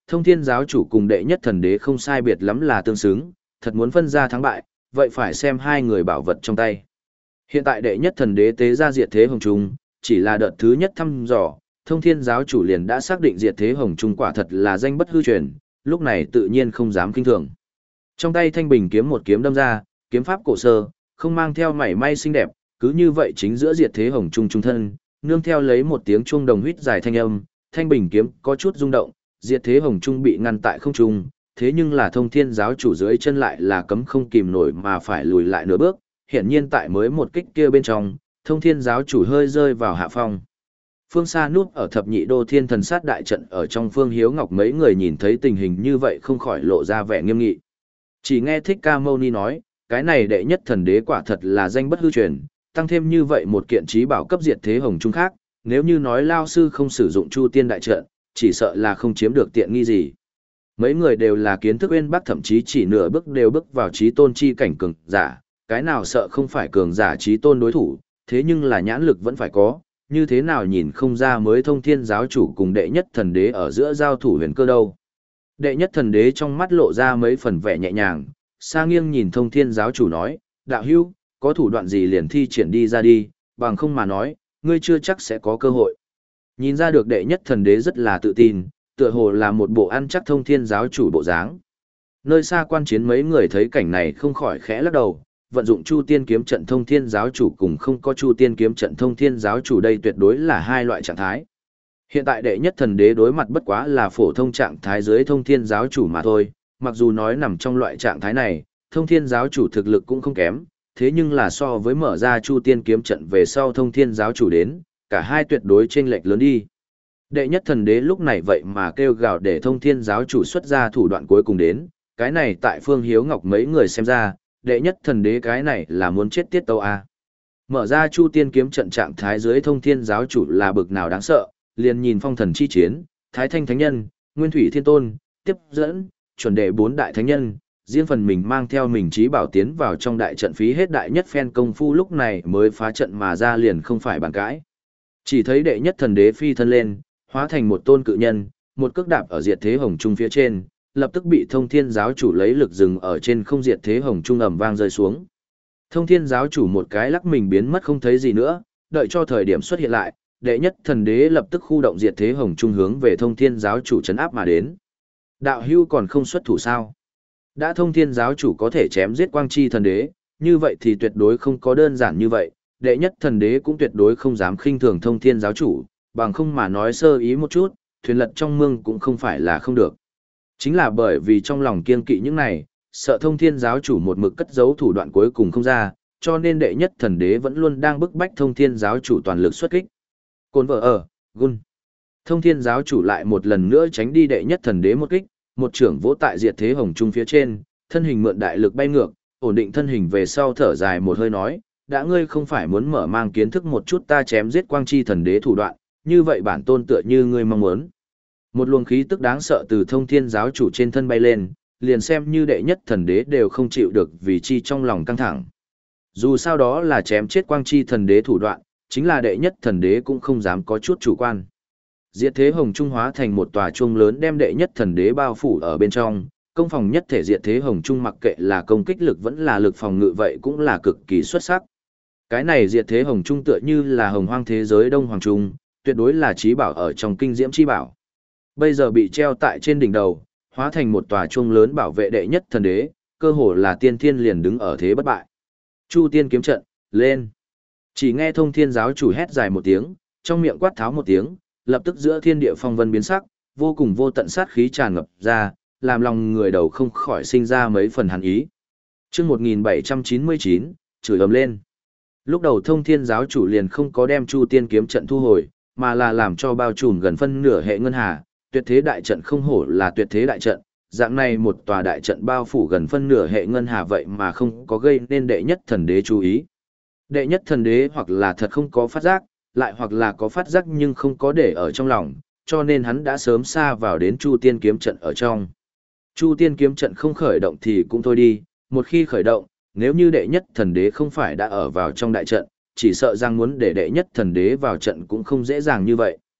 thông thiên giáo chủ cùng đệ nhất thần đế không sai biệt lắm là tương xứng, thật muốn phân ra thắng bại, vậy phải xem hai người bảo vật trong tay. Hiện tại đệ nhất thần đế tế ra diệt thế hồng trung, chỉ là đợt thứ nhất thăm dò, thông thiên giáo chủ liền đã xác định diệt thế hồng trung quả thật là danh bất hư truyền, lúc này tự nhiên không dám kinh thường. Trong tay thanh bình kiếm một kiếm đâm ra, kiếm pháp cổ sơ, không mang theo mảy may xinh đẹp, cứ như vậy chính giữa diệt thế hồng trung trung thân, nương theo lấy một tiếng chuông đồng huýt dài thanh âm, thanh bình kiếm có chút rung động, diệt thế hồng trung bị ngăn tại không trung, thế nhưng là thông thiên giáo chủ dưới chân lại là cấm không kìm nổi mà phải lùi lại nửa bước, hiển nhiên tại mới một kích kia bên trong, thông thiên giáo chủ hơi rơi vào hạ phong. Phương xa núp ở thập nhị đô thiên thần sát đại trận ở trong Phương Hiếu Ngọc mấy người nhìn thấy tình hình như vậy không khỏi lộ ra vẻ nghiêm nghị. Chỉ nghe Thích Ca Mâu Ni nói, cái này đệ nhất thần đế quả thật là danh bất hư truyền, tăng thêm như vậy một kiện trí bảo cấp diệt thế hồng trung khác, nếu như nói lao sư không sử dụng Chu Tiên đại trận, chỉ sợ là không chiếm được tiện nghi gì. Mấy người đều là kiến thức uyên bác, thậm chí chỉ nửa bước đều bước vào trí tôn chi cảnh cường giả, cái nào sợ không phải cường giả trí tôn đối thủ, thế nhưng là nhãn lực vẫn phải có, như thế nào nhìn không ra mới thông thiên giáo chủ cùng đệ nhất thần đế ở giữa giao thủ huyền cơ đâu. Đệ nhất thần đế trong mắt lộ ra mấy phần vẻ nhẹ nhàng, xa nghiêng nhìn thông thiên giáo chủ nói, đạo hữu, có thủ đoạn gì liền thi triển đi ra đi, bằng không mà nói, ngươi chưa chắc sẽ có cơ hội. Nhìn ra được đệ nhất thần đế rất là tự tin, tựa hồ là một bộ ăn chắc thông thiên giáo chủ bộ dáng. Nơi xa quan chiến mấy người thấy cảnh này không khỏi khẽ lắc đầu, vận dụng Chu Tiên kiếm trận thông thiên giáo chủ cùng không có Chu Tiên kiếm trận thông thiên giáo chủ đây tuyệt đối là hai loại trạng thái. Hiện tại đệ nhất thần đế đối mặt bất quá là phổ thông trạng thái dưới thông thiên giáo chủ mà thôi, mặc dù nói nằm trong loại trạng thái này, thông thiên giáo chủ thực lực cũng không kém, thế nhưng là so với mở ra Chu Tiên kiếm trận về sau thông thiên giáo chủ đến, cả hai tuyệt đối chênh lệch lớn đi. Đệ nhất thần đế lúc này vậy mà kêu gào để thông thiên giáo chủ xuất ra thủ đoạn cuối cùng đến, cái này tại Phương Hiếu Ngọc mấy người xem ra, đệ nhất thần đế cái này là muốn chết tiết tâu a. Mở ra Chu Tiên kiếm trận trạng thái dưới thông thiên giáo chủ là bực nào đáng sợ, liền nhìn phong thần chi chiến, Thái Thanh Thánh Nhân, Nguyên Thủy Thiên Tôn, tiếp dẫn, chuẩn đệ bốn đại thánh nhân, riêng phần mình mang theo mình trí bảo tiến vào trong đại trận phí hết đại nhất phen công phu lúc này mới phá trận mà ra liền không phải bàn cãi. Chỉ thấy đệ nhất thần đế phi thân lên, hóa thành một tôn cự nhân, một cước đạp ở diệt thế hồng trung phía trên, lập tức bị thông thiên giáo chủ lấy lực dừng ở trên không diệt thế hồng trung ầm vang rơi xuống. Thông thiên giáo chủ một cái lắc mình biến mất không thấy gì nữa, đợi cho thời điểm xuất hiện lại, đệ nhất thần đế lập tức khu động diệt thế hồng trung hướng về thông thiên giáo chủ chấn áp mà đến. Đạo hưu còn không xuất thủ sao? Đã thông thiên giáo chủ có thể chém giết quang chi thần đế, như vậy thì tuyệt đối không có đơn giản như vậy, đệ nhất thần đế cũng tuyệt đối không dám khinh thường thông thiên giáo chủ, bằng không mà nói sơ ý một chút, thuyền lật trong mương cũng không phải là không được. Chính là bởi vì trong lòng kiên kỵ những này, sợ thông thiên giáo chủ một mực cất giấu thủ đoạn cuối cùng không ra, cho nên đệ nhất thần đế vẫn luôn đang bức bách thông thiên giáo chủ toàn lực xuất kích. Côn vợ ở, gun. Thông thiên giáo chủ lại một lần nữa tránh đi đệ nhất thần đế một kích, một trưởng vỗ tại diệt thế hồng trung phía trên, thân hình mượn đại lực bay ngược, ổn định thân hình về sau thở dài một hơi nói, đã ngươi không phải muốn mở mang kiến thức một chút ta chém giết quang chi thần đế thủ đoạn, như vậy bản tôn tựa như ngươi mong muốn. Một luồng khí tức đáng sợ từ thông thiên giáo chủ trên thân bay lên, liền xem như đệ nhất thần đế đều không chịu được vì chi trong lòng căng thẳng. Dù sao đó là chém chết quang chi thần đế thủ đoạn, chính là đệ nhất thần đế cũng không dám có chút chủ quan. Diệt thế hồng trung hóa thành một tòa chuông lớn đem đệ nhất thần đế bao phủ ở bên trong, công phòng nhất thể diệt thế hồng trung mặc kệ là công kích lực vẫn là lực phòng ngự vậy cũng là cực kỳ xuất sắc. Cái này diệt thế hồng trung tựa như là hồng hoang thế giới đông hoàng trung, tuyệt đối là trí bảo ở trong kinh diễm chi bảo. Bây giờ bị treo tại trên đỉnh đầu, hóa thành một tòa chuông lớn bảo vệ đệ nhất thần đế, cơ hồ là tiên thiên liền đứng ở thế bất bại. Chu Tiên kiếm trận, lên. Chỉ nghe thông thiên giáo chủ hét dài một tiếng, trong miệng quát tháo một tiếng, lập tức giữa thiên địa phong vân biến sắc, vô cùng vô tận sát khí tràn ngập ra, làm lòng người đầu không khỏi sinh ra mấy phần hàn ý. Chương một nghìn bảy trăm chín mươi chín, chửi ầm lên. Lúc đầu thông thiên giáo chủ liền không có đem Chu Tiên kiếm trận thu hồi, mà là làm cho bao trùm gần phân nửa hệ ngân hà, tuyệt thế đại trận không hổ là tuyệt thế đại trận, dạng này một tòa đại trận bao phủ gần phân nửa hệ ngân hà vậy mà không có gây nên đệ nhất thần đế chú ý. Đệ nhất thần đế hoặc là thật không có phát giác, lại hoặc là có phát giác nhưng không có để ở trong lòng, cho nên hắn đã sớm xa vào đến Chu Tiên kiếm trận ở trong. Chu Tiên kiếm trận không khởi động thì cũng thôi đi, một khi khởi động, nếu như đệ nhất thần đế không phải đã ở vào trong đại trận, chỉ sợ rằng muốn để đệ nhất thần đế vào trận cũng không dễ dàng như vậy.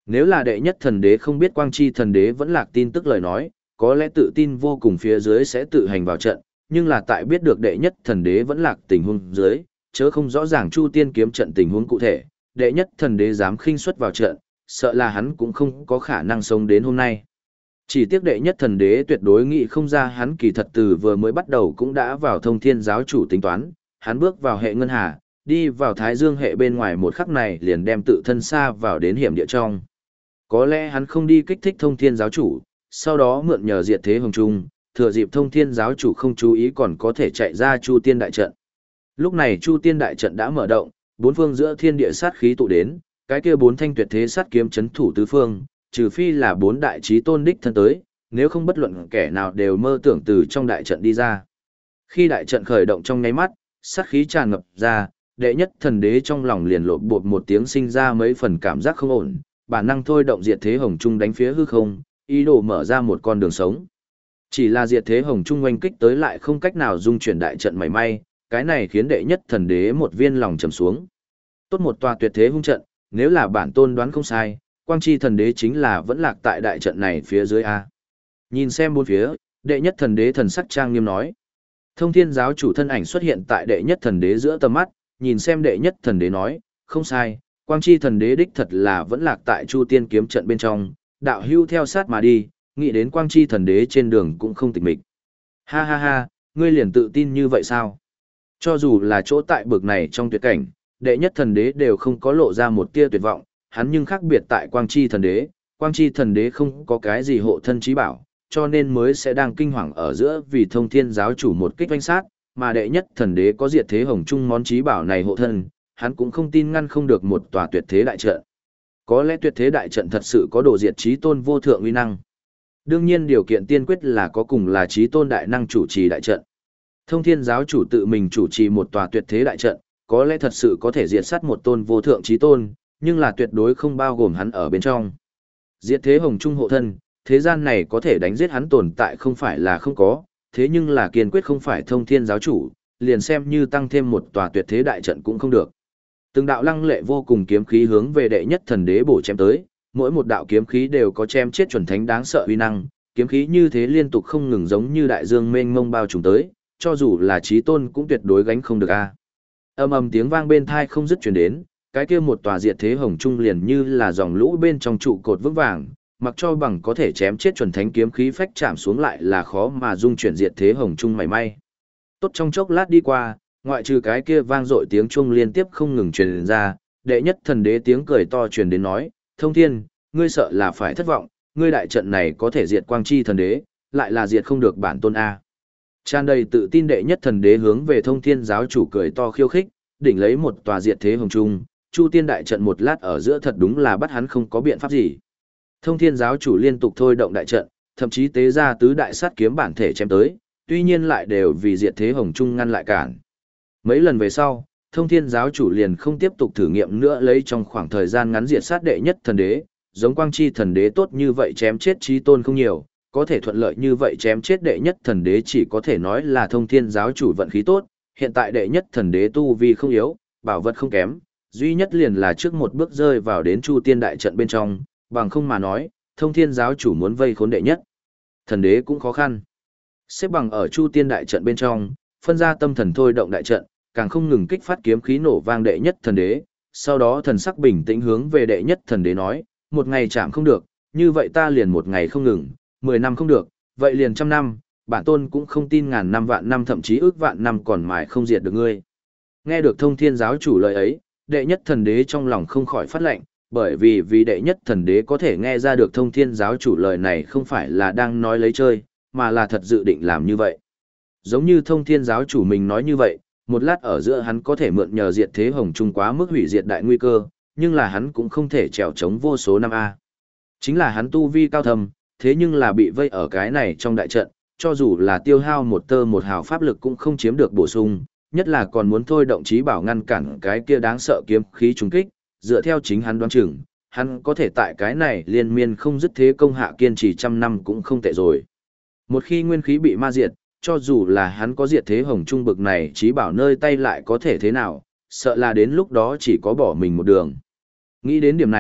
Nếu là đệ nhất thần đế không biết quang chi thần đế vẫn lạc tin tức lời nói, có lẽ tự tin vô cùng phía dưới sẽ tự hành vào trận, nhưng là tại biết được đệ nhất thần đế vẫn lạc tình huống dưới, chớ không rõ ràng Chu Tiên kiếm trận tình huống cụ thể, đệ nhất thần đế dám khinh suất vào trận, sợ là hắn cũng không có khả năng sống đến hôm nay. Chỉ tiếc đệ nhất thần đế tuyệt đối nghĩ không ra hắn kỳ thật từ vừa mới bắt đầu cũng đã vào thông thiên giáo chủ tính toán, hắn bước vào hệ ngân hà, đi vào thái dương hệ bên ngoài một khắc này liền đem tự thân xa vào đến hiểm địa trong. Có lẽ hắn không đi kích thích thông thiên giáo chủ, sau đó mượn nhờ diệt thế hồng trung, thừa dịp thông thiên giáo chủ không chú ý còn có thể chạy ra Chu Tiên đại trận. Lúc này Chu Tiên đại trận đã mở động, bốn phương giữa thiên địa sát khí tụ đến, cái kia bốn thanh tuyệt thế sát kiếm chấn thủ tứ phương, trừ phi là bốn đại chí tôn đích thân tới, nếu không bất luận kẻ nào đều mơ tưởng từ trong đại trận đi ra. Khi đại trận khởi động trong nháy mắt, sát khí tràn ngập ra, đệ nhất thần đế trong lòng liền lộp bột một tiếng sinh ra mấy phần cảm giác không ổn, bản năng thôi động diệt thế hồng trung đánh phía hư không, ý đồ mở ra một con đường sống. Chỉ là diệt thế hồng trung oanh kích tới lại không cách nào dung chuyển đại trận mảy may, cái này khiến đệ nhất thần đế một viên lòng trầm xuống. Tốt một tòa tuyệt thế hung trận, nếu là bản tôn đoán không sai, quang chi thần đế chính là vẫn lạc tại đại trận này phía dưới A. Nhìn xem bốn phía, đệ nhất thần đế thần sắc trang nghiêm nói. Thông thiên giáo chủ thân ảnh xuất hiện tại đệ nhất thần đế giữa tầm mắt, nhìn xem đệ nhất thần đế nói, không sai, quang chi thần đế đích thật là vẫn lạc tại Chu Tiên kiếm trận bên trong, đạo hưu theo sát mà đi, nghĩ đến quang chi thần đế trên đường cũng không tịch mịch. Ha ha ha, ngươi liền tự tin như vậy sao? Cho dù là chỗ tại bực này trong tuyệt cảnh, đệ nhất thần đế đều không có lộ ra một tia tuyệt vọng, hắn nhưng khác biệt tại quang chi thần đế, quang chi thần đế không có cái gì hộ thân trí bảo, cho nên mới sẽ đang kinh hoàng ở giữa vì thông thiên giáo chủ một kích oanh sát, mà đệ nhất thần đế có diệt thế hồng trung món trí bảo này hộ thân, hắn cũng không tin ngăn không được một tòa tuyệt thế đại trận. Có lẽ tuyệt thế đại trận thật sự có đồ diệt trí tôn vô thượng uy năng. Đương nhiên điều kiện tiên quyết là có cùng là trí tôn đại năng chủ trì đại trận. Thông thiên giáo chủ tự mình chủ trì một tòa tuyệt thế đại trận, có lẽ thật sự có thể diệt sát một tôn vô thượng trí tôn, nhưng là tuyệt đối không bao gồm hắn ở bên trong. Diệt thế hồng trung hộ thân, thế gian này có thể đánh giết hắn tồn tại không phải là không có, thế nhưng là kiên quyết không phải thông thiên giáo chủ, liền xem như tăng thêm một tòa tuyệt thế đại trận cũng không được. Từng đạo lăng lệ vô cùng kiếm khí hướng về đệ nhất thần đế bổ chém tới, mỗi một đạo kiếm khí đều có chém chết chuẩn thánh đáng sợ uy năng, kiếm khí như thế liên tục không ngừng giống như đại dương mênh mông bao trùm tới, cho dù là chí tôn cũng tuyệt đối gánh không được a. Ầm ầm tiếng vang bên tai không dứt truyền đến, cái kia một tòa diệt thế hồng trung liền như là dòng lũ bên trong trụ cột vững vàng, mặc cho bằng có thể chém chết chuẩn thánh kiếm khí phách chạm xuống lại là khó mà dung chuyển diệt thế hồng trung mảy may. Tốt trong chốc lát đi qua, ngoại trừ cái kia vang dội tiếng chuông liên tiếp không ngừng truyền ra, đệ nhất thần đế tiếng cười to truyền đến nói, thông thiên, ngươi sợ là phải thất vọng, ngươi đại trận này có thể diệt quang chi thần đế, lại là diệt không được bản tôn A. Tràn đầy tự tin đệ nhất thần đế hướng về thông thiên giáo chủ cười to khiêu khích, đỉnh lấy một tòa diệt thế hồng trung, Chu Tiên đại trận một lát ở giữa thật đúng là bắt hắn không có biện pháp gì. Thông thiên giáo chủ liên tục thôi động đại trận, thậm chí tế ra tứ đại sát kiếm bản thể chém tới, tuy nhiên lại đều vì diệt thế hồng trung ngăn lại cản. Mấy lần về sau, thông thiên giáo chủ liền không tiếp tục thử nghiệm nữa lấy trong khoảng thời gian ngắn diệt sát đệ nhất thần đế, giống quang chi thần đế tốt như vậy chém chết chí tôn không nhiều, có thể thuận lợi như vậy chém chết đệ nhất thần đế chỉ có thể nói là thông thiên giáo chủ vận khí tốt, hiện tại đệ nhất thần đế tu vi không yếu, bảo vật không kém, duy nhất liền là trước một bước rơi vào đến Chu Tiên đại trận bên trong, bằng không mà nói, thông thiên giáo chủ muốn vây khốn đệ nhất thần đế cũng khó khăn. Xếp bằng ở Chu Tiên đại trận bên trong, phân ra tâm thần thôi động đại trận, càng không ngừng kích phát kiếm khí nổ vang đệ nhất thần đế, sau đó thần sắc bình tĩnh hướng về đệ nhất thần đế nói, một ngày chạm không được, như vậy ta liền một ngày không ngừng, mười năm không được, vậy liền trăm năm, bản tôn cũng không tin ngàn năm vạn năm thậm chí ước vạn năm còn mãi không diệt được ngươi. Nghe được thông thiên giáo chủ lời ấy, đệ nhất thần đế trong lòng không khỏi phát lệnh, bởi vì vì đệ nhất thần đế có thể nghe ra được thông thiên giáo chủ lời này không phải là đang nói lấy chơi, mà là thật dự định làm như vậy. Giống như thông thiên giáo chủ mình nói như vậy, một lát ở giữa hắn có thể mượn nhờ diệt thế hồng trung quá mức hủy diệt đại nguy cơ, nhưng là hắn cũng không thể trèo chống vô số năm A. Chính là hắn tu vi cao thầm, thế nhưng là bị vây ở cái này trong đại trận, cho dù là tiêu hao một tơ một hào pháp lực cũng không chiếm được bổ sung, nhất là còn muốn thôi động chí bảo ngăn cản cái kia đáng sợ kiếm khí trùng kích, dựa theo chính hắn đoán chừng, hắn có thể tại cái này liên miên không dứt thế công hạ kiên trì trăm năm cũng không tệ rồi. Một khi nguyên khí bị ma diệt, cho dù là hắn có diệt thế hồng trung bực này chí bảo nơi tay lại có thể thế nào, sợ là đến lúc đó chỉ có bỏ mình một đường. Nghĩ đến điểm này,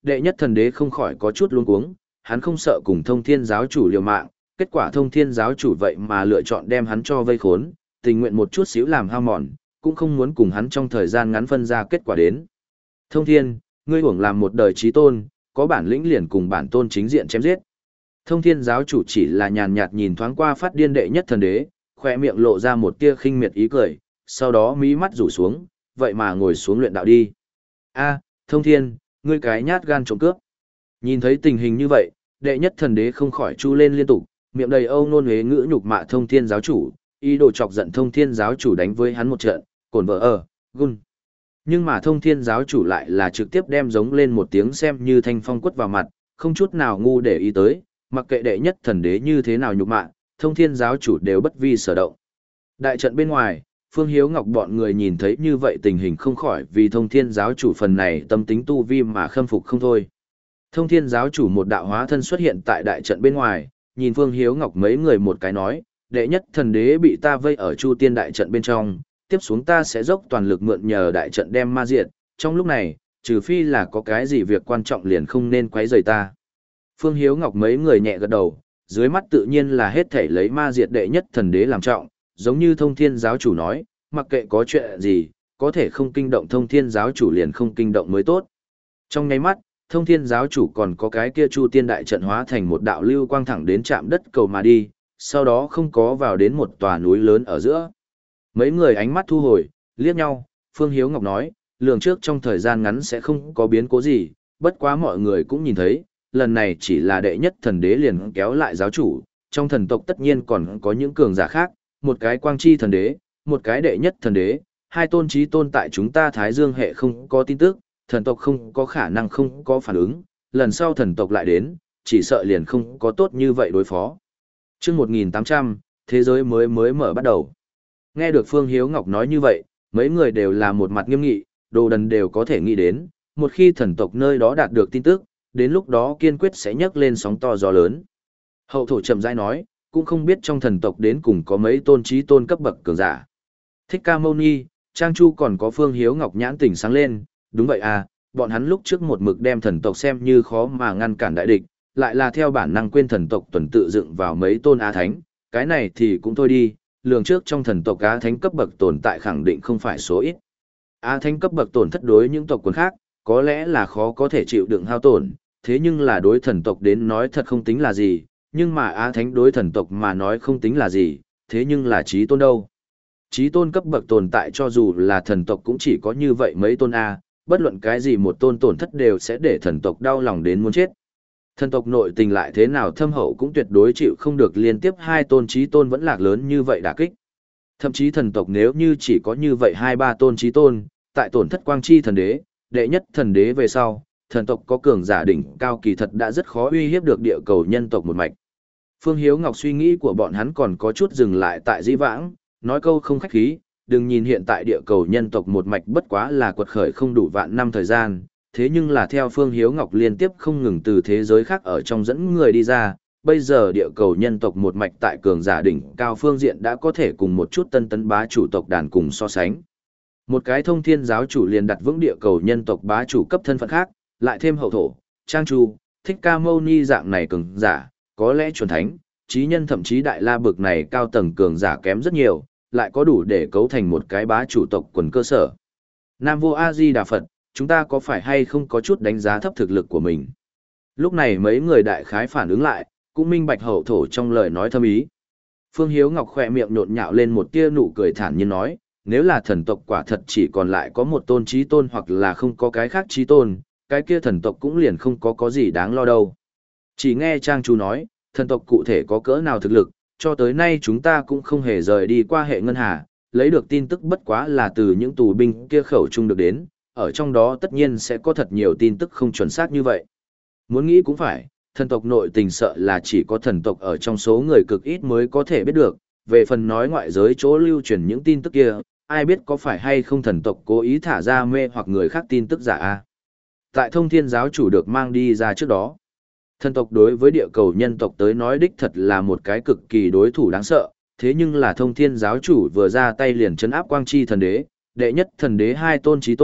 đệ nhất thần đế không khỏi có chút luống cuống, hắn không sợ cùng thông thiên giáo chủ liều mạng, kết quả thông thiên giáo chủ vậy mà lựa chọn đem hắn cho vây khốn, tình nguyện một chút xíu làm hao mòn, cũng không muốn cùng hắn trong thời gian ngắn phân ra kết quả đến. Thông thiên, ngươi uổng làm một đời trí tôn, có bản lĩnh liền cùng bản tôn chính diện chém giết. Thông thiên giáo chủ chỉ là nhàn nhạt nhìn thoáng qua phát điên đệ nhất thần đế, khoe miệng lộ ra một tia khinh miệt ý cười, sau đó mí mắt rủ xuống, vậy mà ngồi xuống luyện đạo đi. A, thông thiên, ngươi cái nhát gan trộm cướp. Nhìn thấy tình hình như vậy, đệ nhất thần đế không khỏi chu lên liên tục, miệng đầy âu nôn huế ngữ nhục mạ thông thiên giáo chủ, ý đồ chọc giận thông thiên giáo chủ đánh với hắn một trận, cồn vợ ở, gun. Nhưng mà thông thiên giáo chủ lại là trực tiếp đem giống lên một tiếng xem như thanh phong quất vào mặt, không chút nào ngu để ý tới, mặc kệ đệ nhất thần đế như thế nào nhục mạ, thông thiên giáo chủ đều bất vi sở động. Đại trận bên ngoài, Phương Hiếu Ngọc bọn người nhìn thấy như vậy tình hình không khỏi vì thông thiên giáo chủ phần này tâm tính tu vi mà khâm phục không thôi. Thông thiên giáo chủ một đạo hóa thân xuất hiện tại đại trận bên ngoài, nhìn Phương Hiếu Ngọc mấy người một cái nói, đệ nhất thần đế bị ta vây ở Chu Tiên đại trận bên trong, tiếp xuống ta sẽ dốc toàn lực mượn nhờ đại trận đem ma diệt, trong lúc này, trừ phi là có cái gì việc quan trọng liền không nên quấy rầy ta. Phương Hiếu Ngọc mấy người nhẹ gật đầu, dưới mắt tự nhiên là hết thảy lấy ma diệt đệ nhất thần đế làm trọng, giống như thông thiên giáo chủ nói, mặc kệ có chuyện gì, có thể không kinh động thông thiên giáo chủ liền không kinh động mới tốt. Trong nháy mắt, thông thiên giáo chủ còn có cái kia Chu Tiên đại trận hóa thành một đạo lưu quang thẳng đến chạm đất cầu mà đi, sau đó không có vào đến một tòa núi lớn ở giữa. Mấy người ánh mắt thu hồi, liếc nhau, Phương Hiếu Ngọc nói, lường trước trong thời gian ngắn sẽ không có biến cố gì, bất quá mọi người cũng nhìn thấy, lần này chỉ là đệ nhất thần đế liền kéo lại giáo chủ, trong thần tộc tất nhiên còn có những cường giả khác, một cái quang chi thần đế, một cái đệ nhất thần đế, hai tôn chí tôn tại chúng ta Thái Dương hệ không có tin tức, thần tộc không có khả năng không có phản ứng, lần sau thần tộc lại đến, chỉ sợ liền không có tốt như vậy đối phó. Chương một nghìn tám trăm, thế giới mới mới mở bắt đầu. Nghe được Phương Hiếu Ngọc nói như vậy, mấy người đều là một mặt nghiêm nghị, đồ đần đều có thể nghĩ đến, một khi thần tộc nơi đó đạt được tin tức, đến lúc đó kiên quyết sẽ nhấc lên sóng to gió lớn. Hậu thổ chậm rãi nói, cũng không biết trong thần tộc đến cùng có mấy tôn chí tôn cấp bậc cường giả. Thích Ca Mâu Ni, Trang Chu còn có Phương Hiếu Ngọc nhãn tỉnh sáng lên, đúng vậy à, bọn hắn lúc trước một mực đem thần tộc xem như khó mà ngăn cản đại địch, lại là theo bản năng quên thần tộc tuần tự dựng vào mấy tôn á thánh, cái này thì cũng thôi đi, lường trước trong thần tộc á thánh cấp bậc tồn tại khẳng định không phải số ít. Á thánh cấp bậc tổn thất đối những tộc quần khác, có lẽ là khó có thể chịu đựng hao tổn, thế nhưng là đối thần tộc đến nói thật không tính là gì, nhưng mà á thánh đối thần tộc mà nói không tính là gì, thế nhưng là chí tôn đâu. Chí tôn cấp bậc tồn tại cho dù là thần tộc cũng chỉ có như vậy mấy tôn A, bất luận cái gì một tôn tổn thất đều sẽ để thần tộc đau lòng đến muốn chết. Thần tộc nội tình lại thế nào thâm hậu cũng tuyệt đối chịu không được liên tiếp hai tôn chí tôn vẫn lạc lớn như vậy đả kích. Thậm chí thần tộc nếu như chỉ có như vậy hai ba tôn chí tôn, tại tổn thất quang chi thần đế, đệ nhất thần đế về sau, thần tộc có cường giả đỉnh cao kỳ thật đã rất khó uy hiếp được địa cầu nhân tộc một mạch. Phương Hiếu Ngọc suy nghĩ của bọn hắn còn có chút dừng lại tại Dĩ Vãng, nói câu không khách khí, đừng nhìn hiện tại địa cầu nhân tộc một mạch bất quá là quật khởi không đủ vạn năm thời gian, thế nhưng là theo Phương Hiếu Ngọc liên tiếp không ngừng từ thế giới khác ở trong dẫn người đi ra, bây giờ địa cầu nhân tộc một mạch tại cường giả đỉnh cao phương diện đã có thể cùng một chút tân tấn bá chủ tộc đàn cùng so sánh. Một cái thông thiên giáo chủ liền đặt vững địa cầu nhân tộc bá chủ cấp thân phận khác, lại thêm hậu thổ, Trang Chu, Thích Ca Mâu Ni dạng này cường giả, có lẽ chuẩn thánh, chí nhân thậm chí đại la bực này cao tầng cường giả kém rất nhiều, lại có đủ để cấu thành một cái bá chủ tộc quần cơ sở. Nam Vô A Di Đà Phật, chúng ta có phải hay không có chút đánh giá thấp thực lực của mình? Lúc này mấy người đại khái phản ứng lại, cũng minh bạch hậu thổ trong lời nói thâm ý. Phương Hiếu Ngọc khỏe miệng nhộn nhạo lên một tia nụ cười thản nhiên nói, nếu là thần tộc quả thật chỉ còn lại có một tôn chí tôn hoặc là không có cái khác chí tôn, cái kia thần tộc cũng liền không có có gì đáng lo đâu. Chỉ nghe Trang Chu nói, thần tộc cụ thể có cỡ nào thực lực, cho tới nay chúng ta cũng không hề rời đi qua hệ ngân hà, lấy được tin tức bất quá là từ những tù binh kia khẩu trung được đến, ở trong đó tất nhiên sẽ có thật nhiều tin tức không chuẩn xác như vậy. Muốn nghĩ cũng phải, thần tộc nội tình sợ là chỉ có thần tộc ở trong số người cực ít mới có thể biết được, về phần nói ngoại giới chỗ lưu truyền những tin tức kia, ai biết có phải hay không thần tộc cố ý thả ra mê hoặc người khác tin tức giả a. Tại thông thiên giáo chủ được mang đi ra trước đó, thần tộc đối với địa cầu nhân tộc tới nói đích thật là một cái cực kỳ đối thủ đáng sợ, thế nhưng là thông thiên giáo chủ vừa ra tay liền chấn áp quang chi thần đế, đệ nhất thần đế hai tôn chí tôn,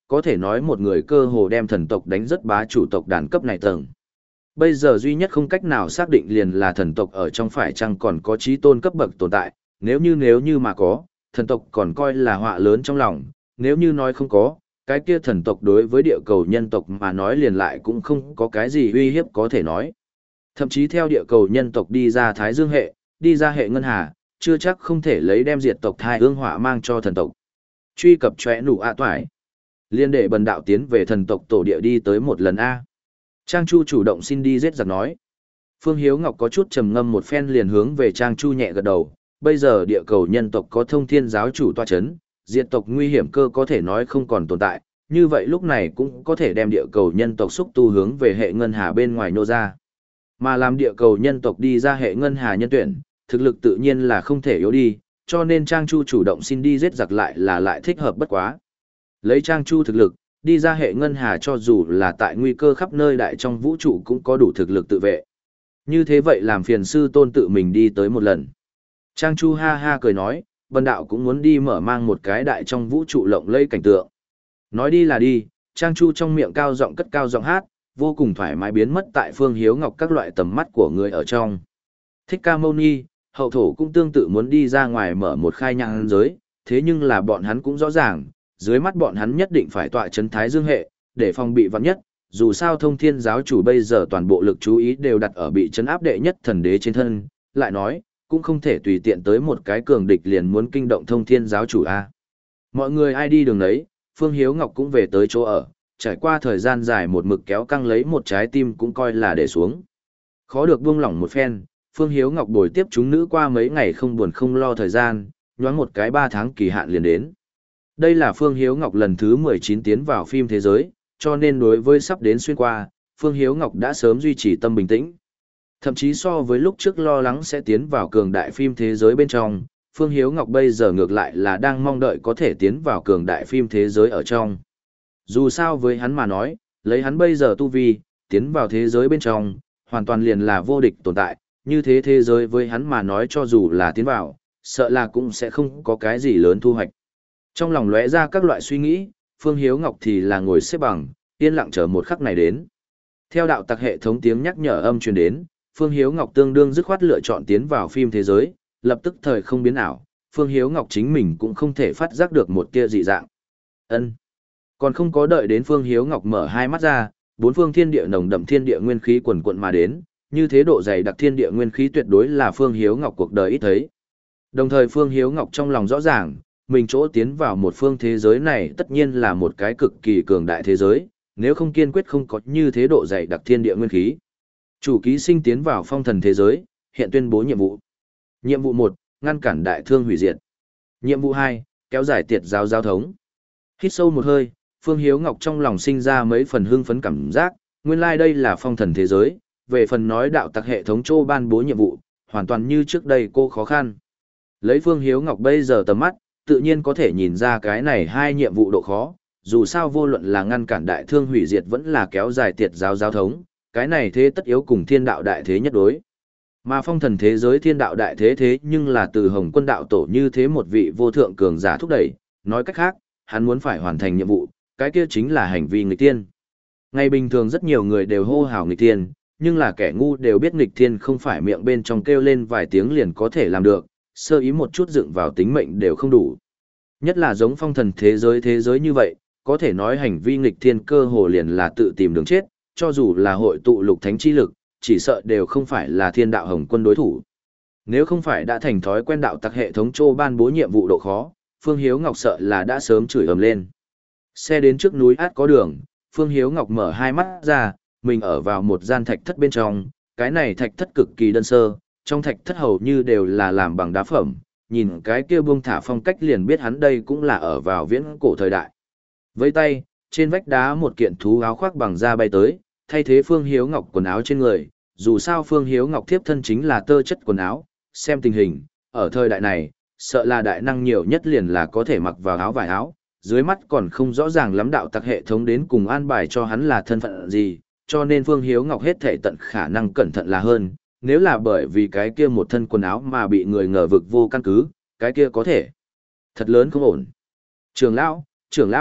có thể nói một người cơ hồ đem thần tộc đánh rất bá chủ tộc đàn cấp này tầng. Bây giờ duy nhất không cách nào xác định liền là thần tộc ở trong phải chăng còn có trí tôn cấp bậc tồn tại, nếu như nếu như mà có, thần tộc còn coi là họa lớn trong lòng, nếu như nói không có, cái kia thần tộc đối với địa cầu nhân tộc mà nói liền lại cũng không có cái gì uy hiếp có thể nói. Thậm chí theo địa cầu nhân tộc đi ra Thái Dương hệ, đi ra hệ ngân hà, chưa chắc không thể lấy đem diệt tộc thai ương họa mang cho thần tộc. Truy cập chóe nụ ạ toải. Liên đệ bần đạo tiến về thần tộc tổ địa đi tới một lần A. Trang Chu chủ động xin đi giết giặc nói. Phương Hiếu Ngọc có chút trầm ngâm một phen liền hướng về Trang Chu nhẹ gật đầu. Bây giờ địa cầu nhân tộc có thông thiên giáo chủ tọa chấn, diệt tộc nguy hiểm cơ có thể nói không còn tồn tại. Như vậy lúc này cũng có thể đem địa cầu nhân tộc xúc tu hướng về hệ ngân hà bên ngoài nô ra. Mà làm địa cầu nhân tộc đi ra hệ ngân hà nhân tuyển, thực lực tự nhiên là không thể yếu đi, cho nên Trang Chu chủ động xin đi giết giặc lại là lại thích hợp bất quá. Lấy Trang Chu thực lực, đi ra hệ ngân hà cho dù là tại nguy cơ khắp nơi đại trong vũ trụ cũng có đủ thực lực tự vệ. Như thế vậy làm phiền sư tôn tự mình đi tới một lần. Trang Chu ha ha cười nói, bần đạo cũng muốn đi mở mang một cái đại trong vũ trụ lộng lẫy cảnh tượng. Nói đi là đi, Trang Chu trong miệng cao giọng cất cao giọng hát, vô cùng thoải mái biến mất tại Phương Hiếu Ngọc các loại tầm mắt của người ở trong. Thích Ca Mâu Ni, hậu thổ cũng tương tự muốn đi ra ngoài mở một khai nhang giới, thế nhưng là bọn hắn cũng rõ ràng, dưới mắt bọn hắn nhất định phải tọa chấn Thái Dương hệ, để phòng bị vạn nhất, dù sao thông thiên giáo chủ bây giờ toàn bộ lực chú ý đều đặt ở bị chấn áp đệ nhất thần đế trên thân, lại nói, cũng không thể tùy tiện tới một cái cường địch liền muốn kinh động thông thiên giáo chủ A. Mọi người ai đi đường đấy, Phương Hiếu Ngọc cũng về tới chỗ ở, trải qua thời gian dài một mực kéo căng lấy một trái tim cũng coi là để xuống. Khó được buông lỏng một phen, Phương Hiếu Ngọc bồi tiếp chúng nữ qua mấy ngày không buồn không lo thời gian, nhoáng một cái ba tháng kỳ hạn liền đến. Đây là Phương Hiếu Ngọc lần thứ mười chín tiến vào phim thế giới, cho nên đối với sắp đến xuyên qua, Phương Hiếu Ngọc đã sớm duy trì tâm bình tĩnh. Thậm chí so với lúc trước lo lắng sẽ tiến vào cường đại phim thế giới bên trong, Phương Hiếu Ngọc bây giờ ngược lại là đang mong đợi có thể tiến vào cường đại phim thế giới ở trong. Dù sao với hắn mà nói, lấy hắn bây giờ tu vi, tiến vào thế giới bên trong, hoàn toàn liền là vô địch tồn tại, như thế thế giới với hắn mà nói cho dù là tiến vào, sợ là cũng sẽ không có cái gì lớn thu hoạch. Trong lòng lóe ra các loại suy nghĩ, Phương Hiếu Ngọc thì là ngồi xếp bằng, yên lặng chờ một khắc này đến. Theo đạo tặc hệ thống tiếng nhắc nhở âm truyền đến, Phương Hiếu Ngọc tương đương dứt khoát lựa chọn tiến vào phim thế giới, lập tức thời không biến ảo, Phương Hiếu Ngọc chính mình cũng không thể phát giác được một tia dị dạng. Ân. Còn không có đợi đến Phương Hiếu Ngọc mở hai mắt ra, bốn phương thiên địa nồng đậm thiên địa nguyên khí quần quận mà đến, như thế độ dày đặc thiên địa nguyên khí tuyệt đối là Phương Hiếu Ngọc cuộc đời ít thấy. Đồng thời Phương Hiếu Ngọc trong lòng rõ ràng, mình chỗ tiến vào một phương thế giới này tất nhiên là một cái cực kỳ cường đại thế giới, nếu không kiên quyết không có như thế độ dày đặc thiên địa nguyên khí. Chủ ký sinh tiến vào phong thần thế giới, hiện tuyên bố nhiệm vụ. Nhiệm vụ một, ngăn cản đại thương hủy diệt. Nhiệm vụ hai, kéo dài tiệt giáo giao thống. Hít sâu một hơi, Phương Hiếu Ngọc trong lòng sinh ra mấy phần hưng phấn cảm giác, nguyên lai like đây là phong thần thế giới, về phần nói đạo tặc hệ thống trô ban bố nhiệm vụ, hoàn toàn như trước đây cô khó khăn. Lấy Phương Hiếu Ngọc bây giờ tầm mắt, tự nhiên có thể nhìn ra cái này hai nhiệm vụ độ khó, dù sao vô luận là ngăn cản đại thương hủy diệt vẫn là kéo dài tiệt giáo giao thống, cái này thế tất yếu cùng thiên đạo đại thế nhất đối. Mà phong thần thế giới thiên đạo đại thế thế nhưng là từ Hồng Quân đạo tổ như thế một vị vô thượng cường giả thúc đẩy, nói cách khác, hắn muốn phải hoàn thành nhiệm vụ, cái kia chính là hành vi nghịch thiên. Ngày bình thường rất nhiều người đều hô hào nghịch thiên, nhưng là kẻ ngu đều biết nghịch thiên không phải miệng bên trong kêu lên vài tiếng liền có thể làm được, sơ ý một chút dựng vào tính mệnh đều không đủ. Nhất là giống phong thần thế giới thế giới như vậy, có thể nói hành vi nghịch thiên cơ hồ liền là tự tìm đường chết, cho dù là hội tụ lục thánh chi lực, chỉ sợ đều không phải là thiên đạo Hồng Quân đối thủ. Nếu không phải đã thành thói quen đạo tặc hệ thống trô ban bố nhiệm vụ độ khó, Phương Hiếu Ngọc sợ là đã sớm chửi ầm lên. Xe đến trước núi át có đường, Phương Hiếu Ngọc mở hai mắt ra, mình ở vào một gian thạch thất bên trong, cái này thạch thất cực kỳ đơn sơ, trong thạch thất hầu như đều là làm bằng đá phẩm, nhìn cái kia buông thả phong cách liền biết hắn đây cũng là ở vào viễn cổ thời đại. Với tay, trên vách đá một kiện thú áo khoác bằng da bay tới, thay thế Phương Hiếu Ngọc quần áo trên người, dù sao Phương Hiếu Ngọc thiếp thân chính là tơ chất quần áo, xem tình hình, ở thời đại này, sợ là đại năng nhiều nhất liền là có thể mặc vào áo vải áo, dưới mắt còn không rõ ràng lắm đạo tặc hệ thống đến cùng an bài cho hắn là thân phận gì, cho nên Phương Hiếu Ngọc hết thể tận khả năng cẩn thận là hơn, nếu là bởi vì cái kia một thân quần áo mà bị người ngờ vực vô căn cứ, cái kia có thể thật lớn không ổn. Trưởng lão, trưởng lão,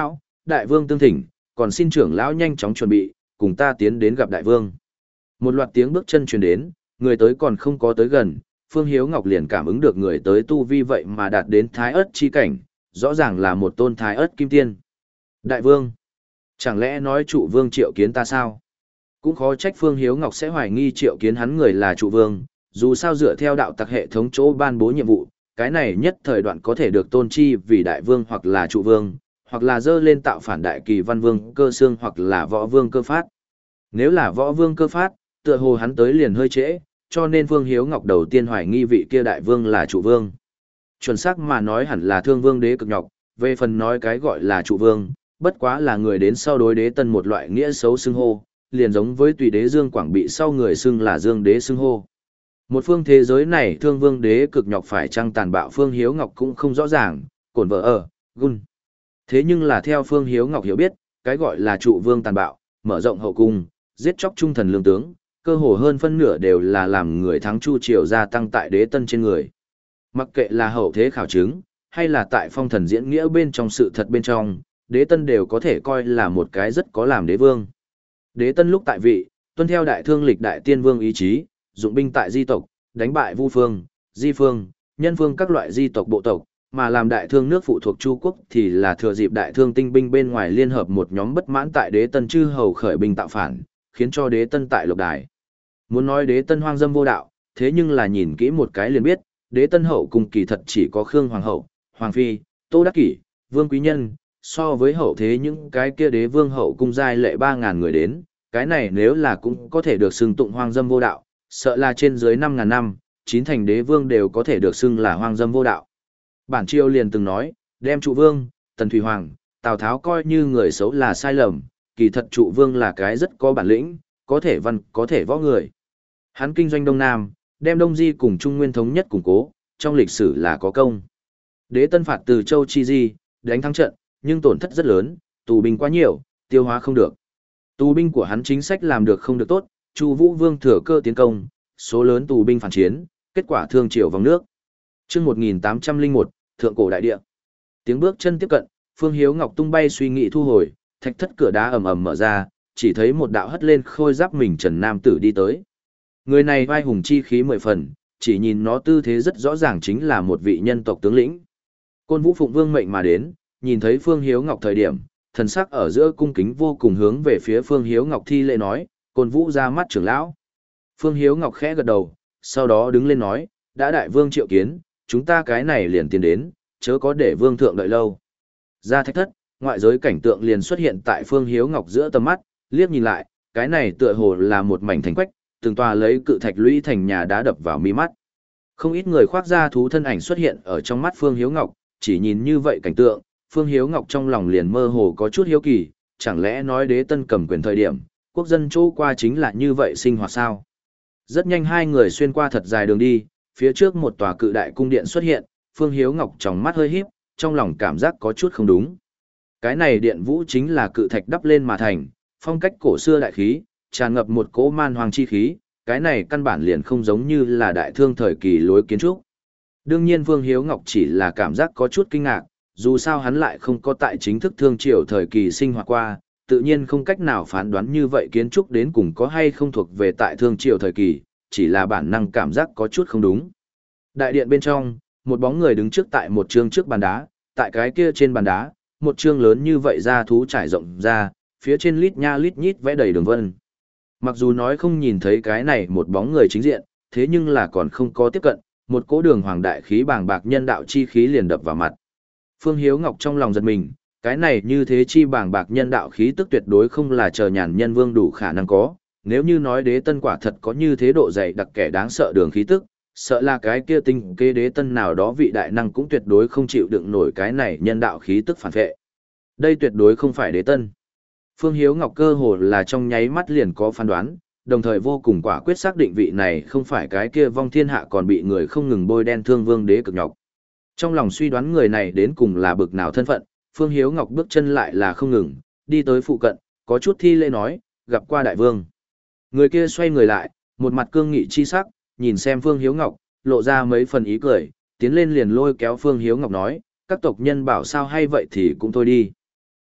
đại vương tương thỉnh, còn xin trưởng lão nhanh chóng chuẩn bị, cùng ta tiến đến gặp đại vương. Một loạt tiếng bước chân truyền đến, người tới còn không có tới gần, Phương Hiếu Ngọc liền cảm ứng được người tới tu vi vậy mà đạt đến thái ớt chi cảnh, rõ ràng là một tôn thái ớt kim tiên. Đại vương, chẳng lẽ nói trụ vương triệu kiến ta sao? Cũng khó trách Phương Hiếu Ngọc sẽ hoài nghi triệu kiến hắn người là trụ vương, dù sao dựa theo đạo tặc hệ thống chỗ ban bố nhiệm vụ, cái này nhất thời đoạn có thể được tôn chi vì đại vương hoặc là trụ vương, hoặc là dơ lên tạo phản đại kỳ văn vương cơ xương hoặc là võ vương cơ phát. Nếu là võ vương cơ phát, tựa hồ hắn tới liền hơi trễ, cho nên Phương Hiếu Ngọc đầu tiên hoài nghi vị kia đại vương là trụ vương. Chuẩn xác mà nói hẳn là thương vương đế cực nhọc, về phần nói cái gọi là trụ vương, bất quá là người đến sau đối đế tân một loại nghĩa xấu xưng hô, liền giống với tùy đế Dương Quảng bị sau người xưng là Dương đế xưng hô. Một phương thế giới này thương vương đế cực nhọc phải chăng tàn bạo Phương Hiếu Ngọc cũng không rõ ràng, cổn vợ ở, gun. Thế nhưng là theo Phương Hiếu Ngọc hiểu biết, cái gọi là trụ vương tàn bạo, mở rộng hậu cung, giết chóc trung thần lương tướng, cơ hồ hơn phân nửa đều là làm người thắng Chu Triều gia tăng tại đế tân trên người. Mặc kệ là hậu thế khảo chứng, hay là tại phong thần diễn nghĩa bên trong sự thật bên trong, đế tân đều có thể coi là một cái rất có làm đế vương. Đế tân lúc tại vị, tuân theo đại thương lịch đại tiên vương ý chí, dụng binh tại di tộc, đánh bại Vu phương, Di phương, Nhân phương các loại di tộc bộ tộc, mà làm đại thương nước phụ thuộc Chu quốc thì là thừa dịp đại thương tinh binh bên ngoài liên hợp một nhóm bất mãn tại đế tân chư hầu khởi binh tạo phản, khiến cho đế tân tại lục đài. Muốn nói đế tân hoang dâm vô đạo, thế nhưng là nhìn kỹ một cái liền biết, đế tân hậu cung kỳ thật chỉ có Khương Hoàng hậu, Hoàng phi, Tô Đắc Kỷ, Vương Quý Nhân, so với hậu thế những cái kia đế vương hậu cung giai lệ ba ngàn người đến, cái này nếu là cũng có thể được xưng tụng hoang dâm vô đạo, sợ là trên dưới năm ngàn năm, chín thành đế vương đều có thể được xưng là hoang dâm vô đạo. Bản Chiêu liền từng nói, đem trụ vương, Tần Thủy Hoàng, Tào Tháo coi như người xấu là sai lầm, kỳ thật trụ vương là cái rất có bản lĩnh, có thể văn, có thể võ người. Hắn kinh doanh Đông Nam, đem Đông Di cùng Trung Nguyên thống nhất củng cố, trong lịch sử là có công. Đế tân phạt từ Châu Chi Di, đánh thắng trận, nhưng tổn thất rất lớn, tù binh quá nhiều, tiêu hóa không được. Tù binh của hắn chính sách làm được không được tốt, Chu Vũ Vương thừa cơ tiến công, số lớn tù binh phản chiến, kết quả thương triều vòng nước. Chương một nghìn tám trăm lẻ một, Thượng cổ đại địa. Tiếng bước chân tiếp cận, Phương Hiếu Ngọc tung bay suy nghĩ thu hồi, thạch thất cửa đá ầm ầm mở ra, chỉ thấy một đạo hất lên khôi giáp mình trần nam tử đi tới. Người này vai hùng chi khí mười phần, chỉ nhìn nó tư thế rất rõ ràng chính là một vị nhân tộc tướng lĩnh. Côn Vũ Phụng Vương mệnh mà đến, nhìn thấy Phương Hiếu Ngọc thời điểm, thần sắc ở giữa cung kính vô cùng hướng về phía Phương Hiếu Ngọc thi lễ nói, Côn Vũ ra mắt trưởng lão. Phương Hiếu Ngọc khẽ gật đầu, sau đó đứng lên nói, đã đại vương triệu kiến, chúng ta cái này liền tiến đến, chớ có để vương thượng đợi lâu. Ra thạch thất, ngoại giới cảnh tượng liền xuất hiện tại Phương Hiếu Ngọc giữa tầm mắt, liếc nhìn lại, cái này tựa hồ là một mảnh thành quách, từng tòa lấy cự thạch lũy thành nhà đá đập vào mi mắt. Không ít người khoác da thú thân ảnh xuất hiện ở trong mắt Phương Hiếu Ngọc, chỉ nhìn như vậy cảnh tượng, Phương Hiếu Ngọc trong lòng liền mơ hồ có chút hiếu kỳ, chẳng lẽ nói đế tân cầm quyền thời điểm, quốc dân chỗ qua chính là như vậy sinh hoạt sao? Rất nhanh hai người xuyên qua thật dài đường đi, phía trước một tòa cự đại cung điện xuất hiện, Phương Hiếu Ngọc trong mắt hơi híp, trong lòng cảm giác có chút không đúng. Cái này điện vũ chính là cự thạch đắp lên mà thành, phong cách cổ xưa đại khí, tràn ngập một cỗ man hoàng chi khí, cái này căn bản liền không giống như là đại thương thời kỳ lối kiến trúc. Đương nhiên Phương Hiếu Ngọc chỉ là cảm giác có chút kinh ngạc, dù sao hắn lại không có tại chính thức thương triều thời kỳ sinh hoạt qua, tự nhiên không cách nào phán đoán như vậy kiến trúc đến cùng có hay không thuộc về tại thương triều thời kỳ, chỉ là bản năng cảm giác có chút không đúng. Đại điện bên trong, một bóng người đứng trước tại một chương trước bàn đá, tại cái kia trên bàn đá, một chương lớn như vậy ra thú trải rộng ra, phía trên lít nha lít nhít vẽ đầy đường vân. Mặc dù nói không nhìn thấy cái này một bóng người chính diện, thế nhưng là còn không có tiếp cận, một cỗ đường hoàng đại khí bàng bạc nhân đạo chi khí liền đập vào mặt. Phương Hiếu Ngọc trong lòng giật mình, cái này như thế chi bàng bạc nhân đạo khí tức tuyệt đối không là chờ nhàn nhân vương đủ khả năng có, nếu như nói đế tân quả thật có như thế độ dày đặc kẻ đáng sợ đường khí tức, sợ là cái kia tinh kế đế tân nào đó vị đại năng cũng tuyệt đối không chịu đựng nổi cái này nhân đạo khí tức phản vệ. Đây tuyệt đối không phải đế tân. Phương Hiếu Ngọc cơ hồ là trong nháy mắt liền có phán đoán, đồng thời vô cùng quả quyết xác định vị này không phải cái kia vong thiên hạ còn bị người không ngừng bôi đen thương vương đế cực nhọc. Trong lòng suy đoán người này đến cùng là bực nào thân phận, Phương Hiếu Ngọc bước chân lại là không ngừng, đi tới phụ cận, có chút thi lễ nói, gặp qua đại vương. Người kia xoay người lại, một mặt cương nghị chi sắc, nhìn xem Phương Hiếu Ngọc, lộ ra mấy phần ý cười, tiến lên liền lôi kéo Phương Hiếu Ngọc nói, các tộc nhân bảo sao hay vậy thì cũng thôi đi.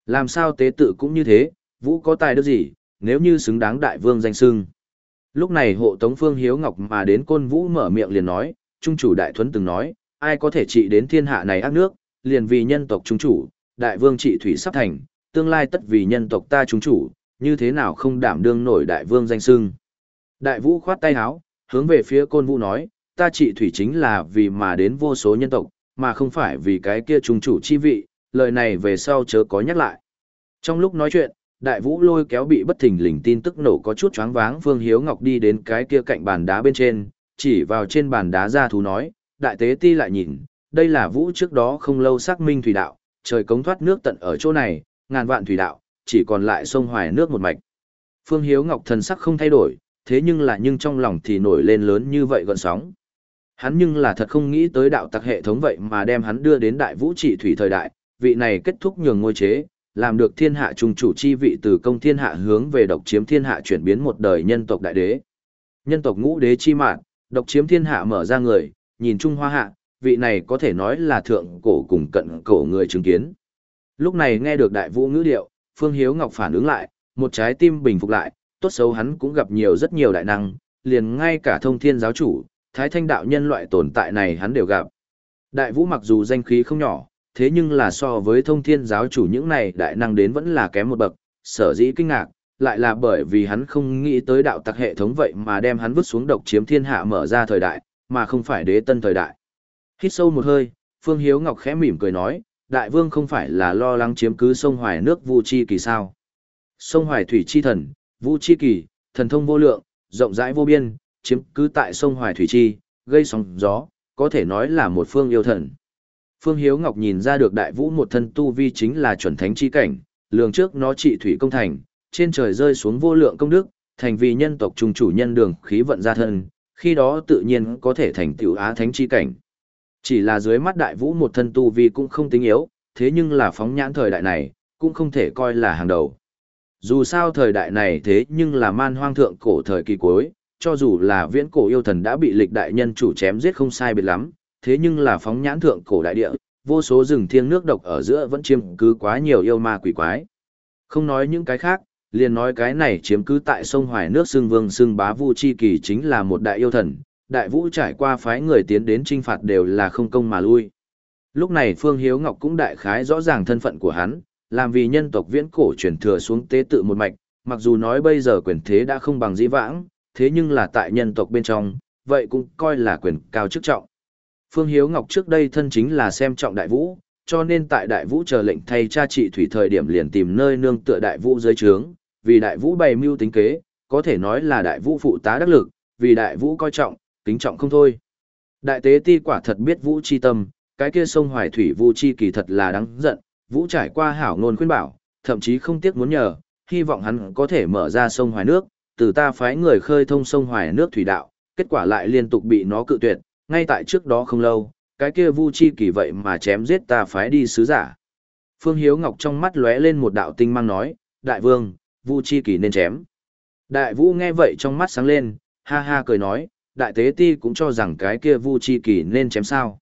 Làm sao tế tự cũng như thế, Vũ có tài đức gì, nếu như xứng đáng đại vương danh xưng. Lúc này hộ tống Phương Hiếu Ngọc mà đến Côn Vũ mở miệng liền nói, Trung chủ Đại Thuấn từng nói, ai có thể trị đến thiên hạ này ác nước, liền vì nhân tộc Trung chủ, đại vương trị thủy sắp thành, tương lai tất vì nhân tộc ta Trung chủ, như thế nào không đảm đương nổi đại vương danh xưng. Đại Vũ khoát tay áo, hướng về phía Côn Vũ nói, ta trị thủy chính là vì mà đến vô số nhân tộc, mà không phải vì cái kia Trung chủ chi vị, lời này về sau chớ có nhắc lại. Trong lúc nói chuyện, Đại Vũ lôi kéo bị bất thình lình tin tức nổ có chút choáng váng Phương Hiếu Ngọc đi đến cái kia cạnh bàn đá bên trên, chỉ vào trên bàn đá ra thú nói, đại tế ti lại nhìn, đây là Vũ trước đó không lâu xác minh thủy đạo, trời cống thoát nước tận ở chỗ này, ngàn vạn thủy đạo, chỉ còn lại sông Hoài nước một mạch. Phương Hiếu Ngọc thần sắc không thay đổi, thế nhưng là nhưng trong lòng thì nổi lên lớn như vậy gợn sóng. Hắn nhưng là thật không nghĩ tới đạo tặc hệ thống vậy mà đem hắn đưa đến đại vũ trị thủy thời đại, vị này kết thúc nhường ngôi chế, làm được thiên hạ trung chủ chi vị từ công thiên hạ hướng về độc chiếm thiên hạ chuyển biến một đời nhân tộc đại đế. Nhân tộc ngũ đế chi mạng, độc chiếm thiên hạ mở ra người, nhìn Trung Hoa hạ, vị này có thể nói là thượng cổ cùng cận cổ người chứng kiến. Lúc này nghe được đại vũ ngữ điệu, Phương Hiếu Ngọc phản ứng lại, một trái tim bình phục lại, tốt xấu hắn cũng gặp nhiều rất nhiều đại năng, liền ngay cả thông thiên giáo chủ, thái thanh đạo nhân loại tồn tại này hắn đều gặp. Đại vũ mặc dù danh khí không nhỏ, thế nhưng là so với thông thiên giáo chủ những này đại năng đến vẫn là kém một bậc, sở dĩ kinh ngạc, lại là bởi vì hắn không nghĩ tới đạo tặc hệ thống vậy mà đem hắn vứt xuống độc chiếm thiên hạ mở ra thời đại, mà không phải đế tân thời đại. Hít sâu một hơi, Phương Hiếu Ngọc khẽ mỉm cười nói, đại vương không phải là lo lắng chiếm cứ sông Hoài nước Vu Chi Kỳ sao? Sông Hoài thủy chi thần, Vu Chi Kỳ, thần thông vô lượng, rộng rãi vô biên, chiếm cứ tại sông Hoài thủy chi, gây sóng gió, có thể nói là một phương yêu thần. Phương Hiếu Ngọc nhìn ra được đại vũ một thân tu vi chính là chuẩn thánh chi cảnh, lường trước nó trị thủy công thành, trên trời rơi xuống vô lượng công đức, thành vì nhân tộc trung chủ nhân đường khí vận ra thân, khi đó tự nhiên có thể thành tiểu á thánh chi cảnh. Chỉ là dưới mắt đại vũ một thân tu vi cũng không tính yếu, thế nhưng là phóng nhãn thời đại này, cũng không thể coi là hàng đầu. Dù sao thời đại này thế nhưng là man hoang thượng cổ thời kỳ cuối, cho dù là viễn cổ yêu thần đã bị lịch đại nhân chủ chém giết không sai biệt lắm, thế nhưng là phóng nhãn thượng cổ đại địa, vô số rừng thiêng nước độc ở giữa vẫn chiếm cứ quá nhiều yêu ma quỷ quái. Không nói những cái khác, liền nói cái này chiếm cứ tại sông Hoài nước xưng vương xưng bá Vu Chi Kỳ chính là một đại yêu thần, đại vũ trải qua phái người tiến đến trinh phạt đều là không công mà lui. Lúc này Phương Hiếu Ngọc cũng đại khái rõ ràng thân phận của hắn, làm vì nhân tộc viễn cổ truyền thừa xuống tế tự một mạch, mặc dù nói bây giờ quyền thế đã không bằng dĩ vãng, thế nhưng là tại nhân tộc bên trong, vậy cũng coi là quyền cao chức trọng. Phương Hiếu Ngọc trước đây thân chính là xem trọng đại vũ, cho nên tại đại vũ chờ lệnh thay cha trị thủy thời điểm liền tìm nơi nương tựa đại vũ dưới trướng, vì đại vũ bày mưu tính kế, có thể nói là đại vũ phụ tá đắc lực, vì đại vũ coi trọng, kính trọng không thôi. Đại tế ti quả thật biết vũ chi tâm, cái kia sông Hoài thủy Vu Chi Kỳ thật là đáng giận, vũ trải qua hảo ngôn khuyên bảo, thậm chí không tiếc muốn nhờ, hy vọng hắn có thể mở ra sông Hoài nước, từ ta phái người khơi thông sông Hoài nước thủy đạo, kết quả lại liên tục bị nó cự tuyệt, ngay tại trước đó không lâu, cái kia Vu Chi Kỳ vậy mà chém giết ta phái đi sứ giả. Phương Hiếu Ngọc trong mắt lóe lên một đạo tinh mang nói, đại vương, Vu Chi Kỳ nên chém. Đại vũ nghe vậy trong mắt sáng lên, ha ha cười nói, đại tế ti cũng cho rằng cái kia Vu Chi Kỳ nên chém sao.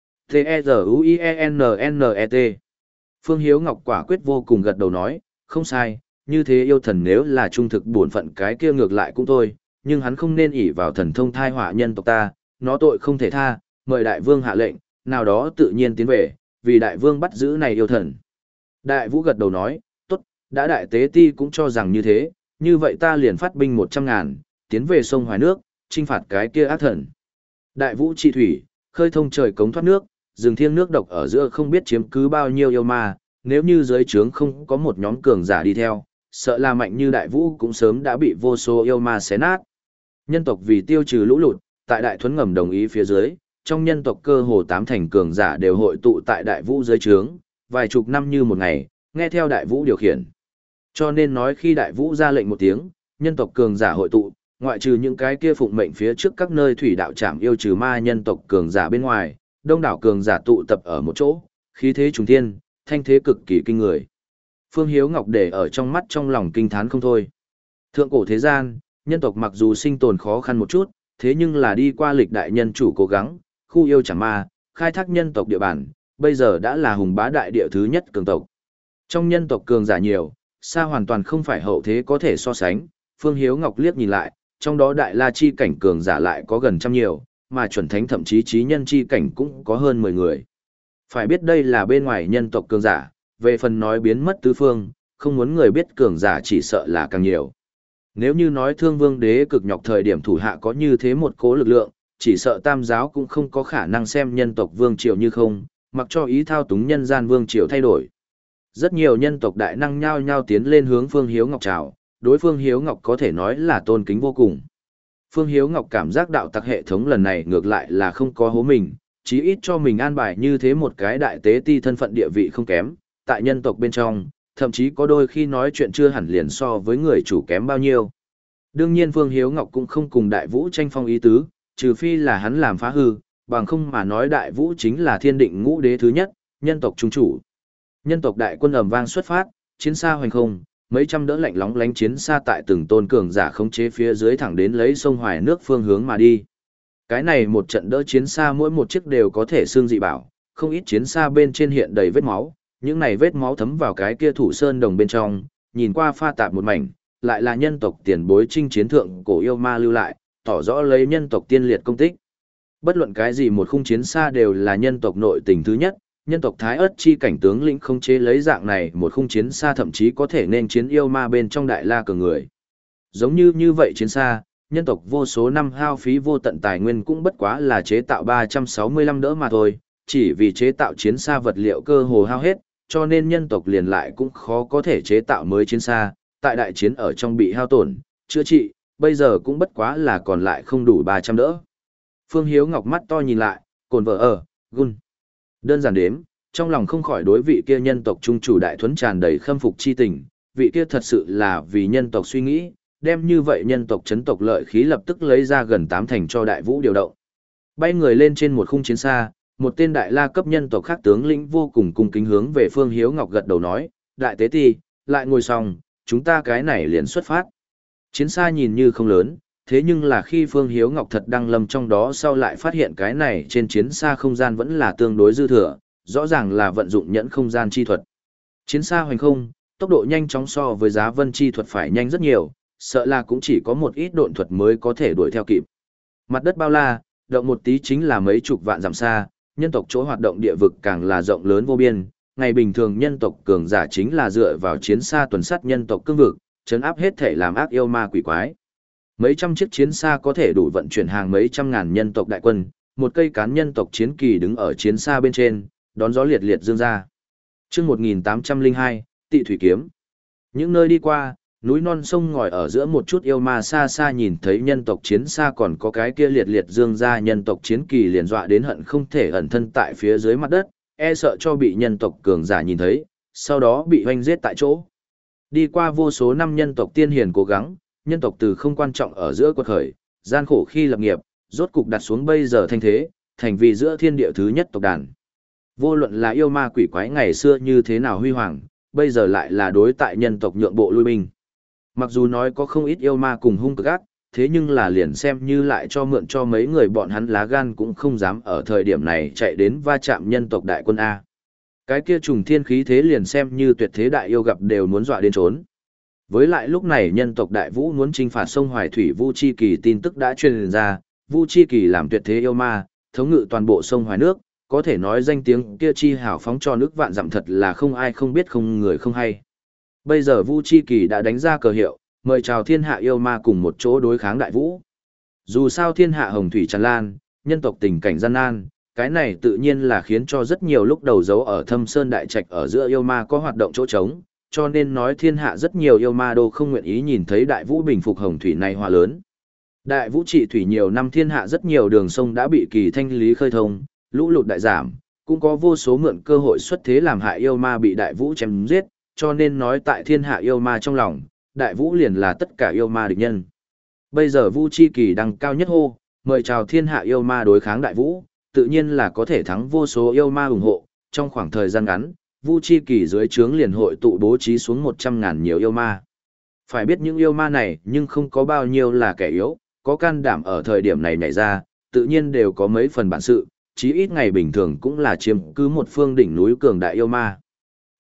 T-E-Z-U-I-E-N-N-E-T Phương Hiếu Ngọc quả quyết vô cùng gật đầu nói, không sai, như thế yêu thần nếu là trung thực bổn phận cái kia ngược lại cũng thôi, nhưng hắn không nên ỷ vào thần thông thai họa nhân tộc ta, nó tội không thể tha, mời đại vương hạ lệnh, nào đó tự nhiên tiến về, vì đại vương bắt giữ này yêu thần. Đại vũ gật đầu nói, tốt, đã đại tế ti cũng cho rằng như thế, như vậy ta liền phát binh một trăm ngàn, tiến về sông Hoài nước, trinh phạt cái kia ác thần. Đại vũ trị thủy, khơi thông trời cống thoát nước, rừng thiêng nước độc ở giữa không biết chiếm cứ bao nhiêu yêu ma, nếu như dưới trướng không có một nhóm cường giả đi theo, sợ là mạnh như đại vũ cũng sớm đã bị vô số yêu ma xé nát. Nhân tộc vì tiêu trừ lũ lụt, tại đại thuấn ngầm đồng ý phía dưới, trong nhân tộc cơ hồ tám thành cường giả đều hội tụ tại đại vũ dưới trướng, vài chục năm như một ngày, nghe theo đại vũ điều khiển. Cho nên nói khi đại vũ ra lệnh một tiếng, nhân tộc cường giả hội tụ, ngoại trừ những cái kia phụng mệnh phía trước các nơi thủy đạo trảm yêu trừ ma nhân tộc cường giả bên ngoài, đông đảo cường giả tụ tập ở một chỗ, khí thế trùng thiên, thanh thế cực kỳ kinh người. Phương Hiếu Ngọc để ở trong mắt trong lòng kinh thán không thôi. Thượng cổ thế gian, nhân tộc mặc dù sinh tồn khó khăn một chút, thế nhưng là đi qua lịch đại nhân chủ cố gắng, khu yêu chẳng ma, khai thác nhân tộc địa bàn, bây giờ đã là hùng bá đại địa thứ nhất cường tộc. Trong nhân tộc cường giả nhiều, xa hoàn toàn không phải hậu thế có thể so sánh, Phương Hiếu Ngọc liếc nhìn lại, trong đó đại la chi cảnh cường giả lại có gần trăm nhiều, mà chuẩn thánh thậm chí trí nhân chi cảnh cũng có hơn mười người. Phải biết đây là bên ngoài nhân tộc cường giả, về phần nói biến mất tứ phương, không muốn người biết cường giả chỉ sợ là càng nhiều. Nếu như nói Thương Vương Đế cực nhọc thời điểm thủ hạ có như thế một cố lực lượng, chỉ sợ Tam giáo cũng không có khả năng xem nhân tộc vương triều như không, mặc cho ý thao túng nhân gian vương triều thay đổi. Rất nhiều nhân tộc đại năng nhao nhao tiến lên hướng Phương Hiếu Ngọc chào, đối Phương Hiếu Ngọc có thể nói là tôn kính vô cùng. Phương Hiếu Ngọc cảm giác đạo tặc hệ thống lần này ngược lại là không có hố mình, chí ít cho mình an bài như thế một cái đại tế ti thân phận địa vị không kém, tại nhân tộc bên trong, thậm chí có đôi khi nói chuyện chưa hẳn liền so với người chủ kém bao nhiêu. Đương nhiên Phương Hiếu Ngọc cũng không cùng Đại Vũ tranh phong ý tứ, trừ phi là hắn làm phá hư, bằng không mà nói Đại Vũ chính là thiên định ngũ đế thứ nhất, nhân tộc trung chủ. Nhân tộc đại quân ầm vang xuất phát, chiến xa hoành không, mấy trăm đỡ lạnh lóng lánh chiến xa tại từng tôn cường giả khống chế phía dưới thẳng đến lấy sông Hoài nước phương hướng mà đi. Cái này một trận đỡ chiến xa mỗi một chiếc đều có thể xương dị bảo, không ít chiến xa bên trên hiện đầy vết máu, những này vết máu thấm vào cái kia thủ sơn đồng bên trong, nhìn qua pha tạp một mảnh, lại là nhân tộc tiền bối chinh chiến thượng cổ yêu ma lưu lại, tỏ rõ lấy nhân tộc tiên liệt công tích. Bất luận cái gì một khung chiến xa đều là nhân tộc nội tình thứ nhất, nhân tộc Thái Ức chi cảnh tướng lĩnh không chế lấy dạng này một khung chiến xa thậm chí có thể nên chiến yêu ma bên trong đại la cường người. Giống như như vậy chiến xa, nhân tộc vô số năm hao phí vô tận tài nguyên cũng bất quá là chế tạo ba trăm sáu mươi lăm đỡ mà thôi, chỉ vì chế tạo chiến xa vật liệu cơ hồ hao hết, cho nên nhân tộc liền lại cũng khó có thể chế tạo mới chiến xa, tại đại chiến ở trong bị hao tổn, chữa trị, bây giờ cũng bất quá là còn lại không đủ ba trăm đỡ. Phương Hiếu Ngọc mắt to nhìn lại, cồn vợ ở, gun. Đơn giản đếm, trong lòng không khỏi đối vị kia nhân tộc trung chủ đại thuấn tràn đầy khâm phục chi tình, vị kia thật sự là vì nhân tộc suy nghĩ, đem như vậy nhân tộc chấn tộc lợi khí lập tức lấy ra gần tám thành cho đại vũ điều động. Bay người lên trên một khung chiến xa, một tên đại la cấp nhân tộc khác tướng lĩnh vô cùng cung kính hướng về Phương Hiếu Ngọc gật đầu nói, đại tế ti, lại ngồi xong, chúng ta cái này liền xuất phát. Chiến xa nhìn như không lớn, thế nhưng là khi Phương Hiếu Ngọc thật đăng lâm trong đó sau lại phát hiện cái này trên chiến xa không gian vẫn là tương đối dư thừa, rõ ràng là vận dụng nhẫn không gian chi thuật. Chiến xa hoành không, tốc độ nhanh chóng so với giá vân chi thuật phải nhanh rất nhiều, sợ là cũng chỉ có một ít độn thuật mới có thể đuổi theo kịp. Mặt đất bao la, động một tí chính là mấy chục vạn dặm xa, nhân tộc chỗ hoạt động địa vực càng là rộng lớn vô biên, ngày bình thường nhân tộc cường giả chính là dựa vào chiến xa tuần sát nhân tộc cương vực, trấn áp hết thể làm ác yêu ma quỷ quái. Mấy trăm chiếc chiến xa có thể đủ vận chuyển hàng mấy trăm ngàn nhân tộc đại quân, một cây cán nhân tộc chiến kỳ đứng ở chiến xa bên trên, đón gió liệt liệt dương ra. Chương một nghìn tám trăm lẻ hai, Tị thủy kiếm. Những nơi đi qua, núi non sông ngòi ở giữa một chút yêu ma xa xa nhìn thấy nhân tộc chiến xa còn có cái kia liệt liệt dương ra nhân tộc chiến kỳ liền dọa đến hận không thể ẩn thân tại phía dưới mặt đất, e sợ cho bị nhân tộc cường giả nhìn thấy, sau đó bị hoanh giết tại chỗ. Đi qua vô số năm nhân tộc tiên hiền cố gắng, nhân tộc từ không quan trọng ở giữa quật khởi, gian khổ khi lập nghiệp, rốt cục đặt xuống bây giờ thanh thế, thành vì giữa thiên địa thứ nhất tộc đàn. Vô luận là yêu ma quỷ quái ngày xưa như thế nào huy hoàng, bây giờ lại là đối tại nhân tộc nhượng bộ lui binh. Mặc dù nói có không ít yêu ma cùng hung cực ác, thế nhưng là liền xem như lại cho mượn cho mấy người bọn hắn lá gan cũng không dám ở thời điểm này chạy đến va chạm nhân tộc đại quân A. Cái kia trùng thiên khí thế liền xem như tuyệt thế đại yêu gặp đều muốn dọa đến trốn. Với lại lúc này nhân tộc đại vũ muốn chinh phạt sông Hoài Thủy Vu Chi Kỳ tin tức đã truyền ra, Vu Chi Kỳ làm tuyệt thế yêu ma, thống ngự toàn bộ sông Hoài nước, có thể nói danh tiếng kia chi hào phóng cho nước vạn dặm thật là không ai không biết không người không hay. Bây giờ Vu Chi Kỳ đã đánh ra cờ hiệu, mời chào thiên hạ yêu ma cùng một chỗ đối kháng đại vũ. Dù sao thiên hạ hồng thủy tràn lan, nhân tộc tình cảnh gian nan, cái này tự nhiên là khiến cho rất nhiều lúc đầu giấu ở thâm sơn đại trạch ở giữa yêu ma có hoạt động chỗ trống, cho nên nói thiên hạ rất nhiều yêu ma đô không nguyện ý nhìn thấy đại vũ bình phục hồng thủy này hòa lớn. Đại vũ trị thủy nhiều năm thiên hạ rất nhiều đường sông đã bị kỳ thanh lý khơi thông, lũ lụt đại giảm, cũng có vô số mượn cơ hội xuất thế làm hại yêu ma bị đại vũ chém giết, cho nên nói tại thiên hạ yêu ma trong lòng, đại vũ liền là tất cả yêu ma địch nhân. Bây giờ Vu Chi Kỳ đăng cao nhất hô, mời chào thiên hạ yêu ma đối kháng đại vũ, tự nhiên là có thể thắng vô số yêu ma ủng hộ, trong khoảng thời gian ngắn, Vu Chi Kỳ dưới trướng liền hội tụ bố trí xuống một trăm ngàn nhiều yêu ma. Phải biết những yêu ma này nhưng không có bao nhiêu là kẻ yếu, có can đảm ở thời điểm này nhảy ra, tự nhiên đều có mấy phần bản sự, chí ít ngày bình thường cũng là chiếm cứ một phương đỉnh núi cường đại yêu ma.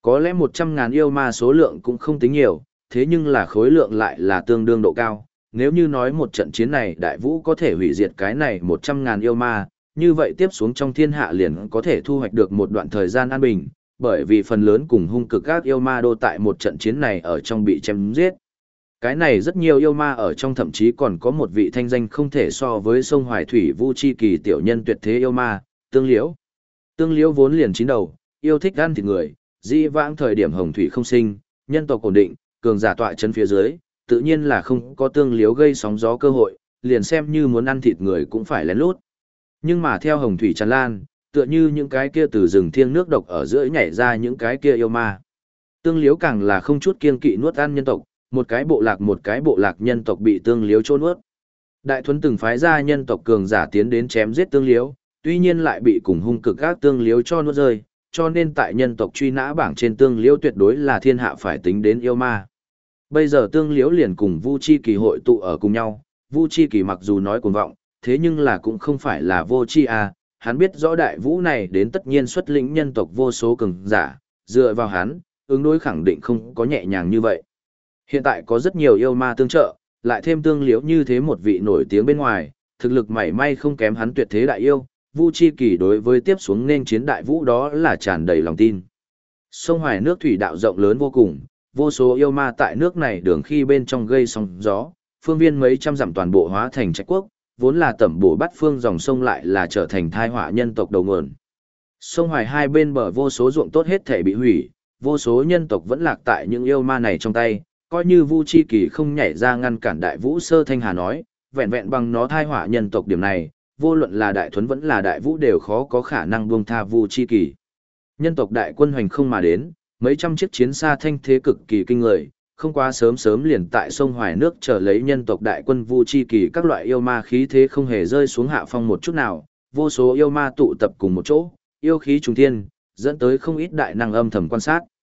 Có lẽ một trăm ngàn yêu ma số lượng cũng không tính nhiều, thế nhưng là khối lượng lại là tương đương độ cao. Nếu như nói một trận chiến này đại vũ có thể hủy diệt cái này một trăm ngàn yêu ma, như vậy tiếp xuống trong thiên hạ liền có thể thu hoạch được một đoạn thời gian an bình, bởi vì phần lớn cùng hung cực các yêu ma đô tại một trận chiến này ở trong bị chém giết. Cái này rất nhiều yêu ma ở trong thậm chí còn có một vị thanh danh không thể so với sông Hoài Thủy Vu Chi Kỳ tiểu nhân tuyệt thế yêu ma, Tương Liễu. Tương Liễu vốn liền chín đầu, yêu thích ăn thịt người, dĩ vãng thời điểm hồng thủy không sinh, nhân tộc ổn định, cường giả tọa chân phía dưới, tự nhiên là không có Tương Liễu gây sóng gió cơ hội, liền xem như muốn ăn thịt người cũng phải lén lút. Nhưng mà theo hồng thủy tràn lan, tựa như những cái kia từ rừng thiêng nước độc ở giữa nhảy ra những cái kia yêu ma. Tương Liễu càng là không chút kiên kỵ nuốt ăn nhân tộc, một cái bộ lạc một cái bộ lạc nhân tộc bị Tương Liễu chôn nuốt. Đại Thuấn từng phái ra nhân tộc cường giả tiến đến chém giết Tương Liễu, tuy nhiên lại bị cùng hung cực các Tương Liễu cho nuốt rơi, cho nên tại nhân tộc truy nã bảng trên Tương Liễu tuyệt đối là thiên hạ phải tính đến yêu ma. Bây giờ Tương Liễu liền cùng Vu Chi Kỳ hội tụ ở cùng nhau, Vu Chi Kỳ mặc dù nói cuồng vọng, thế nhưng là cũng không phải là vô chi à, hắn biết rõ đại vũ này đến tất nhiên xuất lĩnh nhân tộc vô số cường giả, dựa vào hắn, ứng đối khẳng định không có nhẹ nhàng như vậy. Hiện tại có rất nhiều yêu ma tương trợ, lại thêm Tương Liễu như thế một vị nổi tiếng bên ngoài, thực lực mảy may không kém hắn tuyệt thế đại yêu, Vu Chi Kỳ đối với tiếp xuống nên chiến đại vũ đó là tràn đầy lòng tin. Sông Hoài nước thủy đạo rộng lớn vô cùng, vô số yêu ma tại nước này đường khi bên trong gây sóng gió, phương viên mấy trăm dặm toàn bộ hóa thành trạch quốc, vốn là tẩm bổ bắt phương dòng sông lại là trở thành thai họa nhân tộc đầu nguồn. Sông Hoài hai bên bờ vô số ruộng tốt hết thể bị hủy, vô số nhân tộc vẫn lạc tại những yêu ma này trong tay, coi như Vu Chi Kỳ không nhảy ra ngăn cản đại vũ sơ thanh hà nói, vẹn vẹn bằng nó thai họa nhân tộc điểm này, vô luận là đại thuấn vẫn là đại vũ đều khó có khả năng buông tha Vu Chi Kỳ. Nhân tộc đại quân hoành không mà đến, mấy trăm chiếc chiến xa thanh thế cực kỳ kinh người, không quá sớm sớm liền tại sông Hoài nước chờ lấy nhân tộc đại quân Vu Chi Kỳ, các loại yêu ma khí thế không hề rơi xuống hạ phong một chút nào, vô số yêu ma tụ tập cùng một chỗ, yêu khí trùng thiên, dẫn tới không ít đại năng âm thầm quan sát.